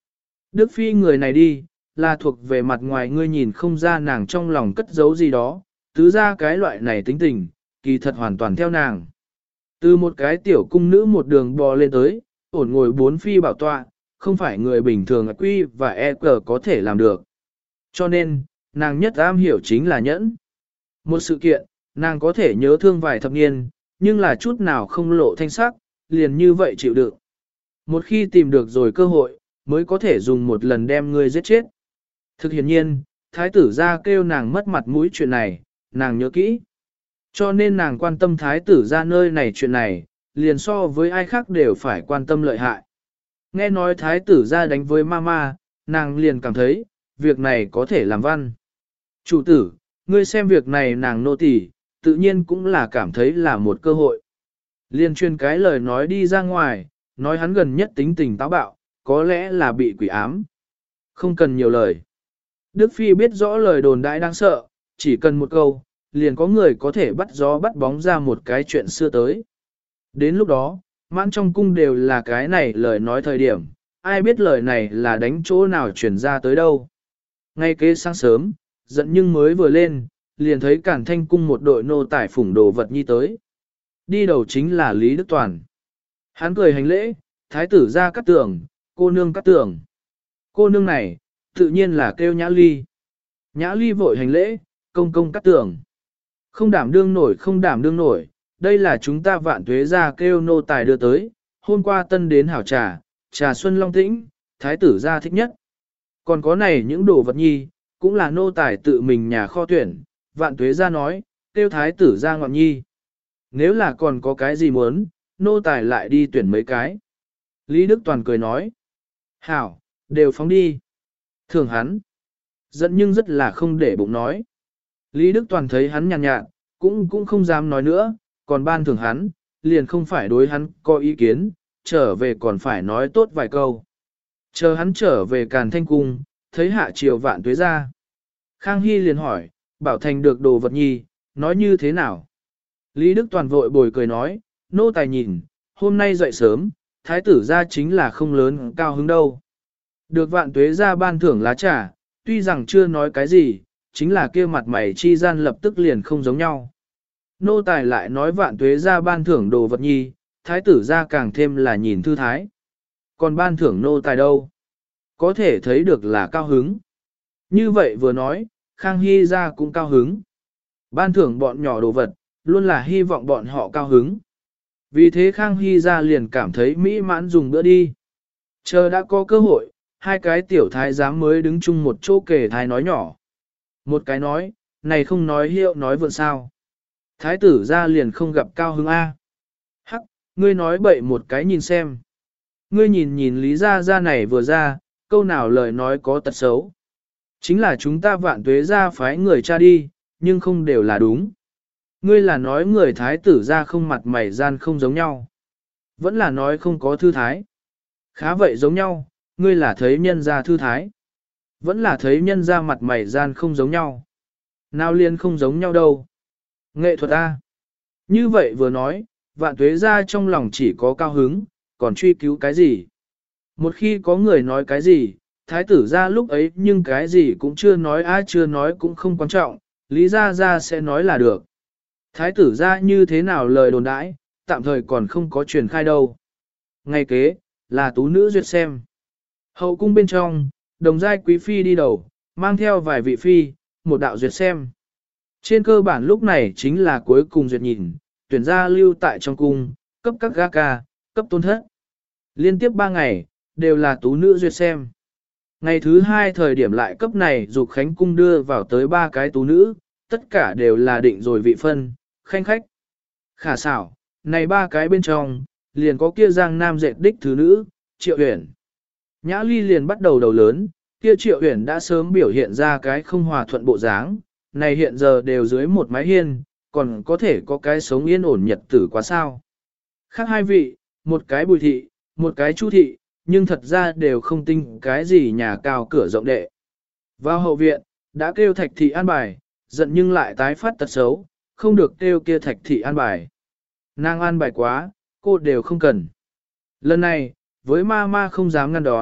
Đức Phi người này đi, là thuộc về mặt ngoài ngươi nhìn không ra nàng trong lòng cất giấu gì đó, tứ ra cái loại này tính tình, kỳ thật hoàn toàn theo nàng. Từ một cái tiểu cung nữ một đường bò lên tới, ổn ngồi bốn phi bảo tọa, không phải người bình thường quy và e cờ có thể làm được. Cho nên, nàng nhất am hiểu chính là nhẫn. Một sự kiện, nàng có thể nhớ thương vài thập niên, nhưng là chút nào không lộ thanh sắc, liền như vậy chịu đựng. Một khi tìm được rồi cơ hội, mới có thể dùng một lần đem ngươi giết chết. Thực hiện nhiên, thái tử ra kêu nàng mất mặt mũi chuyện này, nàng nhớ kỹ. Cho nên nàng quan tâm thái tử ra nơi này chuyện này, liền so với ai khác đều phải quan tâm lợi hại. Nghe nói thái tử ra đánh với mama, nàng liền cảm thấy, việc này có thể làm văn. Chủ tử, ngươi xem việc này nàng nô tỳ, tự nhiên cũng là cảm thấy là một cơ hội. Liên truyền cái lời nói đi ra ngoài, nói hắn gần nhất tính tình táo bạo, có lẽ là bị quỷ ám. Không cần nhiều lời. Đức Phi biết rõ lời đồn đại đang sợ, chỉ cần một câu, liền có người có thể bắt gió bắt bóng ra một cái chuyện xưa tới. Đến lúc đó, mãn trong cung đều là cái này lời nói thời điểm, ai biết lời này là đánh chỗ nào truyền ra tới đâu. Ngay kế sáng sớm, giận nhưng mới vừa lên, liền thấy Cản Thanh cung một đội nô tải phủng đồ vật nhi tới. Đi đầu chính là Lý Đức Toàn. Hắn cười hành lễ, thái tử ra cắt tường, cô nương cắt tường. Cô nương này, tự nhiên là kêu Nhã Ly. Nhã Ly vội hành lễ, công công cắt tường. Không đảm đương nổi, không đảm đương nổi, đây là chúng ta Vạn Tuế ra kêu nô tài đưa tới, hôm qua tân đến hảo trà, trà xuân long tĩnh, thái tử ra thích nhất. Còn có này những đồ vật nhi, cũng là nô tài tự mình nhà kho tuyển, Vạn Tuế ra nói, kêu thái tử ra ngọn nhi. Nếu là còn có cái gì muốn, nô tài lại đi tuyển mấy cái. Lý Đức Toàn cười nói, hảo, đều phóng đi. Thường hắn, giận nhưng rất là không để bụng nói. Lý Đức Toàn thấy hắn nhàn nhạt, cũng không dám nói nữa, còn ban thưởng hắn, liền không phải đối hắn có ý kiến, trở về còn phải nói tốt vài câu. Chờ hắn trở về Càn Thanh Cung, thấy hạ triều Vạn Tuế ra. Khang Hy liền hỏi, bảo thành được đồ vật nhi, nói như thế nào? Lý Đức Toàn vội bồi cười nói, nô tài nhìn, hôm nay dậy sớm, thái tử ra chính là không lớn cao hứng đâu. Được Vạn Tuế ra ban thưởng lá trà, tuy rằng chưa nói cái gì, chính là kia mặt mày chi gian lập tức liền không giống nhau. Nô tài lại nói Vạn Tuế ra ban thưởng đồ vật nhi, thái tử ra càng thêm là nhìn thư thái. Còn ban thưởng nô tài đâu? Có thể thấy được là cao hứng. Như vậy vừa nói, Khang Hy ra cũng cao hứng. Ban thưởng bọn nhỏ đồ vật, luôn là hy vọng bọn họ cao hứng. Vì thế Khang Hy ra liền cảm thấy mỹ mãn dùng bữa đi. Chờ đã có cơ hội, hai cái tiểu thái giám mới đứng chung một chỗ kể thái nói nhỏ. Một cái nói, này không nói hiệu nói vượn sao. Thái tử ra liền không gặp cao hứng A. Hắc, ngươi nói bậy một cái nhìn xem. Ngươi nhìn nhìn Lý Gia Gia này vừa ra, câu nào lời nói có tật xấu. Chính là chúng ta Vạn Tuế ra phái người cha đi, nhưng không đều là đúng. Ngươi là nói người thái tử ra không mặt mày gian không giống nhau. Vẫn là nói không có thư thái. Khá vậy giống nhau, ngươi là thấy nhân ra thư thái. Vẫn là thấy nhân ra mặt mày gian không giống nhau. Nào liên không giống nhau đâu. Nghệ thuật A. Như vậy vừa nói, Vạn Tuế ra trong lòng chỉ có cao hứng, còn truy cứu cái gì. Một khi có người nói cái gì, thái tử ra lúc ấy nhưng cái gì cũng chưa nói chưa nói cũng không quan trọng, Lý Gia Gia sẽ nói là được. Thái tử ra như thế nào lời đồn đãi, tạm thời còn không có truyền khai đâu. Ngay kế, là tú nữ duyệt xem. Hậu cung bên trong, đồng giai quý phi đi đầu, mang theo vài vị phi, một đạo duyệt xem. Trên cơ bản lúc này chính là cuối cùng duyệt nhìn, tuyển ra lưu tại trong cung, cấp các ga ca, cấp tôn thất. Liên tiếp 3 ngày, đều là tú nữ duyệt xem. Ngày thứ 2 thời điểm lại cấp này dục khánh cung đưa vào tới 3 cái tú nữ, tất cả đều là định rồi vị phân, khanh khách. Khả xảo, này 3 cái bên trong, liền có kia giang nam dệt đích thứ nữ, Triệu Uyển. Nhã Ly liền bắt đầu đầu lớn, kia Triệu Uyển đã sớm biểu hiện ra cái không hòa thuận bộ dáng, này hiện giờ đều dưới một mái hiên, còn có thể có cái sống yên ổn nhật tử quá sao. Khác hai vị, một cái Bùi thị, một cái Chu thị, nhưng thật ra đều không tin cái gì nhà cao cửa rộng đệ. Vào hậu viện, đã kêu Thạch thị an bài, giận nhưng lại tái phát tật xấu, không được kêu kia Thạch thị an bài. Nàng an bài quá, cô đều không cần. Lần này, với ma ma không dám ngăn đón,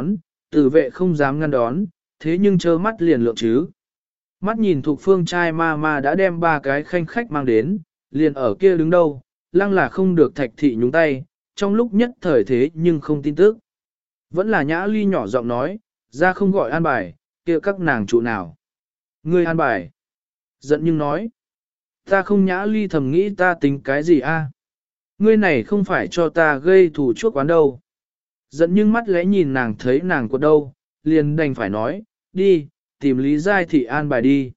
tử vệ không dám ngăn đón, thế nhưng trơ mắt liền lượng chứ. Mắt nhìn Thục Phương trai ma ma đã đem 3 cái khanh khách mang đến, liền ở kia đứng đâu, lăng là không được Thạch thị nhúng tay, trong lúc nhất thời thế nhưng không tin tức. Vẫn là Nhã Ly nhỏ giọng nói, ra không gọi an bài, kia các nàng trụ nào. Ngươi an bài. Giận nhưng nói, ta không. Nhã Ly thầm nghĩ ta tính cái gì a? Ngươi này không phải cho ta gây thù chuốc oán đâu. Giận nhưng mắt lẽ nhìn nàng thấy nàng quật đâu, liền đành phải nói, đi, tìm Lý Giai thị an bài đi.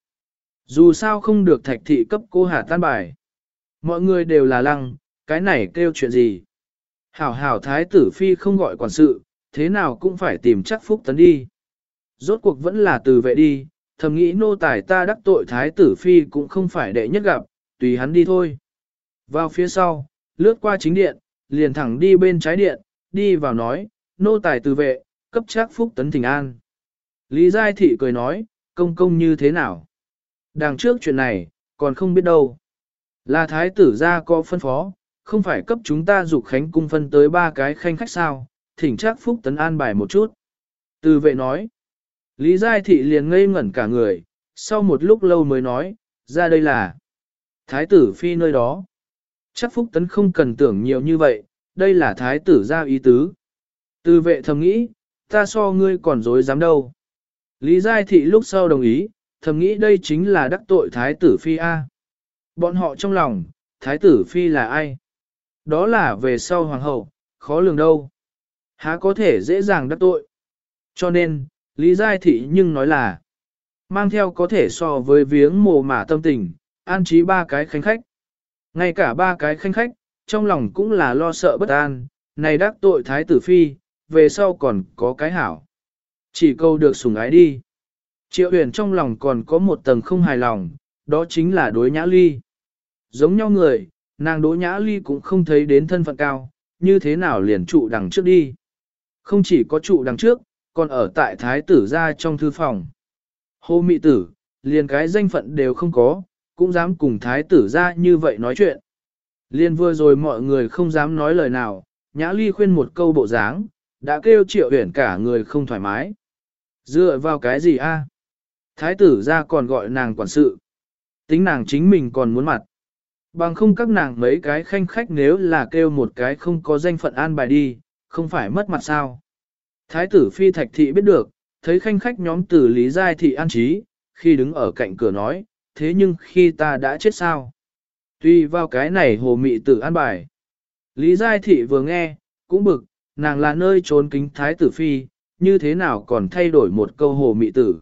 Dù sao không được Thạch thị cấp cô Hà tan bài. Mọi người đều là lăng, cái này kêu chuyện gì? Hảo hảo thái tử phi không gọi quản sự, thế nào cũng phải tìm chắc Phúc Tấn đi. Rốt cuộc vẫn là từ vệ đi, thầm nghĩ nô tài ta đắc tội thái tử phi cũng không phải đệ nhất gặp, tùy hắn đi thôi. Vào phía sau, lướt qua chính điện, liền thẳng đi bên trái điện, đi vào nói, nô tài từ vệ, cấp chắc Phúc Tấn thỉnh an. Lý Giai thị cười nói, công công như thế nào? Đằng trước chuyện này, còn không biết đâu. Là thái tử gia có phân phó, không phải cấp chúng ta dục khánh cung phân tới 3 cái khanh khách sao, thỉnh chắc Phúc Tấn an bài một chút. Từ vệ nói, Lý Giai thị liền ngây ngẩn cả người, sau một lúc lâu mới nói, ra đây là thái tử phi nơi đó. Chắc Phúc Tấn không cần tưởng nhiều như vậy, đây là thái tử gia ý tứ. Từ vệ thầm nghĩ, ta so ngươi còn dối dám đâu. Lý Giai thị lúc sau đồng ý, thầm nghĩ đây chính là đắc tội thái tử phi A. Bọn họ trong lòng, thái tử phi là ai? Đó là về sau hoàng hậu, khó lường đâu. Há có thể dễ dàng đắc tội. Cho nên, Lý Giai thị nhưng nói là, mang theo có thể so với viếng mồ mả tâm tình, an trí 3 cái khanh khách. Ngay cả 3 cái khanh khách, trong lòng cũng là lo sợ bất an, này đắc tội thái tử phi, về sau còn có cái hảo. Chỉ câu được sủng ái đi. Triệu Huyền trong lòng còn có một tầng không hài lòng, đó chính là đối Nhã Ly. Giống nhau người, nàng Đỗ Nhã Ly cũng không thấy đến thân phận cao, như thế nào liền trụ đằng trước đi. Không chỉ có trụ đằng trước, còn ở tại thái tử gia trong thư phòng. Hồ mị tử, liền cái danh phận đều không có, cũng dám cùng thái tử gia như vậy nói chuyện. Liên vừa rồi mọi người không dám nói lời nào, Nhã Ly khuyên một câu bộ dáng, đã kêu Triệu Huyền cả người không thoải mái. Dựa vào cái gì a? Thái tử gia còn gọi nàng quản sự. Tính nàng chính mình còn muốn mặt. Bằng không các nàng mấy cái khanh khách nếu là kêu một cái không có danh phận an bài đi, không phải mất mặt sao. Thái tử phi Thạch thị biết được, thấy khanh khách nhóm từ Lý Giai thị an trí, khi đứng ở cạnh cửa nói, thế nhưng khi ta đã chết sao? Tuy vào cái này hồ mị tử an bài. Lý Giai thị vừa nghe, cũng bực, nàng là nơi trốn kính thái tử phi, như thế nào còn thay đổi một câu hồ mị tử.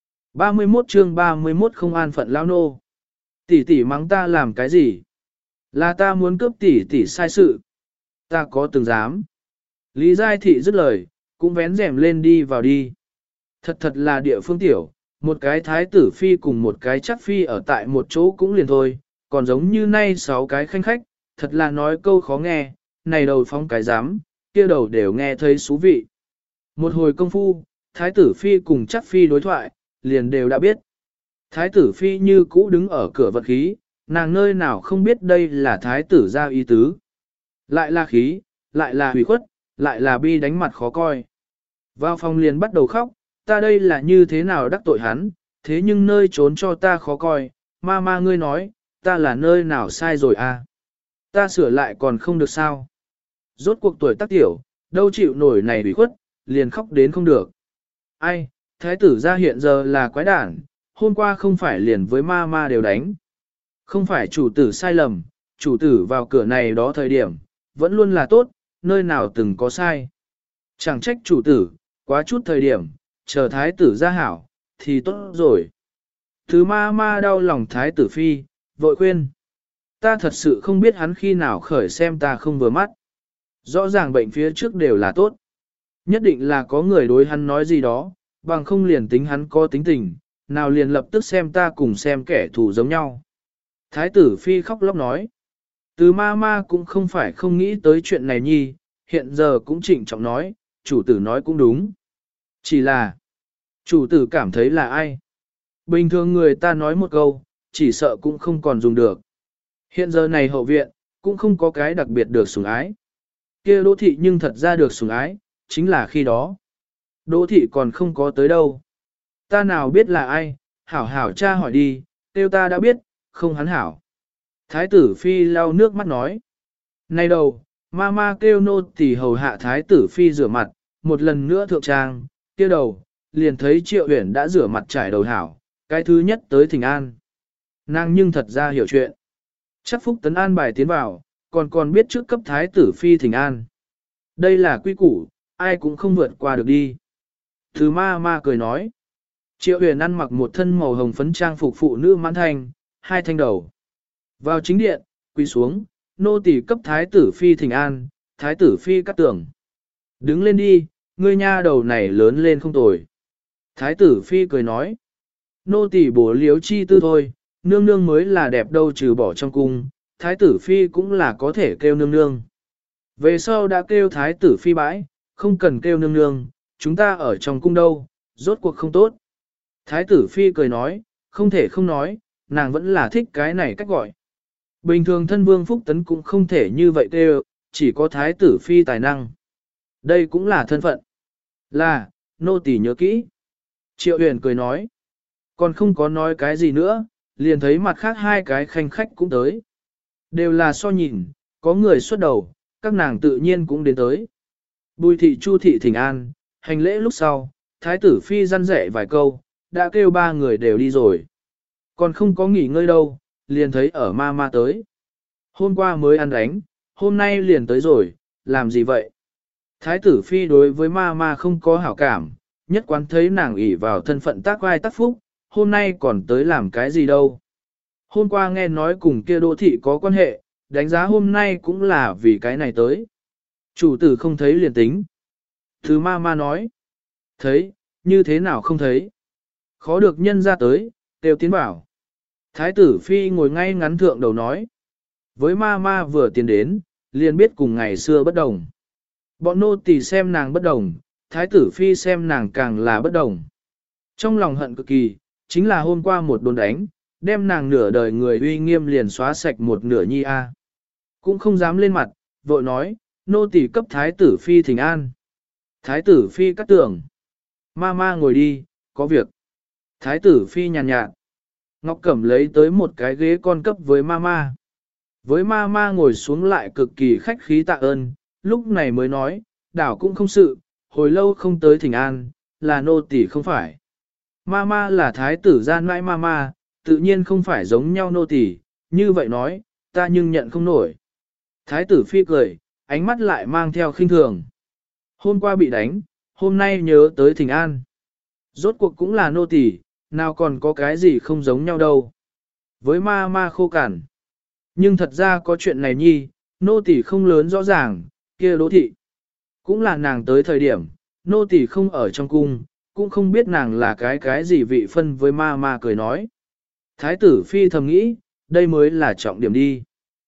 31 chương 31 không an phận lao nô. Tỷ tỷ mắng ta làm cái gì? Là ta muốn cướp tỷ tỷ sai sự. Ta có từng dám. Lý Giai thị dứt lời, cũng vén rèm lên đi vào đi. Thật thật là địa phương tiểu, một cái thái tử phi cùng một cái chắc phi ở tại một chỗ cũng liền thôi, còn giống như nay 6 cái khanh khách, thật là nói câu khó nghe, này đầu phóng cái dám, kia đầu đều nghe thấy xú vị. Một hồi công phu, thái tử phi cùng chắc phi đối thoại, liền đều đã biết. Thái tử phi như cũ đứng ở cửa vật khí, nàng nơi nào không biết đây là thái tử gia ý tứ. Lại là khí, lại là hủy khuất, lại là bi đánh mặt khó coi. Vào phòng liền bắt đầu khóc, ta đây là như thế nào đắc tội hắn, thế nhưng nơi trốn cho ta khó coi, ma ma ngươi nói, ta là nơi nào sai rồi à? Ta sửa lại còn không được sao? Rốt cuộc tuổi tác tiểu, đâu chịu nổi này hủy khuất, liền khóc đến không được. Ai, thái tử gia hiện giờ là quái đản, hôm qua không phải liền với ma ma đều đánh. Không phải chủ tử sai lầm, chủ tử vào cửa này đó thời điểm, vẫn luôn là tốt, nơi nào từng có sai. Chẳng trách chủ tử, quá chút thời điểm, chờ thái tử ra hảo, thì tốt rồi. Thứ ma ma đau lòng thái tử phi, vội khuyên. Ta thật sự không biết hắn khi nào khởi xem ta không vừa mắt. Rõ ràng bệnh phía trước đều là tốt. Nhất định là có người đối hắn nói gì đó, bằng không liền tính hắn có tính tình, nào liền lập tức xem ta cùng xem kẻ thù giống nhau. Thái tử phi khóc lóc nói. Từ ma ma cũng không phải không nghĩ tới chuyện này nhi, hiện giờ cũng trịnh trọng nói, chủ tử nói cũng đúng. Chỉ là, chủ tử cảm thấy là ai? Bình thường người ta nói một câu, chỉ sợ cũng không còn dùng được. Hiện giờ này hậu viện, cũng không có cái đặc biệt được sủng ái. Kia đỗ thị nhưng thật ra được sủng ái, chính là khi đó. Đỗ thị còn không có tới đâu. Ta nào biết là ai, hảo hảo cha hỏi đi, tiêu ta đã biết, không hắn hảo. Thái tử phi lau nước mắt nói. Này đầu, ma kêu nô tỳ hầu hạ thái tử phi rửa mặt, một lần nữa thượng trang, kia đầu, liền thấy Triệu Uyển đã rửa mặt trải đầu hảo, cái thứ nhất tới thỉnh an. Nàng nhưng thật ra hiểu chuyện. Chắc Phúc Tấn an bài tiến vào, còn biết trước cấp thái tử phi thỉnh an. Đây là quy củ, ai cũng không vượt qua được đi. Thứ ma cười nói. Triệu Huyền ăn mặc một thân màu hồng phấn trang phục phụ nữ mãn thanh, hai thanh đầu. Vào chính điện, quỳ xuống, nô tỳ cấp thái tử phi thỉnh an, thái tử phi cắt tưởng. Đứng lên đi, ngươi nha đầu này lớn lên không tồi. Thái tử phi cười nói. Nô tỳ bổ liếu chi tư thôi, nương nương mới là đẹp đâu trừ bỏ trong cung, thái tử phi cũng là có thể kêu nương nương. Về sau đã kêu thái tử phi bãi, không cần kêu nương nương, chúng ta ở trong cung đâu, rốt cuộc không tốt. Thái tử phi cười nói, không thể không nói, nàng vẫn là thích cái này cách gọi. Bình thường thân vương Phúc Tấn cũng không thể như vậy kêu, chỉ có thái tử phi tài năng. Đây cũng là thân phận. Là, nô tỳ nhớ kỹ. Triệu Huyền cười nói, còn không có nói cái gì nữa, liền thấy mặt khác hai cái khanh khách cũng tới. Đều là so nhìn, có người xuất đầu, các nàng tự nhiên cũng đến tới. Bùi thị Chu thị thỉnh an, hành lễ lúc sau, thái tử phi răn rẻ vài câu, đã kêu ba người đều đi rồi. Còn không có nghỉ ngơi đâu, liền thấy ở ma tới. Hôm qua mới ăn đánh, hôm nay liền tới rồi, làm gì vậy? Thái tử phi đối với ma không có hảo cảm, nhất quán thấy nàng ỷ vào thân phận tác vai tác phúc, hôm nay còn tới làm cái gì đâu. Hôm qua nghe nói cùng kia Đỗ thị có quan hệ, đánh giá hôm nay cũng là vì cái này tới. Chủ tử không thấy liền tính. Thứ ma nói. Thấy, như thế nào không thấy. Khó được nhân ra tới, đều tiến bảo. Thái tử phi ngồi ngay ngắn thượng đầu nói. Với ma vừa tiến đến, liền biết cùng ngày xưa bất đồng. Bọn nô tỳ xem nàng bất đồng, thái tử phi xem nàng càng là bất đồng. Trong lòng hận cực kỳ, chính là hôm qua một đồn đánh, đem nàng nửa đời người uy nghiêm liền xóa sạch một nửa nhi a. Cũng không dám lên mặt, vội nói, nô tỳ cấp thái tử phi thỉnh an. Thái tử phi cắt tưởng. Ma ngồi đi, có việc. Thái tử phi nhàn nhạt. Ngọc Cẩm lấy tới một cái ghế con cấp với ma. Với ma ngồi xuống lại cực kỳ khách khí tạ ơn, lúc này mới nói, đảo cũng không sự, hồi lâu không tới thỉnh an, là nô tỳ không phải. Ma là thái tử gian mãi ma, tự nhiên không phải giống nhau nô tỳ, như vậy nói, ta nhưng nhận không nổi. Thái tử phi cười, ánh mắt lại mang theo khinh thường. Hôm qua bị đánh, hôm nay nhớ tới thỉnh an. Rốt cuộc cũng là nô tỳ, nào còn có cái gì không giống nhau đâu. Với ma khô cằn. Nhưng thật ra có chuyện này nhi, nô tỳ không lớn rõ ràng, kia Đỗ thị. Cũng là nàng tới thời điểm, nô tỳ không ở trong cung, cũng không biết nàng là cái gì vị phân với ma cười nói. Thái tử phi thầm nghĩ, đây mới là trọng điểm đi.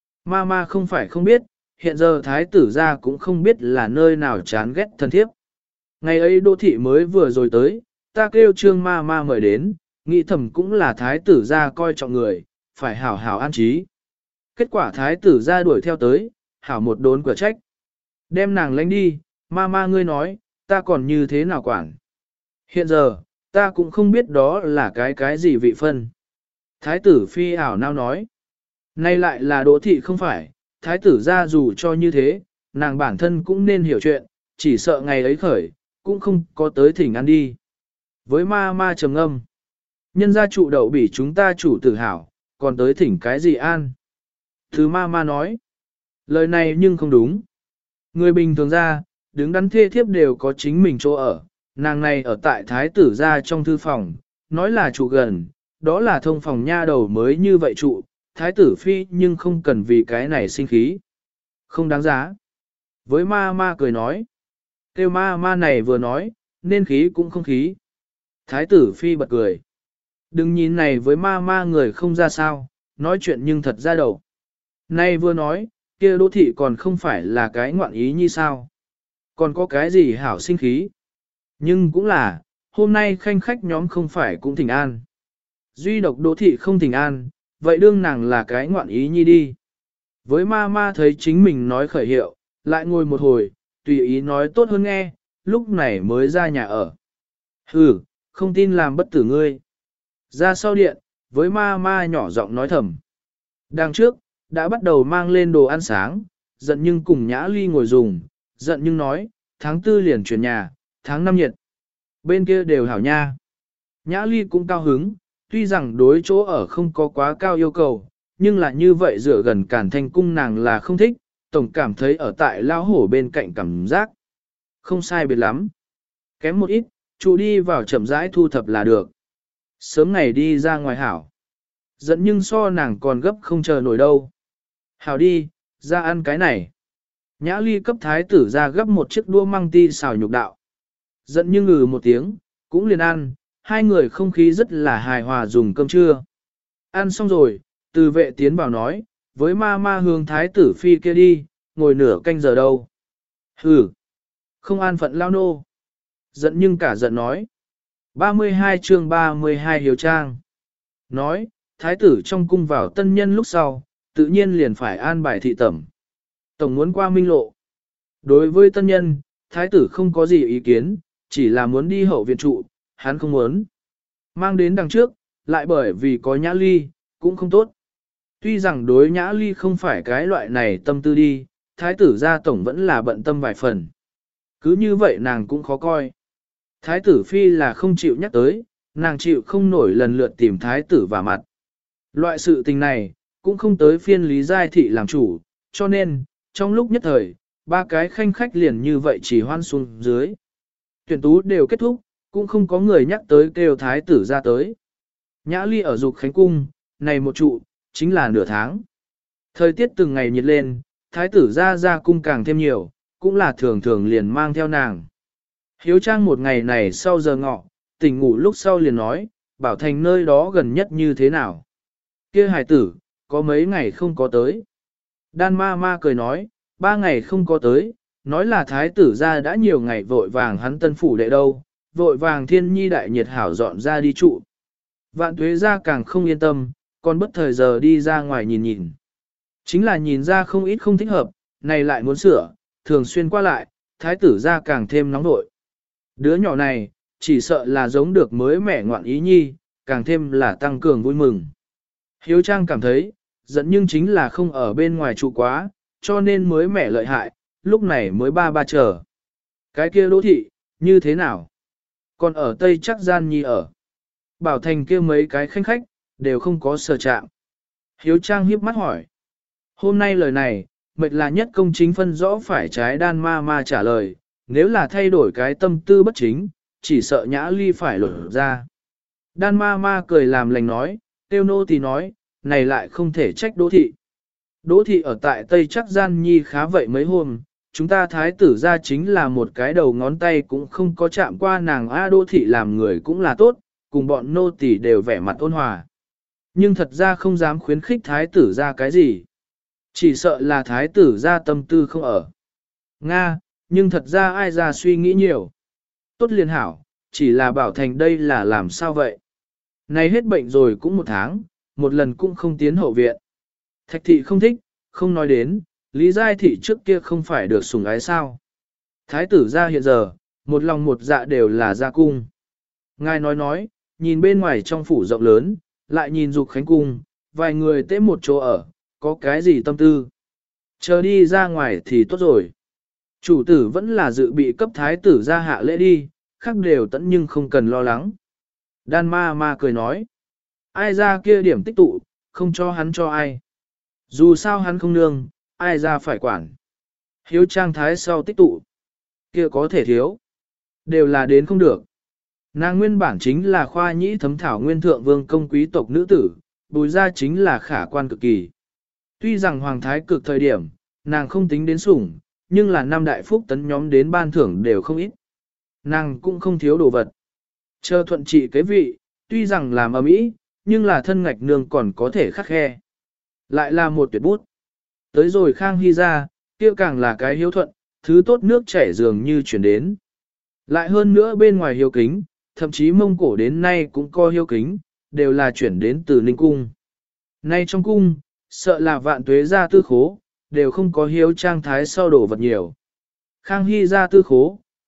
Ma không phải không biết, hiện giờ thái tử ra cũng không biết là nơi nào chán ghét thân thiếp. Ngày ấy Đỗ thị mới vừa rồi tới, ta kêu trương ma mời đến, nghĩ thầm cũng là thái tử ra coi trọng người, phải hảo hảo an trí. Kết quả thái tử ra đuổi theo tới, hảo một đốn quả trách. Đem nàng lánh đi, ma ngươi nói, ta còn như thế nào quản. Hiện giờ, ta cũng không biết đó là cái gì vị phân. Thái tử phi ảo nao nói. Nay lại là Đỗ thị không phải, thái tử ra dù cho như thế, nàng bản thân cũng nên hiểu chuyện, chỉ sợ ngày ấy khởi, cũng không có tới thỉnh ăn đi. Với ma trầm ngâm, nhân gia trụ đậu bỉ chúng ta chủ tử hảo, còn tới thỉnh cái gì an. Thứ ma nói, lời này nhưng không đúng. Người bình thường ra, đứng đắn thê thiếp đều có chính mình chỗ ở, nàng này ở tại thái tử ra trong thư phòng, nói là trụ gần, đó là thông phòng nha đầu mới như vậy trụ, thái tử phi nhưng không cần vì cái này sinh khí. Không đáng giá. Với ma cười nói, kêu ma này vừa nói, nên khí cũng không khí. Thái tử phi bật cười. Đừng nhìn này với ma người không ra sao, nói chuyện nhưng thật ra đầu. Nay vừa nói, kia Đỗ thị còn không phải là cái ngoạn ý như sao. Còn có cái gì hảo sinh khí. Nhưng cũng là, hôm nay khanh khách nhóm không phải cũng thỉnh an. Duy độc Đỗ thị không thỉnh an, vậy đương nàng là cái ngoạn ý nhi đi. Với ma thấy chính mình nói khởi hiệu, lại ngồi một hồi, tùy ý nói tốt hơn nghe, lúc này mới ra nhà ở. Hừ, không tin làm bất tử ngươi. Ra sau điện, với ma ma nhỏ giọng nói thầm. Đằng trước, đã bắt đầu mang lên đồ ăn sáng, giận nhưng cùng Nhã Ly ngồi dùng, giận nhưng nói, tháng 4 liền chuyển nhà, tháng 5 nhiệt. Bên kia đều hảo nha. Nhã Ly cũng cao hứng, tuy rằng đối chỗ ở không có quá cao yêu cầu, nhưng là như vậy dựa gần Cản Thanh cung nàng là không thích, tổng cảm thấy ở tại lao hổ bên cạnh cảm giác. Không sai biệt lắm. Kém một ít, trụ đi vào chậm rãi thu thập là được. Sớm ngày đi ra ngoài hảo. Giận nhưng so nàng còn gấp không chờ nổi đâu. Hảo đi, ra ăn cái này. Nhã Ly cấp thái tử ra gấp một chiếc đũa măng ti xào nhục đạo. Giận nhưng ngừ một tiếng, cũng liền ăn, hai người không khí rất là hài hòa dùng cơm trưa. Ăn xong rồi, từ vệ tiến bảo nói, với ma ma hướng thái tử phi kia đi, ngồi nửa canh giờ đâu. Hừ, không an phận lao nô. Giận nhưng cả giận nói. 32 chương 32 hiếu trang. Nói, thái tử trong cung vào tân nhân lúc sau, tự nhiên liền phải an bài thị tẩm. Tổng muốn qua minh lộ. Đối với tân nhân, thái tử không có gì ý kiến, chỉ là muốn đi hậu viện trụ, hắn không muốn. Mang đến đằng trước, lại bởi vì có Nhã Ly, cũng không tốt. Tuy rằng đối Nhã Ly không phải cái loại này tâm tư đi, thái tử gia tổng vẫn là bận tâm vài phần. Cứ như vậy nàng cũng khó coi. Thái tử phi là không chịu nhắc tới, nàng chịu không nổi lần lượt tìm thái tử vào mặt. Loại sự tình này, cũng không tới phiên Lý Giai Thị làm chủ, cho nên, trong lúc nhất thời, ba cái khanh khách liền như vậy chỉ hoan xuống dưới. Tuyển tú đều kết thúc, cũng không có người nhắc tới kêu thái tử ra tới. Nhã Ly ở Dục Khánh Cung, này một trụ, chính là nửa tháng. Thời tiết từng ngày nhiệt lên, thái tử ra cung càng thêm nhiều, cũng là thường thường liền mang theo nàng. Hiếu Trang một ngày này sau giờ ngọ, tỉnh ngủ lúc sau liền nói, bảo thành nơi đó gần nhất như thế nào. Kia hài tử, có mấy ngày không có tới. Đan ma ma cười nói, 3 ngày không có tới, nói là thái tử ra đã nhiều ngày vội vàng hắn tân phủ đệ đâu, vội vàng thiên nhi đại nhiệt hảo dọn ra đi trụ. Vạn tuế ra càng không yên tâm, còn bất thời giờ đi ra ngoài nhìn nhìn. Chính là nhìn ra không ít không thích hợp, này lại muốn sửa, thường xuyên qua lại, thái tử ra càng thêm nóng nội. Đứa nhỏ này, chỉ sợ là giống được mới mẻ ngoạn ý nhi, càng thêm là tăng cường vui mừng. Hiếu Trang cảm thấy, giận nhưng chính là không ở bên ngoài trụ quá, cho nên mới mẻ lợi hại, lúc này mới ba chờ. Cái kia Đỗ thị, như thế nào? Còn ở Tây chắc gian nhi ở. Bảo Thành kia mấy cái khanh khách, đều không có sở trạng. Hiếu Trang hiếp mắt hỏi. Hôm nay lời này, mệt là nhất công chính phân rõ phải trái đan ma ma trả lời, nếu là thay đổi cái tâm tư bất chính, chỉ sợ Nhã Ly phải lột ra. Đan ma ma cười làm lành nói, tiêu nô thì nói, này lại không thể trách Đỗ thị. Đỗ thị ở tại Tây chắc gian nhi khá vậy mấy hôm, chúng ta thái tử ra chính là một cái đầu ngón tay cũng không có chạm qua nàng Đỗ thị làm người cũng là tốt, cùng bọn nô tỳ đều vẻ mặt ôn hòa. Nhưng thật ra không dám khuyến khích thái tử ra cái gì. Chỉ sợ là thái tử ra tâm tư không ở. Nga, nhưng thật ra ai ra suy nghĩ nhiều. Tốt liền hảo, chỉ là bảo thành đây là làm sao vậy. Này hết bệnh rồi cũng 1 tháng, một lần cũng không tiến hậu viện. Thạch thị không thích, không nói đến, Lý Giai thị trước kia không phải được sủng ái sao. Thái tử ra hiện giờ, một lòng một dạ đều là ra cung. Ngài nói, nhìn bên ngoài trong phủ rộng lớn, lại nhìn Dục Khánh Cung, vài người tế một chỗ ở, có cái gì tâm tư. Chờ đi ra ngoài thì tốt rồi. Chủ tử vẫn là dự bị cấp thái tử ra hạ lễ đi, khác đều tẫn nhưng không cần lo lắng. Đan ma ma cười nói, ai ra kia điểm tích tụ, không cho hắn cho ai. Dù sao hắn không nương, ai ra phải quản. Hiếu Trang thái sau tích tụ, kia có thể thiếu. Đều là đến không được. Nàng nguyên bản chính là khoa nhĩ thấm thảo nguyên thượng vương công quý tộc nữ tử, bùi ra chính là khả quan cực kỳ. Tuy rằng hoàng thái cực thời điểm, nàng không tính đến sủng, nhưng là năm đại phúc tấn nhóm đến ban thưởng đều không ít. Nàng cũng không thiếu đồ vật. Chờ thuận trị cái vị, tuy rằng làm ầm ĩ, nhưng là thân ngạch nương còn có thể khắc khe. Lại là một tuyệt bút. Tới rồi Khang Hy ra, kia càng là cái hiếu thuận, thứ tốt nước chảy dường như chuyển đến. Lại hơn nữa bên ngoài hiếu kính, thậm chí Mông Cổ đến nay cũng có hiếu kính, đều là chuyển đến từ Ninh Cung. Nay trong cung, sợ là vạn tuế ra tư khố, đều không có hiếu trang thái sau đổ vật nhiều. Khang Hy ra tư khố,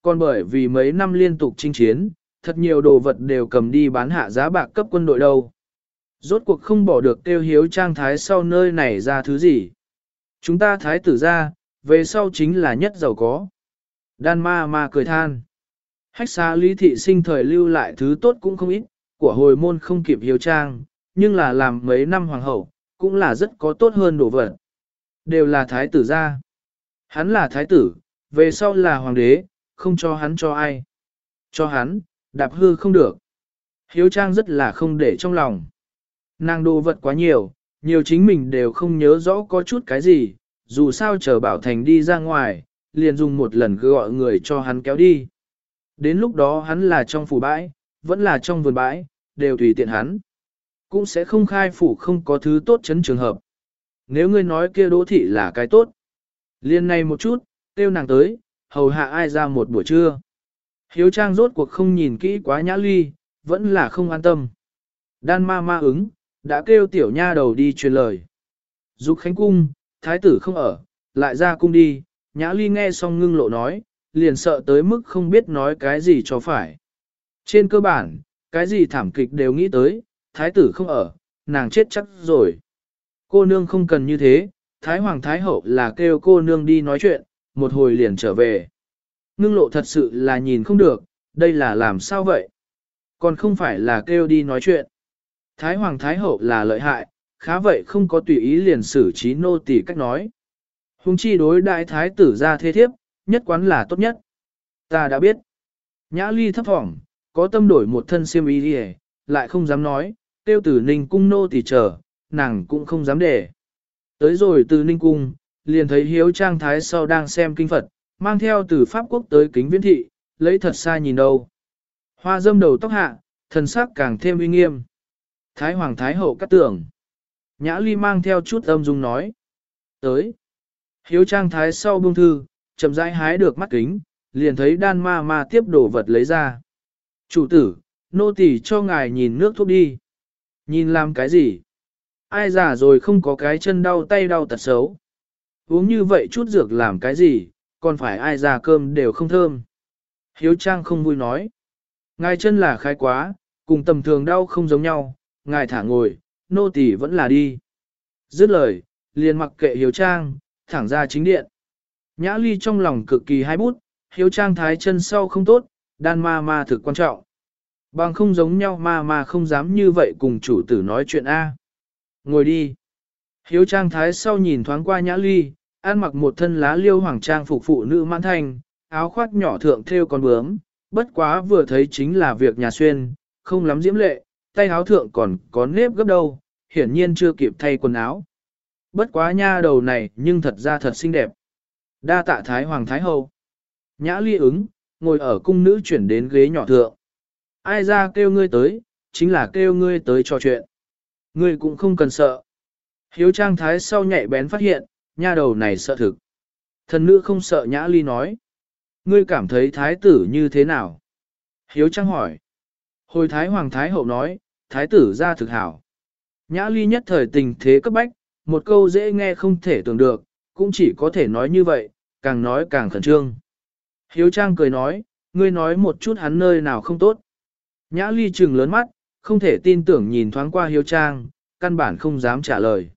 còn bởi vì mấy năm liên tục chinh chiến, thật nhiều đồ vật đều cầm đi bán hạ giá bạc cấp quân đội đâu. Rốt cuộc không bỏ được tiêu hiếu trang thái sau nơi này ra thứ gì. Chúng ta thái tử ra, về sau chính là nhất giàu có. Đan ma ma cười than. Hách xá lý thị sinh thời lưu lại thứ tốt cũng không ít, của hồi môn không kịp hiếu trang, nhưng là làm mấy năm hoàng hậu, cũng là rất có tốt hơn đồ vật. Đều là thái tử ra. Hắn là thái tử, về sau là hoàng đế, không cho hắn cho ai. Cho hắn, đạp hư không được. Hiếu trang rất là không để trong lòng. Nàng đồ vật quá nhiều, nhiều chính mình đều không nhớ rõ có chút cái gì, dù sao chờ Bảo Thành đi ra ngoài, liền dùng một lần gọi người cho hắn kéo đi. Đến lúc đó hắn là trong phủ bãi, vẫn là trong vườn bãi, đều tùy tiện hắn. Cũng sẽ không khai phủ không có thứ tốt chấn trường hợp. Nếu ngươi nói kia Đỗ thị là cái tốt, liền này một chút, tiêu nàng tới, hầu hạ ai ra một buổi trưa. Hiếu trang rốt cuộc không nhìn kỹ quá Nhã Ly, vẫn là không an tâm. Đan ma ma ứng, đã kêu tiểu nha đầu đi truyền lời. Dục Khánh cung, thái tử không ở, lại ra cung đi, Nhã Ly nghe xong ngưng lộ nói, liền sợ tới mức không biết nói cái gì cho phải. Trên cơ bản, cái gì thảm kịch đều nghĩ tới, thái tử không ở, nàng chết chắc rồi. Cô nương không cần như thế, thái hoàng thái hậu là kêu cô nương đi nói chuyện, một hồi liền trở về. Ngưng lộ thật sự là nhìn không được, đây là làm sao vậy? Còn không phải là kêu đi nói chuyện. Thái hoàng thái hậu là lợi hại, khá vậy không có tùy ý liền xử trí nô tỳ cách nói. Hùng chi đối đại thái tử ra thế thiếp, nhất quán là tốt nhất. Ta đã biết. Nhã Ly thấp thỏm, có tâm đổi một thân xiêm y đi, lại không dám nói, tiêu tử ninh cung nô tỳ chờ, nàng cũng không dám để. Tới rồi từ ninh cung, liền thấy hiếu trang thái sau đang xem kinh Phật, mang theo từ Pháp quốc tới kính viễn thị, lấy thật xa nhìn đâu. Hoa dâm đầu tóc hạ, thần sắc càng thêm uy nghiêm. Thái hoàng thái hậu cắt tưởng. Nhã Ly mang theo chút âm dung nói. Tới. Hiếu trang thái sau buông thư, chậm rãi hái được mắt kính, liền thấy đan ma ma tiếp đồ vật lấy ra. Chủ tử, nô tỳ cho ngài nhìn nước thuốc đi. Nhìn làm cái gì? Ai già rồi không có cái chân đau tay đau tật xấu. Uống như vậy chút dược làm cái gì, còn phải ai già cơm đều không thơm. Hiếu trang không vui nói. Ngài chân là khai quá, cùng tầm thường đau không giống nhau, ngài thả ngồi, nô tỳ vẫn là đi. Dứt lời, liền mặc kệ hiếu trang, thẳng ra chính điện. Nhã Ly trong lòng cực kỳ hai bút, hiếu trang thái chân sau không tốt, đan ma ma thực quan trọng. Bằng không giống nhau ma ma không dám như vậy cùng chủ tử nói chuyện A. Ngồi đi. Hiếu trang thái sau nhìn thoáng qua Nhã Ly, ăn mặc một thân lá liêu hoàng trang phục phụ nữ mãn thanh, áo khoác nhỏ thượng thêu con bướm, bất quá vừa thấy chính là việc nhà xuyên, không lắm diễm lệ, tay áo thượng còn có nếp gấp đâu, hiển nhiên chưa kịp thay quần áo. Bất quá nha đầu này nhưng thật ra thật xinh đẹp. Đa tạ thái hoàng thái hậu. Nhã Ly ứng, ngồi ở cung nữ chuyển đến ghế nhỏ thượng. Ai ra kêu ngươi tới, chính là kêu ngươi tới trò chuyện. Ngươi cũng không cần sợ. Hiếu trang thái sau nhạy bén phát hiện, nha đầu này sợ thực. Thần nữ không sợ Nhã Ly nói. Ngươi cảm thấy thái tử như thế nào? Hiếu trang hỏi. Hồi thái hoàng thái hậu nói, thái tử ra thực hảo. Nhã Ly nhất thời tình thế cấp bách, một câu dễ nghe không thể tưởng được, cũng chỉ có thể nói như vậy, càng nói càng khẩn trương. Hiếu trang cười nói, ngươi nói một chút hắn nơi nào không tốt. Nhã Ly trừng lớn mắt, không thể tin tưởng nhìn thoáng qua hiếu trang, căn bản không dám trả lời.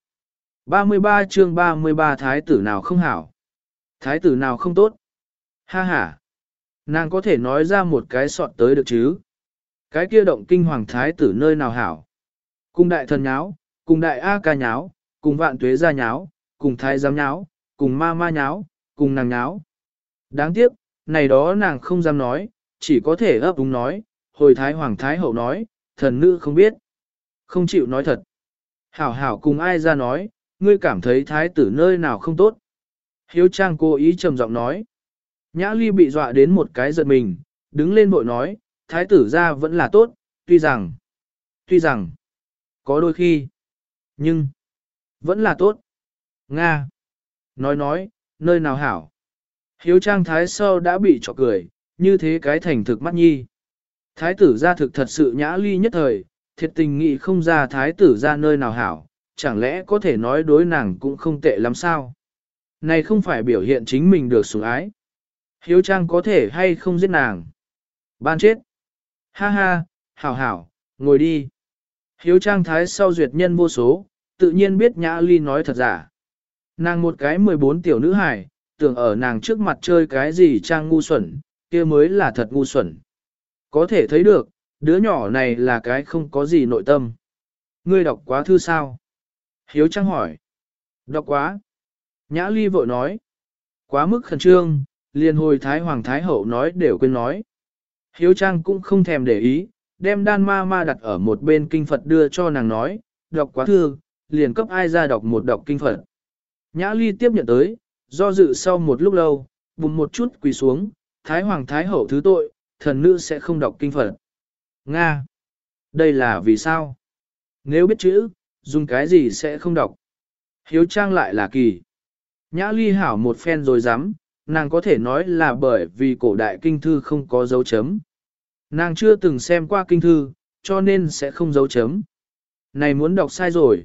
33 chương 33 thái tử nào không hảo? Thái tử nào không tốt? Ha ha! Nàng có thể nói ra một cái sọt tới được chứ? Cái kia động kinh hoàng thái tử nơi nào hảo? Cùng đại thần nháo, cùng đại A ca nháo, cùng vạn tuế gia nháo, cùng thái giám nháo, cùng ma ma nháo, cùng nàng nháo. Đáng tiếc, này đó nàng không dám nói, chỉ có thể ấp úng nói, hồi thái hoàng thái hậu nói, thần nữ không biết. Không chịu nói thật. Hảo hảo cùng ai ra nói, ngươi cảm thấy thái tử nơi nào không tốt. Hiếu trang cố ý trầm giọng nói. Nhã Ly bị dọa đến một cái giật mình, đứng lên bội nói, thái tử ra vẫn là tốt, tuy rằng, có đôi khi, nhưng, vẫn là tốt. Nga. Nói, nơi nào hảo. Hiếu trang thái sau đã bị trọc cười, như thế cái thành thực mắt nhi. Thái tử ra thực thật sự Nhã Ly nhất thời, thiệt tình nghị không ra thái tử ra nơi nào hảo, chẳng lẽ có thể nói đối nàng cũng không tệ lắm sao? Này không phải biểu hiện chính mình được sủng ái. Hiếu Trang có thể hay không giết nàng? Ban chết. Ha ha, hảo hảo, ngồi đi. Hiếu Trang thái sau duyệt nhân vô số, tự nhiên biết Nhã Ly nói thật giả. Nàng một cái 14 tiểu nữ hài, tưởng ở nàng trước mặt chơi cái gì Trang ngu xuẩn, kia mới là thật ngu xuẩn. Có thể thấy được, đứa nhỏ này là cái không có gì nội tâm. Ngươi đọc quá thư sao? Hiếu Trang hỏi. Đọc quá. Nhã Ly vội nói. Quá mức khẩn trương, liền hồi Thái Hoàng Thái Hậu nói đều quên nói. Hiếu Trang cũng không thèm để ý, đem đan ma ma đặt ở một bên kinh Phật đưa cho nàng nói, đọc quá thư, liền cấp ai ra đọc một đọc kinh Phật. Nhã Ly tiếp nhận tới, do dự sau một lúc lâu, bùm một chút quỳ xuống, Thái Hoàng Thái Hậu thứ tội, thần nữ sẽ không đọc kinh Phật. Nga! Đây là vì sao? Nếu biết chữ, dùng cái gì sẽ không đọc? Hiếu Trang lại là kỳ. Nhã Ly hảo một phen rồi dám, nàng có thể nói là bởi vì cổ đại kinh thư không có dấu chấm. Nàng chưa từng xem qua kinh thư, cho nên sẽ không dấu chấm. Này muốn đọc sai rồi.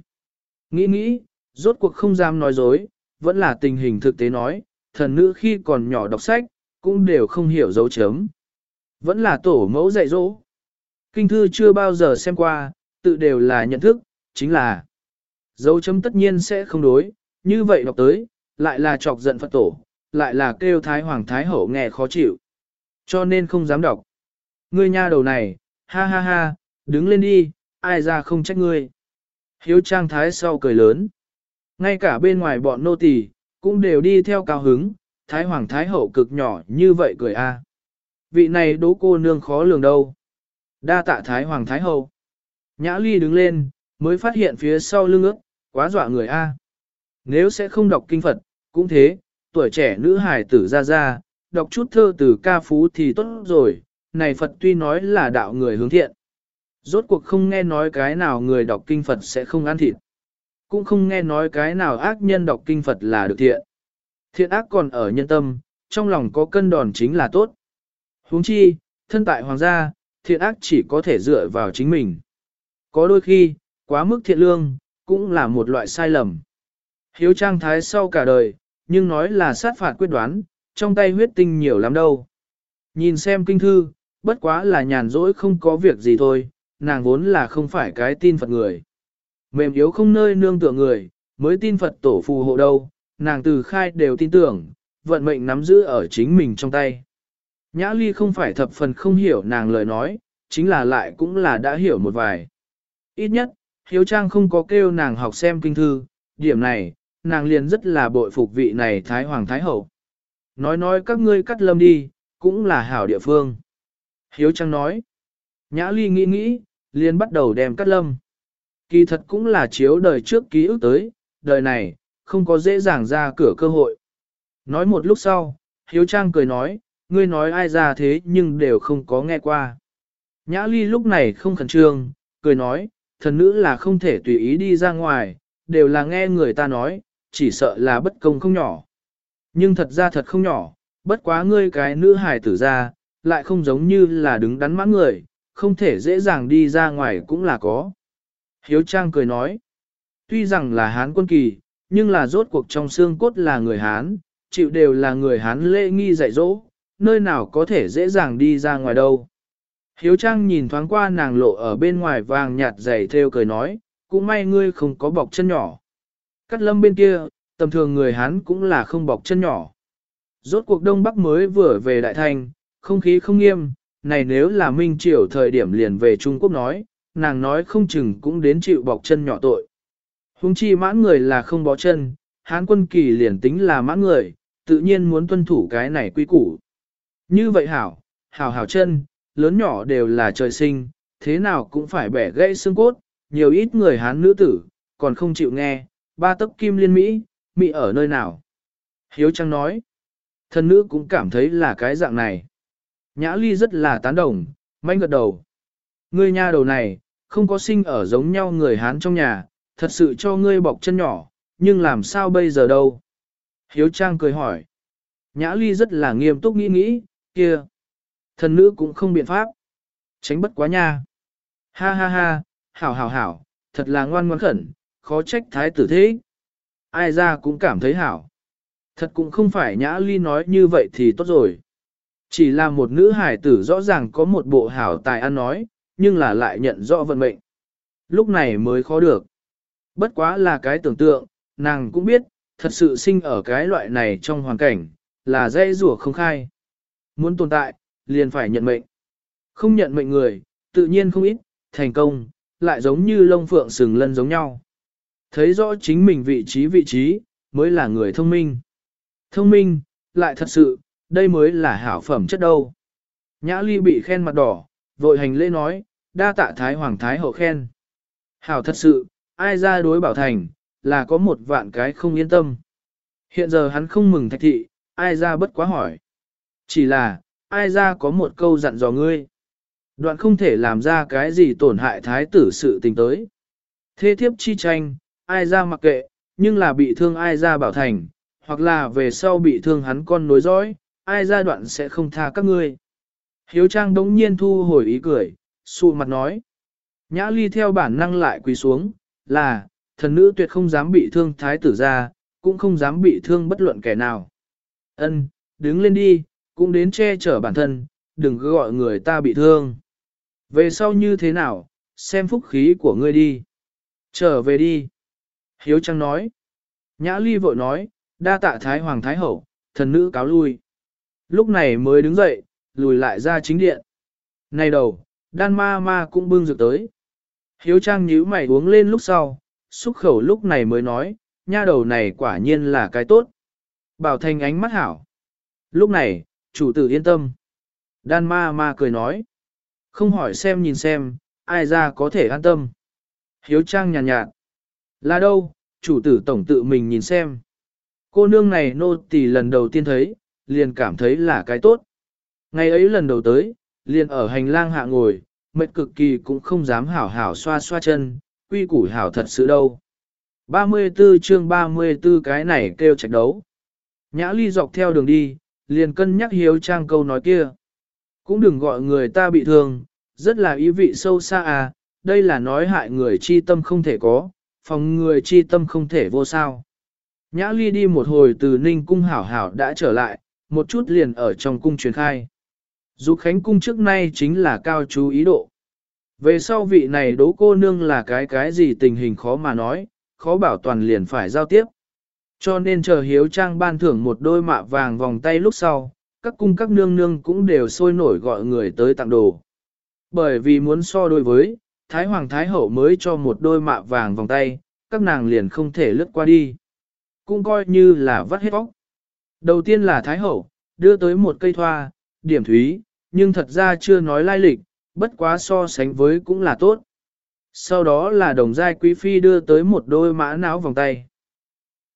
Nghĩ, rốt cuộc không dám nói dối, vẫn là tình hình thực tế nói, thần nữ khi còn nhỏ đọc sách, cũng đều không hiểu dấu chấm. Vẫn là tổ mẫu dạy dỗ. Kinh thư chưa bao giờ xem qua, tự đều là nhận thức, chính là dấu chấm tất nhiên sẽ không đối, như vậy đọc tới, lại là chọc giận Phật tổ, lại là kêu Thái Hoàng Thái Hậu nghe khó chịu. Cho nên không dám đọc. Ngươi nha đầu này, ha ha ha, đứng lên đi, ai ra không trách ngươi. Hiếu Trang thái sau cười lớn. Ngay cả bên ngoài bọn nô tỳ cũng đều đi theo cao hứng, Thái Hoàng Thái Hậu cực nhỏ như vậy cười a. Vị này đố cô nương khó lường đâu. Đa tạ Thái Hoàng Thái Hậu. Nhã Ly đứng lên, mới phát hiện phía sau lưng ước, quá dọa người a. Nếu sẽ không đọc kinh Phật, cũng thế, tuổi trẻ nữ hài tử ra, đọc chút thơ từ ca phú thì tốt rồi, này Phật tuy nói là đạo người hướng thiện. Rốt cuộc không nghe nói cái nào người đọc kinh Phật sẽ không ăn thịt. Cũng không nghe nói cái nào ác nhân đọc kinh Phật là được thiện. Thiện ác còn ở nhân tâm, trong lòng có cân đòn chính là tốt. Huống chi, thân tại hoàng gia, thiện ác chỉ có thể dựa vào chính mình. Có đôi khi, quá mức thiện lương, cũng là một loại sai lầm. Hiếu Trang thái sau cả đời, nhưng nói là sát phạt quyết đoán, trong tay huyết tinh nhiều lắm đâu. Nhìn xem kinh thư, bất quá là nhàn rỗi không có việc gì thôi, nàng vốn là không phải cái tin Phật người. Mềm yếu không nơi nương tựa người, mới tin Phật tổ phù hộ đâu, nàng từ khai đều tin tưởng, vận mệnh nắm giữ ở chính mình trong tay. Nhã Ly không phải thập phần không hiểu nàng lời nói, chính là lại cũng là đã hiểu một vài. Ít nhất, Hiếu Trang không có kêu nàng học xem kinh thư, điểm này, nàng liền rất là bội phục vị này Thái Hoàng Thái Hậu. Nói các ngươi cắt lâm đi, cũng là hảo địa phương. Hiếu Trang nói. Nhã Ly nghĩ, liền bắt đầu đem cắt lâm. Kỳ thật cũng là chiếu đời trước ký ức tới, đời này, không có dễ dàng ra cửa cơ hội. Nói một lúc sau, Hiếu Trang cười nói, ngươi nói ai ra thế nhưng đều không có nghe qua. Nhã Ly lúc này không khẩn trương, cười nói, thần nữ là không thể tùy ý đi ra ngoài, đều là nghe người ta nói, chỉ sợ là bất công không nhỏ. Nhưng thật ra thật không nhỏ, bất quá ngươi cái nữ hài tử ra, lại không giống như là đứng đắn mãn người, không thể dễ dàng đi ra ngoài cũng là có. Hiếu Trang cười nói, tuy rằng là Hán quân kỳ, nhưng là rốt cuộc trong xương cốt là người Hán, chịu đều là người Hán lễ nghi dạy dỗ, nơi nào có thể dễ dàng đi ra ngoài đâu. Hiếu Trang nhìn thoáng qua nàng lộ ở bên ngoài vàng nhạt dày theo cười nói, cũng may ngươi không có bọc chân nhỏ. Cắt lâm bên kia, tầm thường người Hán cũng là không bọc chân nhỏ. Rốt cuộc Đông Bắc mới vừa về Đại Thanh, không khí không nghiêm, này nếu là Minh Triều thời điểm liền về Trung Quốc nói, nàng nói không chừng cũng đến chịu bọc chân nhỏ tội. Hùng chi mãn người là không bó chân, Hán quân kỳ liền tính là mãn người, tự nhiên muốn tuân thủ cái này quy củ. Như vậy hảo chân, lớn nhỏ đều là trời sinh, thế nào cũng phải bẻ gãy xương cốt, nhiều ít người Hán nữ tử, còn không chịu nghe, ba tấc kim liên Mỹ ở nơi nào. Hiếu Trang nói, thần nữ cũng cảm thấy là cái dạng này. Nhã Ly rất là tán đồng, manh gật đầu. Ngươi nha đầu này, không có sinh ở giống nhau người Hán trong nhà, thật sự cho ngươi bọc chân nhỏ, nhưng làm sao bây giờ đâu? Hiếu Trang cười hỏi. Nhã Ly rất là nghiêm túc nghĩ, kia. Thần nữ cũng không biện pháp. Tránh bất quá nha. Ha ha ha, hảo, thật là ngoan khẩn, khó trách thái tử thế. Ai ra cũng cảm thấy hảo. Thật cũng không phải Nhã Ly nói như vậy thì tốt rồi. Chỉ là một nữ hải tử rõ ràng có một bộ hảo tài ăn nói, nhưng là lại nhận rõ vận mệnh. Lúc này mới khó được. Bất quá là cái tưởng tượng, nàng cũng biết, thật sự sinh ở cái loại này trong hoàn cảnh, là dễ rủa không khai. Muốn tồn tại, liền phải nhận mệnh. Không nhận mệnh người, tự nhiên không ít, thành công, lại giống như lông phượng sừng lân giống nhau. Thấy rõ chính mình vị trí, mới là người thông minh. Thông minh, lại thật sự, đây mới là hảo phẩm chất đâu. Nhã Ly bị khen mặt đỏ, vội hành lễ nói, đa tạ Thái Hoàng Thái Hậu khen. Hảo thật sự, ai ra đối Bảo Thành, là có một vạn cái không yên tâm. Hiện giờ hắn không mừng Thạch thị, ai ra bất quá hỏi. Chỉ là, ai ra có một câu dặn dò ngươi. Đoạn không thể làm ra cái gì tổn hại thái tử sự tình tới. Thế thiếp chi tranh, ai ra mặc kệ, nhưng là bị thương ai ra Bảo Thành, hoặc là về sau bị thương hắn con nối dõi, ai ra đoạn sẽ không tha các ngươi. Hiếu Trang đống nhiên thu hồi ý cười, sụ mặt nói. Nhã Ly theo bản năng lại quỳ xuống, là, thần nữ tuyệt không dám bị thương thái tử ra, cũng không dám bị thương bất luận kẻ nào. Ân, đứng lên đi, cũng đến che chở bản thân, đừng cứ gọi người ta bị thương. Về sau như thế nào, xem phúc khí của ngươi đi. Trở về đi. Hiếu Trang nói. Nhã Ly vội nói, đa tạ Thái Hoàng Thái Hậu, thần nữ cáo lui. Lúc này mới đứng dậy, lùi lại ra chính điện. Này đầu, đan ma ma cũng bưng rực tới. Hiếu Trang nhíu mày uống lên lúc sau, xúc khẩu lúc này mới nói, nha đầu này quả nhiên là cái tốt. Bảo Thành ánh mắt hảo. Lúc này, chủ tử yên tâm. Đan ma ma cười nói. Không hỏi xem nhìn xem, ai ra có thể an tâm. Hiếu Trang nhàn nhạt. Là đâu, chủ tử tổng tự mình nhìn xem. Cô nương này nô tỳ lần đầu tiên thấy, liền cảm thấy là cái tốt. Ngày ấy lần đầu tới, liền ở hành lang hạ ngồi, mệt cực kỳ cũng không dám hảo hảo xoa xoa chân, quy củ hảo thật sự đâu. 34 chương 34 cái này kêu trạch đấu. Nhã Ly dọc theo đường đi, liền cân nhắc Hiếu Trang câu nói kia. Cũng đừng gọi người ta bị thương, rất là ý vị sâu xa à, đây là nói hại người chi tâm không thể có, phòng người chi tâm không thể vô sao. Nhã Ly đi một hồi từ Ninh cung hảo hảo đã trở lại, một chút liền ở trong cung truyền khai. Dục Khánh cung trước nay chính là cao chú ý độ. Về sau vị này đố cô nương là cái gì tình hình khó mà nói, khó bảo toàn liền phải giao tiếp. Cho nên chờ Hiếu Trang ban thưởng một đôi mạ vàng vòng tay lúc sau, các cung các nương nương cũng đều sôi nổi gọi người tới tặng đồ. Bởi vì muốn so đôi với, Thái Hoàng Thái Hậu mới cho một đôi mạ vàng vòng tay, các nàng liền không thể lướt qua đi. Cũng coi như là vắt hết óc. Đầu tiên là Thái Hậu, đưa tới một cây thoa, điểm thúy, nhưng thật ra chưa nói lai lịch, bất quá so sánh với cũng là tốt. Sau đó là đồng giai quý phi đưa tới một đôi mã não vòng tay.